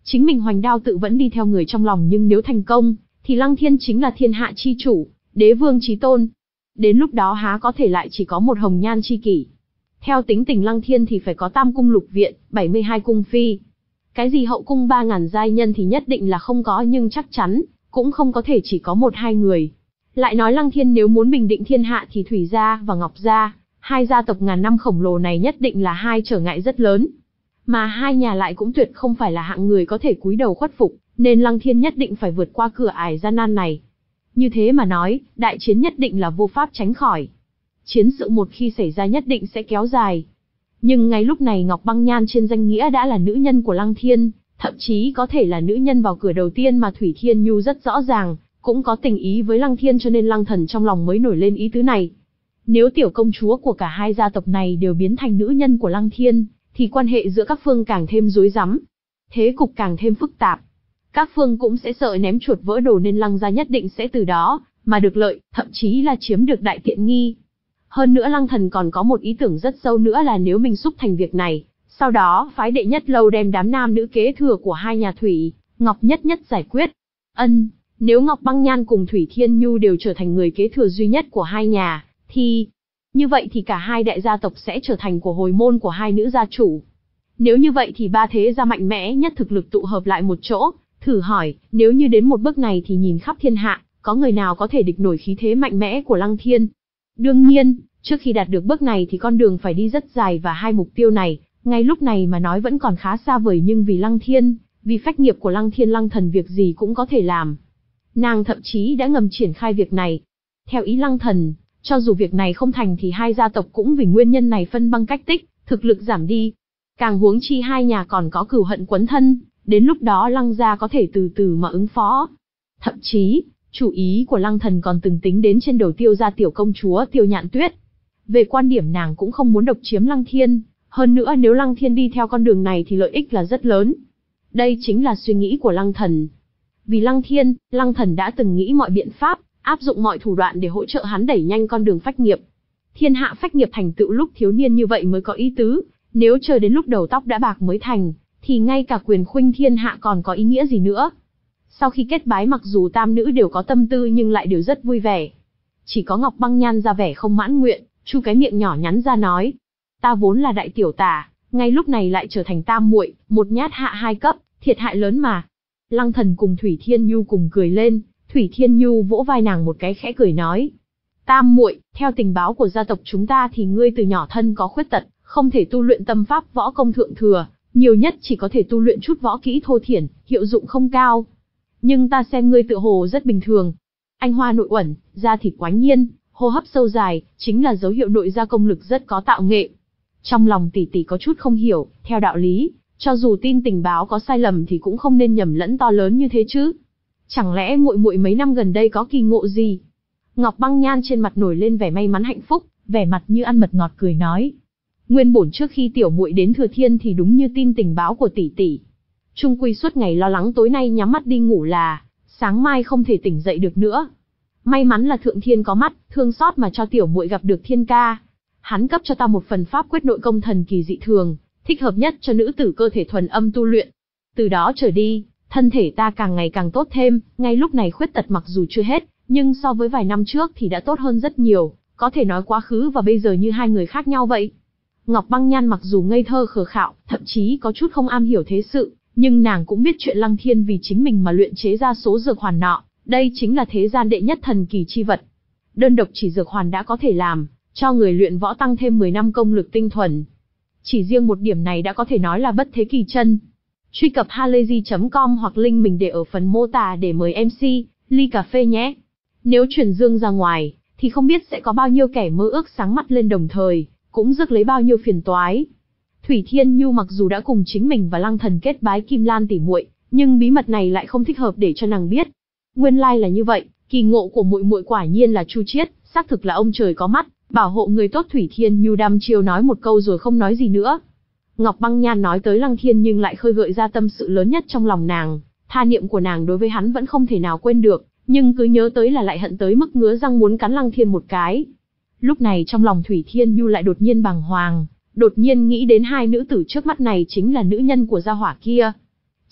Chính mình Hoành Đao tự vẫn đi theo người trong lòng, nhưng nếu thành công, thì Lăng Thiên chính là thiên hạ chi chủ, đế vương chí tôn. Đến lúc đó há có thể lại chỉ có một hồng nhan chi kỷ. Theo tính tình Lăng Thiên thì phải có tam cung lục viện, bảy mươi hai cung phi. Cái gì hậu cung ba ngàn giai nhân thì nhất định là không có, nhưng chắc chắn cũng không có thể chỉ có một hai người. Lại nói Lăng Thiên nếu muốn bình định thiên hạ thì Thủy gia và Ngọc gia, hai gia tộc ngàn năm khổng lồ này nhất định là hai trở ngại rất lớn. Mà hai nhà lại cũng tuyệt không phải là hạng người có thể cúi đầu khuất phục, nên Lăng Thiên nhất định phải vượt qua cửa ải gian nan này. Như thế mà nói, đại chiến nhất định là vô pháp tránh khỏi. Chiến sự một khi xảy ra nhất định sẽ kéo dài. Nhưng ngay lúc này Ngọc Băng Nhan trên danh nghĩa đã là nữ nhân của Lăng Thiên, thậm chí có thể là nữ nhân vào cửa đầu tiên mà Thủy Thiên Nhu rất rõ ràng, cũng có tình ý với Lăng Thiên, cho nên Lăng Thần trong lòng mới nổi lên ý tứ này. Nếu tiểu công chúa của cả hai gia tộc này đều biến thành nữ nhân của Lăng Thiên, thì quan hệ giữa các phương càng thêm rối rắm, thế cục càng thêm phức tạp. Các phương cũng sẽ sợ ném chuột vỡ đồ, nên Lăng gia nhất định sẽ từ đó mà được lợi, thậm chí là chiếm được đại tiện nghi. Hơn nữa Lăng Thần còn có một ý tưởng rất sâu nữa là nếu mình xúc thành việc này, sau đó phái đệ nhất lâu đem đám nam nữ kế thừa của hai nhà Thủy, Ngọc nhất nhất giải quyết. Ân, nếu Ngọc Băng Nhan cùng Thủy Thiên Nhu đều trở thành người kế thừa duy nhất của hai nhà, thì như vậy thì cả hai đại gia tộc sẽ trở thành của hồi môn của hai nữ gia chủ. Nếu như vậy thì ba thế gia mạnh mẽ nhất thực lực tụ hợp lại một chỗ, thử hỏi, nếu như đến một bước này thì nhìn khắp thiên hạ, có người nào có thể địch nổi khí thế mạnh mẽ của Lăng Thiên? Đương nhiên, trước khi đạt được bước này thì con đường phải đi rất dài, và hai mục tiêu này, ngay lúc này mà nói vẫn còn khá xa vời, nhưng vì Lăng Thiên, vì phách nghiệp của Lăng Thiên, Lăng Thần việc gì cũng có thể làm. Nàng thậm chí đã ngầm triển khai việc này. Theo ý Lăng Thần, cho dù việc này không thành thì hai gia tộc cũng vì nguyên nhân này phân băng cách tích, thực lực giảm đi. Càng huống chi hai nhà còn có cửu hận quấn thân, đến lúc đó Lăng gia có thể từ từ mà ứng phó. Thậm chí, chủ ý của Lăng Thần còn từng tính đến trên đầu Tiêu gia tiểu công chúa Tiêu Nhạn Tuyết. Về quan điểm nàng cũng không muốn độc chiếm Lăng Thiên, hơn nữa nếu Lăng Thiên đi theo con đường này thì lợi ích là rất lớn. Đây chính là suy nghĩ của Lăng Thần. Vì Lăng Thiên, Lăng Thần đã từng nghĩ mọi biện pháp, áp dụng mọi thủ đoạn để hỗ trợ hắn đẩy nhanh con đường phách nghiệp. Thiên hạ phách nghiệp thành tựu lúc thiếu niên như vậy mới có ý tứ, nếu chờ đến lúc đầu tóc đã bạc mới thành, thì ngay cả quyền khuynh thiên hạ còn có ý nghĩa gì nữa. Sau khi kết bái, mặc dù tam nữ đều có tâm tư nhưng lại đều rất vui vẻ. Chỉ có Ngọc Băng Nhan ra vẻ không mãn nguyện, chu cái miệng nhỏ nhắn ra nói: ta vốn là đại tiểu tả, ngay lúc này lại trở thành tam muội, một nhát hạ hai cấp, thiệt hại lớn mà. Lăng Thần cùng Thủy Thiên Nhu cùng cười lên, Thủy Thiên Nhu vỗ vai nàng một cái khẽ cười nói: tam muội, theo tình báo của gia tộc chúng ta thì ngươi từ nhỏ thân có khuyết tật, không thể tu luyện tâm pháp võ công thượng thừa, nhiều nhất chỉ có thể tu luyện chút võ kỹ thô thiển, hiệu dụng không cao. Nhưng ta xem ngươi tựa hồ rất bình thường. Anh hoa nội uẩn, da thịt oánh nhiên, hô hấp sâu dài, chính là dấu hiệu nội gia công lực rất có tạo nghệ. Trong lòng tỷ tỷ có chút không hiểu, theo đạo lý, cho dù tin tình báo có sai lầm thì cũng không nên nhầm lẫn to lớn như thế chứ. Chẳng lẽ muội muội mấy năm gần đây có kỳ ngộ gì? Ngọc Băng Nhan trên mặt nổi lên vẻ may mắn hạnh phúc, vẻ mặt như ăn mật ngọt cười nói: nguyên bổn trước khi tiểu muội đến Thừa Thiên thì đúng như tin tình báo của tỷ tỷ. Trung quy suốt ngày lo lắng tối nay nhắm mắt đi ngủ là, sáng mai không thể tỉnh dậy được nữa. May mắn là Thượng Thiên có mắt, thương xót mà cho tiểu muội gặp được Thiên ca. Hắn cấp cho ta một phần pháp quyết nội công thần kỳ dị thường, thích hợp nhất cho nữ tử cơ thể thuần âm tu luyện. Từ đó trở đi, thân thể ta càng ngày càng tốt thêm, ngay lúc này khuyết tật mặc dù chưa hết, nhưng so với vài năm trước thì đã tốt hơn rất nhiều, có thể nói quá khứ và bây giờ như hai người khác nhau vậy. Ngọc Băng Nhan mặc dù ngây thơ khờ khạo, thậm chí có chút không am hiểu thế sự, nhưng nàng cũng biết chuyện Lăng Thiên vì chính mình mà luyện chế ra số dược hoàn nọ, đây chính là thế gian đệ nhất thần kỳ chi vật. Đơn độc chỉ dược hoàn đã có thể làm cho người luyện võ tăng thêm mười năm công lực tinh thuần. Chỉ riêng một điểm này đã có thể nói là bất thế kỳ chân. Truy cập halayzi chấm com hoặc link mình để ở phần mô tả để mời em xê, ly cà phê nhé. Nếu truyền dương ra ngoài, thì không biết sẽ có bao nhiêu kẻ mơ ước sáng mắt lên đồng thời, cũng rước lấy bao nhiêu phiền toái. Thủy Thiên Nhu mặc dù đã cùng chính mình và Lăng Thần kết bái Kim Lan tỷ muội, nhưng bí mật này lại không thích hợp để cho nàng biết. Nguyên lai là như vậy, kỳ ngộ của muội muội quả nhiên là Chu Chiết, xác thực là ông trời có mắt, bảo hộ người tốt. Thủy Thiên Nhu đăm chiêu nói một câu rồi không nói gì nữa. Ngọc Băng Nhan nói tới Lăng Thiên nhưng lại khơi gợi ra tâm sự lớn nhất trong lòng nàng, tha niệm của nàng đối với hắn vẫn không thể nào quên được, nhưng cứ nhớ tới là lại hận tới mức ngứa răng muốn cắn Lăng Thiên một cái. Lúc này trong lòng Thủy Thiên Nhu lại đột nhiên bàng hoàng, đột nhiên nghĩ đến hai nữ tử trước mắt này chính là nữ nhân của gia hỏa kia.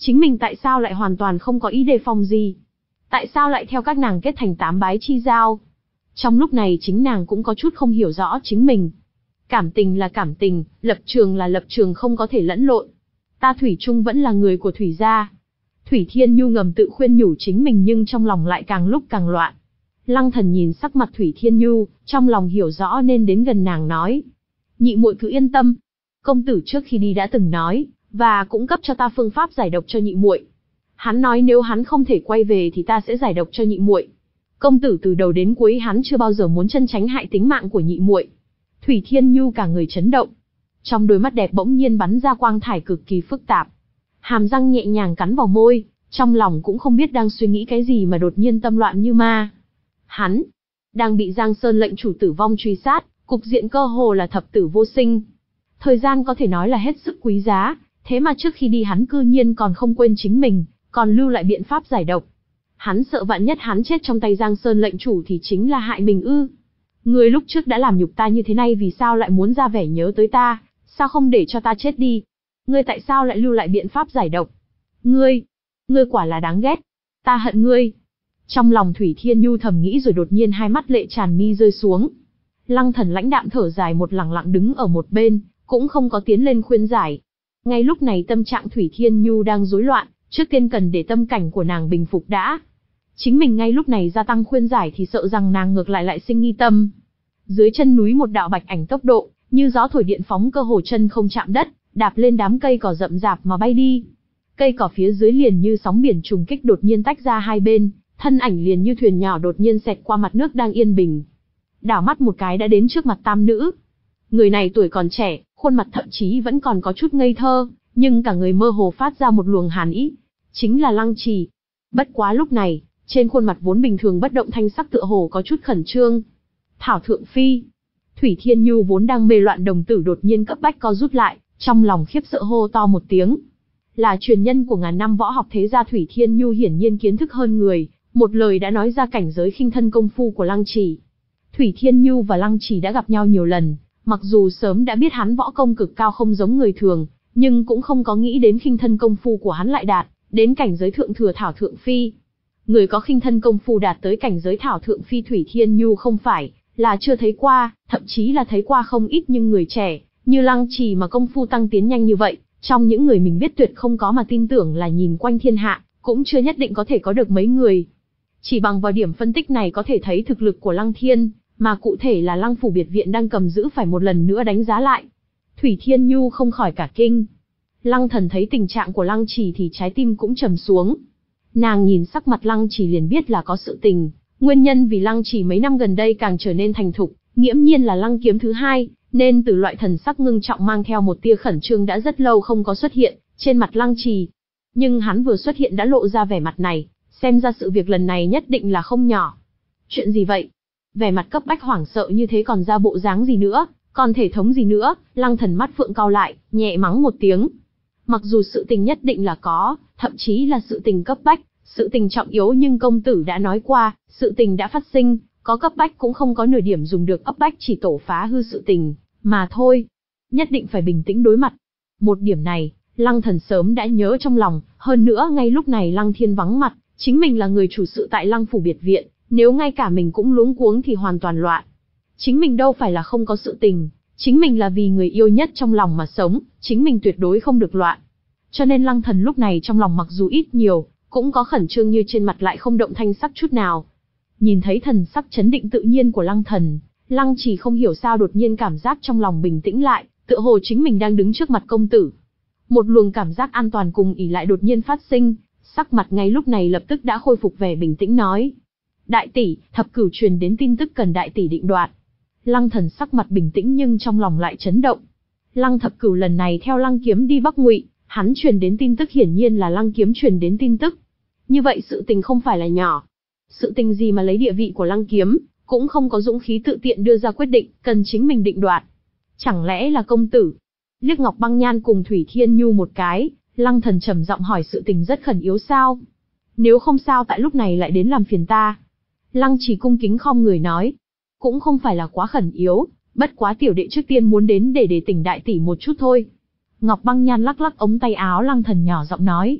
Chính mình tại sao lại hoàn toàn không có ý đề phòng gì? Tại sao lại theo các nàng kết thành tám bái chi giao? Trong lúc này chính nàng cũng có chút không hiểu rõ chính mình. Cảm tình là cảm tình, lập trường là lập trường, không có thể lẫn lộn. Ta thủy chung vẫn là người của Thủy gia. Thủy Thiên Nhu ngầm tự khuyên nhủ chính mình, nhưng trong lòng lại càng lúc càng loạn. Lăng Thần nhìn sắc mặt Thủy Thiên Nhu, trong lòng hiểu rõ nên đến gần nàng nói: nhị muội cứ yên tâm, công tử trước khi đi đã từng nói, và cũng cấp cho ta phương pháp giải độc cho nhị muội. Hắn nói nếu hắn không thể quay về thì ta sẽ giải độc cho nhị muội. Công tử từ đầu đến cuối hắn chưa bao giờ muốn chân tránh hại tính mạng của nhị muội. Thủy Thiên Nhu cả người chấn động, trong đôi mắt đẹp bỗng nhiên bắn ra quang thải cực kỳ phức tạp. Hàm răng nhẹ nhàng cắn vào môi, trong lòng cũng không biết đang suy nghĩ cái gì mà đột nhiên tâm loạn như ma. Hắn đang bị Giang Sơn lệnh chủ tử vong truy sát, cục diện cơ hồ là thập tử vô sinh. Thời gian có thể nói là hết sức quý giá, thế mà trước khi đi hắn cư nhiên còn không quên chính mình, còn lưu lại biện pháp giải độc. Hắn sợ vạn nhất hắn chết trong tay Giang Sơn lệnh chủ thì chính là hại mình ư? Ngươi lúc trước đã làm nhục ta như thế này, vì sao lại muốn ra vẻ nhớ tới ta, sao không để cho ta chết đi? Ngươi tại sao lại lưu lại biện pháp giải độc? Ngươi, ngươi quả là đáng ghét. Ta hận ngươi. Trong lòng Thủy Thiên Nhu thầm nghĩ rồi đột nhiên hai mắt lệ tràn mi rơi xuống. Lăng Thần lãnh đạm thở dài một, lặng lặng đứng ở một bên, cũng không có tiến lên khuyên giải. Ngay lúc này tâm trạng Thủy Thiên Nhu đang rối loạn, trước tiên cần để tâm cảnh của nàng bình phục đã. Chính mình ngay lúc này gia tăng khuyên giải thì sợ rằng nàng ngược lại lại sinh nghi tâm. Dưới chân núi một đạo bạch ảnh tốc độ, như gió thổi điện phóng, cơ hồ chân không chạm đất, đạp lên đám cây cỏ rậm rạp mà bay đi. Cây cỏ phía dưới liền như sóng biển trùng kích đột nhiên tách ra hai bên, thân ảnh liền như thuyền nhỏ đột nhiên xẹt qua mặt nước đang yên bình. Đảo mắt một cái đã đến trước mặt tam nữ. Người này tuổi còn trẻ, khuôn mặt thậm chí vẫn còn có chút ngây thơ, nhưng cả người mơ hồ phát ra một luồng hàn ý. Chính là Lăng Trì. Bất quá lúc này, trên khuôn mặt vốn bình thường bất động thanh sắc tựa hồ có chút khẩn trương. Thảo Thượng Phi. Thủy Thiên Nhu vốn đang mê loạn đồng tử đột nhiên cấp bách co rút lại, trong lòng khiếp sợ hô to một tiếng. Là truyền nhân của ngàn năm võ học thế gia Thủy Thiên Nhu hiển nhiên kiến thức hơn người, một lời đã nói ra cảnh giới khinh thân công phu của Lăng Trì. Thủy Thiên Nhu và Lăng Trì đã gặp nhau nhiều lần, mặc dù sớm đã biết hắn võ công cực cao không giống người thường, nhưng cũng không có nghĩ đến khinh thân công phu của hắn lại đạt đến cảnh giới thượng thừa Thảo Thượng Phi. Người có khinh thân công phu đạt tới cảnh giới Thảo Thượng Phi Thủy Thiên Nhu không phải là chưa thấy qua, thậm chí là thấy qua không ít, nhưng người trẻ như Lăng Trì mà công phu tăng tiến nhanh như vậy, trong những người mình biết tuyệt không có, mà tin tưởng là nhìn quanh thiên hạ cũng chưa nhất định có thể có được mấy người. Chỉ bằng vào điểm phân tích này có thể thấy thực lực của Lăng Thiên, mà cụ thể là Lăng phủ biệt viện đang cầm giữ phải một lần nữa đánh giá lại. Thủy Thiên Nhu không khỏi cả kinh. Lăng Thần thấy tình trạng của Lăng Trì thì trái tim cũng trầm xuống. Nàng nhìn sắc mặt Lăng Trì liền biết là có sự tình, nguyên nhân vì Lăng Trì mấy năm gần đây càng trở nên thành thục, nghiễm nhiên là Lăng kiếm thứ hai, nên từ loại thần sắc ngưng trọng mang theo một tia khẩn trương đã rất lâu không có xuất hiện trên mặt Lăng Trì. Nhưng hắn vừa xuất hiện đã lộ ra vẻ mặt này, xem ra sự việc lần này nhất định là không nhỏ. Chuyện gì vậy? Vẻ mặt cấp bách hoảng sợ như thế còn ra bộ dáng gì nữa, còn thể thống gì nữa? Lăng Thần mắt phượng cau lại, nhẹ mắng một tiếng. Mặc dù sự tình nhất định là có, thậm chí là sự tình cấp bách, sự tình trọng yếu, nhưng công tử đã nói qua, sự tình đã phát sinh, có cấp bách cũng không có nửa điểm dùng được ấp bách, chỉ tổ phá hư sự tình mà thôi. Nhất định phải bình tĩnh đối mặt. Một điểm này, Lăng Thần sớm đã nhớ trong lòng, hơn nữa ngay lúc này Lăng Thiên vắng mặt, chính mình là người chủ sự tại Lăng phủ biệt viện, nếu ngay cả mình cũng luống cuống thì hoàn toàn loạn. Chính mình đâu phải là không có sự tình, chính mình là vì người yêu nhất trong lòng mà sống, chính mình tuyệt đối không được loạn. Cho nên Lăng Thần lúc này trong lòng mặc dù ít nhiều, cũng có khẩn trương, như trên mặt lại không động thanh sắc chút nào. Nhìn thấy thần sắc chấn định tự nhiên của Lăng Thần, Lăng Trì không hiểu sao đột nhiên cảm giác trong lòng bình tĩnh lại, tựa hồ chính mình đang đứng trước mặt công tử. Một luồng cảm giác an toàn cùng ỷ lại đột nhiên phát sinh, sắc mặt ngay lúc này lập tức đã khôi phục vẻ bình tĩnh nói. Đại tỷ, thập cửu truyền đến tin tức cần đại tỷ định đoạt. Lăng Thần sắc mặt bình tĩnh nhưng trong lòng lại chấn động. Lăng thập cửu lần này theo Lăng kiếm đi Bắc Ngụy, hắn truyền đến tin tức hiển nhiên là Lăng kiếm truyền đến tin tức. Như vậy sự tình không phải là nhỏ. Sự tình gì mà lấy địa vị của Lăng kiếm, cũng không có dũng khí tự tiện đưa ra quyết định, cần chính mình định đoạt. Chẳng lẽ là công tử? Liếc Ngọc Băng Nhan cùng Thủy Thiên Nhu một cái, Lăng Thần trầm giọng hỏi, sự tình rất khẩn yếu sao? Nếu không sao tại lúc này lại đến làm phiền ta? Lăng Trì cung kính khom người nói. Cũng không phải là quá khẩn yếu, bất quá tiểu đệ trước tiên muốn đến để để tỉnh đại tỷ một chút thôi. Ngọc Băng Nhan lắc lắc ống tay áo Lăng Thần nhỏ giọng nói.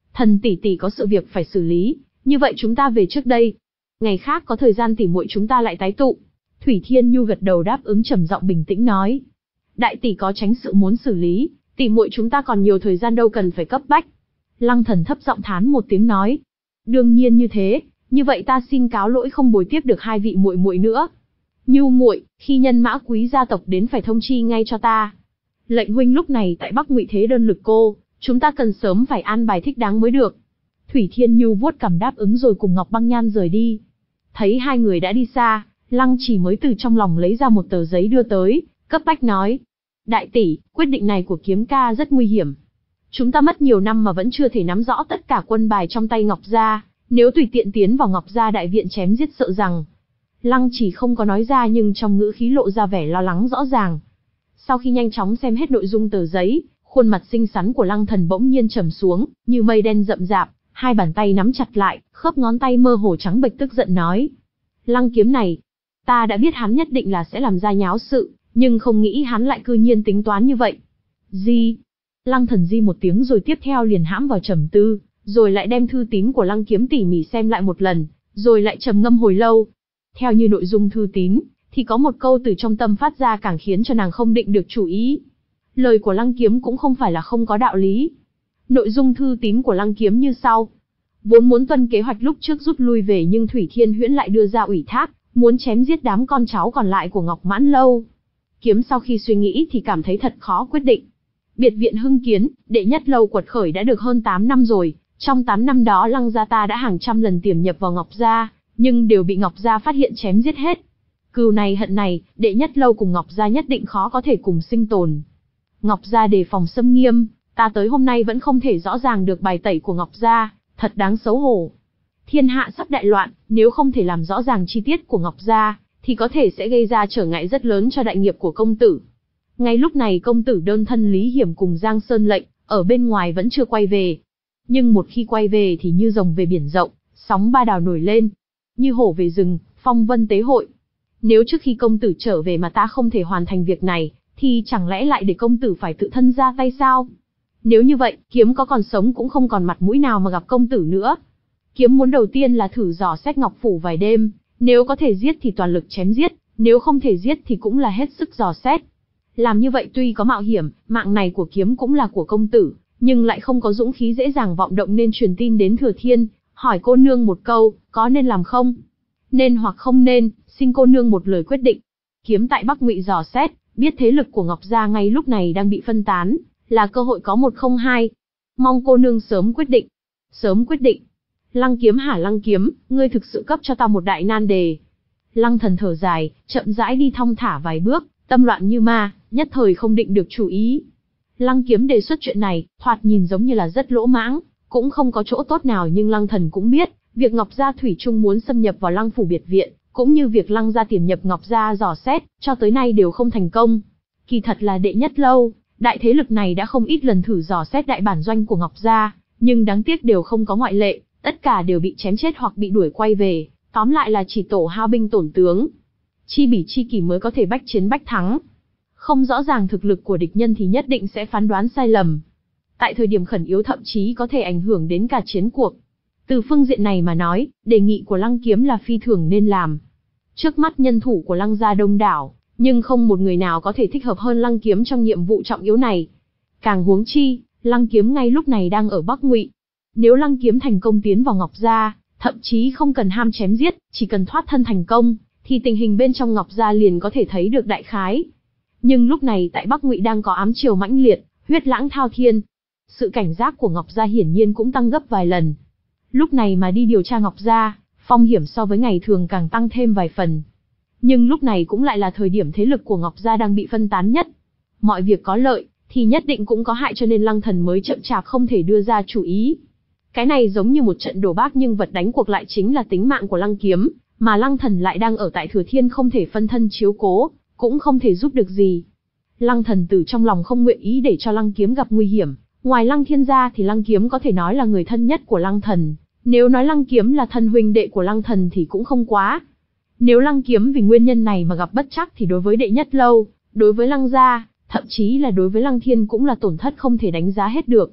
Thần tỷ tỷ có sự việc phải xử lý, như vậy chúng ta về trước đây. Ngày khác có thời gian tỉ muội chúng ta lại tái tụ. Thủy Thiên Nhu gật đầu đáp ứng, trầm giọng bình tĩnh nói. Đại tỷ có tránh sự muốn xử lý, tỷ muội chúng ta còn nhiều thời gian đâu cần phải cấp bách. Lăng Thần thấp giọng thán một tiếng nói. Đương nhiên như thế, như vậy ta xin cáo lỗi không bồi tiếp được hai vị muội muội nữa. Nhu muội, khi nhân mã quý gia tộc đến phải thông chi ngay cho ta. Lệnh huynh lúc này tại Bắc Ngụy thế đơn lực cô, chúng ta cần sớm phải an bài thích đáng mới được. Thủy Thiên Nhu vuốt cằm đáp ứng rồi cùng Ngọc Băng Nhan rời đi. Thấy hai người đã đi xa, Lăng Chỉ mới từ trong lòng lấy ra một tờ giấy đưa tới, cấp bách nói. Đại tỷ, quyết định này của Kiếm ca rất nguy hiểm. Chúng ta mất nhiều năm mà vẫn chưa thể nắm rõ tất cả quân bài trong tay Ngọc gia, nếu tùy tiện tiến vào Ngọc gia đại viện chém giết sợ rằng. Lăng Chỉ không có nói ra nhưng trong ngữ khí lộ ra vẻ lo lắng rõ ràng. Sau khi nhanh chóng xem hết nội dung tờ giấy, khuôn mặt xinh xắn của Lăng Thần bỗng nhiên trầm xuống, như mây đen rậm rạp, hai bàn tay nắm chặt lại, khớp ngón tay mơ hồ trắng bệch, tức giận nói. Lăng Kiếm này, ta đã biết hắn nhất định là sẽ làm ra nháo sự, nhưng không nghĩ hắn lại cư nhiên tính toán như vậy. Gì? Lăng Thần di một tiếng rồi tiếp theo liền hãm vào trầm tư, rồi lại đem thư tín của Lăng Kiếm tỉ mỉ xem lại một lần, rồi lại trầm ngâm hồi lâu. Theo như nội dung thư tín, thì có một câu từ trong tâm phát ra càng khiến cho nàng không định được chủ ý. Lời của Lăng Kiếm cũng không phải là không có đạo lý. Nội dung thư tín của Lăng Kiếm như sau. Vốn muốn tuân kế hoạch lúc trước rút lui về nhưng Thủy Thiên Huyễn lại đưa ra ủy thác, muốn chém giết đám con cháu còn lại của Ngọc Mãn Lâu. Kiếm sau khi suy nghĩ thì cảm thấy thật khó quyết định. Biệt viện Hưng Kiến, đệ nhất lâu quật khởi đã được hơn tám năm rồi, trong tám năm đó Lăng gia ta đã hàng trăm lần tiềm nhập vào Ngọc gia, nhưng đều bị Ngọc gia phát hiện chém giết hết. Cừu này hận này, đệ nhất lâu cùng Ngọc gia nhất định khó có thể cùng sinh tồn. Ngọc gia đề phòng xâm nghiêm, ta tới hôm nay vẫn không thể rõ ràng được bài tẩy của Ngọc gia, thật đáng xấu hổ. Thiên hạ sắp đại loạn, nếu không thể làm rõ ràng chi tiết của Ngọc gia, thì có thể sẽ gây ra trở ngại rất lớn cho đại nghiệp của công tử. Ngay lúc này công tử đơn thân Lý Hiểm cùng Giang Sơn Lệnh, ở bên ngoài vẫn chưa quay về. Nhưng một khi quay về thì như rồng về biển rộng, sóng ba đào nổi lên. Như hổ về rừng, phong vân tế hội. Nếu trước khi công tử trở về mà ta không thể hoàn thành việc này, thì chẳng lẽ lại để công tử phải tự thân ra tay sao? Nếu như vậy, Kiếm có còn sống cũng không còn mặt mũi nào mà gặp công tử nữa. Kiếm muốn đầu tiên là thử dò xét Ngọc Phủ vài đêm, nếu có thể giết thì toàn lực chém giết, nếu không thể giết thì cũng là hết sức dò xét. Làm như vậy tuy có mạo hiểm, mạng này của Kiếm cũng là của công tử, nhưng lại không có dũng khí dễ dàng vọng động nên truyền tin đến Thừa Thiên, hỏi cô nương một câu, có nên làm không? Nên hoặc không nên, xin cô nương một lời quyết định. Kiếm tại Bắc Ngụy dò xét, biết thế lực của Ngọc gia ngay lúc này đang bị phân tán, là cơ hội có một không hai. Mong cô nương sớm quyết định. Sớm quyết định. Lăng Kiếm hả Lăng Kiếm, ngươi thực sự cấp cho ta một đại nan đề. Lăng Thần thở dài, chậm rãi đi thong thả vài bước, tâm loạn như ma, nhất thời không định được chủ ý. Lăng Kiếm đề xuất chuyện này, thoạt nhìn giống như là rất lỗ mãng, cũng không có chỗ tốt nào, nhưng Lăng Thần cũng biết, việc Ngọc gia thủy chung muốn xâm nhập vào Lăng phủ biệt viện, cũng như việc Lăng gia tiềm nhập Ngọc gia dò xét, cho tới nay đều không thành công. Kỳ thật là đệ nhất lâu, đại thế lực này đã không ít lần thử dò xét đại bản doanh của Ngọc gia, nhưng đáng tiếc đều không có ngoại lệ, tất cả đều bị chém chết hoặc bị đuổi quay về, tóm lại là chỉ tổ hao binh tổn tướng. Chi bỉ chi kỷ mới có thể bách chiến bách thắng. Không rõ ràng thực lực của địch nhân thì nhất định sẽ phán đoán sai lầm. Tại thời điểm khẩn yếu thậm chí có thể ảnh hưởng đến cả chiến cuộc. Từ phương diện này mà nói, đề nghị của Lăng Kiếm là phi thường nên làm. Trước mắt nhân thủ của Lăng gia đông đảo, nhưng không một người nào có thể thích hợp hơn Lăng Kiếm trong nhiệm vụ trọng yếu này. Càng huống chi, Lăng Kiếm ngay lúc này đang ở Bắc Ngụy. Nếu Lăng Kiếm thành công tiến vào Ngọc gia, thậm chí không cần ham chém giết, chỉ cần thoát thân thành công, thì tình hình bên trong Ngọc gia liền có thể thấy được đại khái. Nhưng lúc này tại Bắc Ngụy đang có ám triều mãnh liệt, huyết lãng thao thiên. Sự cảnh giác của Ngọc gia hiển nhiên cũng tăng gấp vài lần. Lúc này mà đi điều tra Ngọc gia, phong hiểm so với ngày thường càng tăng thêm vài phần. Nhưng lúc này cũng lại là thời điểm thế lực của Ngọc gia đang bị phân tán nhất. Mọi việc có lợi, thì nhất định cũng có hại, cho nên Lăng Thần mới chậm chạp không thể đưa ra chủ ý. Cái này giống như một trận đổ bác, nhưng vật đánh cuộc lại chính là tính mạng của Lăng Kiếm, mà Lăng Thần lại đang ở tại Thừa Thiên, không thể phân thân chiếu cố, cũng không thể giúp được gì. Lăng Thần từ trong lòng không nguyện ý để cho Lăng Kiếm gặp nguy hiểm. Ngoài Lăng Thiên ra thì Lăng Kiếm có thể nói là người thân nhất của Lăng Thần. Nếu nói Lăng Kiếm là thân huynh đệ của Lăng Thần thì cũng không quá. Nếu Lăng Kiếm vì nguyên nhân này mà gặp bất trắc thì đối với đệ nhất lâu, đối với Lăng gia, thậm chí là đối với Lăng Thiên cũng là tổn thất không thể đánh giá hết được.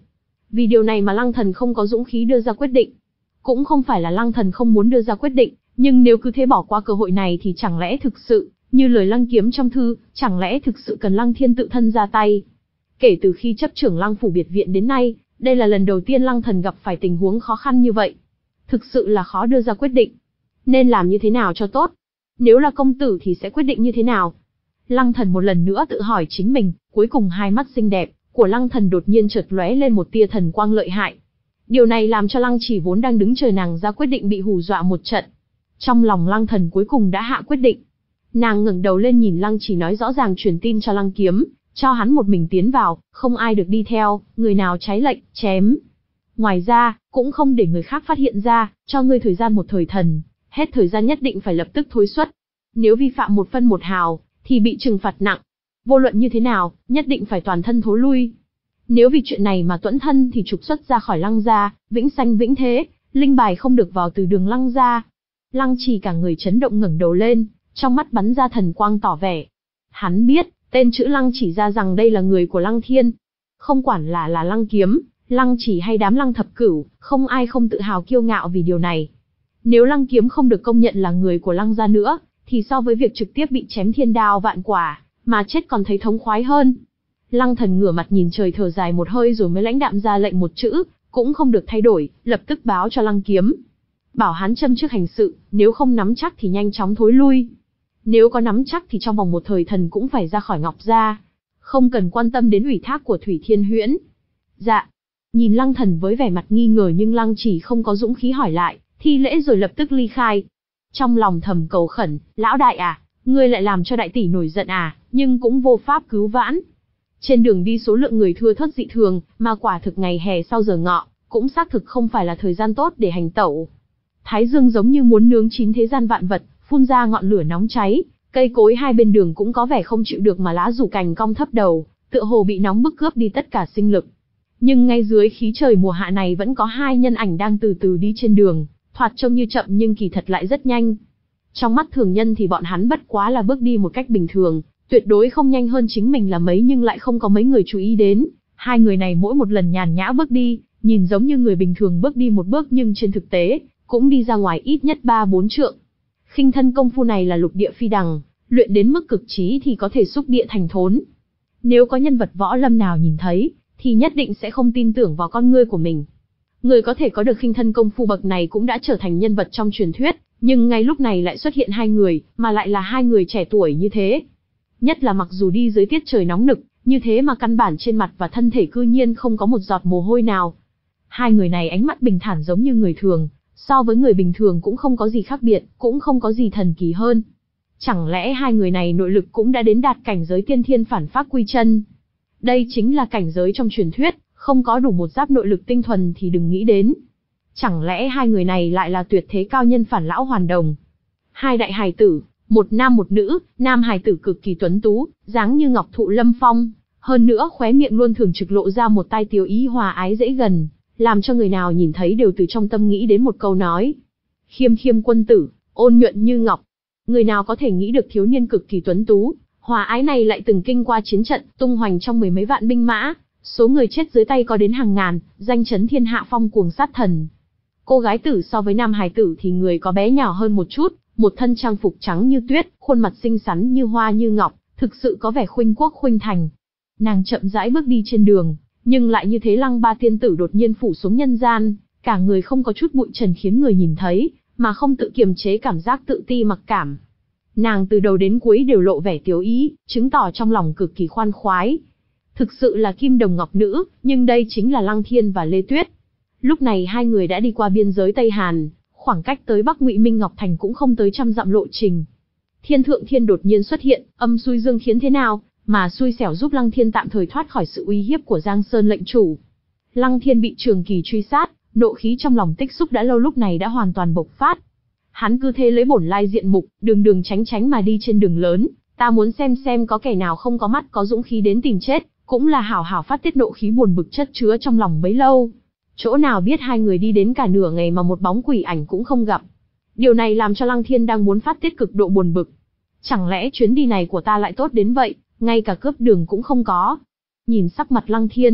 Vì điều này mà Lăng Thần không có dũng khí đưa ra quyết định. Cũng không phải là Lăng Thần không muốn đưa ra quyết định, nhưng nếu cứ thế bỏ qua cơ hội này thì chẳng lẽ thực sự, như lời Lăng Kiếm trong thư, chẳng lẽ thực sự cần Lăng Thiên tự thân ra tay. Kể từ khi chấp trưởng Lăng phủ biệt viện đến nay, đây là lần đầu tiên Lăng Thần gặp phải tình huống khó khăn như vậy. Thực sự là khó đưa ra quyết định. Nên làm như thế nào cho tốt? Nếu là công tử thì sẽ quyết định như thế nào? Lăng Thần một lần nữa tự hỏi chính mình, cuối cùng hai mắt xinh đẹp của Lăng Thần đột nhiên chợt lóe lên một tia thần quang lợi hại. Điều này làm cho Lăng Chỉ vốn đang đứng chờ nàng ra quyết định bị hù dọa một trận. Trong lòng Lăng Thần cuối cùng đã hạ quyết định. Nàng ngẩng đầu lên nhìn Lăng Chỉ nói rõ ràng truyền tin cho Lăng Kiếm, cho hắn một mình tiến vào, không ai được đi theo, người nào trái lệnh, chém. Ngoài ra, cũng không để người khác phát hiện ra, cho ngươi thời gian một thời thần, hết thời gian nhất định phải lập tức thối xuất. Nếu vi phạm một phân một hào, thì bị trừng phạt nặng. Vô luận như thế nào, nhất định phải toàn thân thối lui. Nếu vì chuyện này mà tuẫn thân thì trục xuất ra khỏi Lăng gia, vĩnh sanh vĩnh thế, linh bài không được vào từ đường Lăng gia. Lăng Chỉ cả người chấn động ngẩng đầu lên, trong mắt bắn ra thần quang tỏ vẻ. Hắn biết, tên chữ Lăng chỉ ra rằng đây là người của Lăng Thiên. Không quản là là Lăng Kiếm, Lăng Chỉ hay đám Lăng Thập Cửu, không ai không tự hào kiêu ngạo vì điều này. Nếu Lăng Kiếm không được công nhận là người của Lăng gia nữa, thì so với việc trực tiếp bị chém thiên đao vạn quả, mà chết còn thấy thống khoái hơn. Lăng Thần ngửa mặt nhìn trời thở dài một hơi rồi mới lãnh đạm ra lệnh một chữ, cũng không được thay đổi, lập tức báo cho Lăng Kiếm. Bảo hắn châm trước hành sự, nếu không nắm chắc thì nhanh chóng thối lui. Nếu có nắm chắc thì trong vòng một thời thần cũng phải ra khỏi Ngọc gia. Không cần quan tâm đến ủy thác của Thủy Thiên Huyễn. Dạ. Nhìn Lăng Thần với vẻ mặt nghi ngờ nhưng Lăng Chỉ không có dũng khí hỏi lại, thi lễ rồi lập tức ly khai. Trong lòng thầm cầu khẩn, lão đại à, ngươi lại làm cho đại tỷ nổi giận à, nhưng cũng vô pháp cứu vãn. Trên đường đi số lượng người thưa thớt dị thường, mà quả thực ngày hè sau giờ ngọ, cũng xác thực không phải là thời gian tốt để hành tẩu. Thái dương giống như muốn nướng chín thế gian vạn vật, phun ra ngọn lửa nóng cháy, cây cối hai bên đường cũng có vẻ không chịu được mà lá rủ cành cong thấp đầu, tựa hồ bị nóng bức cướp đi tất cả sinh lực. Nhưng ngay dưới khí trời mùa hạ này vẫn có hai nhân ảnh đang từ từ đi trên đường, thoạt trông như chậm nhưng kỳ thật lại rất nhanh. Trong mắt thường nhân thì bọn hắn bất quá là bước đi một cách bình thường, tuyệt đối không nhanh hơn chính mình là mấy nhưng lại không có mấy người chú ý đến. Hai người này mỗi một lần nhàn nhã bước đi, nhìn giống như người bình thường bước đi một bước nhưng trên thực tế, cũng đi ra ngoài ít nhất ba bốn trượng. Khinh thân công phu này là lục địa phi đằng, luyện đến mức cực trí thì có thể xúc địa thành thốn. Nếu có nhân vật võ lâm nào nhìn thấy, thì nhất định sẽ không tin tưởng vào con ngươi của mình. Người có thể có được khinh thân công phu bậc này cũng đã trở thành nhân vật trong truyền thuyết, nhưng ngay lúc này lại xuất hiện hai người, mà lại là hai người trẻ tuổi như thế. Nhất là mặc dù đi dưới tiết trời nóng nực, như thế mà căn bản trên mặt và thân thể cư nhiên không có một giọt mồ hôi nào. Hai người này ánh mắt bình thản giống như người thường, so với người bình thường cũng không có gì khác biệt, cũng không có gì thần kỳ hơn. Chẳng lẽ hai người này nội lực cũng đã đến đạt cảnh giới tiên thiên phản phác quy chân? Đây chính là cảnh giới trong truyền thuyết, không có đủ một giáp nội lực tinh thuần thì đừng nghĩ đến. Chẳng lẽ hai người này lại là tuyệt thế cao nhân phản lão hoàn đồng? Hai đại hài tử, một nam một nữ, nam hài tử cực kỳ tuấn tú, dáng như ngọc thụ lâm phong, hơn nữa khóe miệng luôn thường trực lộ ra một tai tiếu ý hòa ái dễ gần, làm cho người nào nhìn thấy đều từ trong tâm nghĩ đến một câu nói. Khiêm khiêm quân tử, ôn nhuận như ngọc. Người nào có thể nghĩ được thiếu niên cực kỳ tuấn tú, hòa ái này lại từng kinh qua chiến trận, tung hoành trong mười mấy vạn binh mã, số người chết dưới tay có đến hàng ngàn, danh chấn thiên hạ phong cuồng sát thần. Cô gái tử so với nam hài tử thì người có bé nhỏ hơn một chút, một thân trang phục trắng như tuyết, khuôn mặt xinh xắn như hoa như ngọc, thực sự có vẻ khuynh quốc khuynh thành. Nàng chậm rãi bước đi trên đường, nhưng lại như thế Lăng Ba tiên tử đột nhiên phủ xuống nhân gian, cả người không có chút bụi trần khiến người nhìn thấy, mà không tự kiềm chế cảm giác tự ti mặc cảm. Nàng từ đầu đến cuối đều lộ vẻ tiếu ý, chứng tỏ trong lòng cực kỳ khoan khoái. Thực sự là kim đồng ngọc nữ, nhưng đây chính là Lăng Thiên và Lê Tuyết. Lúc này hai người đã đi qua biên giới Tây Hàn, khoảng cách tới Bắc Ngụy Minh Ngọc Thành cũng không tới trăm dặm lộ trình. Thiên Thượng Thiên đột nhiên xuất hiện, âm xui dương khiến thế nào, mà xui xẻo giúp Lăng Thiên tạm thời thoát khỏi sự uy hiếp của Giang Sơn lệnh chủ. Lăng Thiên bị Trường Kỳ truy sát, nộ khí trong lòng tích xúc đã lâu lúc này đã hoàn toàn bộc phát. Hắn cứ thế lấy bổn lai diện mục, đường đường tránh tránh mà đi trên đường lớn, ta muốn xem xem có kẻ nào không có mắt có dũng khí đến tìm chết, cũng là hảo hảo phát tiết nộ khí buồn bực chất chứa trong lòng bấy lâu. Chỗ nào biết hai người đi đến cả nửa ngày mà một bóng quỷ ảnh cũng không gặp. Điều này làm cho Lăng Thiên đang muốn phát tiết cực độ buồn bực. Chẳng lẽ chuyến đi này của ta lại tốt đến vậy, ngay cả cướp đường cũng không có. Nhìn sắc mặt Lăng Thiên,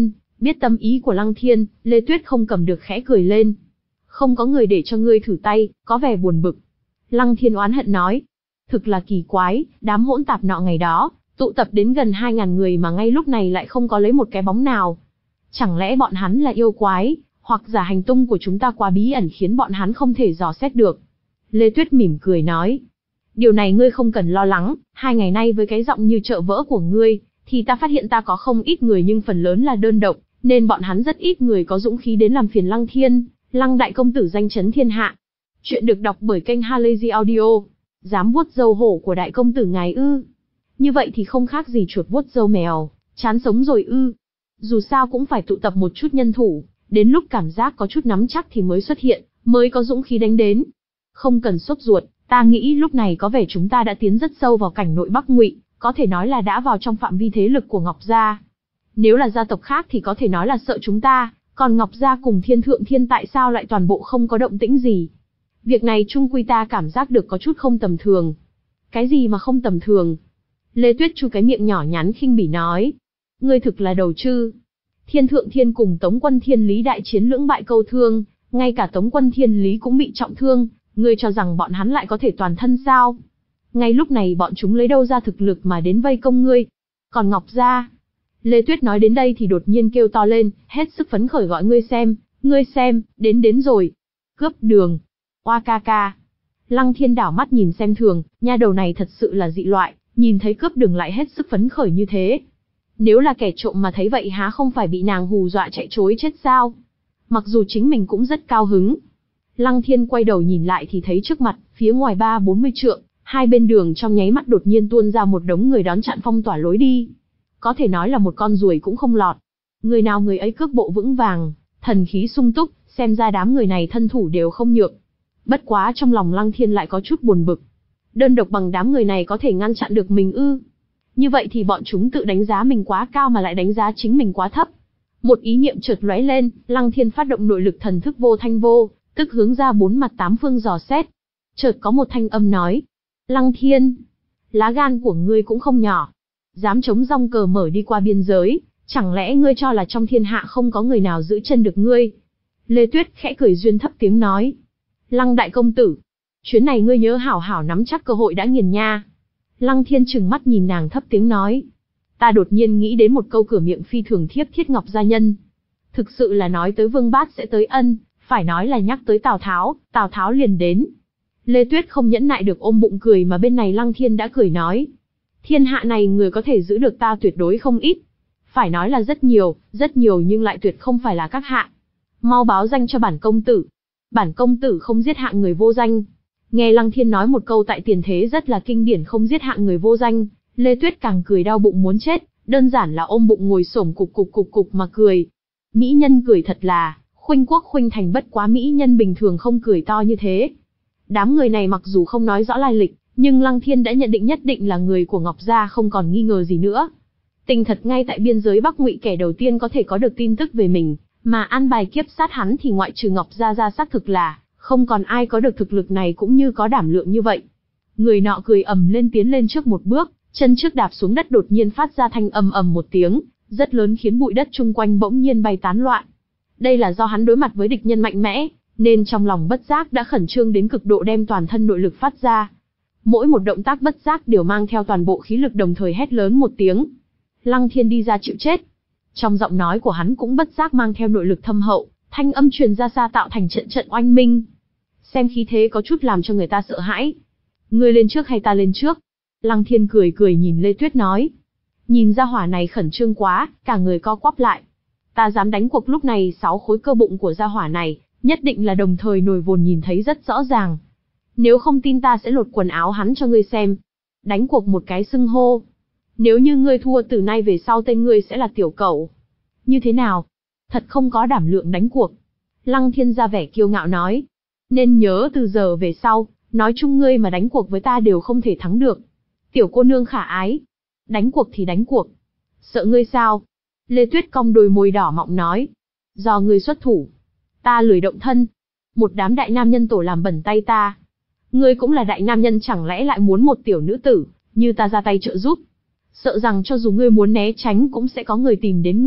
Biết tâm ý của Lăng Thiên, Lê Tuyết không cầm được khẽ cười lên. Không có người để cho ngươi thử tay, có vẻ buồn bực. Lăng Thiên oán hận nói. Thực là kỳ quái, đám hỗn tạp nọ ngày đó, tụ tập đến gần hai ngàn người mà ngay lúc này lại không có lấy một cái bóng nào. Chẳng lẽ bọn hắn là yêu quái, hoặc giả hành tung của chúng ta quá bí ẩn khiến bọn hắn không thể dò xét được. Lê Tuyết mỉm cười nói. Điều này ngươi không cần lo lắng, hai ngày nay với cái giọng như chợ vỡ của ngươi, thì ta phát hiện ta có không ít người nhưng phần lớn là đơn độc, nên bọn hắn rất ít người có dũng khí đến làm phiền Lăng Thiên, Lăng đại công tử danh chấn thiên hạ. Chuyện được đọc bởi kênh Halazy Audio. Dám vuốt râu hổ của đại công tử ngài ư? Như vậy thì không khác gì chuột vuốt râu mèo, chán sống rồi ư? Dù sao cũng phải tụ tập một chút nhân thủ, đến lúc cảm giác có chút nắm chắc thì mới xuất hiện, mới có dũng khí đánh đến. Không cần sốt ruột, ta nghĩ lúc này có vẻ chúng ta đã tiến rất sâu vào cảnh nội Bắc Ngụy, có thể nói là đã vào trong phạm vi thế lực của Ngọc Gia. Nếu là gia tộc khác thì có thể nói là sợ chúng ta, còn Ngọc Gia cùng Thiên Thượng Thiên tại sao lại toàn bộ không có động tĩnh gì. Việc này chung quy ta cảm giác được có chút không tầm thường. Cái gì mà không tầm thường? Lê Tuyết chu cái miệng nhỏ nhắn khinh bỉ nói. Ngươi thực là đầu chư. Thiên Thượng Thiên cùng Tống Quân Thiên Lý đại chiến lưỡng bại câu thương, ngay cả Tống Quân Thiên Lý cũng bị trọng thương, ngươi cho rằng bọn hắn lại có thể toàn thân sao? Ngay lúc này bọn chúng lấy đâu ra thực lực mà đến vây công ngươi? Còn Ngọc Gia? Lê Tuyết nói đến đây thì đột nhiên kêu to lên, hết sức phấn khởi gọi ngươi xem, ngươi xem, đến đến rồi. Cướp đường. Oa ca ca. Lăng Thiên đảo mắt nhìn xem thường, nha đầu này thật sự là dị loại, nhìn thấy cướp đường lại hết sức phấn khởi như thế. Nếu là kẻ trộm mà thấy vậy há không phải bị nàng hù dọa chạy trối chết sao? Mặc dù chính mình cũng rất cao hứng. Lăng Thiên quay đầu nhìn lại thì thấy trước mặt, phía ngoài ba bốn mươi trượng, hai bên đường trong nháy mắt đột nhiên tuôn ra một đống người đón chặn phong tỏa lối đi. Có thể nói là một con ruồi cũng không lọt. Người nào người ấy cước bộ vững vàng, thần khí sung túc, xem ra đám người này thân thủ đều không nhược. Bất quá trong lòng Lăng Thiên lại có chút buồn bực. Đơn độc bằng đám người này có thể ngăn chặn được mình ư? Như vậy thì bọn chúng tự đánh giá mình quá cao mà lại đánh giá chính mình quá thấp. Một ý niệm chợt lóe lên, Lăng Thiên phát động nội lực thần thức vô thanh vô, tức hướng ra bốn mặt tám phương dò xét. Chợt có một thanh âm nói. Lăng Thiên, lá gan của ngươi cũng không nhỏ. Dám chống rong cờ mở đi qua biên giới, chẳng lẽ ngươi cho là trong thiên hạ không có người nào giữ chân được ngươi? Lê Tuyết khẽ cười duyên thấp tiếng nói. Lăng đại công tử, chuyến này ngươi nhớ hảo hảo nắm chắc cơ hội đã nghiền nha. Lăng Thiên trừng mắt nhìn nàng thấp tiếng nói. Ta đột nhiên nghĩ đến một câu cửa miệng phi thường thiếp thiết Ngọc gia nhân. Thực sự là nói tới Vương Bát sẽ tới ân, phải nói là nhắc tới Tào Tháo, Tào Tháo liền đến. Lê Tuyết không nhẫn nại được ôm bụng cười mà bên này Lăng Thiên đã cười nói. Thiên hạ này người có thể giữ được ta tuyệt đối không ít. Phải nói là rất nhiều, rất nhiều nhưng lại tuyệt không phải là các hạ. Mau báo danh cho bản công tử. Bản công tử không giết hạng người vô danh. Nghe Lăng Thiên nói một câu tại tiền thế rất là kinh điển không giết hạng người vô danh, Lê Tuyết càng cười đau bụng muốn chết, đơn giản là ôm bụng ngồi xổm cục cục cục cục mà cười. Mỹ nhân cười thật là, khuynh quốc khuynh thành bất quá mỹ nhân bình thường không cười to như thế. Đám người này mặc dù không nói rõ lai lịch, nhưng Lăng Thiên đã nhận định nhất định là người của Ngọc Gia không còn nghi ngờ gì nữa. Tình thật ngay tại biên giới Bắc Ngụy kẻ đầu tiên có thể có được tin tức về mình, mà an bài kiếp sát hắn thì ngoại trừ Ngọc Gia ra xác thực là, không còn ai có được thực lực này cũng như có đảm lượng như vậy. Người nọ cười ầm lên tiến lên trước một bước, chân trước đạp xuống đất đột nhiên phát ra thanh ầm ầm một tiếng, rất lớn khiến bụi đất chung quanh bỗng nhiên bay tán loạn. Đây là do hắn đối mặt với địch nhân mạnh mẽ, nên trong lòng bất giác đã khẩn trương đến cực độ đem toàn thân nội lực phát ra. Mỗi một động tác bất giác đều mang theo toàn bộ khí lực đồng thời hét lớn một tiếng. Lăng Thiên đi ra chịu chết. Trong giọng nói của hắn cũng bất giác mang theo nội lực thâm hậu, thanh âm truyền ra xa tạo thành trận trận oanh minh. Xem khí thế có chút làm cho người ta sợ hãi. Ngươi lên trước hay ta lên trước? Lăng Thiên cười cười nhìn Lê Tuyết nói. Nhìn ra hỏa này khẩn trương quá, cả người co quắp lại. Ta dám đánh cuộc lúc này sáu khối cơ bụng của gia hỏa này, nhất định là đồng thời nổi vồn nhìn thấy rất rõ ràng. Nếu không tin ta sẽ lột quần áo hắn cho ngươi xem. Đánh cuộc một cái xưng hô. Nếu như ngươi thua từ nay về sau tên ngươi sẽ là tiểu cẩu. Như thế nào? Thật không có đảm lượng đánh cuộc. Lăng Thiên ra vẻ kiêu ngạo nói. Nên nhớ từ giờ về sau, nói chung ngươi mà đánh cuộc với ta đều không thể thắng được. Tiểu cô nương khả ái. Đánh cuộc thì đánh cuộc. Sợ ngươi sao? Lê Tuyết cong đôi môi đỏ mọng nói. Do ngươi xuất thủ. Ta lười động thân. Một đám đại nam nhân tổ làm bẩn tay ta. Ngươi cũng là đại nam nhân chẳng lẽ lại muốn một tiểu nữ tử, như ta ra tay trợ giúp. Sợ rằng cho dù ngươi muốn né tránh cũng sẽ có người tìm đến ngươi,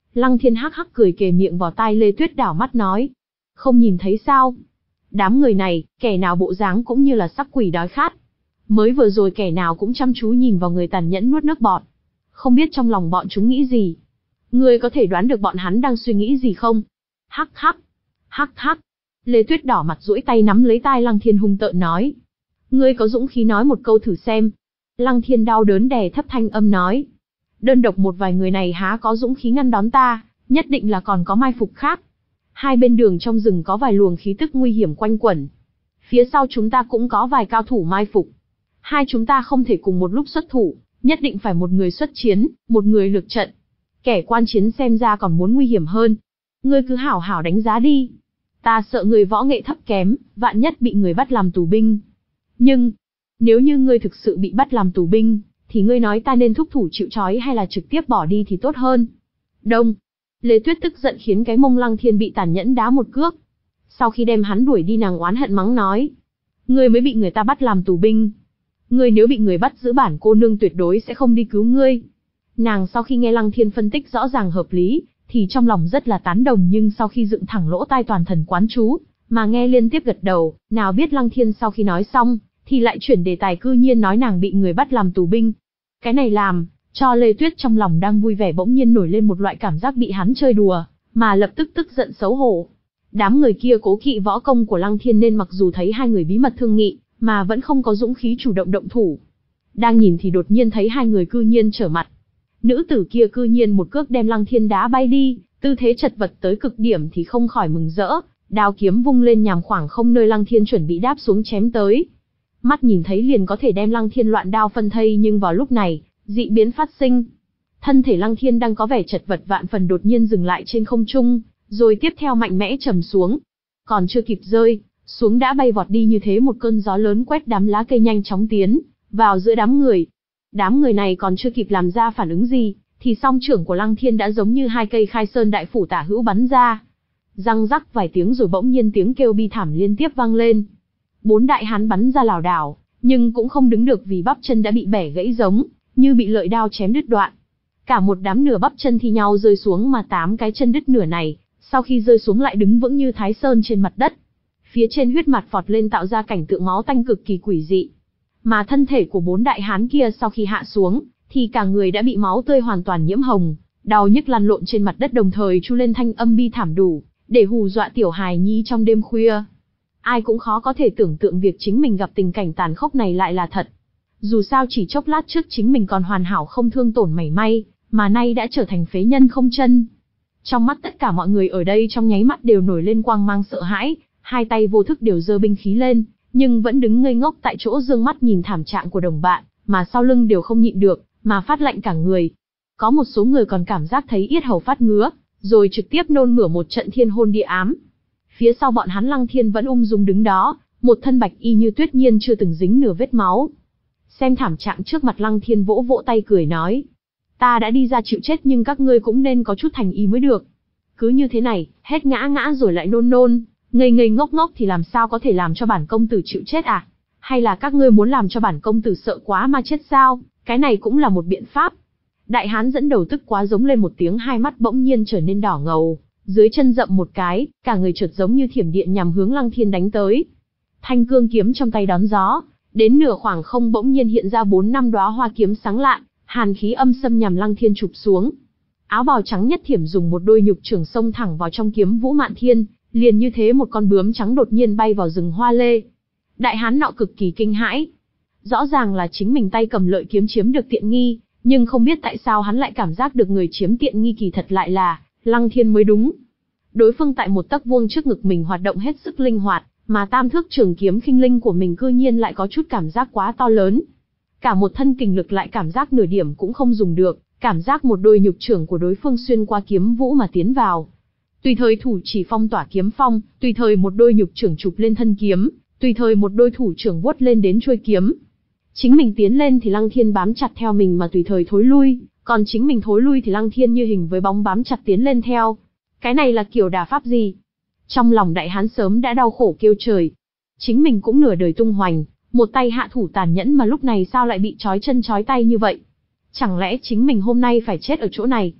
Lăng Thiên hắc hắc cười kề miệng vào tai Lê Tuyết đảo mắt nói. Không nhìn thấy sao? Đám người này, kẻ nào bộ dáng cũng như là sắc quỷ đói khát. Mới vừa rồi kẻ nào cũng chăm chú nhìn vào người tàn nhẫn nuốt nước bọt. Không biết trong lòng bọn chúng nghĩ gì. Ngươi có thể đoán được bọn hắn đang suy nghĩ gì không? Hắc hắc. Hắc hắc. Lê Tuyết đỏ mặt duỗi tay nắm lấy tai Lăng Thiên hung tợn nói. Ngươi có dũng khí nói một câu thử xem. Lăng Thiên đau đớn đè thấp thanh âm nói. Đơn độc một vài người này há có dũng khí ngăn đón ta, nhất định là còn có mai phục khác. Hai bên đường trong rừng có vài luồng khí tức nguy hiểm quanh quẩn. Phía sau chúng ta cũng có vài cao thủ mai phục. Hai chúng ta không thể cùng một lúc xuất thủ, nhất định phải một người xuất chiến, một người lược trận. Kẻ quan chiến xem ra còn muốn nguy hiểm hơn. Ngươi cứ hảo hảo đánh giá đi. Ta sợ người võ nghệ thấp kém, vạn nhất bị người bắt làm tù binh. Nhưng, nếu như ngươi thực sự bị bắt làm tù binh, thì ngươi nói ta nên thúc thủ chịu trói hay là trực tiếp bỏ đi thì tốt hơn. Đông. Lê Tuyết tức giận khiến cái mông Lăng Thiên bị tàn nhẫn đá một cước. Sau khi đem hắn đuổi đi nàng oán hận mắng nói. Ngươi mới bị người ta bắt làm tù binh. Ngươi nếu bị người bắt giữ bản cô nương tuyệt đối sẽ không đi cứu ngươi. Nàng sau khi nghe Lăng Thiên phân tích rõ ràng hợp lý, thì trong lòng rất là tán đồng nhưng sau khi dựng thẳng lỗ tai toàn thần quán chú, mà nghe liên tiếp gật đầu, nào biết Lăng Thiên sau khi nói xong, thì lại chuyển đề tài cư nhiên nói nàng bị người bắt làm tù binh. Cái này làm cho Lê Tuyết trong lòng đang vui vẻ bỗng nhiên nổi lên một loại cảm giác bị hắn chơi đùa, mà lập tức tức giận xấu hổ. Đám người kia cố kỵ võ công của Lăng Thiên nên mặc dù thấy hai người bí mật thương nghị, mà vẫn không có dũng khí chủ động động thủ. Đang nhìn thì đột nhiên thấy hai người cư nhiên trở mặt. Nữ tử kia cư nhiên một cước đem Lăng Thiên đá bay đi, tư thế chật vật tới cực điểm thì không khỏi mừng rỡ, đao kiếm vung lên nhằm khoảng không nơi Lăng Thiên chuẩn bị đáp xuống chém tới. Mắt nhìn thấy liền có thể đem Lăng Thiên loạn đao phân thây nhưng vào lúc này, dị biến phát sinh. Thân thể Lăng Thiên đang có vẻ chật vật vạn phần đột nhiên dừng lại trên không trung, rồi tiếp theo mạnh mẽ trầm xuống. Còn chưa kịp rơi, xuống đã bay vọt đi như thế một cơn gió lớn quét đám lá cây nhanh chóng tiến vào giữa đám người. Đám người này còn chưa kịp làm ra phản ứng gì, thì song trưởng của Lăng Thiên đã giống như hai cây khai sơn đại phủ tả hữu bắn ra. Răng rắc vài tiếng rồi bỗng nhiên tiếng kêu bi thảm liên tiếp vang lên. Bốn đại hán bắn ra lảo đảo, nhưng cũng không đứng được vì bắp chân đã bị bẻ gãy giống, như bị lợi đao chém đứt đoạn. Cả một đám nửa bắp chân thi nhau rơi xuống mà tám cái chân đứt nửa này, sau khi rơi xuống lại đứng vững như thái sơn trên mặt đất. Phía trên huyết mặt phọt lên tạo ra cảnh tượng máu tanh cực kỳ quỷ dị. Mà thân thể của bốn đại hán kia sau khi hạ xuống, thì cả người đã bị máu tươi hoàn toàn nhiễm hồng, đau nhức lăn lộn trên mặt đất đồng thời chu lên thanh âm bi thảm đủ, để hù dọa tiểu hài nhi trong đêm khuya. Ai cũng khó có thể tưởng tượng việc chính mình gặp tình cảnh tàn khốc này lại là thật. Dù sao chỉ chốc lát trước chính mình còn hoàn hảo không thương tổn mảy may, mà nay đã trở thành phế nhân không chân. Trong mắt tất cả mọi người ở đây trong nháy mắt đều nổi lên quang mang sợ hãi, hai tay vô thức đều giơ binh khí lên, nhưng vẫn đứng ngây ngốc tại chỗ dương mắt nhìn thảm trạng của đồng bạn, mà sau lưng đều không nhịn được, mà phát lạnh cả người. Có một số người còn cảm giác thấy yết hầu phát ngứa, rồi trực tiếp nôn mửa một trận thiên hôn địa ám. Phía sau bọn hắn Lăng Thiên vẫn ung dung đứng đó, một thân bạch y như tuyết nhiên chưa từng dính nửa vết máu. Xem thảm trạng trước mặt Lăng Thiên vỗ vỗ tay cười nói. Ta đã đi ra chịu chết nhưng các ngươi cũng nên có chút thành ý mới được. Cứ như thế này, hết ngã ngã rồi lại nôn nôn, ngây ngây ngốc ngốc thì làm sao có thể làm cho bản công tử chịu chết à? Hay là các ngươi muốn làm cho bản công tử sợ quá mà chết sao? Cái này cũng là một biện pháp. Đại hán dẫn đầu tức quá giống lên một tiếng, hai mắt bỗng nhiên trở nên đỏ ngầu, dưới chân dậm một cái, cả người chợt giống như thiểm điện nhằm hướng Lăng Thiên đánh tới. Thanh cương kiếm trong tay đón gió, đến nửa khoảng không bỗng nhiên hiện ra bốn năm đóa hoa kiếm sáng lạn, hàn khí âm xâm nhằm Lăng Thiên chụp xuống. Áo bào trắng nhất thiểm dùng một đôi nhục chưởng xông thẳng vào trong kiếm vũ mạn thiên, liền như thế một con bướm trắng đột nhiên bay vào rừng hoa lê. Đại hán nọ cực kỳ kinh hãi. Rõ ràng là chính mình tay cầm lợi kiếm chiếm được tiện nghi, nhưng không biết tại sao hắn lại cảm giác được người chiếm tiện nghi kỳ thật lại là Lăng Thiên mới đúng. Đối phương tại một tấc vuông trước ngực mình hoạt động hết sức linh hoạt, mà tam thước trường kiếm khinh linh của mình cư nhiên lại có chút cảm giác quá to lớn. Cả một thân kình lực lại cảm giác nửa điểm cũng không dùng được, cảm giác một đôi nhục trưởng của đối phương xuyên qua kiếm vũ mà tiến vào. Tùy thời thủ chỉ phong tỏa kiếm phong, tùy thời một đôi nhục trưởng chụp lên thân kiếm, tùy thời một đôi thủ trưởng vuốt lên đến chuôi kiếm. Chính mình tiến lên thì Lăng Thiên bám chặt theo mình mà tùy thời thối lui, còn chính mình thối lui thì Lăng Thiên như hình với bóng bám chặt tiến lên theo. Cái này là kiểu đả pháp gì? Trong lòng đại hán sớm đã đau khổ kêu trời. Chính mình cũng nửa đời tung hoành, một tay hạ thủ tàn nhẫn mà lúc này sao lại bị trói chân trói tay như vậy? Chẳng lẽ chính mình hôm nay phải chết ở chỗ này?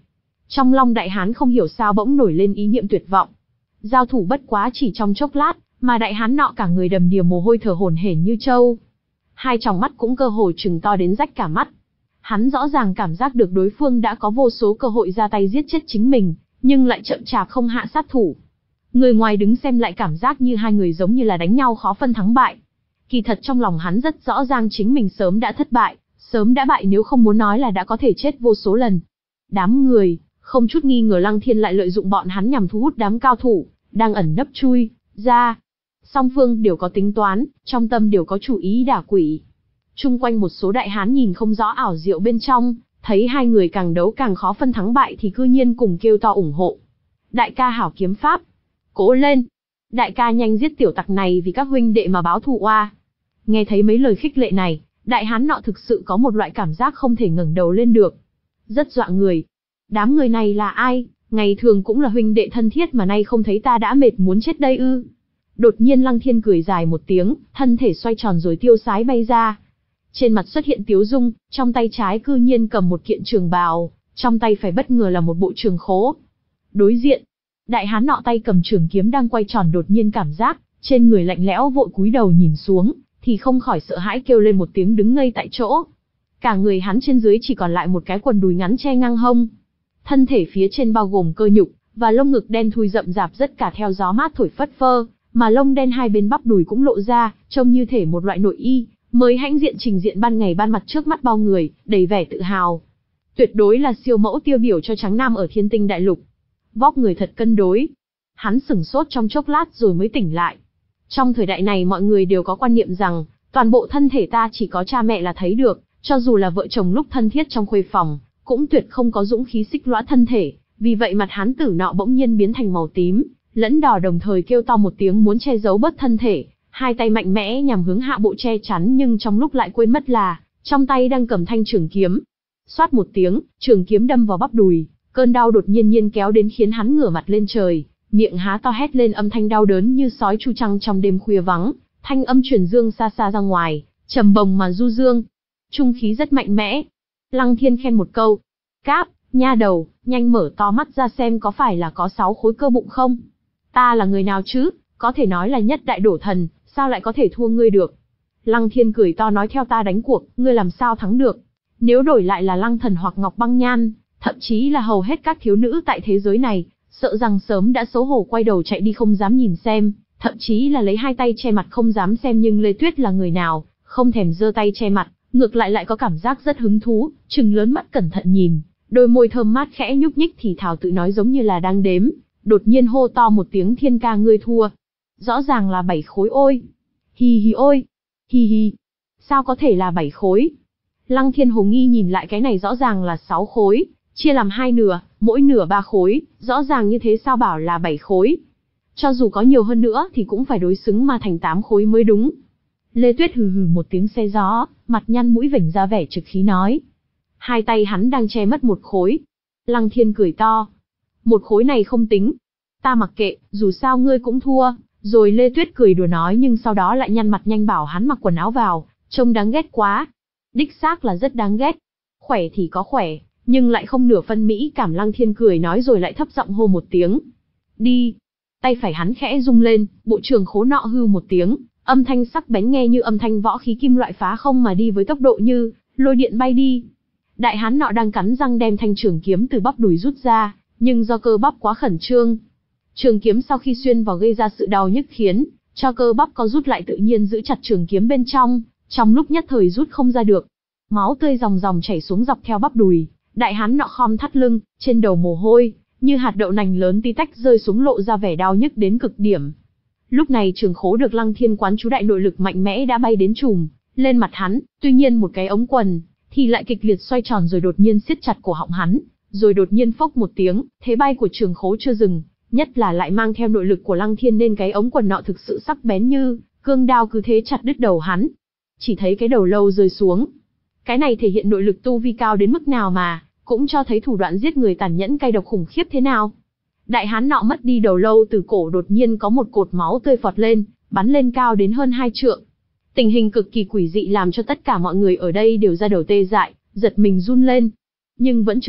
Trong lòng đại hán không hiểu sao bỗng nổi lên ý niệm tuyệt vọng. Giao thủ bất quá chỉ trong chốc lát, mà đại hán nọ cả người đầm đìa mồ hôi thở hổn hển như trâu. Hai tròng mắt cũng cơ hồ trừng to đến rách cả mắt. Hắn rõ ràng cảm giác được đối phương đã có vô số cơ hội ra tay giết chết chính mình, nhưng lại chậm chạp không hạ sát thủ. Người ngoài đứng xem lại cảm giác như hai người giống như là đánh nhau khó phân thắng bại. Kỳ thật trong lòng hắn rất rõ ràng chính mình sớm đã thất bại, sớm đã bại nếu không muốn nói là đã có thể chết vô số lần. Đám người, không chút nghi ngờ Lăng Thiên lại lợi dụng bọn hắn nhằm thu hút đám cao thủ, đang ẩn nấp chui ra. Song phương đều có tính toán, trong tâm đều có chủ ý đả quỷ. Chung quanh một số đại hán nhìn không rõ ảo diệu bên trong, thấy hai người càng đấu càng khó phân thắng bại thì cư nhiên cùng kêu to ủng hộ. Đại ca hảo kiếm pháp. Cố lên. Đại ca nhanh giết tiểu tặc này vì các huynh đệ mà báo thù oa. Nghe thấy mấy lời khích lệ này, đại hán nọ thực sự có một loại cảm giác không thể ngẩng đầu lên được. Rất dọa người. Đám người này là ai? Ngày thường cũng là huynh đệ thân thiết mà nay không thấy ta đã mệt muốn chết đây ư. Đột nhiên Lăng Thiên cười dài một tiếng, thân thể xoay tròn rồi tiêu sái bay ra. Trên mặt xuất hiện tiếu dung, trong tay trái cư nhiên cầm một kiện trường bào, trong tay phải bất ngờ là một bộ trường khố. Đối diện, đại hán nọ tay cầm trường kiếm đang quay tròn đột nhiên cảm giác, trên người lạnh lẽo vội cúi đầu nhìn xuống, thì không khỏi sợ hãi kêu lên một tiếng đứng ngây tại chỗ. Cả người hắn trên dưới chỉ còn lại một cái quần đùi ngắn che ngang hông. Thân thể phía trên bao gồm cơ nhục, và lông ngực đen thui rậm rạp rất cả theo gió mát thổi phất phơ, mà lông đen hai bên bắp đùi cũng lộ ra, trông như thể một loại nội y, mới hãnh diện trình diện ban ngày ban mặt trước mắt bao người, đầy vẻ tự hào. Tuyệt đối là siêu mẫu tiêu biểu cho trắng nam ở Thiên Tinh Đại Lục. Vóc người thật cân đối. Hắn sửng sốt trong chốc lát rồi mới tỉnh lại. Trong thời đại này mọi người đều có quan niệm rằng, toàn bộ thân thể ta chỉ có cha mẹ là thấy được, cho dù là vợ chồng lúc thân thiết trong khuê phòng, cũng tuyệt không có dũng khí xích lõa thân thể, vì vậy mặt hắn tử nọ bỗng nhiên biến thành màu tím, lẫn đỏ đồng thời kêu to một tiếng muốn che giấu bớt thân thể, hai tay mạnh mẽ nhằm hướng hạ bộ che chắn nhưng trong lúc lại quên mất là, trong tay đang cầm thanh trường kiếm. Xoát một tiếng, trường kiếm đâm vào bắp đùi, cơn đau đột nhiên nhiên kéo đến khiến hắn ngửa mặt lên trời, miệng há to hét lên âm thanh đau đớn như sói chu trăng trong đêm khuya vắng, thanh âm truyền dương xa xa ra ngoài, trầm bồng mà du dương. Trung khí rất mạnh mẽ. Lăng Thiên khen một câu. Cáp, nha đầu, nhanh mở to mắt ra xem có phải là có sáu khối cơ bụng không? Ta là người nào chứ, có thể nói là nhất đại đổ thần, sao lại có thể thua ngươi được? Lăng Thiên cười to nói theo ta đánh cuộc, ngươi làm sao thắng được? Nếu đổi lại là Lăng Thần hoặc Ngọc Băng Nhan, thậm chí là hầu hết các thiếu nữ tại thế giới này, sợ rằng sớm đã xấu hổ quay đầu chạy đi không dám nhìn xem, thậm chí là lấy hai tay che mặt không dám xem, nhưng Lê Tuyết là người nào, không thèm giơ tay che mặt, ngược lại lại có cảm giác rất hứng thú, trừng lớn mắt cẩn thận nhìn, đôi môi thơm mát khẽ nhúc nhích thì thào tự nói giống như là đang đếm, đột nhiên hô to một tiếng Thiên ca ngươi thua. Rõ ràng là bảy khối ôi. Hi hi ôi. Hi hi. Sao có thể là bảy khối? Lăng Thiên hồ nghi nhìn lại cái này rõ ràng là sáu khối, chia làm hai nửa, mỗi nửa ba khối, rõ ràng như thế sao bảo là bảy khối. Cho dù có nhiều hơn nữa thì cũng phải đối xứng mà thành tám khối mới đúng. Lê Tuyết hừ hừ một tiếng xe gió, mặt nhăn mũi vểnh ra vẻ trực khí nói. Hai tay hắn đang che mất một khối. Lăng Thiên cười to. Một khối này không tính. Ta mặc kệ, dù sao ngươi cũng thua. Rồi Lê Tuyết cười đùa nói nhưng sau đó lại nhăn mặt nhanh bảo hắn mặc quần áo vào, trông đáng ghét quá. Đích xác là rất đáng ghét. Khỏe thì có khỏe, nhưng lại không nửa phân mỹ cảm. Lăng Thiên cười nói rồi lại thấp giọng hô một tiếng. Đi. Tay phải hắn khẽ rung lên, bộ trường khố nọ hư một tiếng, âm thanh sắc bén nghe như âm thanh võ khí kim loại phá không mà đi với tốc độ như lôi điện bay đi. Đại hán nọ đang cắn răng đem thanh trường kiếm từ bắp đùi rút ra, nhưng do cơ bắp quá khẩn trương, trường kiếm sau khi xuyên vào gây ra sự đau nhức khiến cho cơ bắp co rút lại tự nhiên giữ chặt trường kiếm bên trong, trong lúc nhất thời rút không ra được. Máu tươi ròng ròng chảy xuống dọc theo bắp đùi, đại hán nọ khom thắt lưng, trên đầu mồ hôi như hạt đậu nành lớn tí tách rơi xuống lộ ra vẻ đau nhức đến cực điểm. Lúc này trường khố được Lăng Thiên quán chú đại nội lực mạnh mẽ đã bay đến trùm lên mặt hắn, tuy nhiên một cái ống quần thì lại kịch liệt xoay tròn rồi đột nhiên siết chặt cổ họng hắn, rồi đột nhiên phốc một tiếng, thế bay của trường khố chưa dừng, nhất là lại mang theo nội lực của Lăng Thiên nên cái ống quần nọ thực sự sắc bén như cương đao cứ thế chặt đứt đầu hắn. Chỉ thấy cái đầu lâu rơi xuống. Cái này thể hiện nội lực tu vi cao đến mức nào mà, cũng cho thấy thủ đoạn giết người tàn nhẫn cay độc khủng khiếp thế nào. Đại hán nọ mất đi đầu lâu từ cổ đột nhiên có một cột máu tươi phọt lên, bắn lên cao đến hơn hai trượng. Tình hình cực kỳ quỷ dị làm cho tất cả mọi người ở đây đều ra đầu tê dại, giật mình run lên. Nhưng vẫn chưa hết,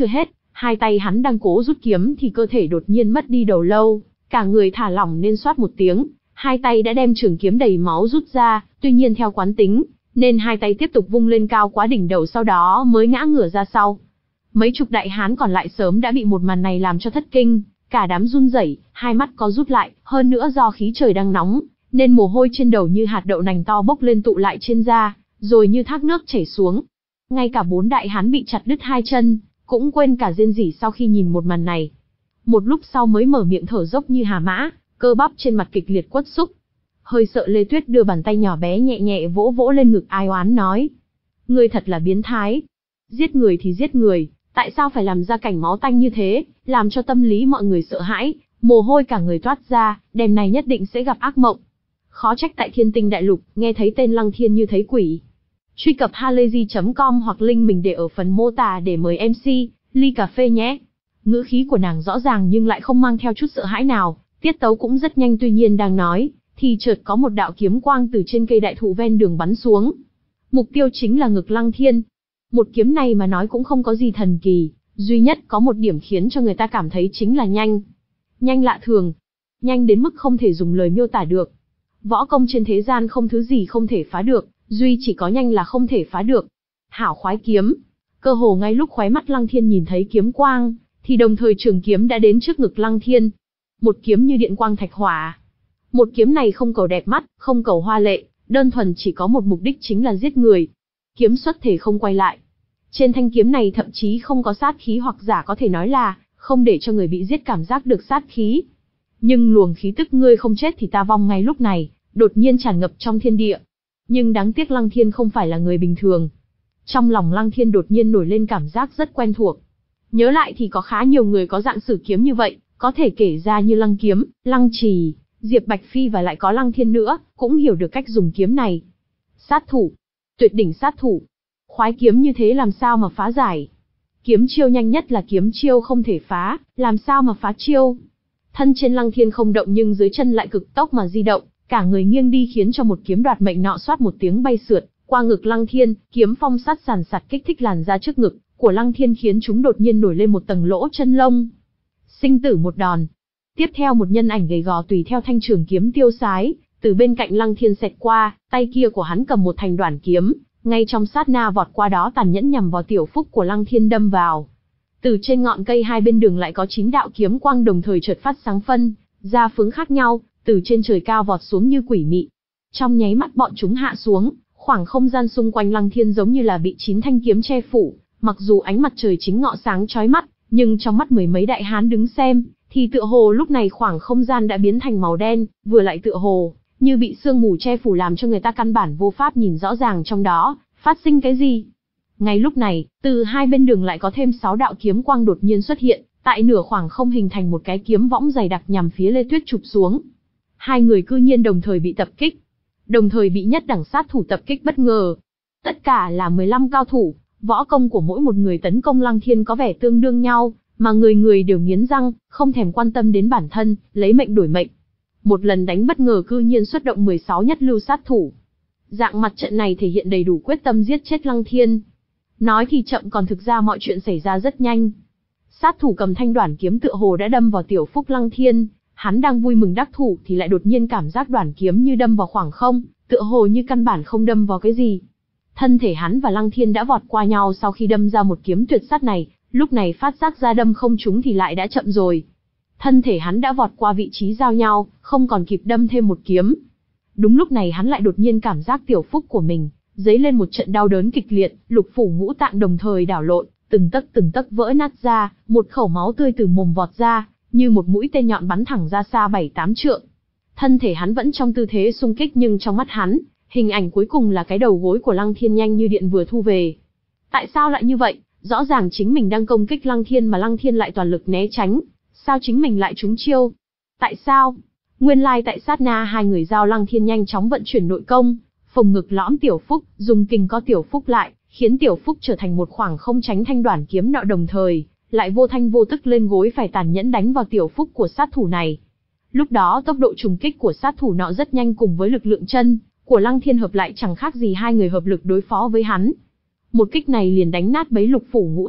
Hai tay hắn đang cố rút kiếm thì cơ thể đột nhiên mất đi đầu lâu, cả người thả lỏng nên xoát một tiếng, hai tay đã đem trường kiếm đầy máu rút ra, tuy nhiên theo quán tính, nên hai tay tiếp tục vung lên cao quá đỉnh đầu sau đó mới ngã ngửa ra sau. Mấy chục đại hán còn lại sớm đã bị một màn này làm cho thất kinh, cả đám run rẩy, hai mắt có rút lại, hơn nữa do khí trời đang nóng, nên mồ hôi trên đầu như hạt đậu nành to bốc lên tụ lại trên da, rồi như thác nước chảy xuống. Ngay cả bốn đại hán bị chặt đứt hai chân, cũng quên cả rên rỉ sau khi nhìn một màn này. Một lúc sau mới mở miệng thở dốc như hà mã, cơ bắp trên mặt kịch liệt quất xúc. Hơi sợ Lê Tuyết đưa bàn tay nhỏ bé nhẹ nhẹ vỗ vỗ lên ngực ai oán nói. Ngươi thật là biến thái. Giết người thì giết người, tại sao phải làm ra cảnh máu tanh như thế, làm cho tâm lý mọi người sợ hãi, mồ hôi cả người toát ra, đêm này nhất định sẽ gặp ác mộng. Khó trách tại Thiên Tinh Đại Lục, nghe thấy tên Lăng Thiên như thấy quỷ. Truy cập halayzi chấm com hoặc link mình để ở phần mô tả để mời em xê, ly cà phê nhé. Ngữ khí của nàng rõ ràng nhưng lại không mang theo chút sợ hãi nào, tiết tấu cũng rất nhanh, tuy nhiên đang nói, thì chợt có một đạo kiếm quang từ trên cây đại thụ ven đường bắn xuống. Mục tiêu chính là ngực Lăng Thiên. Một kiếm này mà nói cũng không có gì thần kỳ, duy nhất có một điểm khiến cho người ta cảm thấy chính là nhanh. Nhanh lạ thường. Nhanh đến mức không thể dùng lời miêu tả được. Võ công trên thế gian không thứ gì không thể phá được, duy chỉ có nhanh là không thể phá được. Hảo khoái kiếm. Cơ hồ ngay lúc khóe mắt Lăng Thiên nhìn thấy kiếm quang, thì đồng thời trường kiếm đã đến trước ngực Lăng Thiên. Một kiếm như điện quang thạch hỏa. Một kiếm này không cầu đẹp mắt, không cầu hoa lệ, đơn thuần chỉ có một mục đích chính là giết người. Kiếm xuất thể không quay lại. Trên thanh kiếm này thậm chí không có sát khí, hoặc giả có thể nói là không để cho người bị giết cảm giác được sát khí. Nhưng luồng khí tức ngươi không chết thì ta vong ngay lúc này, đột nhiên tràn ngập trong thiên địa. Nhưng đáng tiếc Lăng Thiên không phải là người bình thường. Trong lòng Lăng Thiên đột nhiên nổi lên cảm giác rất quen thuộc. Nhớ lại thì có khá nhiều người có dạng sử kiếm như vậy, có thể kể ra như Lăng Kiếm, Lăng Trì, Diệp Bạch Phi và lại có Lăng Thiên nữa, cũng hiểu được cách dùng kiếm này. Sát thủ, tuyệt đỉnh sát thủ. Khoái kiếm như thế làm sao mà phá giải? Kiếm chiêu nhanh nhất là kiếm chiêu không thể phá, làm sao mà phá chiêu? Thân trên Lăng Thiên không động nhưng dưới chân lại cực tốc mà di động, cả người nghiêng đi khiến cho một kiếm đoạt mệnh nọ xoát một tiếng bay sượt qua ngực Lăng Thiên, kiếm phong sát sàn sạt kích thích làn da trước ngực của Lăng Thiên khiến chúng đột nhiên nổi lên một tầng lỗ chân lông. Sinh tử một đòn. Tiếp theo một nhân ảnh gầy gò tùy theo thanh trường kiếm tiêu sái, từ bên cạnh Lăng Thiên xẹt qua, tay kia của hắn cầm một thanh đoản kiếm, ngay trong sát na vọt qua đó tàn nhẫn nhằm vào tiểu phúc của Lăng Thiên đâm vào. Từ trên ngọn cây hai bên đường lại có chín đạo kiếm quang đồng thời chợt phát sáng phân ra phương khác nhau, từ trên trời cao vọt xuống như quỷ mị. Trong nháy mắt bọn chúng hạ xuống, khoảng không gian xung quanh Lăng Thiên giống như là bị chín thanh kiếm che phủ, mặc dù ánh mặt trời chính ngọ sáng chói mắt, nhưng trong mắt mười mấy đại hán đứng xem, thì tựa hồ lúc này khoảng không gian đã biến thành màu đen, vừa lại tựa hồ như bị sương mù che phủ làm cho người ta căn bản vô pháp nhìn rõ ràng trong đó phát sinh cái gì. Ngay lúc này, từ hai bên đường lại có thêm sáu đạo kiếm quang đột nhiên xuất hiện, tại nửa khoảng không hình thành một cái kiếm võng dày đặc nhằm phía Lê Tuyết chụp xuống. Hai người cư nhiên đồng thời bị tập kích, đồng thời bị nhất đẳng sát thủ tập kích bất ngờ. Tất cả là mười lăm cao thủ, võ công của mỗi một người tấn công Lăng Thiên có vẻ tương đương nhau, mà người người đều nghiến răng, không thèm quan tâm đến bản thân, lấy mệnh đổi mệnh. Một lần đánh bất ngờ cư nhiên xuất động mười sáu nhất lưu sát thủ. Dạng mặt trận này thể hiện đầy đủ quyết tâm giết chết Lăng Thiên. Nói thì chậm còn thực ra mọi chuyện xảy ra rất nhanh. Sát thủ cầm thanh đoản kiếm tựa hồ đã đâm vào tiểu phúc Lăng Thiên, hắn đang vui mừng đắc thủ thì lại đột nhiên cảm giác đoản kiếm như đâm vào khoảng không, tựa hồ như căn bản không đâm vào cái gì. Thân thể hắn và Lăng Thiên đã vọt qua nhau sau khi đâm ra một kiếm tuyệt sát này, lúc này phát giác ra đâm không trúng thì lại đã chậm rồi. Thân thể hắn đã vọt qua vị trí giao nhau, không còn kịp đâm thêm một kiếm. Đúng lúc này hắn lại đột nhiên cảm giác tiểu phúc của mình dấy lên một trận đau đớn kịch liệt, lục phủ ngũ tạng đồng thời đảo lộn, từng tấc từng tấc vỡ nát ra, một khẩu máu tươi từ mồm vọt ra, như một mũi tên nhọn bắn thẳng ra xa bảy tám trượng. Thân thể hắn vẫn trong tư thế xung kích nhưng trong mắt hắn, hình ảnh cuối cùng là cái đầu gối của Lăng Thiên nhanh như điện vừa thu về. Tại sao lại như vậy? Rõ ràng chính mình đang công kích Lăng Thiên mà Lăng Thiên lại toàn lực né tránh. Sao chính mình lại trúng chiêu? Tại sao? Nguyên lai tại sát na hai người giao Lăng Thiên nhanh chóng vận chuyển nội công, phồng ngực lõm tiểu phúc, dùng kình co tiểu phúc lại, khiến tiểu phúc trở thành một khoảng không tránh thanh đoản kiếm nọ đồng thời, lại vô thanh vô tức lên gối phải tàn nhẫn đánh vào tiểu phúc của sát thủ này. Lúc đó tốc độ trùng kích của sát thủ nọ rất nhanh cùng với lực lượng chân của Lăng Thiên hợp lại chẳng khác gì hai người hợp lực đối phó với hắn. Một kích này liền đánh nát bấy lục phủ ngũ tạng,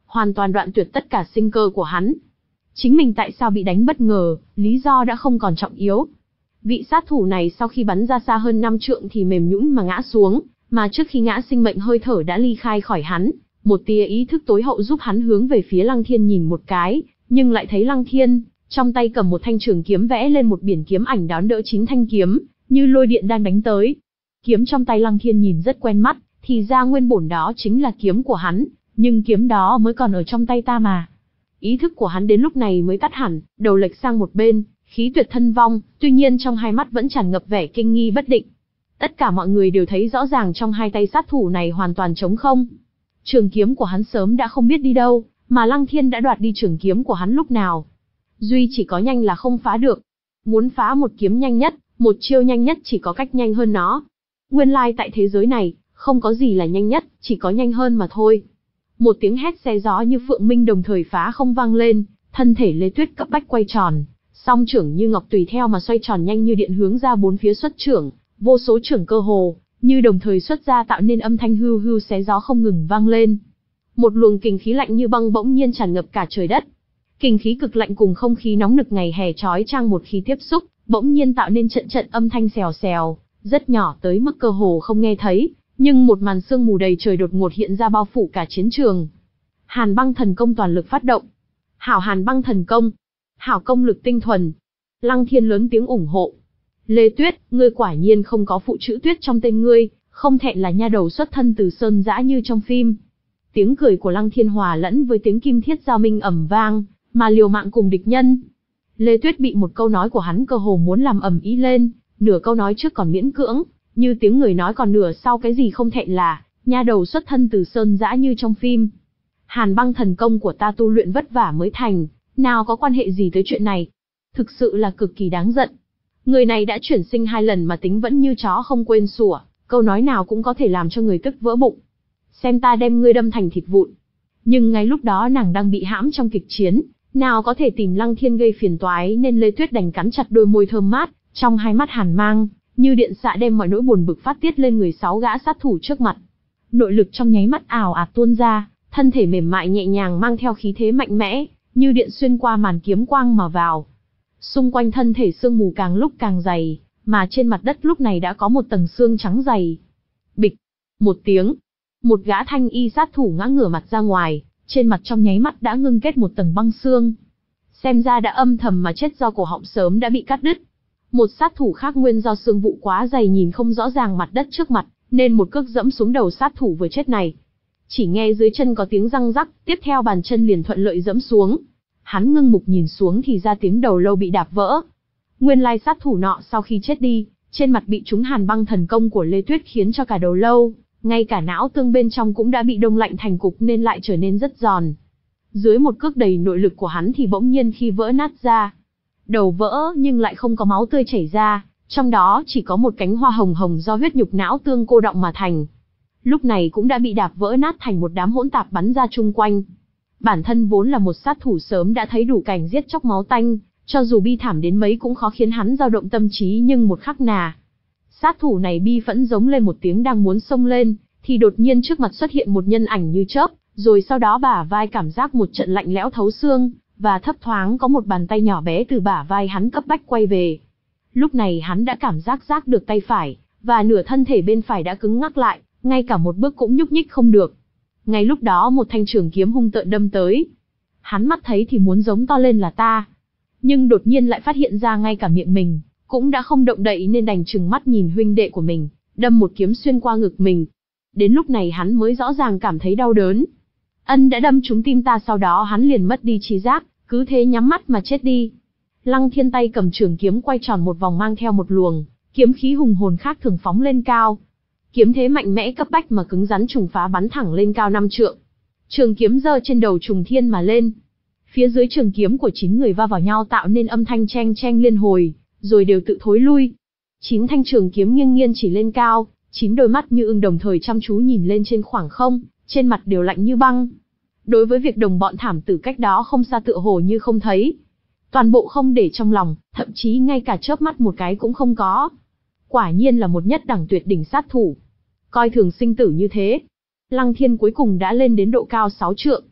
hoàn toàn đoạn tuyệt tất cả sinh cơ của hắn. Chính mình tại sao bị đánh bất ngờ, lý do đã không còn trọng yếu. Vị sát thủ này sau khi bắn ra xa hơn năm trượng thì mềm nhũn mà ngã xuống, mà trước khi ngã sinh mệnh hơi thở đã ly khai khỏi hắn, một tia ý thức tối hậu giúp hắn hướng về phía Lăng Thiên nhìn một cái, nhưng lại thấy Lăng Thiên trong tay cầm một thanh trường kiếm vẽ lên một biển kiếm ảnh đón đỡ chín thanh kiếm, như lôi điện đang đánh tới. Kiếm trong tay Lăng Thiên nhìn rất quen mắt, thì ra nguyên bổn đó chính là kiếm của hắn, nhưng kiếm đó mới còn ở trong tay ta mà. Ý thức của hắn đến lúc này mới tắt hẳn, đầu lệch sang một bên, khí tuyệt thân vong, tuy nhiên trong hai mắt vẫn tràn ngập vẻ kinh nghi bất định. Tất cả mọi người đều thấy rõ ràng trong hai tay sát thủ này hoàn toàn trống không. Trường kiếm của hắn sớm đã không biết đi đâu, mà Lăng Thiên đã đoạt đi trường kiếm của hắn lúc nào. Duy chỉ có nhanh là không phá được. Muốn phá một kiếm nhanh nhất, một chiêu nhanh nhất chỉ có cách nhanh hơn nó. Nguyên lai tại thế giới này, không có gì là nhanh nhất, chỉ có nhanh hơn mà thôi. Một tiếng hét xé gió như phượng minh đồng thời phá không vang lên, thân thể Lê Tuyết cấp bách quay tròn, song trưởng như ngọc tùy theo mà xoay tròn nhanh như điện hướng ra bốn phía xuất trưởng, vô số trưởng cơ hồ như đồng thời xuất ra tạo nên âm thanh hưu hưu xé gió không ngừng vang lên. Một luồng kình khí lạnh như băng bỗng nhiên tràn ngập cả trời đất. Kình khí cực lạnh cùng không khí nóng nực ngày hè chói chang một khi tiếp xúc, bỗng nhiên tạo nên trận trận âm thanh xèo xèo, rất nhỏ tới mức cơ hồ không nghe thấy, nhưng một màn sương mù đầy trời đột ngột hiện ra bao phủ cả chiến trường. Hàn Băng Thần Công toàn lực phát động. Hảo Hàn Băng Thần Công. Hảo công lực tinh thuần. Lăng Thiên lớn tiếng ủng hộ. Lê Tuyết, ngươi quả nhiên không có phụ chữ Tuyết trong tên ngươi, không thẹn là nha đầu xuất thân từ sơn dã như trong phim. Tiếng cười của Lăng Thiên hòa lẫn với tiếng kim thiết giao minh ầm vang, mà liều mạng cùng địch nhân. Lê Tuyết bị một câu nói của hắn cơ hồ muốn làm ầm ĩ lên, nửa câu nói trước còn miễn cưỡng, như tiếng người nói còn nửa sau cái gì không thẹn là nha đầu xuất thân từ sơn dã như trong phim. Hàn Băng Thần Công của ta tu luyện vất vả mới thành, nào có quan hệ gì tới chuyện này. Thực sự là cực kỳ đáng giận. Người này đã chuyển sinh hai lần mà tính vẫn như chó không quên sủa, câu nói nào cũng có thể làm cho người tức vỡ bụng. Xem ta đem ngươi đâm thành thịt vụn. Nhưng ngay lúc đó nàng đang bị hãm trong kịch chiến, nào có thể tìm Lăng Thiên gây phiền toái nên Lê Tuyết đành cắn chặt đôi môi thơm mát, trong hai mắt hàn mang, như điện xạ đem mọi nỗi buồn bực phát tiết lên người sáu gã sát thủ trước mặt. Nội lực trong nháy mắt ào ạt tuôn ra, thân thể mềm mại nhẹ nhàng mang theo khí thế mạnh mẽ, như điện xuyên qua màn kiếm quang mà vào. Xung quanh thân thể sương mù càng lúc càng dày, mà trên mặt đất lúc này đã có một tầng xương trắng dày. Bịch, một tiếng, một gã thanh y sát thủ ngã ngửa mặt ra ngoài, trên mặt trong nháy mắt đã ngưng kết một tầng băng xương. Xem ra đã âm thầm mà chết do cổ họng sớm đã bị cắt đứt. Một sát thủ khác nguyên do xương vụ quá dày nhìn không rõ ràng mặt đất trước mặt, nên một cước dẫm xuống đầu sát thủ vừa chết này. Chỉ nghe dưới chân có tiếng răng rắc, tiếp theo bàn chân liền thuận lợi dẫm xuống. Hắn ngưng mục nhìn xuống thì ra tiếng đầu lâu bị đạp vỡ. Nguyên lai sát thủ nọ sau khi chết đi, trên mặt bị trúng Hàn Băng Thần Công của Lê Tuyết khiến cho cả đầu lâu, ngay cả não tương bên trong cũng đã bị đông lạnh thành cục nên lại trở nên rất giòn. Dưới một cước đầy nội lực của hắn thì bỗng nhiên khi vỡ nát ra. Đầu vỡ nhưng lại không có máu tươi chảy ra, trong đó chỉ có một cánh hoa hồng hồng do huyết nhục não tương cô đọng mà thành. Lúc này cũng đã bị đạp vỡ nát thành một đám hỗn tạp bắn ra chung quanh. Bản thân vốn là một sát thủ sớm đã thấy đủ cảnh giết chóc máu tanh, cho dù bi thảm đến mấy cũng khó khiến hắn dao động tâm trí nhưng một khắc nà. Sát thủ này bi phẫn giống lên một tiếng đang muốn xông lên, thì đột nhiên trước mặt xuất hiện một nhân ảnh như chớp, rồi sau đó bả vai cảm giác một trận lạnh lẽo thấu xương, và thấp thoáng có một bàn tay nhỏ bé từ bả vai hắn cấp bách quay về. Lúc này hắn đã cảm giác giác được tay phải, và nửa thân thể bên phải đã cứng ngắc lại, ngay cả một bước cũng nhúc nhích không được. Ngay lúc đó một thanh trường kiếm hung tợn đâm tới. Hắn mắt thấy thì muốn giống to lên là ta. Nhưng đột nhiên lại phát hiện ra ngay cả miệng mình, cũng đã không động đậy nên đành trừng mắt nhìn huynh đệ của mình, đâm một kiếm xuyên qua ngực mình. Đến lúc này hắn mới rõ ràng cảm thấy đau đớn. Ân đã đâm trúng tim ta, sau đó hắn liền mất đi trí giác, cứ thế nhắm mắt mà chết đi. Lăng Thiên tay cầm trường kiếm quay tròn một vòng mang theo một luồng kiếm khí hùng hồn khác thường phóng lên cao. Kiếm thế mạnh mẽ cấp bách mà cứng rắn trùng phá bắn thẳng lên cao năm trượng. Trường kiếm giơ trên đầu trùng thiên mà lên. Phía dưới trường kiếm của chín người va vào nhau tạo nên âm thanh cheng cheng liên hồi, rồi đều tự thối lui. Chín thanh trường kiếm nghiêng nghiêng chỉ lên cao, chín đôi mắt như ưng đồng thời chăm chú nhìn lên trên khoảng không, trên mặt đều lạnh như băng. Đối với việc đồng bọn thảm tử cách đó không xa tựa hồ như không thấy. Toàn bộ không để trong lòng, thậm chí ngay cả chớp mắt một cái cũng không có. Quả nhiên là một nhất đẳng tuyệt đỉnh sát thủ. Coi thường sinh tử như thế. Lăng Thiên cuối cùng đã lên đến độ cao sáu trượng.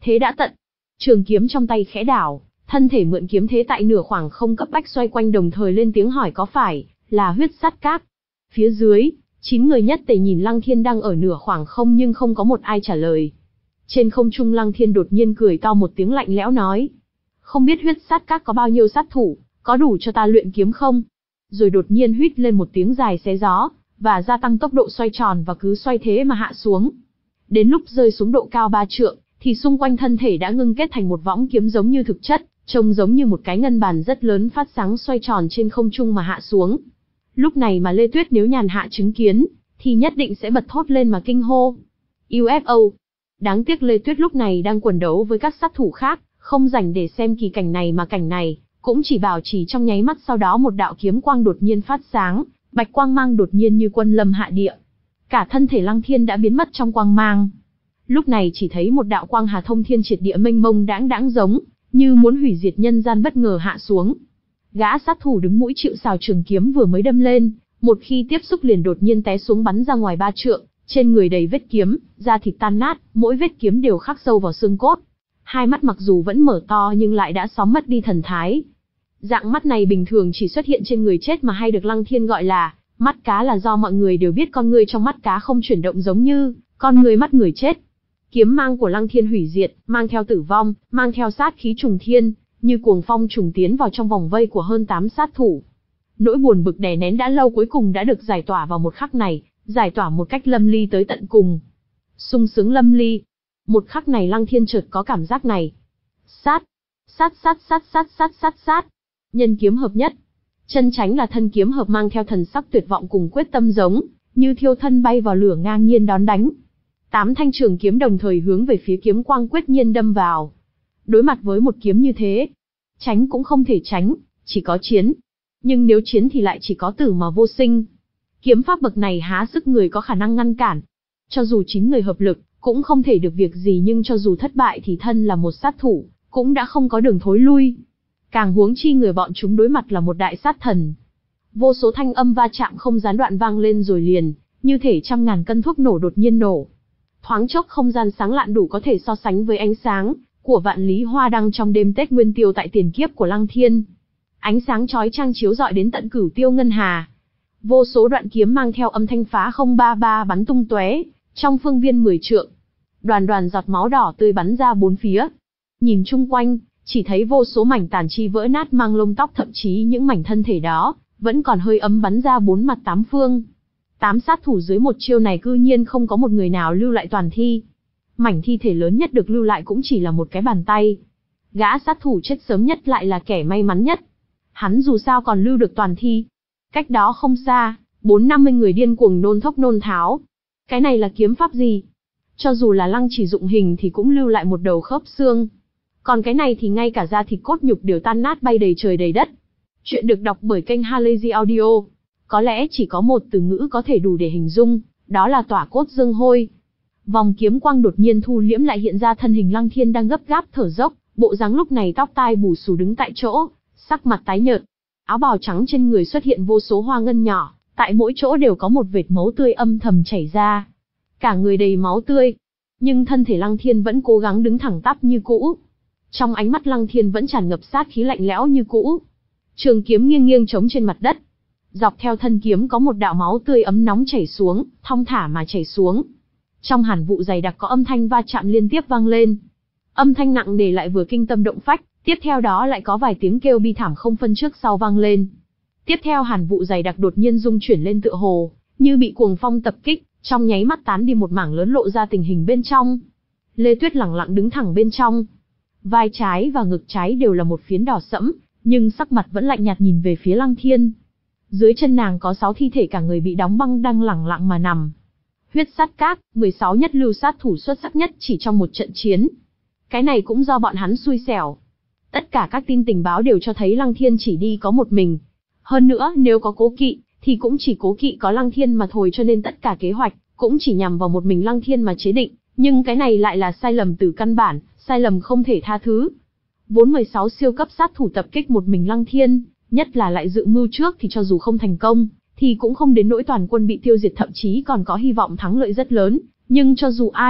Thế đã tận. Trường kiếm trong tay khẽ đảo, thân thể mượn kiếm thế tại nửa khoảng không cấp bách xoay quanh, đồng thời lên tiếng hỏi có phải là huyết sát các. Phía dưới, chín người nhất tề nhìn Lăng Thiên đang ở nửa khoảng không nhưng không có một ai trả lời. Trên không trung Lăng Thiên đột nhiên cười to một tiếng lạnh lẽo nói. Không biết huyết sát các có bao nhiêu sát thủ, có đủ cho ta luyện kiếm không? Rồi đột nhiên huýt lên một tiếng dài xé gió, và gia tăng tốc độ xoay tròn và cứ xoay thế mà hạ xuống. Đến lúc rơi xuống độ cao ba trượng, thì xung quanh thân thể đã ngưng kết thành một võng kiếm giống như thực chất, trông giống như một cái ngân bàn rất lớn phát sáng xoay tròn trên không trung mà hạ xuống. Lúc này mà Lê Tuyết nếu nhàn hạ chứng kiến, thì nhất định sẽ bật thốt lên mà kinh hô. u ép o. Đáng tiếc Lê Tuyết lúc này đang quần đấu với các sát thủ khác, không rảnh để xem kỳ cảnh này mà cảnh này, cũng chỉ bảo chỉ trong nháy mắt sau đó một đạo kiếm quang đột nhiên phát sáng, bạch quang mang đột nhiên như quân lâm hạ địa. Cả thân thể Lăng Thiên đã biến mất trong quang mang. Lúc này chỉ thấy một đạo quang hà thông thiên triệt địa mênh mông đãng đãng giống như muốn hủy diệt nhân gian bất ngờ hạ xuống. Gã sát thủ đứng mũi chịu sào trường kiếm vừa mới đâm lên, một khi tiếp xúc liền đột nhiên té xuống bắn ra ngoài ba trượng, trên người đầy vết kiếm, da thịt tan nát, mỗi vết kiếm đều khắc sâu vào xương cốt. Hai mắt mặc dù vẫn mở to nhưng lại đã xóm mất đi thần thái. Dạng mắt này bình thường chỉ xuất hiện trên người chết mà hay được Lăng Thiên gọi là mắt cá, là do mọi người đều biết con người trong mắt cá không chuyển động giống như con người mắt người chết. Kiếm mang của Lăng Thiên hủy diệt, mang theo tử vong, mang theo sát khí trùng thiên, như cuồng phong trùng tiến vào trong vòng vây của hơn tám sát thủ. Nỗi buồn bực đè nén đã lâu cuối cùng đã được giải tỏa vào một khắc này, giải tỏa một cách lâm ly tới tận cùng. Sung sướng lâm ly. Một khắc này Lăng Thiên chợt có cảm giác này. Sát, sát sát sát sát sát sát sát. Nhân kiếm hợp nhất. Chân tránh là thân kiếm hợp mang theo thần sắc tuyệt vọng cùng quyết tâm giống như thiêu thân bay vào lửa ngang nhiên đón đánh. Tám thanh trường kiếm đồng thời hướng về phía kiếm quang quyết nhiên đâm vào. Đối mặt với một kiếm như thế, tránh cũng không thể tránh, chỉ có chiến. Nhưng nếu chiến thì lại chỉ có tử mà vô sinh. Kiếm pháp bậc này há sức người có khả năng ngăn cản. Cho dù chín người hợp lực, cũng không thể được việc gì, nhưng cho dù thất bại thì thân là một sát thủ, cũng đã không có đường thối lui. Càng huống chi người bọn chúng đối mặt là một đại sát thần. Vô số thanh âm va chạm không gián đoạn vang lên rồi liền, như thể trăm ngàn cân thuốc nổ đột nhiên nổ. Thoáng chốc không gian sáng lạn đủ có thể so sánh với ánh sáng của vạn lý hoa đăng trong đêm Tết Nguyên Tiêu tại tiền kiếp của Lăng Thiên. Ánh sáng chói chang chiếu rọi đến tận cửu tiêu ngân hà. Vô số đoạn kiếm mang theo âm thanh phá không ba ba bắn tung tóe, trong phương viên mười trượng. Đoàn đoàn giọt máu đỏ tươi bắn ra bốn phía. Nhìn chung quanh, chỉ thấy vô số mảnh tàn chi vỡ nát mang lông tóc, thậm chí những mảnh thân thể đó vẫn còn hơi ấm bắn ra bốn mặt tám phương. Tám sát thủ dưới một chiêu này cư nhiên không có một người nào lưu lại toàn thi. Mảnh thi thể lớn nhất được lưu lại cũng chỉ là một cái bàn tay. Gã sát thủ chết sớm nhất lại là kẻ may mắn nhất. Hắn dù sao còn lưu được toàn thi. Cách đó không xa, bốn năm mươi người điên cuồng nôn thốc nôn tháo. Cái này là kiếm pháp gì? Cho dù là Lăng chỉ dụng hình thì cũng lưu lại một đầu khớp xương. Còn cái này thì ngay cả da thịt cốt nhục đều tan nát bay đầy trời đầy đất. Chuyện được đọc bởi kênh Halazy Audio. Có lẽ chỉ có một từ ngữ có thể đủ để hình dung, đó là tỏa cốt dương hôi. Vòng kiếm quang đột nhiên thu liễm lại hiện ra thân hình Lăng Thiên đang gấp gáp thở dốc, bộ dáng lúc này tóc tai bù xù đứng tại chỗ, sắc mặt tái nhợt. Áo bào trắng trên người xuất hiện vô số hoa ngân nhỏ, tại mỗi chỗ đều có một vệt máu tươi âm thầm chảy ra. Cả người đầy máu tươi, nhưng thân thể Lăng Thiên vẫn cố gắng đứng thẳng tắp như cũ. Trong ánh mắt Lăng Thiên vẫn tràn ngập sát khí lạnh lẽo như cũ. Trường kiếm nghiêng nghiêng trống trên mặt đất. Dọc theo thân kiếm có một đạo máu tươi ấm nóng chảy xuống, thong thả mà chảy xuống. Trong hàn vụ dày đặc có âm thanh va chạm liên tiếp vang lên. Âm thanh nặng nề lại vừa kinh tâm động phách, tiếp theo đó lại có vài tiếng kêu bi thảm không phân trước sau vang lên. Tiếp theo hàn vụ dày đặc đột nhiên rung chuyển lên tựa hồ, như bị cuồng phong tập kích, trong nháy mắt tán đi một mảng lớn lộ ra tình hình bên trong. Lê Tuyết lẳng lặng đứng thẳng bên trong. Vai trái và ngực trái đều là một phiến đỏ sẫm, nhưng sắc mặt vẫn lạnh nhạt nhìn về phía Lăng Thiên. Dưới chân nàng có sáu thi thể cả người bị đóng băng đang lẳng lặng mà nằm. Huyết sát các, mười sáu nhất lưu sát thủ xuất sắc nhất chỉ trong một trận chiến. Cái này cũng do bọn hắn xui xẻo. Tất cả các tin tình báo đều cho thấy Lăng Thiên chỉ đi có một mình. Hơn nữa, nếu có cố kỵ, thì cũng chỉ cố kỵ có Lăng Thiên mà thôi, cho nên tất cả kế hoạch cũng chỉ nhằm vào một mình Lăng Thiên mà chế định. Nhưng cái này lại là sai lầm từ căn bản, sai lầm không thể tha thứ. Vốn mười sáu siêu cấp sát thủ tập kích một mình Lăng Thiên, nhất là lại dự mưu trước thì cho dù không thành công, thì cũng không đến nỗi toàn quân bị tiêu diệt, thậm chí còn có hy vọng thắng lợi rất lớn. Nhưng cho dù ai,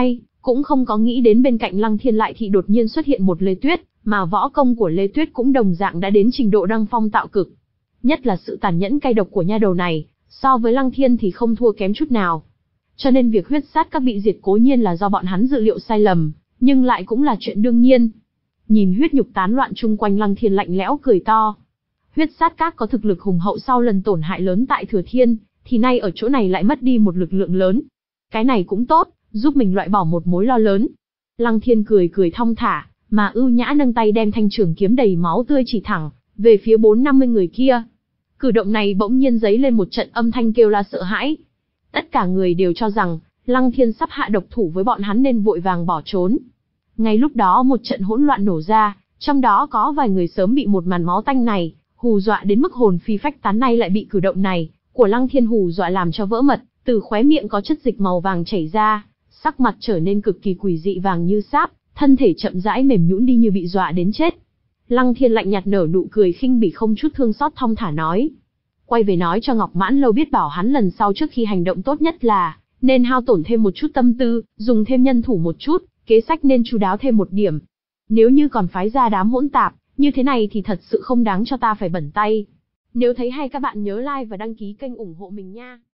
cũng không có nghĩ đến bên cạnh Lăng Thiên lại thì đột nhiên xuất hiện một Lê Tuyết, mà võ công của Lê Tuyết cũng đồng dạng đã đến trình độ đăng phong tạo cực. Nhất là sự tàn nhẫn cay độc của nha đầu này, so với Lăng Thiên thì không thua kém chút nào. Cho nên việc huyết sát các bị diệt cố nhiên là do bọn hắn dự liệu sai lầm, nhưng lại cũng là chuyện đương nhiên. Nhìn huyết nhục tán loạn chung quanh, Lăng Thiên lạnh lẽo cười to. Huyết sát các có thực lực hùng hậu sau lần tổn hại lớn tại Thừa Thiên, thì nay ở chỗ này lại mất đi một lực lượng lớn. Cái này cũng tốt, giúp mình loại bỏ một mối lo lớn. Lăng Thiên cười cười thong thả, mà ưu nhã nâng tay đem thanh trường kiếm đầy máu tươi chỉ thẳng về phía bốn năm mươi người kia. Cử động này bỗng nhiên dấy lên một trận âm thanh kêu la sợ hãi. Tất cả người đều cho rằng Lăng Thiên sắp hạ độc thủ với bọn hắn nên vội vàng bỏ trốn. Ngay lúc đó một trận hỗn loạn nổ ra, trong đó có vài người sớm bị một màn máu tanh này hù dọa đến mức hồn phi phách tán, nay lại bị cử động này của Lăng Thiên hù dọa làm cho vỡ mật, từ khóe miệng có chất dịch màu vàng chảy ra, sắc mặt trở nên cực kỳ quỷ dị vàng như sáp, thân thể chậm rãi mềm nhũn đi như bị dọa đến chết. Lăng Thiên lạnh nhạt nở nụ cười khinh bỉ không chút thương xót, thong thả nói: quay về nói cho Ngọc Mãn Lâu biết, bảo hắn lần sau trước khi hành động tốt nhất là nên hao tổn thêm một chút tâm tư, dùng thêm nhân thủ một chút, kế sách nên chu đáo thêm một điểm. Nếu như còn phái ra đám hỗn tạp như thế này thì thật sự không đáng cho ta phải bẩn tay. Nếu thấy hay các bạn nhớ like và đăng ký kênh ủng hộ mình nha.